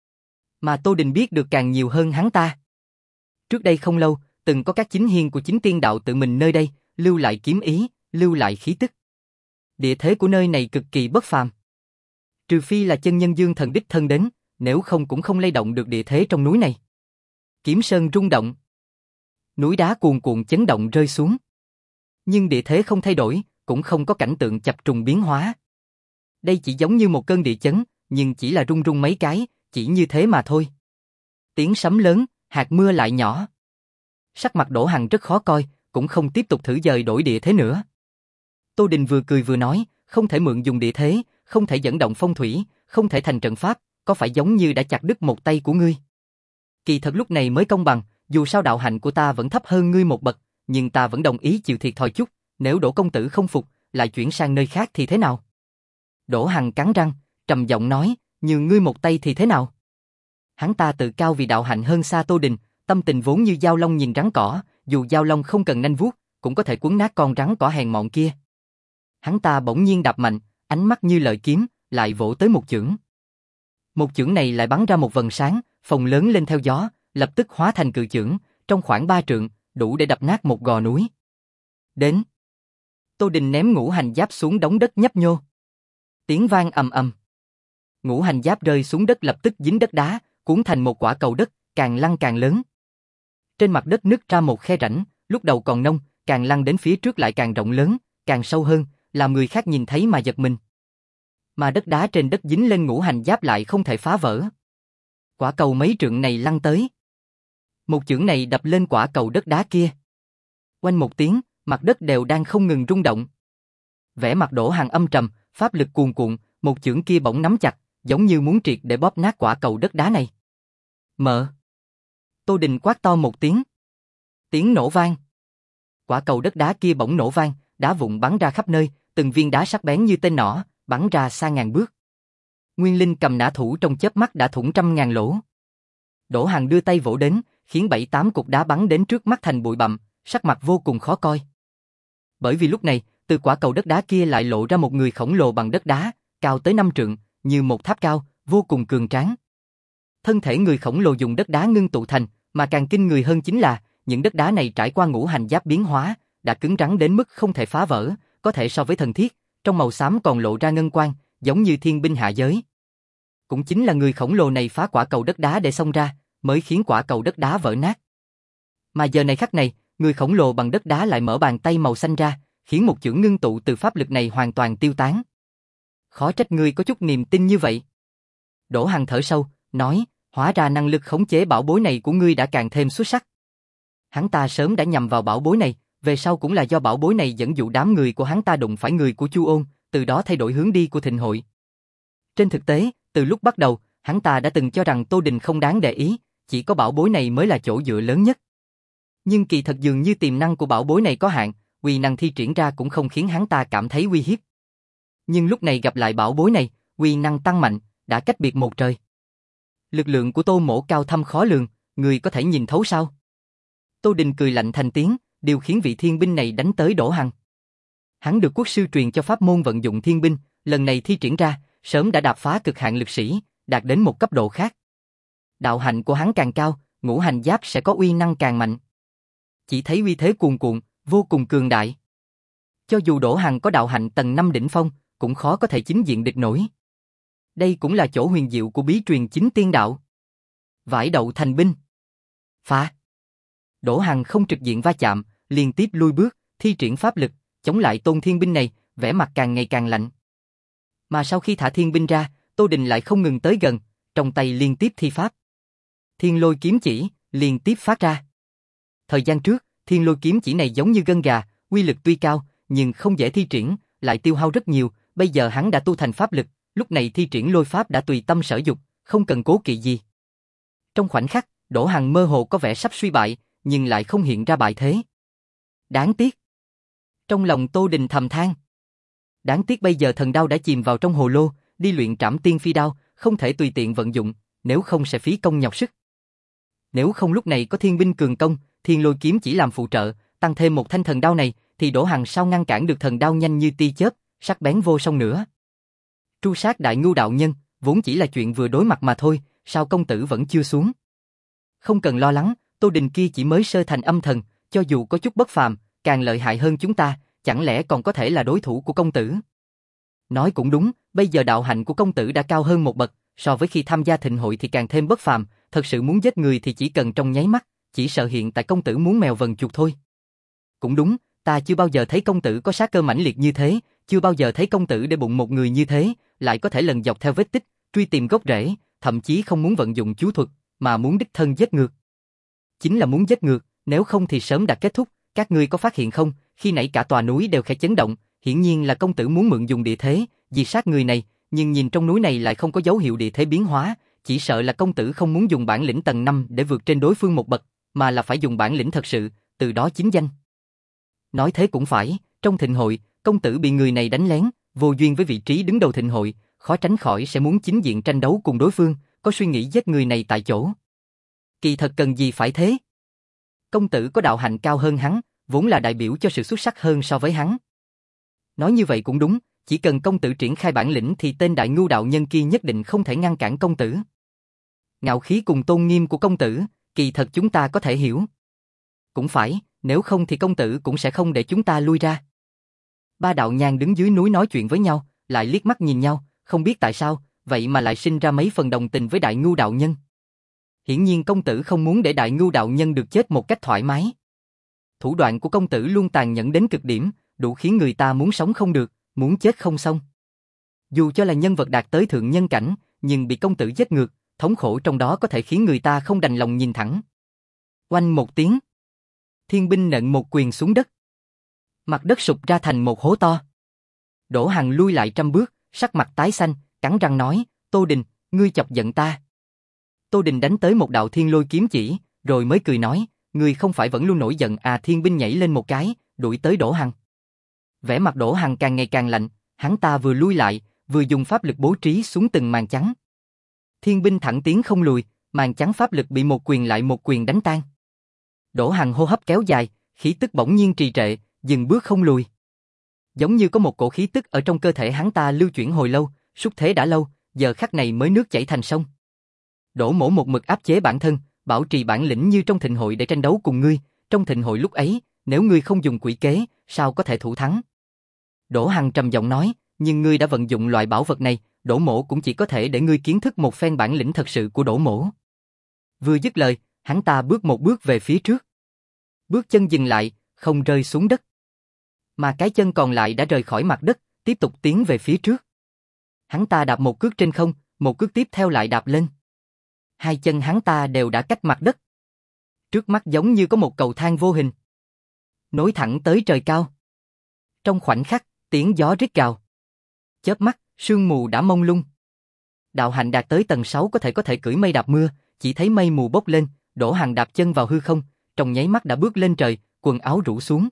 Mà Tô Đình biết được càng nhiều hơn hắn ta. Trước đây không lâu, từng có các chính hiên của chính tiên đạo tự mình nơi đây, lưu lại kiếm ý, lưu lại khí tức. Địa thế của nơi này cực kỳ bất phàm. Trừ phi là chân nhân dương thần đích thân đến, nếu không cũng không lay động được địa thế trong núi này. Kiếm sơn rung động. Núi đá cuồn cuộn chấn động rơi xuống. Nhưng địa thế không thay đổi, cũng không có cảnh tượng chập trùng biến hóa. Đây chỉ giống như một cơn địa chấn, nhưng chỉ là rung rung mấy cái, chỉ như thế mà thôi. Tiếng sấm lớn, hạt mưa lại nhỏ. Sắc mặt Đỗ Hằng rất khó coi, cũng không tiếp tục thử dời đổi địa thế nữa. Tô Đình vừa cười vừa nói, không thể mượn dùng địa thế, không thể dẫn động phong thủy, không thể thành trận pháp, có phải giống như đã chặt đứt một tay của ngươi? Kỳ thật lúc này mới công bằng, dù sao đạo hạnh của ta vẫn thấp hơn ngươi một bậc, nhưng ta vẫn đồng ý chịu thiệt thòi chút, nếu Đỗ công tử không phục, lại chuyển sang nơi khác thì thế nào? Đỗ Hằng cắn răng, trầm giọng nói, nhường ngươi một tay thì thế nào? Hắn ta tự cao vì đạo hạnh hơn xa Tô Đình, tâm tình vốn như dao long nhìn rắn cỏ, dù dao long không cần nanh vuốt, cũng có thể quấn nát con rắn cỏ hèn mọn kia. Hắn ta bỗng nhiên đạp mạnh, ánh mắt như lợi kiếm, lại vỗ tới một chưởng. Một chưởng này lại bắn ra một vầng sáng, phồng lớn lên theo gió, lập tức hóa thành cự chưởng, trong khoảng ba trượng, đủ để đập nát một gò núi. Đến. Tô Đình ném ngũ hành giáp xuống đống đất nhấp nhô. Tiếng vang ầm ầm. Ngũ hành giáp rơi xuống đất lập tức dính đất đá, cuốn thành một quả cầu đất, càng lăn càng lớn. Trên mặt đất nứt ra một khe rãnh, lúc đầu còn nông, càng lăn đến phía trước lại càng rộng lớn, càng sâu hơn, làm người khác nhìn thấy mà giật mình. Mà đất đá trên đất dính lên ngũ hành giáp lại không thể phá vỡ. Quả cầu mấy trượng này lăn tới. Một chưởng này đập lên quả cầu đất đá kia. Oanh một tiếng, mặt đất đều đang không ngừng rung động. Vẻ mặt Đỗ Hằng âm trầm, pháp lực cuồn cuộn, một chưởng kia bỗng nắm chặt, giống như muốn triệt để bóp nát quả cầu đất đá này. Mở! Tô Đình quát to một tiếng. Tiếng nổ vang. Quả cầu đất đá kia bỗng nổ vang, đá vụn bắn ra khắp nơi, từng viên đá sắc bén như tên nỏ, bắn ra xa ngàn bước. Nguyên Linh cầm nã thủ trong chớp mắt đã thủng trăm ngàn lỗ. Đỗ Hằng đưa tay vỗ đến, khiến bảy tám cục đá bắn đến trước mắt thành bụi bặm, sắc mặt vô cùng khó coi. Bởi vì lúc này, từ quả cầu đất đá kia lại lộ ra một người khổng lồ bằng đất đá, cao tới năm trượng, như một tháp cao, vô cùng cường tráng. Thân thể người khổng lồ dùng đất đá ngưng tụ thành, mà càng kinh người hơn chính là, những đất đá này trải qua ngũ hành giáp biến hóa, đã cứng rắn đến mức không thể phá vỡ, có thể so với thần thiết, trong màu xám còn lộ ra ngân quang, giống như thiên binh hạ giới. Cũng chính là người khổng lồ này phá quả cầu đất đá để xông ra, mới khiến quả cầu đất đá vỡ nát. Mà giờ này khắc này, người khổng lồ bằng đất đá lại mở bàn tay màu xanh ra, khiến một chưởng ngưng tụ từ pháp lực này hoàn toàn tiêu tán. Khó trách ngươi có chút niềm tin như vậy. Đỗ Hằng thở sâu, nói, hóa ra năng lực khống chế bảo bối này của ngươi đã càng thêm xuất sắc. Hắn ta sớm đã nhằm vào bảo bối này, về sau cũng là do bảo bối này dẫn dụ đám người của hắn ta đụng phải người của Chu Ôn, từ đó thay đổi hướng đi của thịnh hội. Trên thực tế, từ lúc bắt đầu, hắn ta đã từng cho rằng Tô Đình không đáng để ý, chỉ có bảo bối này mới là chỗ dựa lớn nhất. Nhưng kỳ thật dường như tiềm năng của bảo bối này có hạn, uy năng thi triển ra cũng không khiến hắn ta cảm thấy uy hiếp. Nhưng lúc này gặp lại bảo bối này, uy năng tăng mạnh, đã cách biệt một trời. Lực lượng của Tô Mỗ cao thâm khó lường, người có thể nhìn thấu sao? Tô Đình cười lạnh thành tiếng, điều khiến vị thiên binh này đánh tới Đỗ Hằng. Hắn được quốc sư truyền cho pháp môn vận dụng thiên binh, lần này thi triển ra, sớm đã đạp phá cực hạn lực sĩ, đạt đến một cấp độ khác. Đạo hạnh của hắn càng cao, ngũ hành giáp sẽ có uy năng càng mạnh. Chỉ thấy uy thế cuồn cuộn, vô cùng cường đại. Cho dù Đỗ Hằng có đạo hạnh tầng năm đỉnh phong, cũng khó có thể chính diện địch nổi. Đây cũng là chỗ huyền diệu của bí truyền chính tiên đạo. Vải đậu thành binh. Phá. Đỗ Hằng không trực diện va chạm, liên tiếp lui bước, thi triển pháp lực, chống lại tôn thiên binh này, vẻ mặt càng ngày càng lạnh. Mà sau khi thả thiên binh ra, Tô Đình lại không ngừng tới gần, trong tay liên tiếp thi pháp. Thiên lôi kiếm chỉ, liên tiếp phát ra. Thời gian trước, thiên lôi kiếm chỉ này giống như gân gà, uy lực tuy cao, nhưng không dễ thi triển, lại tiêu hao rất nhiều, bây giờ hắn đã tu thành pháp lực, lúc này thi triển lôi pháp đã tùy tâm sở dục, không cần cố kỵ gì. Trong khoảnh khắc, Đỗ Hằng mơ hồ có vẻ sắp suy bại, nhưng lại không hiện ra bại thế. Đáng tiếc. Trong lòng Tô Đình thầm than. Đáng tiếc bây giờ thần đao đã chìm vào trong hồ lô, đi luyện trảm tiên phi đao, không thể tùy tiện vận dụng, nếu không sẽ phí công nhọc sức. Nếu không lúc này có thiên binh cường công, thiên lôi kiếm chỉ làm phụ trợ, tăng thêm một thanh thần đao này, thì Đỗ Hằng sao ngăn cản được thần đao nhanh như tia chớp, sắc bén vô song nữa. Tru sát đại ngưu đạo nhân, vốn chỉ là chuyện vừa đối mặt mà thôi, sao công tử vẫn chưa xuống? Không cần lo lắng, Tô Đình kia chỉ mới sơ thành âm thần, cho dù có chút bất phàm, càng lợi hại hơn chúng ta, chẳng lẽ còn có thể là đối thủ của công tử? Nói cũng đúng, bây giờ đạo hạnh của công tử đã cao hơn một bậc, so với khi tham gia thịnh hội thì càng thêm bất phàm, thật sự muốn giết người thì chỉ cần trong nháy mắt, chỉ sợ hiện tại công tử muốn mèo vần chuột thôi. Cũng đúng, ta chưa bao giờ thấy công tử có sát cơ mãnh liệt như thế, chưa bao giờ thấy công tử để bụng một người như thế, lại có thể lần dọc theo vết tích, truy tìm gốc rễ, thậm chí không muốn vận dụng chú thuật, mà muốn đích thân giết ngược. Chính là muốn giết ngược, nếu không thì sớm đã kết thúc, các ngươi có phát hiện không, khi nãy cả tòa núi đều khẽ chấn động, hiển nhiên là công tử muốn mượn dùng địa thế, diệt sát người này, nhưng nhìn trong núi này lại không có dấu hiệu địa thế biến hóa, chỉ sợ là công tử không muốn dùng bản lĩnh tầng năm để vượt trên đối phương một bậc, mà là phải dùng bản lĩnh thật sự, từ đó chính danh. Nói thế cũng phải, trong thịnh hội, công tử bị người này đánh lén, vô duyên với vị trí đứng đầu thịnh hội, khó tránh khỏi sẽ muốn chính diện tranh đấu cùng đối phương, có suy nghĩ giết người này tại chỗ. Kỳ thật cần gì phải thế? Công tử có đạo hạnh cao hơn hắn, vốn là đại biểu cho sự xuất sắc hơn so với hắn. Nói như vậy cũng đúng, chỉ cần công tử triển khai bản lĩnh thì tên đại ngưu đạo nhân kia nhất định không thể ngăn cản công tử. Ngạo khí cùng tôn nghiêm của công tử, kỳ thật chúng ta có thể hiểu. Cũng phải, nếu không thì công tử cũng sẽ không để chúng ta lui ra. Ba đạo nhàn đứng dưới núi nói chuyện với nhau, lại liếc mắt nhìn nhau, không biết tại sao, vậy mà lại sinh ra mấy phần đồng tình với đại ngưu đạo nhân. Hiển nhiên công tử không muốn để đại ngưu đạo nhân được chết một cách thoải mái. Thủ đoạn của công tử luôn tàn nhẫn đến cực điểm, đủ khiến người ta muốn sống không được, muốn chết không xong. Dù cho là nhân vật đạt tới thượng nhân cảnh, nhưng bị công tử giết ngược, thống khổ trong đó có thể khiến người ta không đành lòng nhìn thẳng. Oanh một tiếng. Thiên binh nện một quyền xuống đất. Mặt đất sụp ra thành một hố to. Đỗ Hằng lui lại trăm bước, sắc mặt tái xanh, cắn răng nói, Tô Đình, ngươi chọc giận ta. Tô Đình đánh tới một đạo thiên lôi kiếm chỉ, rồi mới cười nói, ngươi không phải vẫn luôn nổi giận à? Thiên binh nhảy lên một cái, đuổi tới Đỗ Hằng. Vẻ mặt Đỗ Hằng càng ngày càng lạnh, hắn ta vừa lui lại, vừa dùng pháp lực bố trí xuống từng màn trắng. Thiên binh thẳng tiến không lùi, màn trắng pháp lực bị một quyền lại một quyền đánh tan. Đỗ Hằng hô hấp kéo dài, khí tức bỗng nhiên trì trệ, dừng bước không lùi. Giống như có một cổ khí tức ở trong cơ thể hắn ta lưu chuyển hồi lâu, xúc thế đã lâu, giờ khắc này mới nước chảy thành sông. Đỗ Mỗ một mực áp chế bản thân, bảo trì bản lĩnh như trong thịnh hội để tranh đấu cùng ngươi, trong thịnh hội lúc ấy, nếu ngươi không dùng quỷ kế, sao có thể thủ thắng? Đỗ Hằng trầm giọng nói, nhưng ngươi đã vận dụng loại bảo vật này, Đỗ Mỗ cũng chỉ có thể để ngươi kiến thức một phen bản lĩnh thật sự của Đỗ Mỗ. Vừa dứt lời, hắn ta bước một bước về phía trước. Bước chân dừng lại, không rơi xuống đất. Mà cái chân còn lại đã rời khỏi mặt đất, tiếp tục tiến về phía trước. Hắn ta đạp một cước trên không, một cước tiếp theo lại đạp lên. Hai chân hắn ta đều đã cách mặt đất. Trước mắt giống như có một cầu thang vô hình, nối thẳng tới trời cao. Trong khoảnh khắc, tiếng gió rít gào. Chớp mắt, sương mù đã mông lung. Đạo hạnh đạt tới tầng sáu có thể có thể cưỡi mây đạp mưa, chỉ thấy mây mù bốc lên, Đỗ Hằng đạp chân vào hư không, trong nháy mắt đã bước lên trời, quần áo rủ xuống.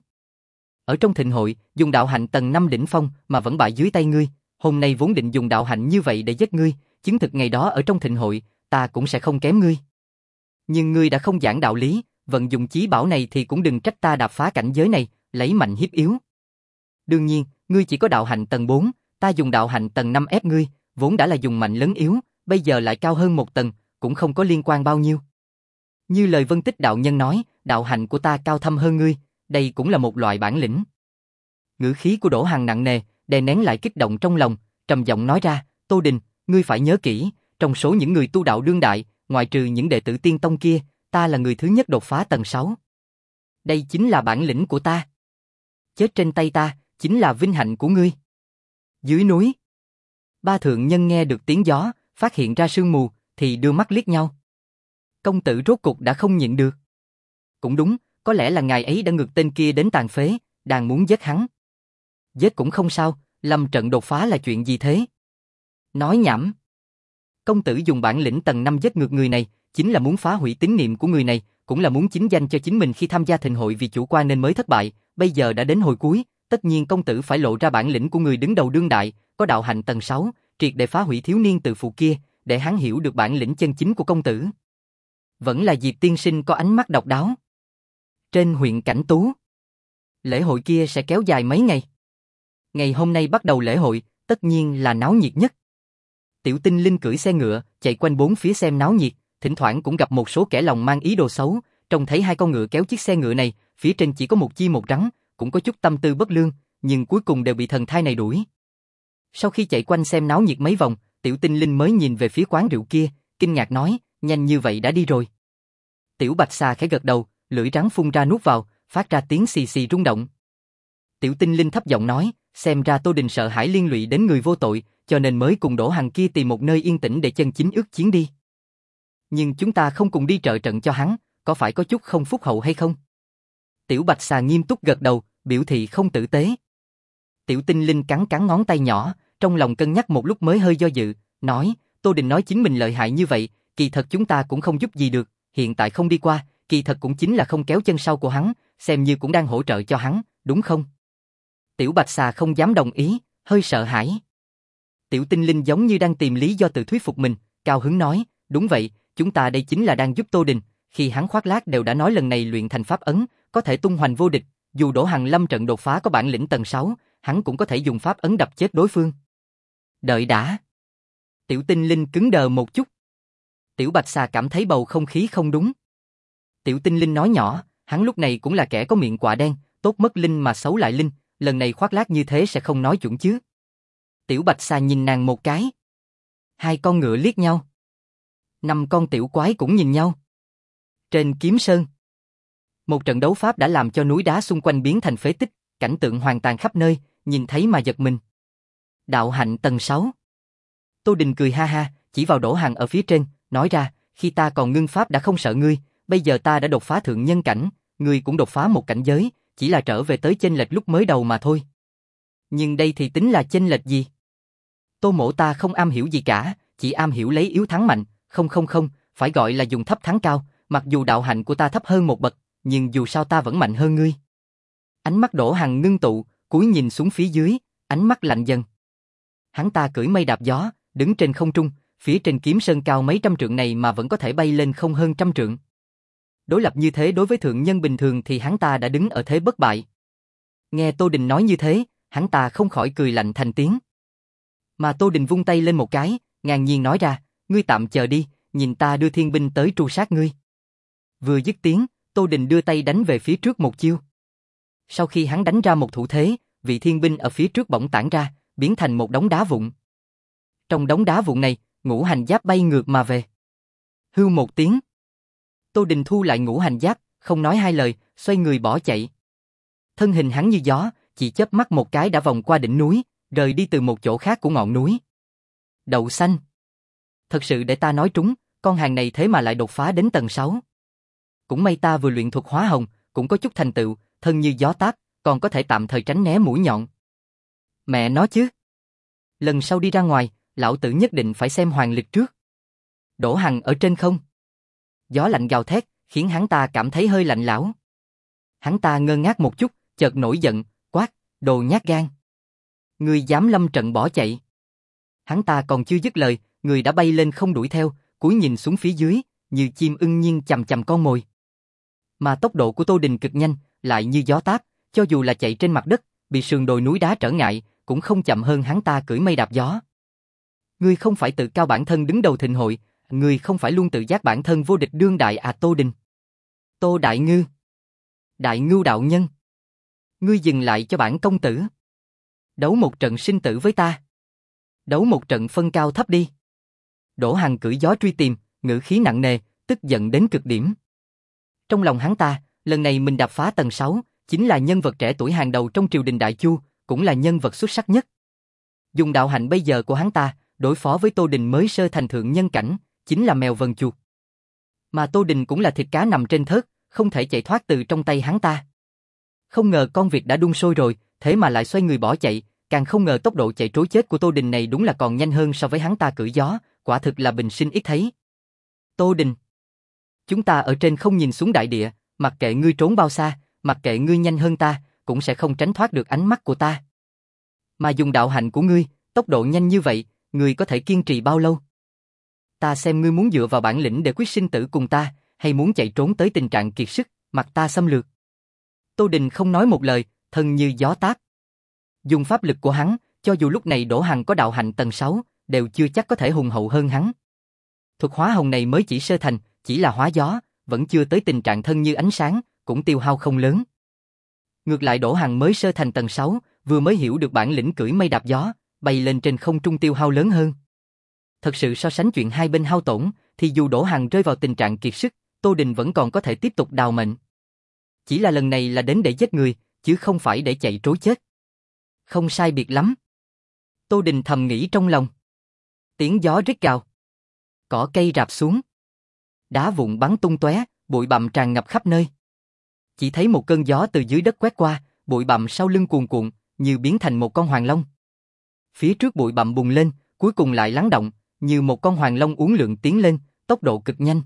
Ở trong thịnh hội, dùng đạo hạnh tầng năm đỉnh phong mà vẫn bại dưới tay ngươi, hôm nay vốn định dùng đạo hạnh như vậy để giết ngươi, chứng thực ngày đó ở trong thịnh hội, ta cũng sẽ không kém ngươi. Nhưng ngươi đã không giảng đạo lý, vận dụng chí bảo này thì cũng đừng trách ta đạp phá cảnh giới này, lấy mạnh hiếp yếu. Đương nhiên, ngươi chỉ có đạo hạnh tầng bốn, ta dùng đạo hạnh tầng năm ép ngươi, vốn đã là dùng mạnh lấn yếu, bây giờ lại cao hơn một tầng, cũng không có liên quan bao nhiêu. Như lời Vân Tích đạo nhân nói, đạo hạnh của ta cao thâm hơn ngươi, đây cũng là một loại bản lĩnh. Ngữ khí của Đỗ Hằng nặng nề, đè nén lại kích động trong lòng, trầm giọng nói ra, Tô Đình, ngươi phải nhớ kỹ, trong số những người tu đạo đương đại, ngoại trừ những đệ tử tiên tông kia, ta là người thứ nhất đột phá tầng sáu. Đây chính là bản lĩnh của ta. Chết trên tay ta, chính là vinh hạnh của ngươi. Dưới núi, ba thượng nhân nghe được tiếng gió, phát hiện ra sương mù, thì đưa mắt liếc nhau. Công tử rốt cục đã không nhịn được. Cũng đúng, có lẽ là ngài ấy đã ngược tên kia đến tàn phế, đang muốn giết hắn. Giết cũng không sao, lâm trận đột phá là chuyện gì thế? Nói nhảm. Công tử dùng bản lĩnh tầng năm giết ngược người này, chính là muốn phá hủy tín niệm của người này, cũng là muốn chính danh cho chính mình khi tham gia thịnh hội vì chủ quan nên mới thất bại, bây giờ đã đến hồi cuối, tất nhiên công tử phải lộ ra bản lĩnh của người đứng đầu đương đại, có đạo hạnh tầng sáu, triệt để phá hủy thiếu niên tự phụ kia, để hắn hiểu được bản lĩnh chân chính của công tử. Vẫn là Diệp tiên sinh có ánh mắt độc đáo. Trên huyện Cảnh Tú, lễ hội kia sẽ kéo dài mấy ngày. Ngày hôm nay bắt đầu lễ hội, tất nhiên là náo nhiệt nhất. Tiểu Tinh Linh cưỡi xe ngựa, chạy quanh bốn phía xem náo nhiệt, thỉnh thoảng cũng gặp một số kẻ lòng mang ý đồ xấu, trông thấy hai con ngựa kéo chiếc xe ngựa này, phía trên chỉ có một chi một rắn, cũng có chút tâm tư bất lương, nhưng cuối cùng đều bị thần thai này đuổi. Sau khi chạy quanh xem náo nhiệt mấy vòng, Tiểu Tinh Linh mới nhìn về phía quán rượu kia, kinh ngạc nói, nhanh như vậy đã đi rồi. Tiểu Bạch Xà khẽ gật đầu, lưỡi rắn phun ra nuốt vào, phát ra tiếng xì xì rung động. Tiểu Tinh Linh thấp giọng nói, xem ra Tô Đình sợ hãi liên lụy đến người vô tội, cho nên mới cùng Đỗ Hằng kia tìm một nơi yên tĩnh để chân chính ước chiến đi. Nhưng chúng ta không cùng đi trợ trận cho hắn, có phải có chút không phúc hậu hay không? Tiểu Bạch Xà nghiêm túc gật đầu, biểu thị không tử tế. Tiểu Tinh Linh cắn cắn ngón tay nhỏ, trong lòng cân nhắc một lúc mới hơi do dự, nói, Tô Đình nói chính mình lợi hại như vậy, kỳ thật chúng ta cũng không giúp gì được, hiện tại không đi qua, kỳ thật cũng chính là không kéo chân sau của hắn, xem như cũng đang hỗ trợ cho hắn, đúng không? Tiểu Bạch Xà không dám đồng ý, hơi sợ hãi. Tiểu Tinh Linh giống như đang tìm lý do tự thuyết phục mình, cao hứng nói, đúng vậy, chúng ta đây chính là đang giúp Tô Đình, khi hắn khoác lác đều đã nói lần này luyện thành pháp ấn, có thể tung hoành vô địch, dù Đỗ Hằng lâm trận đột phá có bản lĩnh tầng sáu, hắn cũng có thể dùng pháp ấn đập chết đối phương. Đợi đã. Tiểu Tinh Linh cứng đờ một chút. Tiểu Bạch Xà cảm thấy bầu không khí không đúng. Tiểu Tinh Linh nói nhỏ, hắn lúc này cũng là kẻ có miệng quạ đen, tốt mất linh mà xấu lại linh, lần này khoác lác như thế sẽ không nói chuẩn chứ. Tiểu Bạch Xà nhìn nàng một cái. Hai con ngựa liếc nhau. Năm con tiểu quái cũng nhìn nhau. Trên Kiếm Sơn, một trận đấu pháp đã làm cho núi đá xung quanh biến thành phế tích, cảnh tượng hoàn toàn khắp nơi, nhìn thấy mà giật mình. Đạo hạnh tầng sáu. Tô Đình cười ha ha, chỉ vào Đỗ Hằng ở phía trên, nói ra, khi ta còn ngưng pháp đã không sợ ngươi, bây giờ ta đã đột phá thượng nhân cảnh, ngươi cũng đột phá một cảnh giới, chỉ là trở về tới chênh lệch lúc mới đầu mà thôi. Nhưng đây thì tính là chênh lệch gì? Tô Mỗ ta không am hiểu gì cả, chỉ am hiểu lấy yếu thắng mạnh, không không không, phải gọi là dùng thấp thắng cao, mặc dù đạo hạnh của ta thấp hơn một bậc, nhưng dù sao ta vẫn mạnh hơn ngươi. Ánh mắt Đỗ Hằng ngưng tụ, cúi nhìn xuống phía dưới, ánh mắt lạnh dần. Hắn ta cưỡi mây đạp gió, đứng trên không trung, phía trên kiếm sơn cao mấy trăm trượng này mà vẫn có thể bay lên không hơn trăm trượng. Đối lập như thế đối với thượng nhân bình thường thì hắn ta đã đứng ở thế bất bại. Nghe Tô Đình nói như thế, hắn ta không khỏi cười lạnh thành tiếng. Mà Tô Đình vung tay lên một cái, ngang nhiên nói ra, ngươi tạm chờ đi, nhìn ta đưa thiên binh tới tru sát ngươi. Vừa dứt tiếng, Tô Đình đưa tay đánh về phía trước một chiêu. Sau khi hắn đánh ra một thủ thế, vị thiên binh ở phía trước bỗng tản ra, biến thành một đống đá vụn. Trong đống đá vụn này, ngũ hành giáp bay ngược mà về. Hưu một tiếng. Tô Đình thu lại ngũ hành giáp, không nói hai lời, xoay người bỏ chạy. Thân hình hắn như gió, chỉ chớp mắt một cái đã vòng qua đỉnh núi, rời đi từ một chỗ khác của ngọn núi. Đậu xanh. Thật sự để ta nói trúng, con hàng này thế mà lại đột phá đến tầng sáu. Cũng may ta vừa luyện thuật hóa hồng, cũng có chút thành tựu, thân như gió táp, còn có thể tạm thời tránh né mũi nhọn. Mẹ nó chứ. Lần sau đi ra ngoài, lão tử nhất định phải xem hoàng lịch trước. Đỗ Hằng ở trên không. Gió lạnh gào thét, khiến hắn ta cảm thấy hơi lạnh lẽo. Hắn ta ngơ ngác một chút, chợt nổi giận, quát, đồ nhát gan. Ngươi dám lâm trận bỏ chạy. Hắn ta còn chưa dứt lời, người đã bay lên không đuổi theo, cúi nhìn xuống phía dưới, như chim ưng nhiên chằm chằm con mồi. Mà tốc độ của Tô Đình cực nhanh, lại như gió táp, cho dù là chạy trên mặt đất, bị sườn đồi núi đá trở ngại, cũng không chậm hơn hắn ta cưỡi mây đạp gió. Ngươi không phải tự cao bản thân đứng đầu thịnh hội, ngươi không phải luôn tự giác bản thân vô địch đương đại à Tô Đình. Tô Đại Ngư. Đại Ngưu đạo nhân. Ngươi dừng lại cho bản công tử. Đấu một trận sinh tử với ta. Đấu một trận phân cao thấp đi. Đỗ Hằng cưỡi gió truy tìm, ngữ khí nặng nề, tức giận đến cực điểm. Trong lòng hắn ta, lần này mình đạp phá tầng sáu, chính là nhân vật trẻ tuổi hàng đầu trong triều đình Đại Chu, cũng là nhân vật xuất sắc nhất. Dùng đạo hạnh bây giờ của hắn ta, đối phó với Tô Đình mới sơ thành thượng nhân cảnh, chính là mèo vần chuột. Mà Tô Đình cũng là thịt cá nằm trên thớt, không thể chạy thoát từ trong tay hắn ta. Không ngờ con vịt đã đun sôi rồi, thế mà lại xoay người bỏ chạy, càng không ngờ tốc độ chạy trối chết của Tô Đình này đúng là còn nhanh hơn so với hắn ta cưỡi gió, quả thực là bình sinh ít thấy. Tô Đình. Chúng ta ở trên không nhìn xuống đại địa, mặc kệ ngươi trốn bao xa, mặc kệ ngươi nhanh hơn ta, cũng sẽ không tránh thoát được ánh mắt của ta. Mà dùng đạo hạnh của ngươi, tốc độ nhanh như vậy, ngươi có thể kiên trì bao lâu? Ta xem ngươi muốn dựa vào bản lĩnh để quyết sinh tử cùng ta, hay muốn chạy trốn tới tình trạng kiệt sức, mặc ta xâm lược. Tô Đình không nói một lời, thân như gió táp. Dùng pháp lực của hắn, cho dù lúc này Đỗ Hằng có đạo hạnh tầng sáu, đều chưa chắc có thể hùng hậu hơn hắn. Thuật hóa hồng này mới chỉ sơ thành, chỉ là hóa gió, vẫn chưa tới tình trạng thân như ánh sáng, cũng tiêu hao không lớn. Ngược lại Đỗ Hằng mới sơ thành tầng sáu, vừa mới hiểu được bản lĩnh cưỡi mây đạp gió, bay lên trên không trung tiêu hao lớn hơn. Thật sự so sánh chuyện hai bên hao tổn, thì dù Đỗ Hằng rơi vào tình trạng kiệt sức, Tô Đình vẫn còn có thể tiếp tục đào mệnh. Chỉ là lần này là đến để giết người, chứ không phải để chạy trối chết. Không sai biệt lắm. Tô Đình thầm nghĩ trong lòng. Tiếng gió rít gào. Cỏ cây rạp xuống. Đá vụn bắn tung tóe, bụi bặm tràn ngập khắp nơi. Chỉ thấy một cơn gió từ dưới đất quét qua, bụi bặm sau lưng cuồn cuộn, như biến thành một con hoàng long. Phía trước bụi bặm bùng lên, cuối cùng lại lắng động, như một con hoàng long uốn lượn tiến lên, tốc độ cực nhanh.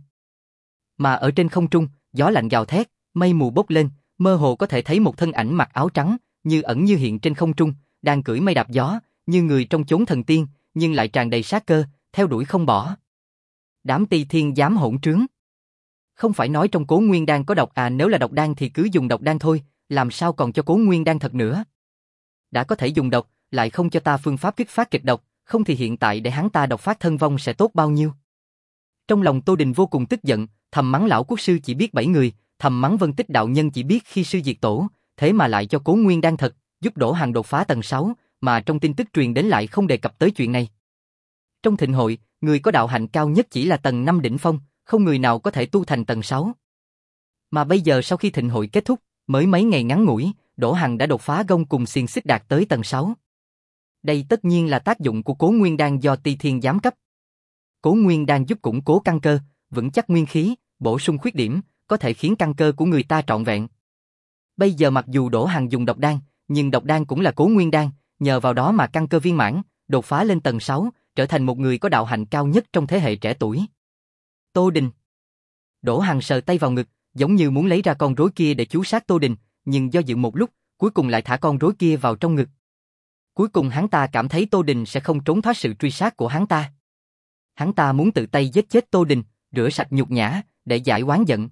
Mà ở trên không trung, gió lạnh gào thét, mây mù bốc lên, mơ hồ có thể thấy một thân ảnh mặc áo trắng, như ẩn như hiện trên không trung, đang cưỡi mây đạp gió, như người trong chốn thần tiên, nhưng lại tràn đầy sát cơ, theo đuổi không bỏ. Đám Ti Thiên dám hỗn trướng. Không phải nói trong Cố Nguyên Đan có độc à, nếu là độc đan thì cứ dùng độc đan thôi, làm sao còn cho Cố Nguyên Đan thật nữa. Đã có thể dùng độc, lại không cho ta phương pháp kích phát kịch độc, không thì hiện tại để hắn ta độc phát thân vong sẽ tốt bao nhiêu. Trong lòng Tô Đình vô cùng tức giận, thầm mắng lão quốc sư chỉ biết bảy người, thầm mắng Vân Tích đạo nhân chỉ biết khi sư diệt tổ, thế mà lại cho Cố Nguyên Đan thật, giúp Đỗ Hằng đột phá tầng sáu, mà trong tin tức truyền đến lại không đề cập tới chuyện này. Trong thịnh hội, người có đạo hạnh cao nhất chỉ là tầng năm đỉnh phong, không người nào có thể tu thành tầng sáu. Mà bây giờ sau khi thịnh hội kết thúc, mới mấy ngày ngắn ngủi, Đỗ Hằng đã đột phá gông cùng xiềng xích đạt tới tầng sáu. Đây tất nhiên là tác dụng của Cố Nguyên Đan do Ti Thiên giám cấp. Cố Nguyên Đan giúp củng cố căn cơ, vững chắc nguyên khí, bổ sung khuyết điểm, có thể khiến căn cơ của người ta trọn vẹn. Bây giờ mặc dù Đỗ Hằng dùng độc đan, nhưng độc đan cũng là Cố Nguyên Đan, nhờ vào đó mà căn cơ viên mãn, đột phá lên tầng sáu, trở thành một người có đạo hạnh cao nhất trong thế hệ trẻ tuổi. Tô Đình. Đỗ Hằng sờ tay vào ngực, giống như muốn lấy ra con rối kia để chú sát Tô Đình, nhưng do dự một lúc, cuối cùng lại thả con rối kia vào trong ngực. Cuối cùng hắn ta cảm thấy Tô Đình sẽ không trốn thoát sự truy sát của hắn ta. Hắn ta muốn tự tay giết chết Tô Đình, rửa sạch nhục nhã, để giải oán giận.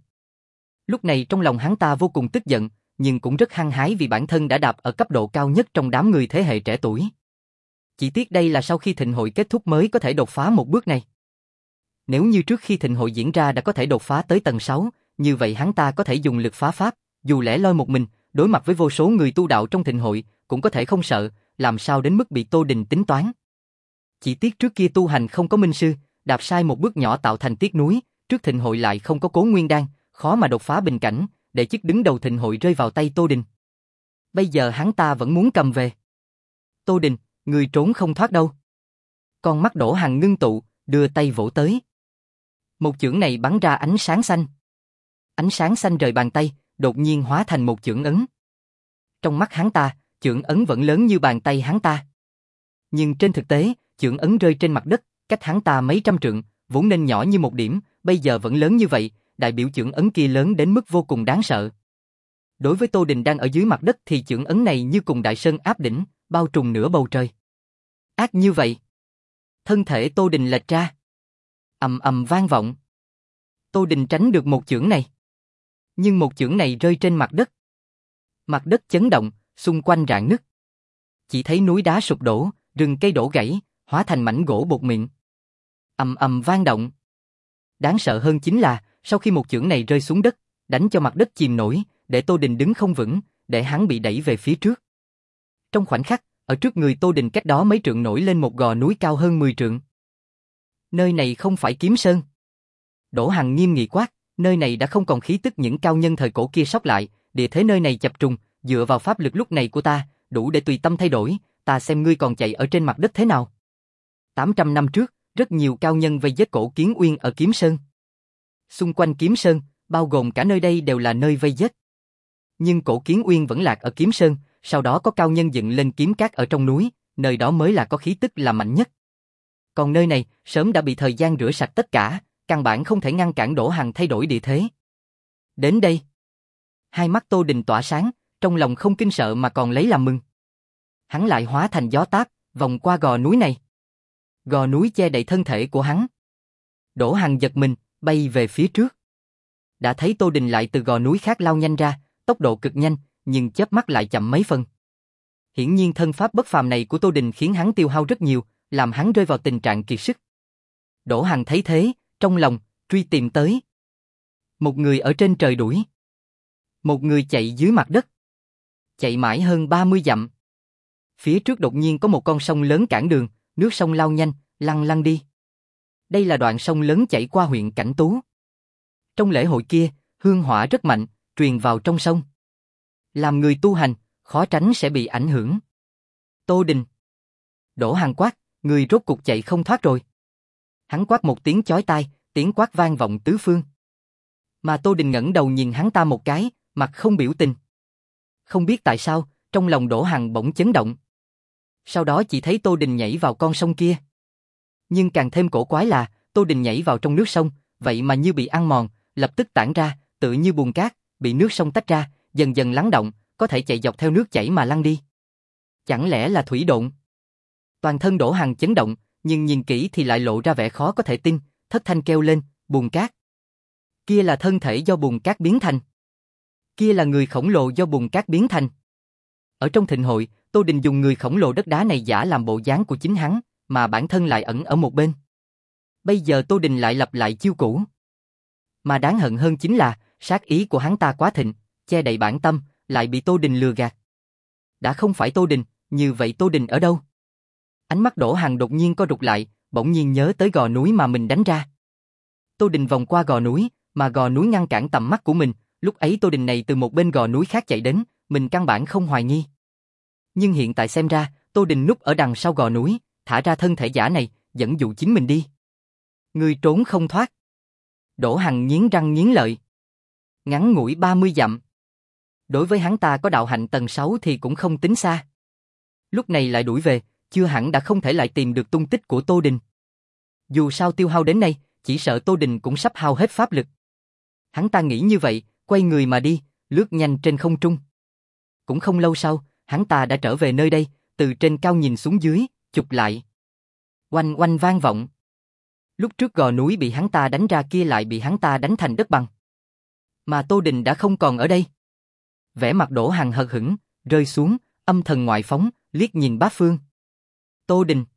Lúc này trong lòng hắn ta vô cùng tức giận, nhưng cũng rất hăng hái vì bản thân đã đạp ở cấp độ cao nhất trong đám người thế hệ trẻ tuổi. Chỉ tiếc đây là sau khi thịnh hội kết thúc mới có thể đột phá một bước này. Nếu như trước khi thịnh hội diễn ra đã có thể đột phá tới tầng sáu, như vậy hắn ta có thể dùng lực phá pháp, dù lẻ loi một mình, đối mặt với vô số người tu đạo trong thịnh hội, cũng có thể không sợ, làm sao đến mức bị Tô Đình tính toán. Chỉ tiếc trước kia tu hành không có minh sư, đạp sai một bước nhỏ tạo thành tiếc nuối, trước thịnh hội lại không có Cố Nguyên Đan, khó mà đột phá bình cảnh, để chức đứng đầu thịnh hội rơi vào tay Tô Đình. Bây giờ hắn ta vẫn muốn cầm về. Tô Đình, người trốn không thoát đâu. Con mắt Đỗ Hằng ngưng tụ, đưa tay vỗ tới. Một chưởng này bắn ra ánh sáng xanh. Ánh sáng xanh rời bàn tay, đột nhiên hóa thành một chưởng ấn. Trong mắt hắn ta, chưởng ấn vẫn lớn như bàn tay hắn ta. Nhưng trên thực tế, chưởng ấn rơi trên mặt đất, cách hắn ta mấy trăm trượng, vốn nên nhỏ như một điểm, bây giờ vẫn lớn như vậy, đại biểu chưởng ấn kia lớn đến mức vô cùng đáng sợ. Đối với Tô Đình đang ở dưới mặt đất thì chưởng ấn này như cùng đại sơn áp đỉnh, bao trùm nửa bầu trời. Ác như vậy. Thân thể Tô Đình lệch ra. Ầm ầm vang vọng. Tô Đình tránh được một chưởng này. Nhưng một chưởng này rơi trên mặt đất. Mặt đất chấn động, xung quanh rạn nứt. Chỉ thấy núi đá sụp đổ, rừng cây đổ gãy, hóa thành mảnh gỗ bột mịn. Ầm ầm vang động. Đáng sợ hơn chính là, sau khi một chưởng này rơi xuống đất, đánh cho mặt đất chìm nổi, để Tô Đình đứng không vững, để hắn bị đẩy về phía trước. Trong khoảnh khắc, ở trước người Tô Đình cách đó mấy trượng nổi lên một gò núi cao hơn mười trượng. Nơi này không phải Kiếm Sơn. Đỗ Hằng nghiêm nghị quát, nơi này đã không còn khí tức những cao nhân thời cổ kia sót lại, địa thế nơi này chập trùng, dựa vào pháp lực lúc này của ta, đủ để tùy tâm thay đổi, ta xem ngươi còn chạy ở trên mặt đất thế nào. tám trăm năm trước, rất nhiều cao nhân vây giết cổ Kiến Uyên ở Kiếm Sơn. Xung quanh Kiếm Sơn, bao gồm cả nơi đây đều là nơi vây giết. Nhưng cổ Kiến Uyên vẫn lạc ở Kiếm Sơn, sau đó có cao nhân dựng lên kiếm cát ở trong núi, nơi đó mới là có khí tức là mạnh nhất. Còn nơi này, sớm đã bị thời gian rửa sạch tất cả, căn bản không thể ngăn cản Đỗ Hằng thay đổi địa thế. Đến đây, hai mắt Tô Đình tỏa sáng, trong lòng không kinh sợ mà còn lấy làm mừng. Hắn lại hóa thành gió táp, vòng qua gò núi này. Gò núi che đậy thân thể của hắn. Đỗ Hằng giật mình, bay về phía trước. Đã thấy Tô Đình lại từ gò núi khác lao nhanh ra, tốc độ cực nhanh, nhưng chớp mắt lại chậm mấy phần. Hiển nhiên thân pháp bất phàm này của Tô Đình khiến hắn tiêu hao rất nhiều, làm hắn rơi vào tình trạng kiệt sức. Đỗ Hằng thấy thế, trong lòng, truy tìm tới. Một người ở trên trời đuổi. Một người chạy dưới mặt đất. Chạy mãi hơn ba mươi dặm. Phía trước đột nhiên có một con sông lớn cản đường, nước sông lao nhanh, lăn lăn đi. Đây là đoạn sông lớn chảy qua huyện Cảnh Tú. Trong lễ hội kia, hương hỏa rất mạnh, truyền vào trong sông. Làm người tu hành, khó tránh sẽ bị ảnh hưởng. Tô Đình. Đỗ Hằng quát, người rốt cục chạy không thoát rồi. Hắn quát một tiếng chói tai, tiếng quát vang vọng tứ phương. Mà Tô Đình ngẩng đầu nhìn hắn ta một cái, mặt không biểu tình. Không biết tại sao, trong lòng Đỗ Hằng bỗng chấn động. Sau đó chỉ thấy Tô Đình nhảy vào con sông kia. Nhưng càng thêm cổ quái là, Tô Đình nhảy vào trong nước sông, vậy mà như bị ăn mòn, lập tức tản ra, tự như bùn cát, bị nước sông tách ra, dần dần lắng động, có thể chạy dọc theo nước chảy mà lăn đi. Chẳng lẽ là thủy độn? Toàn thân Đỗ Hằng chấn động, nhưng nhìn kỹ thì lại lộ ra vẻ khó có thể tin, thất thanh kêu lên, bùn cát. Kia là thân thể do bùn cát biến thành. Kia là người khổng lồ do bùn cát biến thành. Ở trong thịnh hội, Tô Đình dùng người khổng lồ đất đá này giả làm bộ dáng của chính hắn, mà bản thân lại ẩn ở một bên. Bây giờ Tô Đình lại lặp lại chiêu cũ. Mà đáng hận hơn chính là, sát ý của hắn ta quá thịnh, che đậy bản tâm, lại bị Tô Đình lừa gạt. Đã không phải Tô Đình, như vậy Tô Đình ở đâu? Ánh mắt Đỗ Hằng đột nhiên co rụt lại, bỗng nhiên nhớ tới gò núi mà mình đánh ra. Tô Đình vòng qua gò núi, mà gò núi ngăn cản tầm mắt của mình, lúc ấy Tô Đình này từ một bên gò núi khác chạy đến, mình căn bản không hoài nghi. Nhưng hiện tại xem ra, Tô Đình núp ở đằng sau gò núi, thả ra thân thể giả này, dẫn dụ chính mình đi. Người trốn không thoát. Đỗ Hằng nghiến răng nghiến lợi. Ngắn ngủi ba mươi dặm. Đối với hắn ta có đạo hạnh tầng sáu thì cũng không tính xa. Lúc này lại đuổi về, chưa hẳn đã không thể lại tìm được tung tích của Tô Đình. Dù sao tiêu hao đến nay, chỉ sợ Tô Đình cũng sắp hao hết pháp lực. Hắn ta nghĩ như vậy, quay người mà đi, lướt nhanh trên không trung. Cũng không lâu sau, hắn ta đã trở về nơi đây, từ trên cao nhìn xuống dưới, chụp lại. Oanh oanh vang vọng. Lúc trước gò núi bị hắn ta đánh ra kia lại bị hắn ta đánh thành đất bằng. Mà Tô Đình đã không còn ở đây. Vẻ mặt Đỗ Hằng hờ hững, rơi xuống, âm thần ngoại phóng, liếc nhìn bát phương. Tô Đình,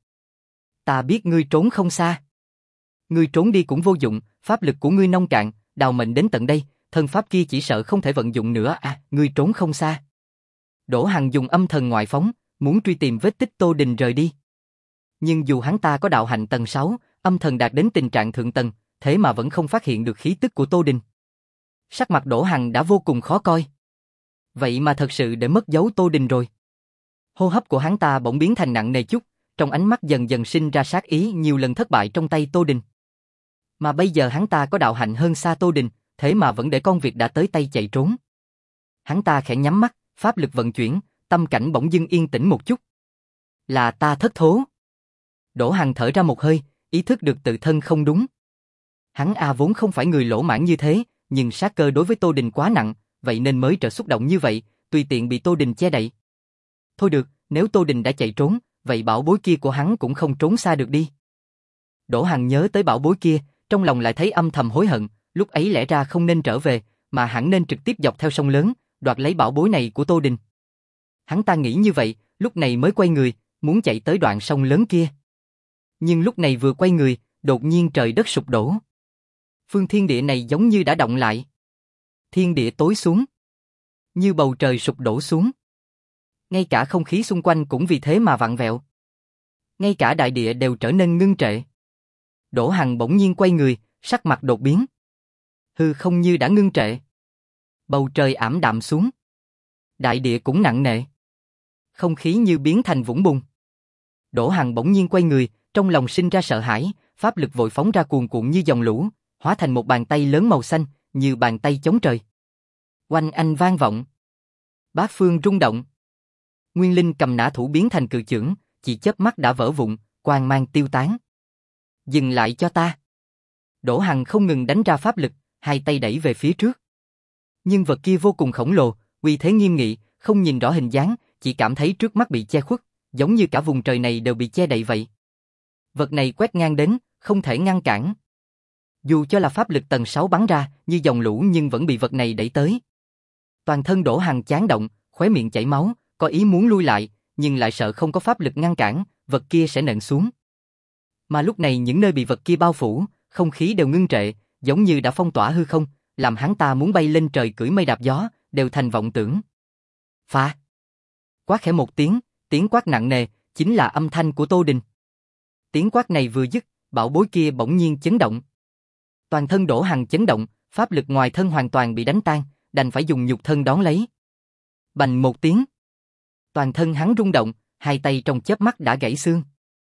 ta biết ngươi trốn không xa. Ngươi trốn đi cũng vô dụng, pháp lực của ngươi nông cạn, đào mệnh đến tận đây, thân pháp kia chỉ sợ không thể vận dụng nữa à, ngươi trốn không xa. Đỗ Hằng dùng âm thần ngoại phóng, muốn truy tìm vết tích Tô Đình rời đi. Nhưng dù hắn ta có đạo hạnh tầng sáu, âm thần đạt đến tình trạng thượng tầng, thế mà vẫn không phát hiện được khí tức của Tô Đình. Sắc mặt Đỗ Hằng đã vô cùng khó coi. Vậy mà thật sự để mất dấu Tô Đình rồi. Hô hấp của hắn ta bỗng biến thành nặng nề chút, trong ánh mắt dần dần sinh ra sát ý nhiều lần thất bại trong tay Tô Đình. Mà bây giờ hắn ta có đạo hạnh hơn xa Tô Đình, thế mà vẫn để con việc đã tới tay chạy trốn. Hắn ta khẽ nhắm mắt, pháp lực vận chuyển, tâm cảnh bỗng dưng yên tĩnh một chút. Là ta thất thố. Đỗ Hằng thở ra một hơi, ý thức được tự thân không đúng. Hắn A vốn không phải người lỗ mãn như thế, nhưng sát cơ đối với Tô Đình quá nặng, vậy nên mới trở xúc động như vậy, tùy tiện bị Tô Đình che đậy. Thôi được, nếu Tô Đình đã chạy trốn, vậy bảo bối kia của hắn cũng không trốn xa được đi. Đỗ Hằng nhớ tới bảo bối kia, trong lòng lại thấy âm thầm hối hận, lúc ấy lẽ ra không nên trở về, mà hẳn nên trực tiếp dọc theo sông lớn, đoạt lấy bảo bối này của Tô Đình. Hắn ta nghĩ như vậy, lúc này mới quay người, muốn chạy tới đoạn sông lớn kia. Nhưng lúc này vừa quay người, đột nhiên trời đất sụp đổ. Phương thiên địa này giống như đã động lại. Thiên địa tối xuống. Như bầu trời sụp đổ xuống. Ngay cả không khí xung quanh cũng vì thế mà vặn vẹo. Ngay cả đại địa đều trở nên ngưng trệ. Đỗ Hằng bỗng nhiên quay người, sắc mặt đột biến. Hư không như đã ngưng trệ. Bầu trời ảm đạm xuống. Đại địa cũng nặng nề. Không khí như biến thành vũng bùn. Đỗ Hằng bỗng nhiên quay người, trong lòng sinh ra sợ hãi, pháp lực vội phóng ra cuồn cuộn như dòng lũ, hóa thành một bàn tay lớn màu xanh, như bàn tay chống trời. Oanh anh vang vọng. Bát phương rung động. Nguyên linh cầm nã thủ biến thành cự chưởng, chỉ chớp mắt đã vỡ vụn, quang mang tiêu tán. Dừng lại cho ta. Đỗ Hằng không ngừng đánh ra pháp lực, hai tay đẩy về phía trước. Nhưng vật kia vô cùng khổng lồ, uy thế nghiêm nghị, không nhìn rõ hình dáng, chỉ cảm thấy trước mắt bị che khuất, giống như cả vùng trời này đều bị che đậy vậy. Vật này quét ngang đến, không thể ngăn cản. Dù cho là pháp lực tầng sáu bắn ra, như dòng lũ nhưng vẫn bị vật này đẩy tới. Toàn thân Đỗ Hằng chán động, khóe miệng chảy máu, có ý muốn lui lại, nhưng lại sợ không có pháp lực ngăn cản, vật kia sẽ nện xuống. Mà lúc này những nơi bị vật kia bao phủ, không khí đều ngưng trệ, giống như đã phong tỏa hư không, làm hắn ta muốn bay lên trời cưỡi mây đạp gió, đều thành vọng tưởng. Phá! Quát khẽ một tiếng, tiếng quát nặng nề, chính là âm thanh của Tô Đình. Tiếng quát này vừa dứt, bảo bối kia bỗng nhiên chấn động. Toàn thân Đỗ Hằng chấn động, pháp lực ngoài thân hoàn toàn bị đánh tan, đành phải dùng nhục thân đón lấy. Bành một tiếng. Toàn thân hắn rung động, hai tay trong chớp mắt đã gãy xương.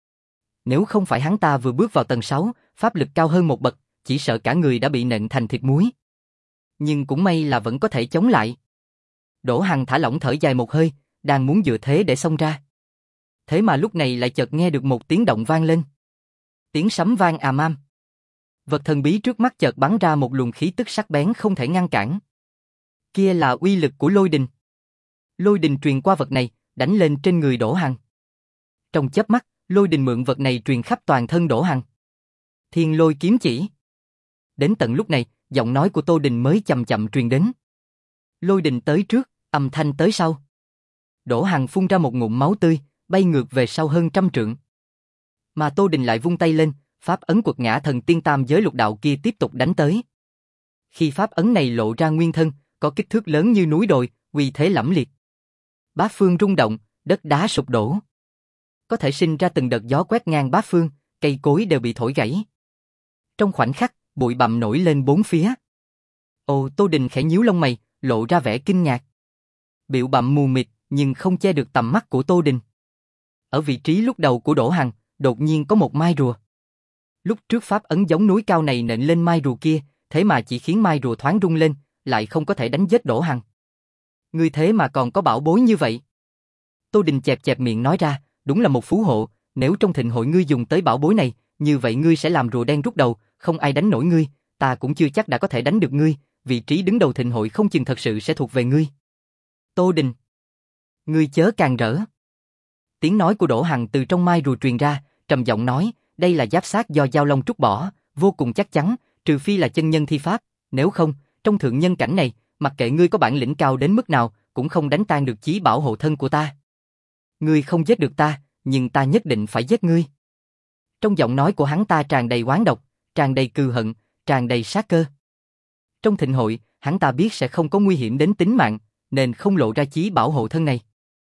Nếu không phải hắn ta vừa bước vào tầng sáu, pháp lực cao hơn một bậc, chỉ sợ cả người đã bị nện thành thịt muối. Nhưng cũng may là vẫn có thể chống lại. Đỗ Hằng thả lỏng thở dài một hơi, đang muốn dựa thế để xông ra. Thế mà lúc này lại chợt nghe được một tiếng động vang lên. Tiếng sấm vang àm am. Vật thần bí trước mắt chợt bắn ra một luồng khí tức sắc bén không thể ngăn cản. Kia là uy lực của lôi đình. Lôi đình truyền qua vật này, đánh lên trên người Đỗ Hằng. Trong chớp mắt, lôi đình mượn vật này truyền khắp toàn thân Đỗ Hằng. Thiên lôi kiếm chỉ. Đến tận lúc này, giọng nói của Tô Đình mới chậm chậm truyền đến. Lôi đình tới trước, âm thanh tới sau. Đỗ Hằng phun ra một ngụm máu tươi, bay ngược về sau hơn trăm trượng. Mà Tô Đình lại vung tay lên, pháp ấn quật ngã thần tiên tam giới lục đạo kia tiếp tục đánh tới. Khi pháp ấn này lộ ra nguyên thân, có kích thước lớn như núi đồi, uy thế lẫm liệt. Bát phương rung động, đất đá sụp đổ. Có thể sinh ra từng đợt gió quét ngang bát phương, cây cối đều bị thổi gãy. Trong khoảnh khắc, bụi bặm nổi lên bốn phía. Ồ, Tô Đình khẽ nhíu lông mày, lộ ra vẻ kinh ngạc. Bụi bặm mù mịt, nhưng không che được tầm mắt của Tô Đình. Ở vị trí lúc đầu của Đỗ Hằng, đột nhiên có một mai rùa. Lúc trước pháp ấn giống núi cao này nện lên mai rùa kia, thế mà chỉ khiến mai rùa thoáng rung lên, lại không có thể đánh giết Đỗ Hằng. Ngươi thế mà còn có bảo bối như vậy. Tô Đình chẹp chẹp miệng nói ra, đúng là một phú hộ, nếu trong thịnh hội ngươi dùng tới bảo bối này, như vậy ngươi sẽ làm rùa đen rút đầu, không ai đánh nổi ngươi, ta cũng chưa chắc đã có thể đánh được ngươi, vị trí đứng đầu thịnh hội không chừng thật sự sẽ thuộc về ngươi. Tô Đình, ngươi chớ càng rỡ. Tiếng nói của Đỗ Hằng từ trong mai rùa truyền ra, trầm giọng nói, đây là giáp xác do Giao Long trút bỏ, vô cùng chắc chắn, trừ phi là chân nhân thi pháp, nếu không, trong thượng nhân cảnh này, mặc kệ ngươi có bản lĩnh cao đến mức nào, cũng không đánh tan được chí bảo hộ thân của ta. Ngươi không giết được ta, nhưng ta nhất định phải giết ngươi. Trong giọng nói của hắn ta tràn đầy oán độc, tràn đầy cừu hận, tràn đầy sát cơ. Trong thịnh hội, hắn ta biết sẽ không có nguy hiểm đến tính mạng, nên không lộ ra chí bảo hộ thân này.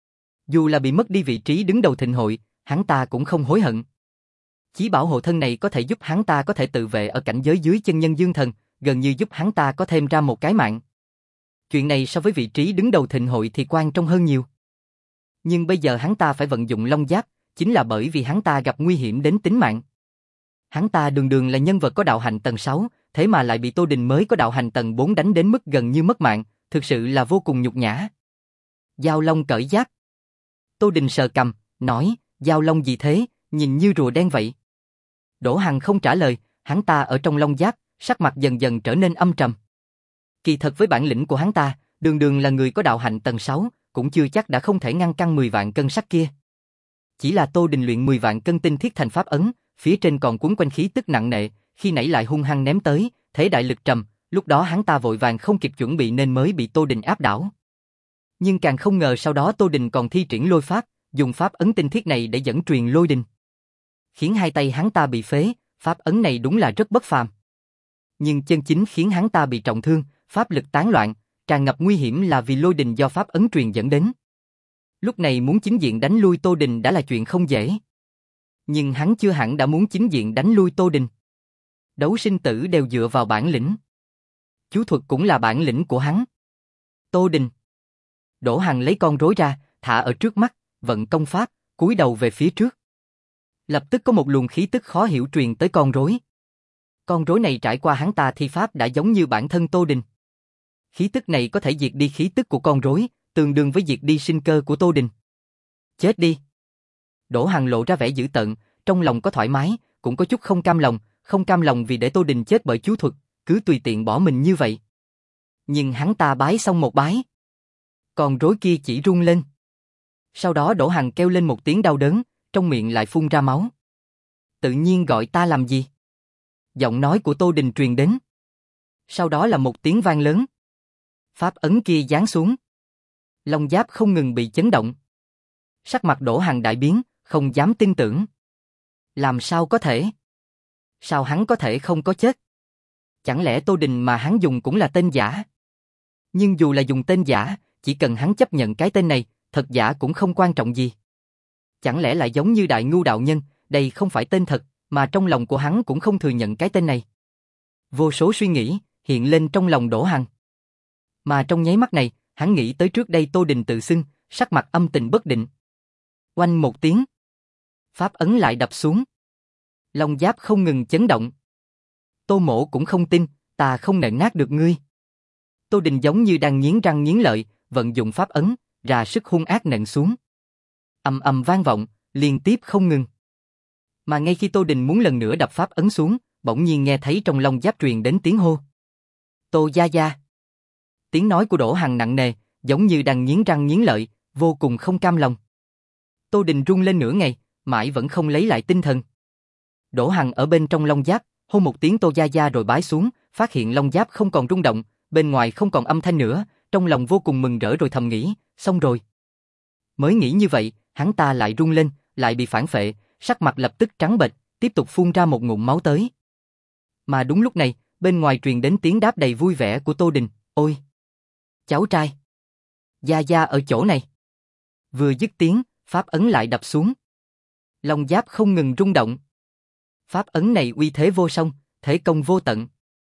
Dù là bị mất đi vị trí đứng đầu thịnh hội, hắn ta cũng không hối hận. Chí bảo hộ thân này có thể giúp hắn ta có thể tự vệ ở cảnh giới dưới chân nhân dương thần, gần như giúp hắn ta có thêm ra một cái mạng. Chuyện này so với vị trí đứng đầu thịnh hội thì quan trọng hơn nhiều. Nhưng bây giờ hắn ta phải vận dụng long giáp, chính là bởi vì hắn ta gặp nguy hiểm đến tính mạng. Hắn ta đường đường là nhân vật có đạo hạnh tầng sáu, thế mà lại bị Tô Đình mới có đạo hành tầng bốn đánh đến mức gần như mất mạng, thực sự là vô cùng nhục nhã. Giao Long cởi giáp. Tô Đình sờ cằm, nói, Giao Long gì thế, nhìn như rùa đen vậy. Đỗ Hằng không trả lời, hắn ta ở trong long giáp, sắc mặt dần dần trở nên âm trầm. Kỳ thật với bản lĩnh của hắn ta, đường đường là người có đạo hạnh tầng sáu, cũng chưa chắc đã không thể ngăn căng mười vạn cân sắt kia. Chỉ là Tô Đình luyện mười vạn cân tinh thiết thành pháp ấn, phía trên còn cuốn quanh khí tức nặng nề, khi nãy lại hung hăng ném tới, thế đại lực trầm, lúc đó hắn ta vội vàng không kịp chuẩn bị nên mới bị Tô Đình áp đảo. Nhưng càng không ngờ sau đó Tô Đình còn thi triển lôi pháp, dùng pháp ấn tinh thiết này để dẫn truyền lôi đình, khiến hai tay hắn ta bị phế, pháp ấn này đúng là rất bất phàm. Nhưng chân chính khiến hắn ta bị trọng thương, pháp lực tán loạn, tràn ngập nguy hiểm là vì lôi đình do pháp ấn truyền dẫn đến. Lúc này muốn chính diện đánh lui Tô Đình đã là chuyện không dễ. Nhưng hắn chưa hẳn đã muốn chính diện đánh lui Tô Đình. Đấu sinh tử đều dựa vào bản lĩnh. Chú thuật cũng là bản lĩnh của hắn. Tô Đình. Đỗ Hằng lấy con rối ra, thả ở trước mắt, vận công pháp, cúi đầu về phía trước. Lập tức có một luồng khí tức khó hiểu truyền tới con rối. Con rối này trải qua hắn ta thi pháp đã giống như bản thân Tô Đình. Khí tức này có thể diệt đi khí tức của con rối, tương đương với diệt đi sinh cơ của Tô Đình. Chết đi. Đỗ Hằng lộ ra vẻ dữ tợn, trong lòng có thoải mái, cũng có chút không cam lòng, không cam lòng vì để Tô Đình chết bởi chú thuật, cứ tùy tiện bỏ mình như vậy. Nhưng hắn ta bái xong một bái, con rối kia chỉ rung lên. Sau đó Đỗ Hằng kêu lên một tiếng đau đớn, trong miệng lại phun ra máu. Tự nhiên gọi ta làm gì? Giọng nói của Tô Đình truyền đến. Sau đó là một tiếng vang lớn. Pháp ấn kia giáng xuống. Long giáp không ngừng bị chấn động. Sắc mặt Đỗ Hằng đại biến, không dám tin tưởng. Làm sao có thể? Sao hắn có thể không có chết? Chẳng lẽ Tô Đình mà hắn dùng cũng là tên giả? Nhưng dù là dùng tên giả, chỉ cần hắn chấp nhận cái tên này, thật giả cũng không quan trọng gì. Chẳng lẽ lại giống như Đại Ngưu đạo nhân, đây không phải tên thật, mà trong lòng của hắn cũng không thừa nhận cái tên này. Vô số suy nghĩ hiện lên trong lòng Đỗ Hằng. Mà trong nháy mắt này, hắn nghĩ tới trước đây Tô Đình tự xưng, sắc mặt âm tình bất định. Oanh một tiếng, pháp ấn lại đập xuống. Long giáp không ngừng chấn động. Tô Mỗ cũng không tin, ta không nện nát được ngươi. Tô Đình giống như đang nghiến răng nghiến lợi, vận dụng pháp ấn, ra sức hung ác nện xuống. Ầm ầm vang vọng, liên tiếp không ngừng. Mà ngay khi Tô Đình muốn lần nữa đập pháp ấn xuống, bỗng nhiên nghe thấy trong long giáp truyền đến tiếng hô. Tô gia gia. Tiếng nói của Đỗ Hằng nặng nề, giống như đang nghiến răng nghiến lợi, vô cùng không cam lòng. Tô Đình run lên nửa ngày, mãi vẫn không lấy lại tinh thần. Đỗ Hằng ở bên trong long giáp, hô một tiếng Tô gia gia rồi bái xuống, phát hiện long giáp không còn rung động, bên ngoài không còn âm thanh nữa, trong lòng vô cùng mừng rỡ rồi thầm nghĩ, xong rồi. Mới nghĩ như vậy, hắn ta lại run lên, lại bị phản phệ, sắc mặt lập tức trắng bệch, tiếp tục phun ra một ngụm máu tới. Mà đúng lúc này, bên ngoài truyền đến tiếng đáp đầy vui vẻ của Tô Đình, ôi! Cháu trai! Gia gia ở chỗ này! Vừa dứt tiếng, pháp ấn lại đập xuống. Long giáp không ngừng rung động. Pháp ấn này uy thế vô song, thể công vô tận.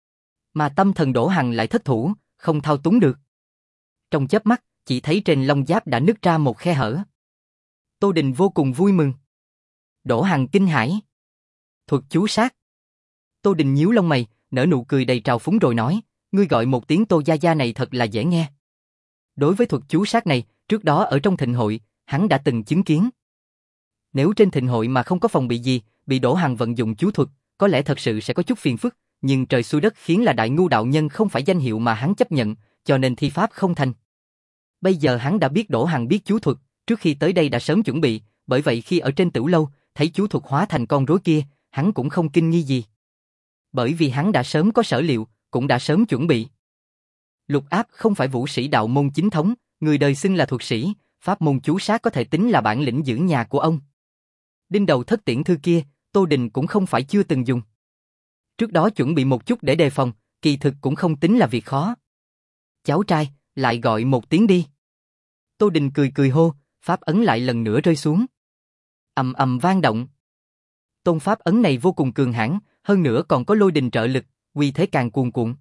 Mà tâm thần Đỗ Hằng lại thất thủ, không thao túng được. Trong chớp mắt, chỉ thấy trên long giáp đã nứt ra một khe hở. Tô Đình vô cùng vui mừng. Đỗ Hằng kinh hãi. Thuật chú sát. Tô Đình nhíu lông mày, nở nụ cười đầy trào phúng rồi nói, ngươi gọi một tiếng Tô gia gia này thật là dễ nghe. Đối với thuật chú sát này, trước đó ở trong thịnh hội, hắn đã từng chứng kiến. Nếu trên thịnh hội mà không có phòng bị gì, bị Đỗ Hằng vận dụng chú thuật, có lẽ thật sự sẽ có chút phiền phức, nhưng trời xui đất khiến là Đại Ngu đạo nhân không phải danh hiệu mà hắn chấp nhận, cho nên thi pháp không thành. Bây giờ hắn đã biết Đỗ Hằng biết chú thuật, trước khi tới đây đã sớm chuẩn bị, bởi vậy khi ở trên Tửu lâu, thấy chú thuật hóa thành con rối kia, hắn cũng không kinh nghi gì. Bởi vì hắn đã sớm có sở liệu, cũng đã sớm chuẩn bị. Lục Áp không phải vũ sĩ đạo môn chính thống, người đời xưng là thuật sĩ, pháp môn chú sát có thể tính là bản lĩnh giữ nhà của ông. Đinh đầu thất tiễn thư kia, Tô Đình cũng không phải chưa từng dùng. Trước đó chuẩn bị một chút để đề phòng, kỳ thực cũng không tính là việc khó. Cháu trai, lại gọi một tiếng đi. Tô Đình cười cười hô, pháp ấn lại lần nữa rơi xuống. Ầm ầm vang động. Tôn pháp ấn này vô cùng cường hãn, hơn nữa còn có lôi đình trợ lực, uy thế càng cuồn cuộn.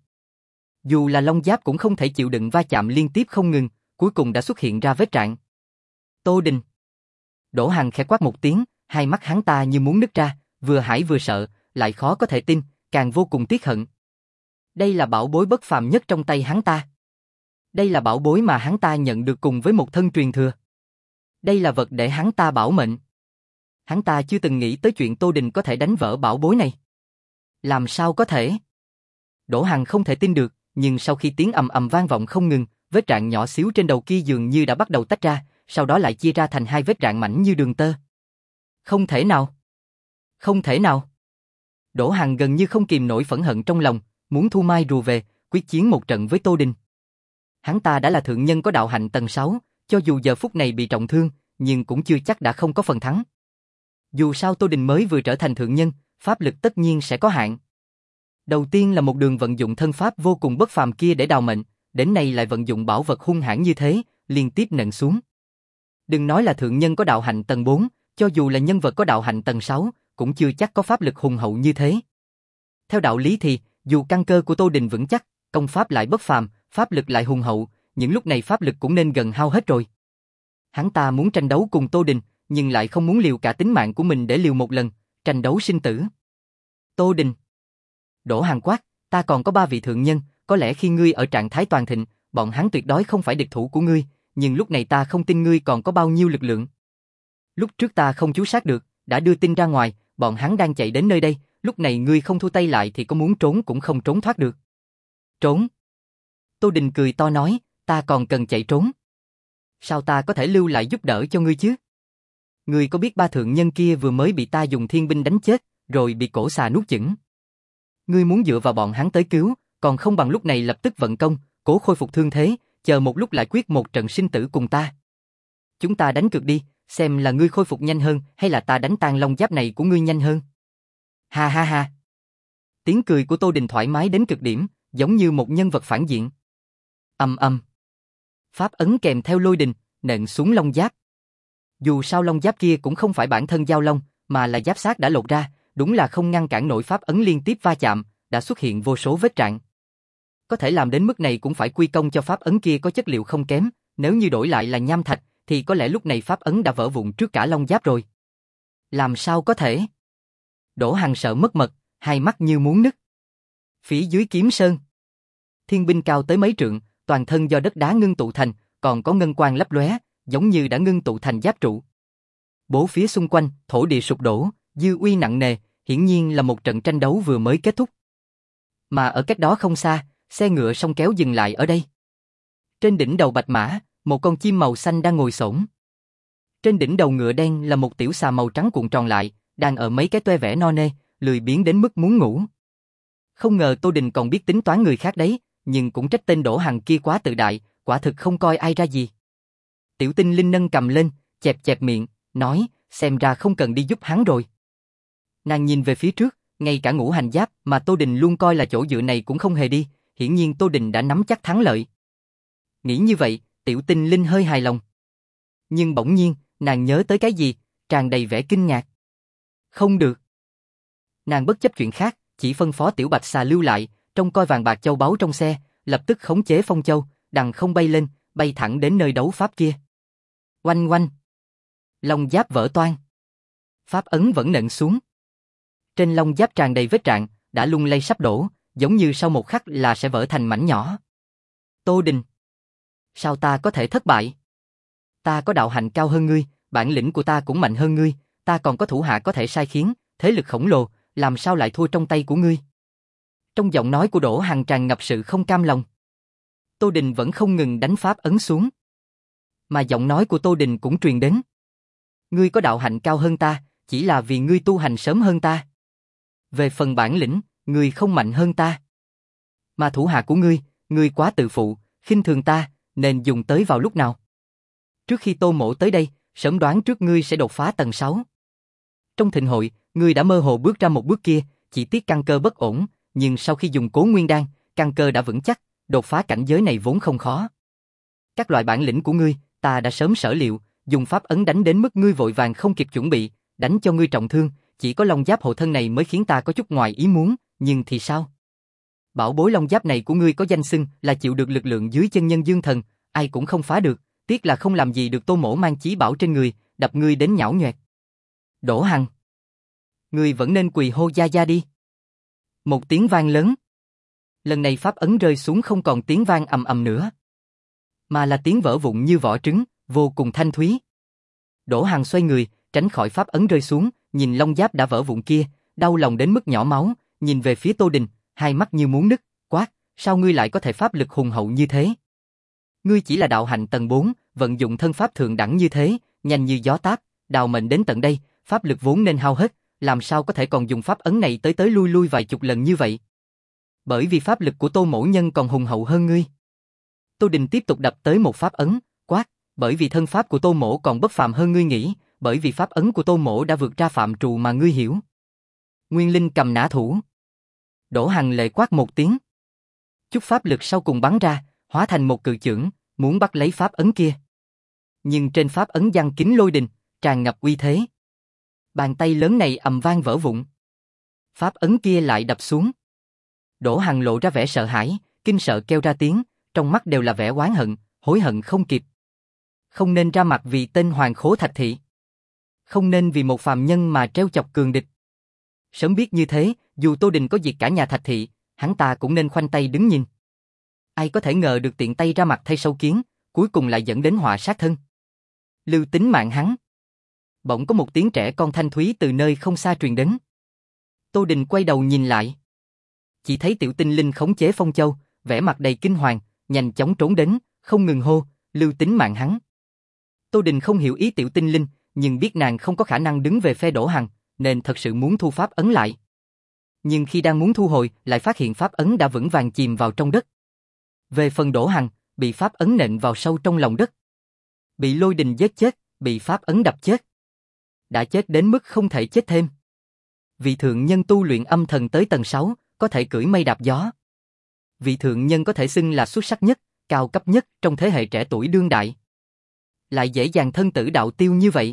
Dù là long giáp cũng không thể chịu đựng va chạm liên tiếp không ngừng, cuối cùng đã xuất hiện ra vết rạn. Tô Đình. Đỗ Hằng khẽ quát một tiếng, hai mắt hắn ta như muốn nứt ra, vừa hãi vừa sợ, lại khó có thể tin, càng vô cùng tiếc hận. Đây là bảo bối bất phàm nhất trong tay hắn ta. Đây là bảo bối mà hắn ta nhận được cùng với một thân truyền thừa. Đây là vật để hắn ta bảo mệnh. Hắn ta chưa từng nghĩ tới chuyện Tô Đình có thể đánh vỡ bảo bối này. Làm sao có thể? Đỗ Hằng không thể tin được, nhưng sau khi tiếng ầm ầm vang vọng không ngừng, vết rạn nhỏ xíu trên đầu kia dường như đã bắt đầu tách ra, sau đó lại chia ra thành hai vết rạn mảnh như đường tơ. Không thể nào! Không thể nào! Đỗ Hằng gần như không kìm nổi phẫn hận trong lòng, muốn thu mai rùa về, quyết chiến một trận với Tô Đình. Hắn ta đã là thượng nhân có đạo hạnh tầng sáu, cho dù giờ phút này bị trọng thương, nhưng cũng chưa chắc đã không có phần thắng. Dù sao Tô Đình mới vừa trở thành thượng nhân, pháp lực tất nhiên sẽ có hạn. Đầu tiên là một đường vận dụng thân pháp vô cùng bất phàm kia để đào mệnh, đến nay lại vận dụng bảo vật hung hãn như thế, liên tiếp nện xuống. Đừng nói là thượng nhân có đạo hạnh tầng bốn, cho dù là nhân vật có đạo hạnh tầng sáu, cũng chưa chắc có pháp lực hùng hậu như thế. Theo đạo lý thì, dù căn cơ của Tô Đình vững chắc, công pháp lại bất phàm, pháp lực lại hùng hậu, những lúc này pháp lực cũng nên gần hao hết rồi. Hắn ta muốn tranh đấu cùng Tô Đình, nhưng lại không muốn liều cả tính mạng của mình để liều một lần, tranh đấu sinh tử. Tô Đình. Đỗ Hằng quát, ta còn có ba vị thượng nhân, có lẽ khi ngươi ở trạng thái toàn thịnh, bọn hắn tuyệt đối không phải địch thủ của ngươi, nhưng lúc này ta không tin ngươi còn có bao nhiêu lực lượng. Lúc trước ta không chú sát được, đã đưa tin ra ngoài, bọn hắn đang chạy đến nơi đây, lúc này ngươi không thu tay lại thì có muốn trốn cũng không trốn thoát được. Trốn? Tô Đình cười to nói, ta còn cần chạy trốn. Sao ta có thể lưu lại giúp đỡ cho ngươi chứ? Ngươi có biết ba thượng nhân kia vừa mới bị ta dùng thiên binh đánh chết, rồi bị cổ xà nuốt chửng. Ngươi muốn dựa vào bọn hắn tới cứu, còn không bằng lúc này lập tức vận công, cố khôi phục thương thế, chờ một lúc lại quyết một trận sinh tử cùng ta. Chúng ta đánh cược đi, xem là ngươi khôi phục nhanh hơn hay là ta đánh tan long giáp này của ngươi nhanh hơn. Ha ha ha. Tiếng cười của Tô Đình thoải mái đến cực điểm, giống như một nhân vật phản diện. Ầm ầm. Pháp ấn kèm theo lôi đình, nện xuống long giáp. Dù sao long giáp kia cũng không phải bản thân giao long, mà là giáp xác đã lột ra, đúng là không ngăn cản nổi pháp ấn liên tiếp va chạm, đã xuất hiện vô số vết rạn. Có thể làm đến mức này cũng phải quy công cho pháp ấn kia có chất liệu không kém, nếu như đổi lại là nham thạch, thì có lẽ lúc này pháp ấn đã vỡ vụn trước cả long giáp rồi. Làm sao có thể? Đỗ Hằng sợ mất mật, hai mắt như muốn nứt. Phía dưới kiếm sơn, thiên binh cao tới mấy trượng, toàn thân do đất đá ngưng tụ thành, còn có ngân quang lấp lóe, giống như đã ngưng tụ thành giáp trụ. Bốn phía xung quanh, thổ địa sụp đổ, dư uy nặng nề, hiển nhiên là một trận tranh đấu vừa mới kết thúc. Mà ở cách đó không xa, xe ngựa song kéo dừng lại ở đây. Trên đỉnh đầu bạch mã, một con chim màu xanh đang ngồi xổm. Trên đỉnh đầu ngựa đen là một tiểu xà màu trắng cuộn tròn lại, đang ở mấy cái toe vẻ no nê, lười biếng đến mức muốn ngủ. Không ngờ Tô Đình còn biết tính toán người khác đấy, nhưng cũng trách tên Đỗ Hằng kia quá tự đại, quả thực không coi ai ra gì. Tiểu Tinh Linh nâng cầm lên, chẹp chẹp miệng, nói, xem ra không cần đi giúp hắn rồi. Nàng nhìn về phía trước, ngay cả ngũ hành giáp mà Tô Đình luôn coi là chỗ dựa này cũng không hề đi, hiển nhiên Tô Đình đã nắm chắc thắng lợi. Nghĩ như vậy, Tiểu Tinh Linh hơi hài lòng. Nhưng bỗng nhiên, nàng nhớ tới cái gì, tràn đầy vẻ kinh ngạc. Không được. Nàng bất chấp chuyện khác, chỉ phân phó Tiểu Bạch Xà lưu lại, trông coi vàng bạc châu báu trong xe, lập tức khống chế phong châu, đằng không bay lên, bay thẳng đến nơi đấu pháp kia. Oanh oanh. Long giáp vỡ toang. Pháp ấn vẫn nện xuống. Trên long giáp tràn đầy vết rạn, đã lung lay sắp đổ, giống như sau một khắc là sẽ vỡ thành mảnh nhỏ. Tô Đình. Sao ta có thể thất bại? ta có đạo hạnh cao hơn ngươi, bản lĩnh của ta cũng mạnh hơn ngươi, ta còn có thủ hạ có thể sai khiến, thế lực khổng lồ, làm sao lại thua trong tay của ngươi? Trong giọng nói của Đỗ Hằng tràn ngập sự không cam lòng. Tô Đình vẫn không ngừng đánh pháp ấn xuống. Mà giọng nói của Tô Đình cũng truyền đến. Ngươi có đạo hạnh cao hơn ta, chỉ là vì ngươi tu hành sớm hơn ta. Về phần bản lĩnh, ngươi không mạnh hơn ta. Mà thủ hạ của ngươi, ngươi quá tự phụ, khinh thường ta, nên dùng tới vào lúc nào? Trước khi Tô Mỗ tới đây, sớm đoán trước ngươi sẽ đột phá tầng sáu. Trong thịnh hội, ngươi đã mơ hồ bước ra một bước kia, chỉ tiếc căn cơ bất ổn, nhưng sau khi dùng Cố Nguyên Đan, căn cơ đã vững chắc, đột phá cảnh giới này vốn không khó. Các loại bản lĩnh của ngươi, ta đã sớm sở liệu, dùng pháp ấn đánh đến mức ngươi vội vàng không kịp chuẩn bị, đánh cho ngươi trọng thương, chỉ có long giáp hộ thân này mới khiến ta có chút ngoài ý muốn, nhưng thì sao? Bảo bối long giáp này của ngươi có danh xưng là chịu được lực lượng dưới chân nhân dương thần, ai cũng không phá được, tiếc là không làm gì được Tô Mỗ mang chí bảo trên người, đập ngươi đến nhão nhoẹt. Đỗ Hằng, ngươi vẫn nên quỳ hô gia gia đi. Một tiếng vang lớn. Lần này pháp ấn rơi xuống không còn tiếng vang ầm ầm nữa, mà là tiếng vỡ vụn như vỏ trứng, vô cùng thanh thúy. Đỗ Hằng xoay người, tránh khỏi pháp ấn rơi xuống, nhìn long giáp đã vỡ vụn kia, đau lòng đến mức nhỏ máu, nhìn về phía Tô Đình, hai mắt như muốn nứt, quát, sao ngươi lại có thể pháp lực hùng hậu như thế? Ngươi chỉ là đạo hạnh tầng bốn, vận dụng thân pháp thượng đẳng như thế, nhanh như gió táp, đào mệnh đến tận đây, pháp lực vốn nên hao hết, làm sao có thể còn dùng pháp ấn này tới tới lui lui vài chục lần như vậy? Bởi vì pháp lực của Tô Mỗ nhân còn hùng hậu hơn ngươi. Tô Đình tiếp tục đập tới một pháp ấn, quát, bởi vì thân pháp của Tô Mỗ còn bất phàm hơn ngươi nghĩ, bởi vì pháp ấn của Tô Mỗ đã vượt ra phạm trù mà ngươi hiểu. Nguyên Linh cầm nã thủ. Đỗ Hằng lệ quát một tiếng. Chút pháp lực sau cùng bắn ra, hóa thành một cự chưởng, muốn bắt lấy pháp ấn kia. Nhưng trên pháp ấn giăng kính lôi đình, tràn ngập uy thế. Bàn tay lớn này ầm vang vỡ vụn. Pháp ấn kia lại đập xuống. Đỗ Hằng lộ ra vẻ sợ hãi, kinh sợ kêu ra tiếng, trong mắt đều là vẻ oán hận, hối hận không kịp. Không nên ra mặt vì tên Hoàng Khố Thạch Thị. Không nên vì một phàm nhân mà treo chọc cường địch. Sớm biết như thế, dù Tô Đình có diệt cả nhà Thạch Thị, hắn ta cũng nên khoanh tay đứng nhìn. Ai có thể ngờ được tiện tay ra mặt thay sâu kiến, cuối cùng lại dẫn đến họa sát thân. Lưu tính mạng hắn. Bỗng có một tiếng trẻ con thanh thúy từ nơi không xa truyền đến. Tô Đình quay đầu nhìn lại. Chỉ thấy Tiểu Tinh Linh khống chế Phong Châu, vẻ mặt đầy kinh hoàng, nhanh chóng trốn đến, không ngừng hô, lưu tính mạng hắn. Tô Đình không hiểu ý Tiểu Tinh Linh, nhưng biết nàng không có khả năng đứng về phe Đỗ Hằng, nên thật sự muốn thu pháp ấn lại. Nhưng khi đang muốn thu hồi, lại phát hiện pháp ấn đã vững vàng chìm vào trong đất. Về phần Đỗ Hằng, bị pháp ấn nện vào sâu trong lòng đất. Bị lôi đình giết chết, bị pháp ấn đập chết. Đã chết đến mức không thể chết thêm. Vị thượng nhân tu luyện âm thần tới tầng sáu, có thể cưỡi mây đạp gió. Vị thượng nhân có thể xưng là xuất sắc nhất, cao cấp nhất trong thế hệ trẻ tuổi đương đại. Lại dễ dàng thân tử đạo tiêu như vậy.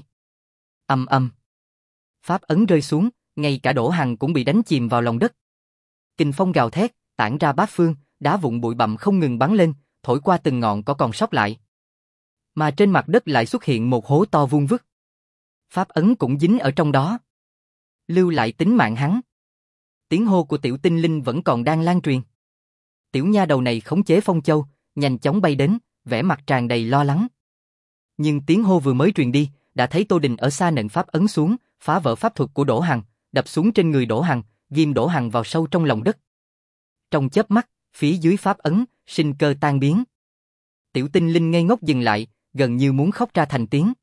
Ầm ầm. Pháp ấn rơi xuống, ngay cả Đỗ Hằng cũng bị đánh chìm vào lòng đất. Kình phong gào thét, tản ra bát phương, đá vụn bụi bặm không ngừng bắn lên, thổi qua từng ngọn cỏ còn sót lại. Mà trên mặt đất lại xuất hiện một hố to vuông vức. Pháp ấn cũng dính ở trong đó. Lưu lại tính mạng hắn. Tiếng hô của Tiểu Tinh Linh vẫn còn đang lan truyền. Tiểu nha đầu này khống chế Phong Châu, nhanh chóng bay đến, vẻ mặt tràn đầy lo lắng. Nhưng tiếng hô vừa mới truyền đi, đã thấy Tô Đình ở xa nện pháp ấn xuống, phá vỡ pháp thuật của Đỗ Hằng, đập xuống trên người Đỗ Hằng, ghim Đỗ Hằng vào sâu trong lòng đất. Trong chớp mắt, phía dưới pháp ấn, sinh cơ tan biến. Tiểu Tinh Linh ngây ngốc dừng lại, gần như muốn khóc ra thành tiếng.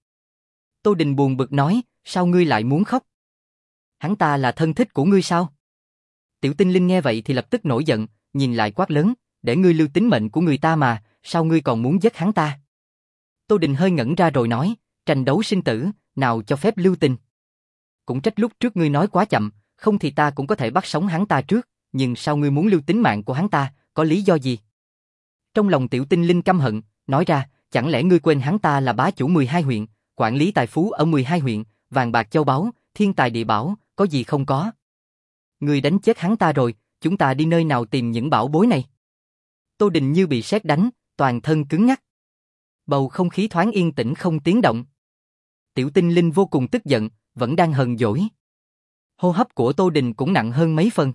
Tô Đình buồn bực nói, sao ngươi lại muốn khóc? Hắn ta là thân thích của ngươi sao? Tiểu Tinh Linh nghe vậy thì lập tức nổi giận, nhìn lại quát lớn, để ngươi lưu tính mệnh của người ta mà, sao ngươi còn muốn giết hắn ta? Tô Đình hơi ngẩn ra rồi nói, tranh đấu sinh tử, nào cho phép lưu tình. Cũng trách lúc trước ngươi nói quá chậm, không thì ta cũng có thể bắt sống hắn ta trước, nhưng sao ngươi muốn lưu tính mạng của hắn ta, có lý do gì? Trong lòng Tiểu Tinh Linh căm hận, nói ra, chẳng lẽ ngươi quên hắn ta là bá chủ mười hai huyện, quản lý tài phú ở mười hai huyện, vàng bạc châu báu, thiên tài địa bảo, có gì không có? Ngươi đánh chết hắn ta rồi, chúng ta đi nơi nào tìm những bảo bối này? Tô Đình như bị sét đánh, toàn thân cứng ngắc. Bầu không khí thoáng yên tĩnh không tiếng động. Tiểu Tinh Linh vô cùng tức giận, vẫn đang hờn dỗi. Hô hấp của Tô Đình cũng nặng hơn mấy phần.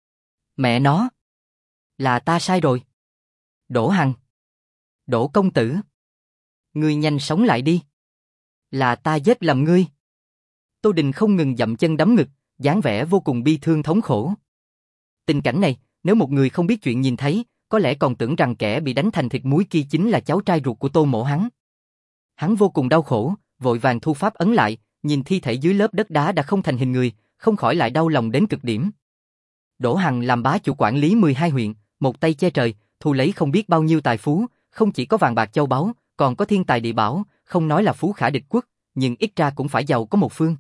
Mẹ nó! Là ta sai rồi. Đỗ Hằng! Đỗ công tử! Ngươi nhanh sống lại đi. Là ta giết lầm ngươi. Tô Đình không ngừng dậm chân đấm ngực, dáng vẻ vô cùng bi thương thống khổ. Tình cảnh này, nếu một người không biết chuyện nhìn thấy, có lẽ còn tưởng rằng kẻ bị đánh thành thịt muối kia chính là cháu trai ruột của Tô Mỗ hắn. Hắn vô cùng đau khổ, vội vàng thu pháp ấn lại, nhìn thi thể dưới lớp đất đá đã không thành hình người, không khỏi lại đau lòng đến cực điểm. Đỗ Hằng làm bá chủ quản lý mười hai huyện, một tay che trời, thu lấy không biết bao nhiêu tài phú, không chỉ có vàng bạc châu báu, còn có thiên tài địa bảo, không nói là phú khả địch quốc, nhưng ít ra cũng phải giàu có một phương.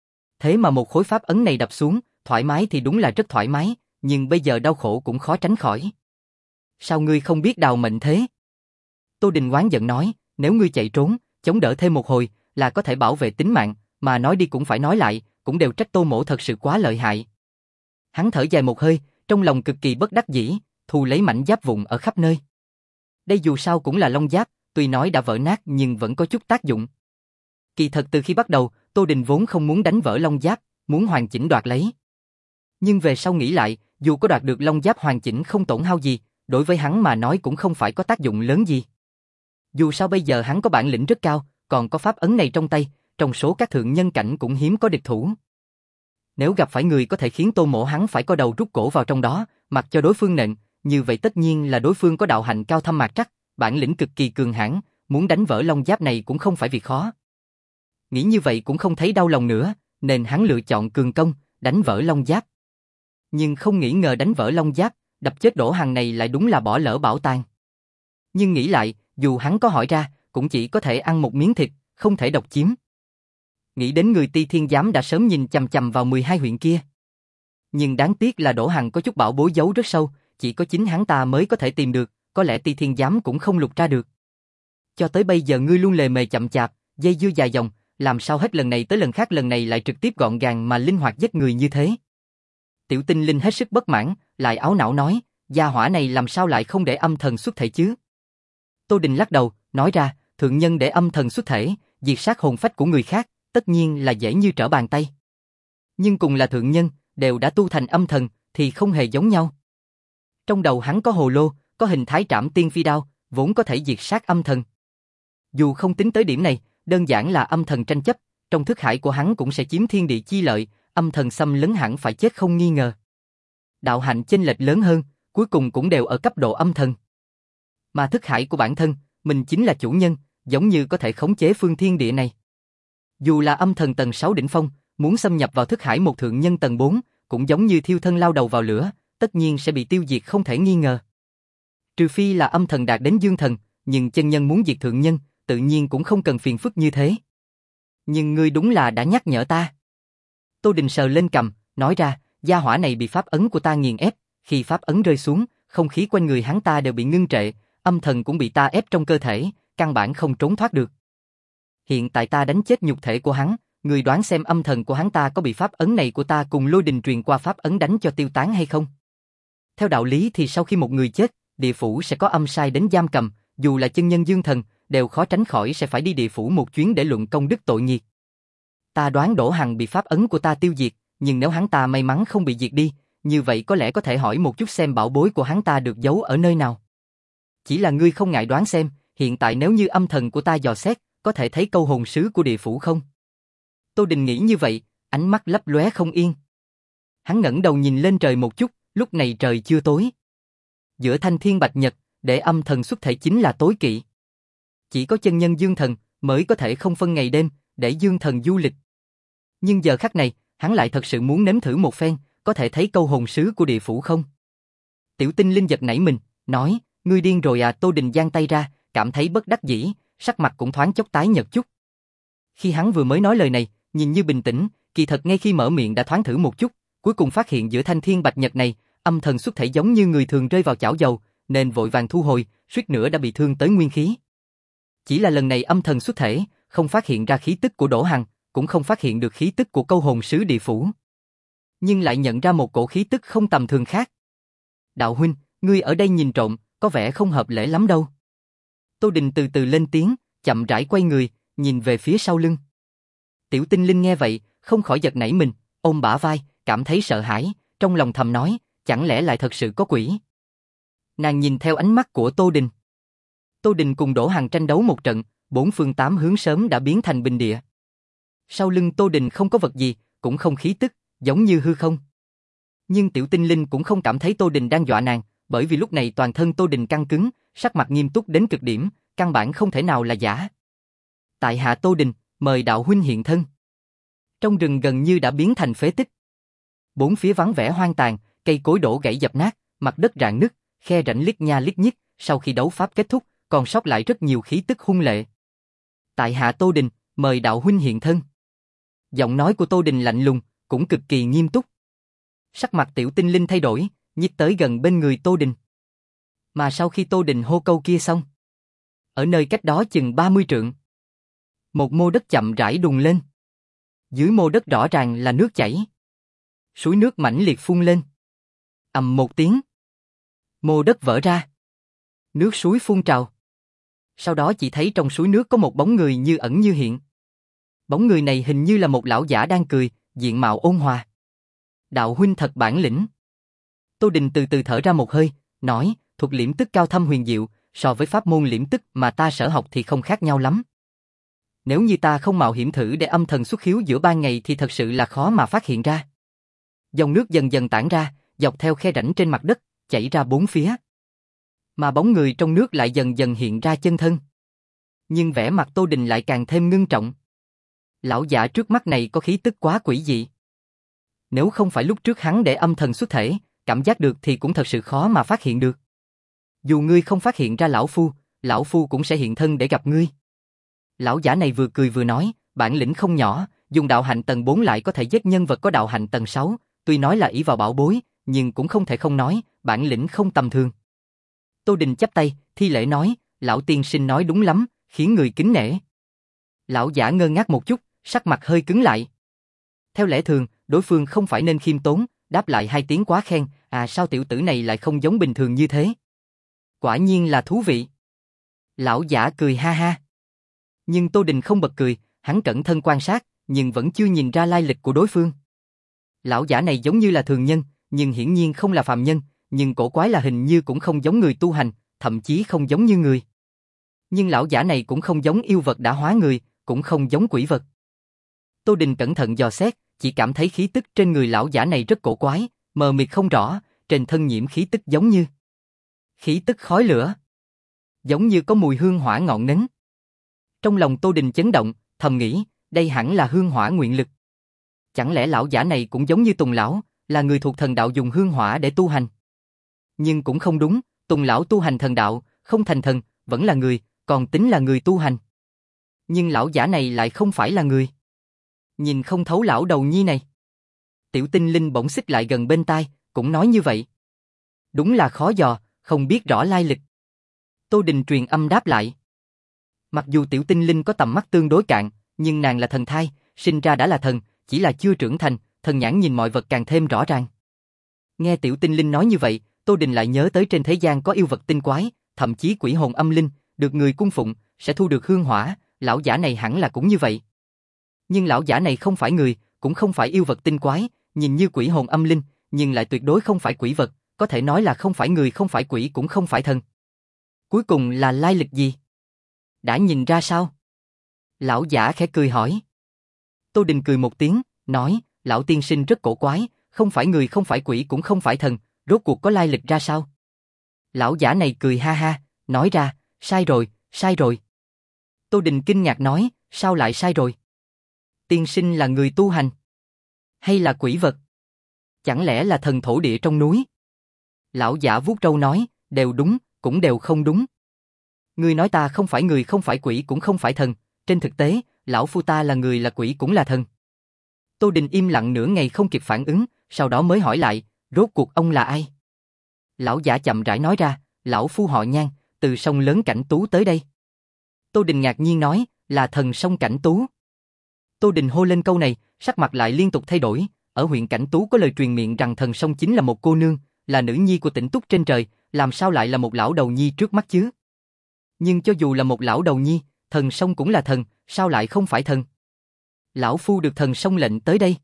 Thế mà một khối pháp ấn này đập xuống, thoải mái thì đúng là rất thoải mái, nhưng bây giờ đau khổ cũng khó tránh khỏi. Sao ngươi không biết đào mệnh thế? Tô Đình oán giận nói, nếu ngươi chạy trốn, chống đỡ thêm một hồi, là có thể bảo vệ tính mạng, mà nói đi cũng phải nói lại, cũng đều trách Tô Mỗ thật sự quá lợi hại. Hắn thở dài một hơi, trong lòng cực kỳ bất đắc dĩ, thu lấy mảnh giáp vụn ở khắp nơi. Đây dù sao cũng là long giáp, tuy nói đã vỡ nát nhưng vẫn có chút tác dụng. Kỳ thật từ khi bắt đầu, Tô Đình vốn không muốn đánh vỡ long giáp, muốn hoàn chỉnh đoạt lấy. Nhưng về sau nghĩ lại, dù có đoạt được long giáp hoàn chỉnh không tổn hao gì, đối với hắn mà nói cũng không phải có tác dụng lớn gì. Dù sao bây giờ hắn có bản lĩnh rất cao, còn có pháp ấn này trong tay, trong số các thượng nhân cảnh cũng hiếm có địch thủ. Nếu gặp phải người có thể khiến Tô Mỗ hắn phải co đầu rút cổ vào trong đó, mặc cho đối phương nện, như vậy tất nhiên là đối phương có đạo hạnh cao thâm mạc trắc, bản lĩnh cực kỳ cường hãn, muốn đánh vỡ long giáp này cũng không phải việc khó. Nghĩ như vậy cũng không thấy đau lòng nữa, nên hắn lựa chọn cường công, đánh vỡ long giáp. Nhưng không nghĩ ngờ đánh vỡ long giáp, đập chết Đỗ Hằng này lại đúng là bỏ lỡ bảo tàng. Nhưng nghĩ lại, dù hắn có hỏi ra, cũng chỉ có thể ăn một miếng thịt, không thể độc chiếm. Nghĩ đến người Ti Thiên Giám đã sớm nhìn chằm chằm vào mười hai huyện kia. Nhưng đáng tiếc là Đỗ Hằng có chút bảo bối giấu rất sâu, chỉ có chính hắn ta mới có thể tìm được, có lẽ Ti Thiên Giám cũng không lục ra được. Cho tới bây giờ ngươi luôn lề mề chậm chạp, dây dưa dài dòng, làm sao hết lần này tới lần khác lần này lại trực tiếp gọn gàng mà linh hoạt giết người như thế. Tiểu Tinh Linh hết sức bất mãn, lại áo não nói, gia hỏa này làm sao lại không để âm thần xuất thể chứ? Tô Đình lắc đầu, nói ra, thượng nhân để âm thần xuất thể, diệt sát hồn phách của người khác, tất nhiên là dễ như trở bàn tay. Nhưng cùng là thượng nhân, đều đã tu thành âm thần, thì không hề giống nhau. Trong đầu hắn có hồ lô, có hình thái trảm tiên phi đao, vốn có thể diệt sát âm thần. Dù không tính tới điểm này, đơn giản là âm thần tranh chấp, trong thức hải của hắn cũng sẽ chiếm thiên địa chi lợi, âm thần xâm lấn hẳn phải chết không nghi ngờ. Đạo hạnh chênh lệch lớn hơn, cuối cùng cũng đều ở cấp độ âm thần. Mà thức hải của bản thân, mình chính là chủ nhân, giống như có thể khống chế phương thiên địa này. Dù là âm thần tầng sáu đỉnh phong, muốn xâm nhập vào thức hải một thượng nhân tầng bốn, cũng giống như thiêu thân lao đầu vào lửa, tất nhiên sẽ bị tiêu diệt không thể nghi ngờ. Trừ phi là âm thần đạt đến dương thần, nhưng chân nhân muốn diệt thượng nhân, tự nhiên cũng không cần phiền phức như thế. Nhưng ngươi đúng là đã nhắc nhở ta. Tô Đình sờ lên cằm, nói ra, gia hỏa này bị pháp ấn của ta nghiền ép, khi pháp ấn rơi xuống, không khí quanh người hắn ta đều bị ngưng trệ, âm thần cũng bị ta ép trong cơ thể, căn bản không trốn thoát được. Hiện tại ta đánh chết nhục thể của hắn, người đoán xem âm thần của hắn ta có bị pháp ấn này của ta cùng lôi đình truyền qua pháp ấn đánh cho tiêu tán hay không? Theo đạo lý thì sau khi một người chết, địa phủ sẽ có âm sai đến giam cầm, dù là chân nhân dương thần, đều khó tránh khỏi sẽ phải đi địa phủ một chuyến để luận công đức tội nghiệt. Ta đoán Đỗ Hằng bị pháp ấn của ta tiêu diệt, nhưng nếu hắn ta may mắn không bị diệt đi, như vậy có lẽ có thể hỏi một chút xem bảo bối của hắn ta được giấu ở nơi nào. Chỉ là ngươi không ngại đoán xem, hiện tại nếu như âm thần của ta dò xét, có thể thấy câu hồn sứ của địa phủ không? Tô Đình nghĩ như vậy, ánh mắt lấp lóe không yên. Hắn ngẩng đầu nhìn lên trời một chút, lúc này trời chưa tối. Giữa thanh thiên bạch nhật, để âm thần xuất thể chính là tối kỵ. Chỉ có chân nhân dương thần mới có thể không phân ngày đêm, để dương thần du lịch. Nhưng giờ khắc này, hắn lại thật sự muốn nếm thử một phen, có thể thấy câu hồn sứ của địa phủ không? Tiểu Tinh Linh giật nảy mình, nói, ngươi điên rồi à? Tô Đình giang tay ra, cảm thấy bất đắc dĩ, sắc mặt cũng thoáng chốc tái nhợt chút. Khi hắn vừa mới nói lời này, nhìn như bình tĩnh, kỳ thật ngay khi mở miệng đã thoáng thử một chút, cuối cùng phát hiện giữa thanh thiên bạch nhật này, âm thần xuất thể giống như người thường rơi vào chảo dầu, nên vội vàng thu hồi, suýt nữa đã bị thương tới nguyên khí. Chỉ là lần này âm thần xuất thể, không phát hiện ra khí tức của Đỗ Hằng, cũng không phát hiện được khí tức của câu hồn sứ địa phủ. Nhưng lại nhận ra một cổ khí tức không tầm thường khác. Đạo huynh, ngươi ở đây nhìn trộm, có vẻ không hợp lễ lắm đâu. Tô Đình từ từ lên tiếng, chậm rãi quay người, nhìn về phía sau lưng. Tiểu Tinh Linh nghe vậy, không khỏi giật nảy mình, ôm bả vai, cảm thấy sợ hãi, trong lòng thầm nói, chẳng lẽ lại thật sự có quỷ. Nàng nhìn theo ánh mắt của Tô Đình. Tô Đình cùng Đỗ Hằng tranh đấu một trận, bốn phương tám hướng sớm đã biến thành bình địa. Sau lưng Tô Đình không có vật gì, cũng không khí tức, giống như hư không. Nhưng Tiểu Tinh Linh cũng không cảm thấy Tô Đình đang dọa nàng, bởi vì lúc này toàn thân Tô Đình căng cứng, sắc mặt nghiêm túc đến cực điểm, căn bản không thể nào là giả. Tại hạ Tô Đình, mời đạo huynh hiện thân. Trong rừng gần như đã biến thành phế tích. Bốn phía vắng vẻ hoang tàn, cây cối đổ gãy dập nát, mặt đất rạn nứt, khe rãnh lít nha lít nhít, sau khi đấu pháp kết thúc, còn sót lại rất nhiều khí tức hung lệ. Tại hạ Tô Đình, mời đạo huynh hiện thân. Giọng nói của Tô Đình lạnh lùng, cũng cực kỳ nghiêm túc. Sắc mặt Tiểu Tinh Linh thay đổi, nhích tới gần bên người Tô Đình. Mà sau khi Tô Đình hô câu kia xong, ở nơi cách đó chừng ba mươi trượng, một mô đất chậm rãi đùng lên. Dưới mô đất rõ ràng là nước chảy. Suối nước mãnh liệt phun lên. Ầm một tiếng. Mô đất vỡ ra. Nước suối phun trào. Sau đó chỉ thấy trong suối nước có một bóng người như ẩn như hiện. Bóng người này hình như là một lão giả đang cười, diện mạo ôn hòa. Đạo huynh thật bản lĩnh. Tô Đình từ từ thở ra một hơi, nói, thuật liễm tức cao thâm huyền diệu, so với pháp môn liễm tức mà ta sở học thì không khác nhau lắm. Nếu như ta không mạo hiểm thử để âm thần xuất khiếu giữa ban ngày thì thật sự là khó mà phát hiện ra. Dòng nước dần dần tản ra, dọc theo khe rãnh trên mặt đất, chảy ra bốn phía. Mà bóng người trong nước lại dần dần hiện ra chân thân. Nhưng vẻ mặt Tô Đình lại càng thêm ngưng trọng. Lão giả trước mắt này có khí tức quá quỷ dị. Nếu không phải lúc trước hắn để âm thần xuất thể, cảm giác được thì cũng thật sự khó mà phát hiện được. Dù ngươi không phát hiện ra lão phu, lão phu cũng sẽ hiện thân để gặp ngươi. Lão giả này vừa cười vừa nói, bản lĩnh không nhỏ, dùng đạo hạnh tầng bốn lại có thể giết nhân vật có đạo hạnh tầng sáu, tuy nói là ỷ vào bảo bối, nhưng cũng không thể không nói, bản lĩnh không tầm thường. Tô Đình chắp tay, thi lễ nói, lão tiên sinh nói đúng lắm, khiến người kính nể. Lão giả ngơ ngác một chút, sắc mặt hơi cứng lại. Theo lẽ thường, đối phương không phải nên khiêm tốn, đáp lại hai tiếng quá khen, à sao tiểu tử này lại không giống bình thường như thế. Quả nhiên là thú vị. Lão giả cười ha ha. Nhưng Tô Đình không bật cười, hắn cẩn thận quan sát, nhưng vẫn chưa nhìn ra lai lịch của đối phương. Lão giả này giống như là thường nhân, nhưng hiển nhiên không là phàm nhân, nhưng cổ quái là hình như cũng không giống người tu hành, thậm chí không giống như người. Nhưng lão giả này cũng không giống yêu vật đã hóa người, cũng không giống quỷ vật. Tô Đình cẩn thận dò xét, chỉ cảm thấy khí tức trên người lão giả này rất cổ quái, mờ mịt không rõ, trên thân nhiễm khí tức giống như khí tức khói lửa, giống như có mùi hương hỏa ngọn nến. Trong lòng Tô Đình chấn động, thầm nghĩ, đây hẳn là hương hỏa nguyện lực. Chẳng lẽ lão giả này cũng giống như Tùng lão, là người thuộc thần đạo dùng hương hỏa để tu hành? Nhưng cũng không đúng, Tùng lão tu hành thần đạo, không thành thần, vẫn là người, còn tính là người tu hành. Nhưng lão giả này lại không phải là người. Nhìn không thấu lão đầu nhi này. Tiểu Tinh Linh bỗng xích lại gần bên tai, cũng nói như vậy. Đúng là khó dò, không biết rõ lai lịch. Tô Đình truyền âm đáp lại. Mặc dù Tiểu Tinh Linh có tầm mắt tương đối cạn, nhưng nàng là thần thai, sinh ra đã là thần, chỉ là chưa trưởng thành, thần nhãn nhìn mọi vật càng thêm rõ ràng. Nghe Tiểu Tinh Linh nói như vậy, Tô Đình lại nhớ tới trên thế gian có yêu vật tinh quái, thậm chí quỷ hồn âm linh, được người cung phụng, sẽ thu được hương hỏa, lão giả này hẳn là cũng như vậy. Nhưng lão giả này không phải người, cũng không phải yêu vật tinh quái, nhìn như quỷ hồn âm linh, nhưng lại tuyệt đối không phải quỷ vật, có thể nói là không phải người, không phải quỷ cũng không phải thần. Cuối cùng là lai lịch gì? Đã nhìn ra sao? Lão giả khẽ cười hỏi. Tô Đình cười một tiếng, nói, lão tiên sinh rất cổ quái, không phải người, không phải quỷ cũng không phải thần, rốt cuộc có lai lịch ra sao? Lão giả này cười ha ha, nói ra, sai rồi, sai rồi. Tô Đình kinh ngạc nói, sao lại sai rồi? Tiên sinh là người tu hành? Hay là quỷ vật? Chẳng lẽ là thần thổ địa trong núi? Lão giả vuốt râu nói, đều đúng, cũng đều không đúng. Ngươi nói ta không phải người, không phải quỷ cũng không phải thần, trên thực tế, lão phu ta là người, là quỷ cũng là thần. Tô Đình im lặng nửa ngày không kịp phản ứng, sau đó mới hỏi lại, rốt cuộc ông là ai? Lão giả chậm rãi nói ra, lão phu họ Nhan, từ sông lớn Cảnh Tú tới đây. Tô Đình ngạc nhiên nói, là thần sông Cảnh Tú. Tô Đình hô lên câu này, sắc mặt lại liên tục thay đổi, ở huyện Cảnh Tú có lời truyền miệng rằng thần sông chính là một cô nương, là nữ nhi của Tĩnh Túc trên trời, làm sao lại là một lão đầu nhi trước mắt chứ? Nhưng cho dù là một lão đầu nhi, thần sông cũng là thần, sao lại không phải thần? Lão phu được thần sông lệnh tới đây.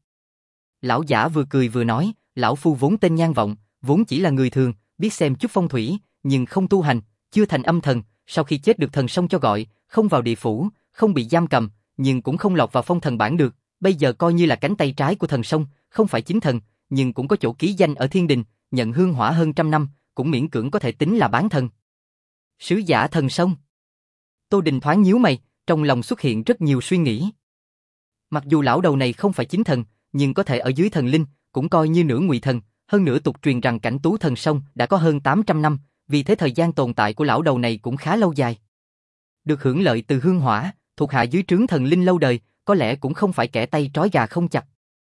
Lão giả vừa cười vừa nói, lão phu vốn tên Nhan Vọng, vốn chỉ là người thường, biết xem chút phong thủy, nhưng không tu hành, chưa thành âm thần, sau khi chết được thần sông cho gọi, không vào địa phủ, không bị giam cầm, nhưng cũng không lọt vào phong thần bảng được, bây giờ coi như là cánh tay trái của thần sông, không phải chính thần, nhưng cũng có chỗ ký danh ở thiên đình, nhận hương hỏa hơn trăm năm, cũng miễn cưỡng có thể tính là bán thần. Sứ giả thần sông. Tô Đình thoáng nhíu mày, trong lòng xuất hiện rất nhiều suy nghĩ. Mặc dù lão đầu này không phải chính thần, nhưng có thể ở dưới thần linh, cũng coi như nửa ngụy thần, hơn nữa tục truyền rằng cảnh tú thần sông đã có hơn tám trăm năm, vì thế thời gian tồn tại của lão đầu này cũng khá lâu dài. Được hưởng lợi từ hương hỏa, thuộc hạ dưới trướng thần linh lâu đời, có lẽ cũng không phải kẻ tay trói gà không chặt.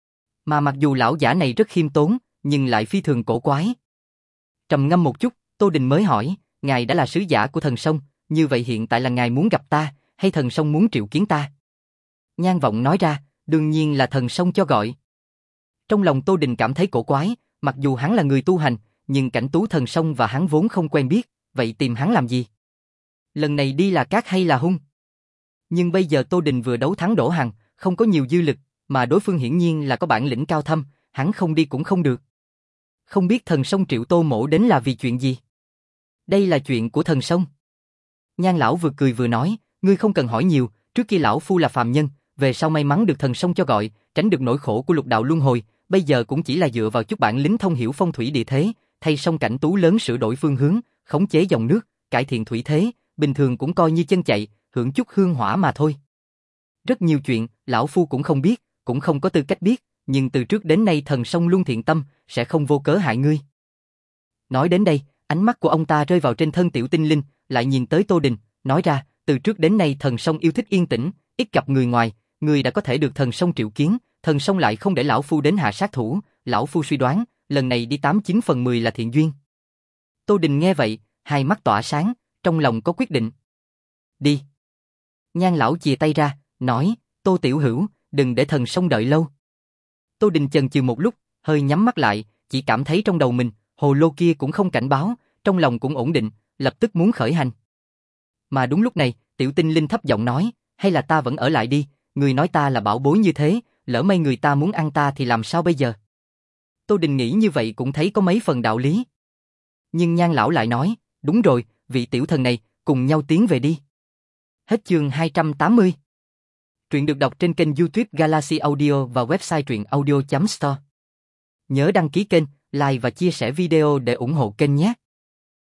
Mà mặc dù lão giả này rất khiêm tốn, nhưng lại phi thường cổ quái. Trầm ngâm một chút, Tô Đình mới hỏi, ngài đã là sứ giả của thần sông, như vậy hiện tại là ngài muốn gặp ta, hay thần sông muốn triệu kiến ta? Nhan Vọng nói ra, đương nhiên là thần sông cho gọi. Trong lòng Tô Đình cảm thấy cổ quái, mặc dù hắn là người tu hành, nhưng cảnh tú thần sông và hắn vốn không quen biết, vậy tìm hắn làm gì? Lần này đi là cát hay là hung? Nhưng bây giờ Tô Đình vừa đấu thắng Đỗ Hằng, không có nhiều dư lực, mà đối phương hiển nhiên là có bản lĩnh cao thâm, hắn không đi cũng không được. Không biết thần sông triệu Tô Mỗ đến là vì chuyện gì? Đây là chuyện của thần sông. Nhan lão vừa cười vừa nói, ngươi không cần hỏi nhiều, trước kia lão phu là phàm nhân, về sau may mắn được thần sông cho gọi, tránh được nỗi khổ của lục đạo luân hồi, bây giờ cũng chỉ là dựa vào chút bản lĩnh thông hiểu phong thủy địa thế, thay sông cảnh tú lớn sửa đổi phương hướng, khống chế dòng nước, cải thiện thủy thế, bình thường cũng coi như chân chạy, hưởng chút hương hỏa mà thôi. Rất nhiều chuyện, lão phu cũng không biết, cũng không có tư cách biết, nhưng từ trước đến nay thần sông luôn thiện tâm, sẽ không vô cớ hại ngươi. Nói đến đây, ánh mắt của ông ta rơi vào trên thân tiểu tinh linh, lại nhìn tới Tô Đình, nói ra, từ trước đến nay thần sông yêu thích yên tĩnh, ít gặp người ngoài, người đã có thể được thần sông triệu kiến, thần sông lại không để lão phu đến hạ sát thủ, lão phu suy đoán, lần này đi tám chín phần mười là thiện duyên. Tô Đình nghe vậy, hai mắt tỏa sáng, trong lòng có quyết định. Đi. Nhan lão chìa tay ra, nói, Tô tiểu hữu, đừng để thần sông đợi lâu. Tô Đình chần chừ một lúc, hơi nhắm mắt lại, chỉ cảm thấy trong đầu mình, hồ lô kia cũng không cảnh báo, trong lòng cũng ổn định, lập tức muốn khởi hành. Mà đúng lúc này, tiểu tinh linh thấp giọng nói, hay là ta vẫn ở lại đi, người nói ta là bảo bối như thế, lỡ may người ta muốn ăn ta thì làm sao bây giờ? Tô Đình nghĩ như vậy cũng thấy có mấy phần đạo lý. Nhưng Nhan lão lại nói, đúng rồi, vị tiểu thần này, cùng nhau tiến về đi. Hết chương hai trăm tám mươi. Truyện được đọc trên kênh YouTube Galaxy Audio và website truyện audio chấm store. Nhớ đăng ký kênh, like và chia sẻ video để ủng hộ kênh nhé.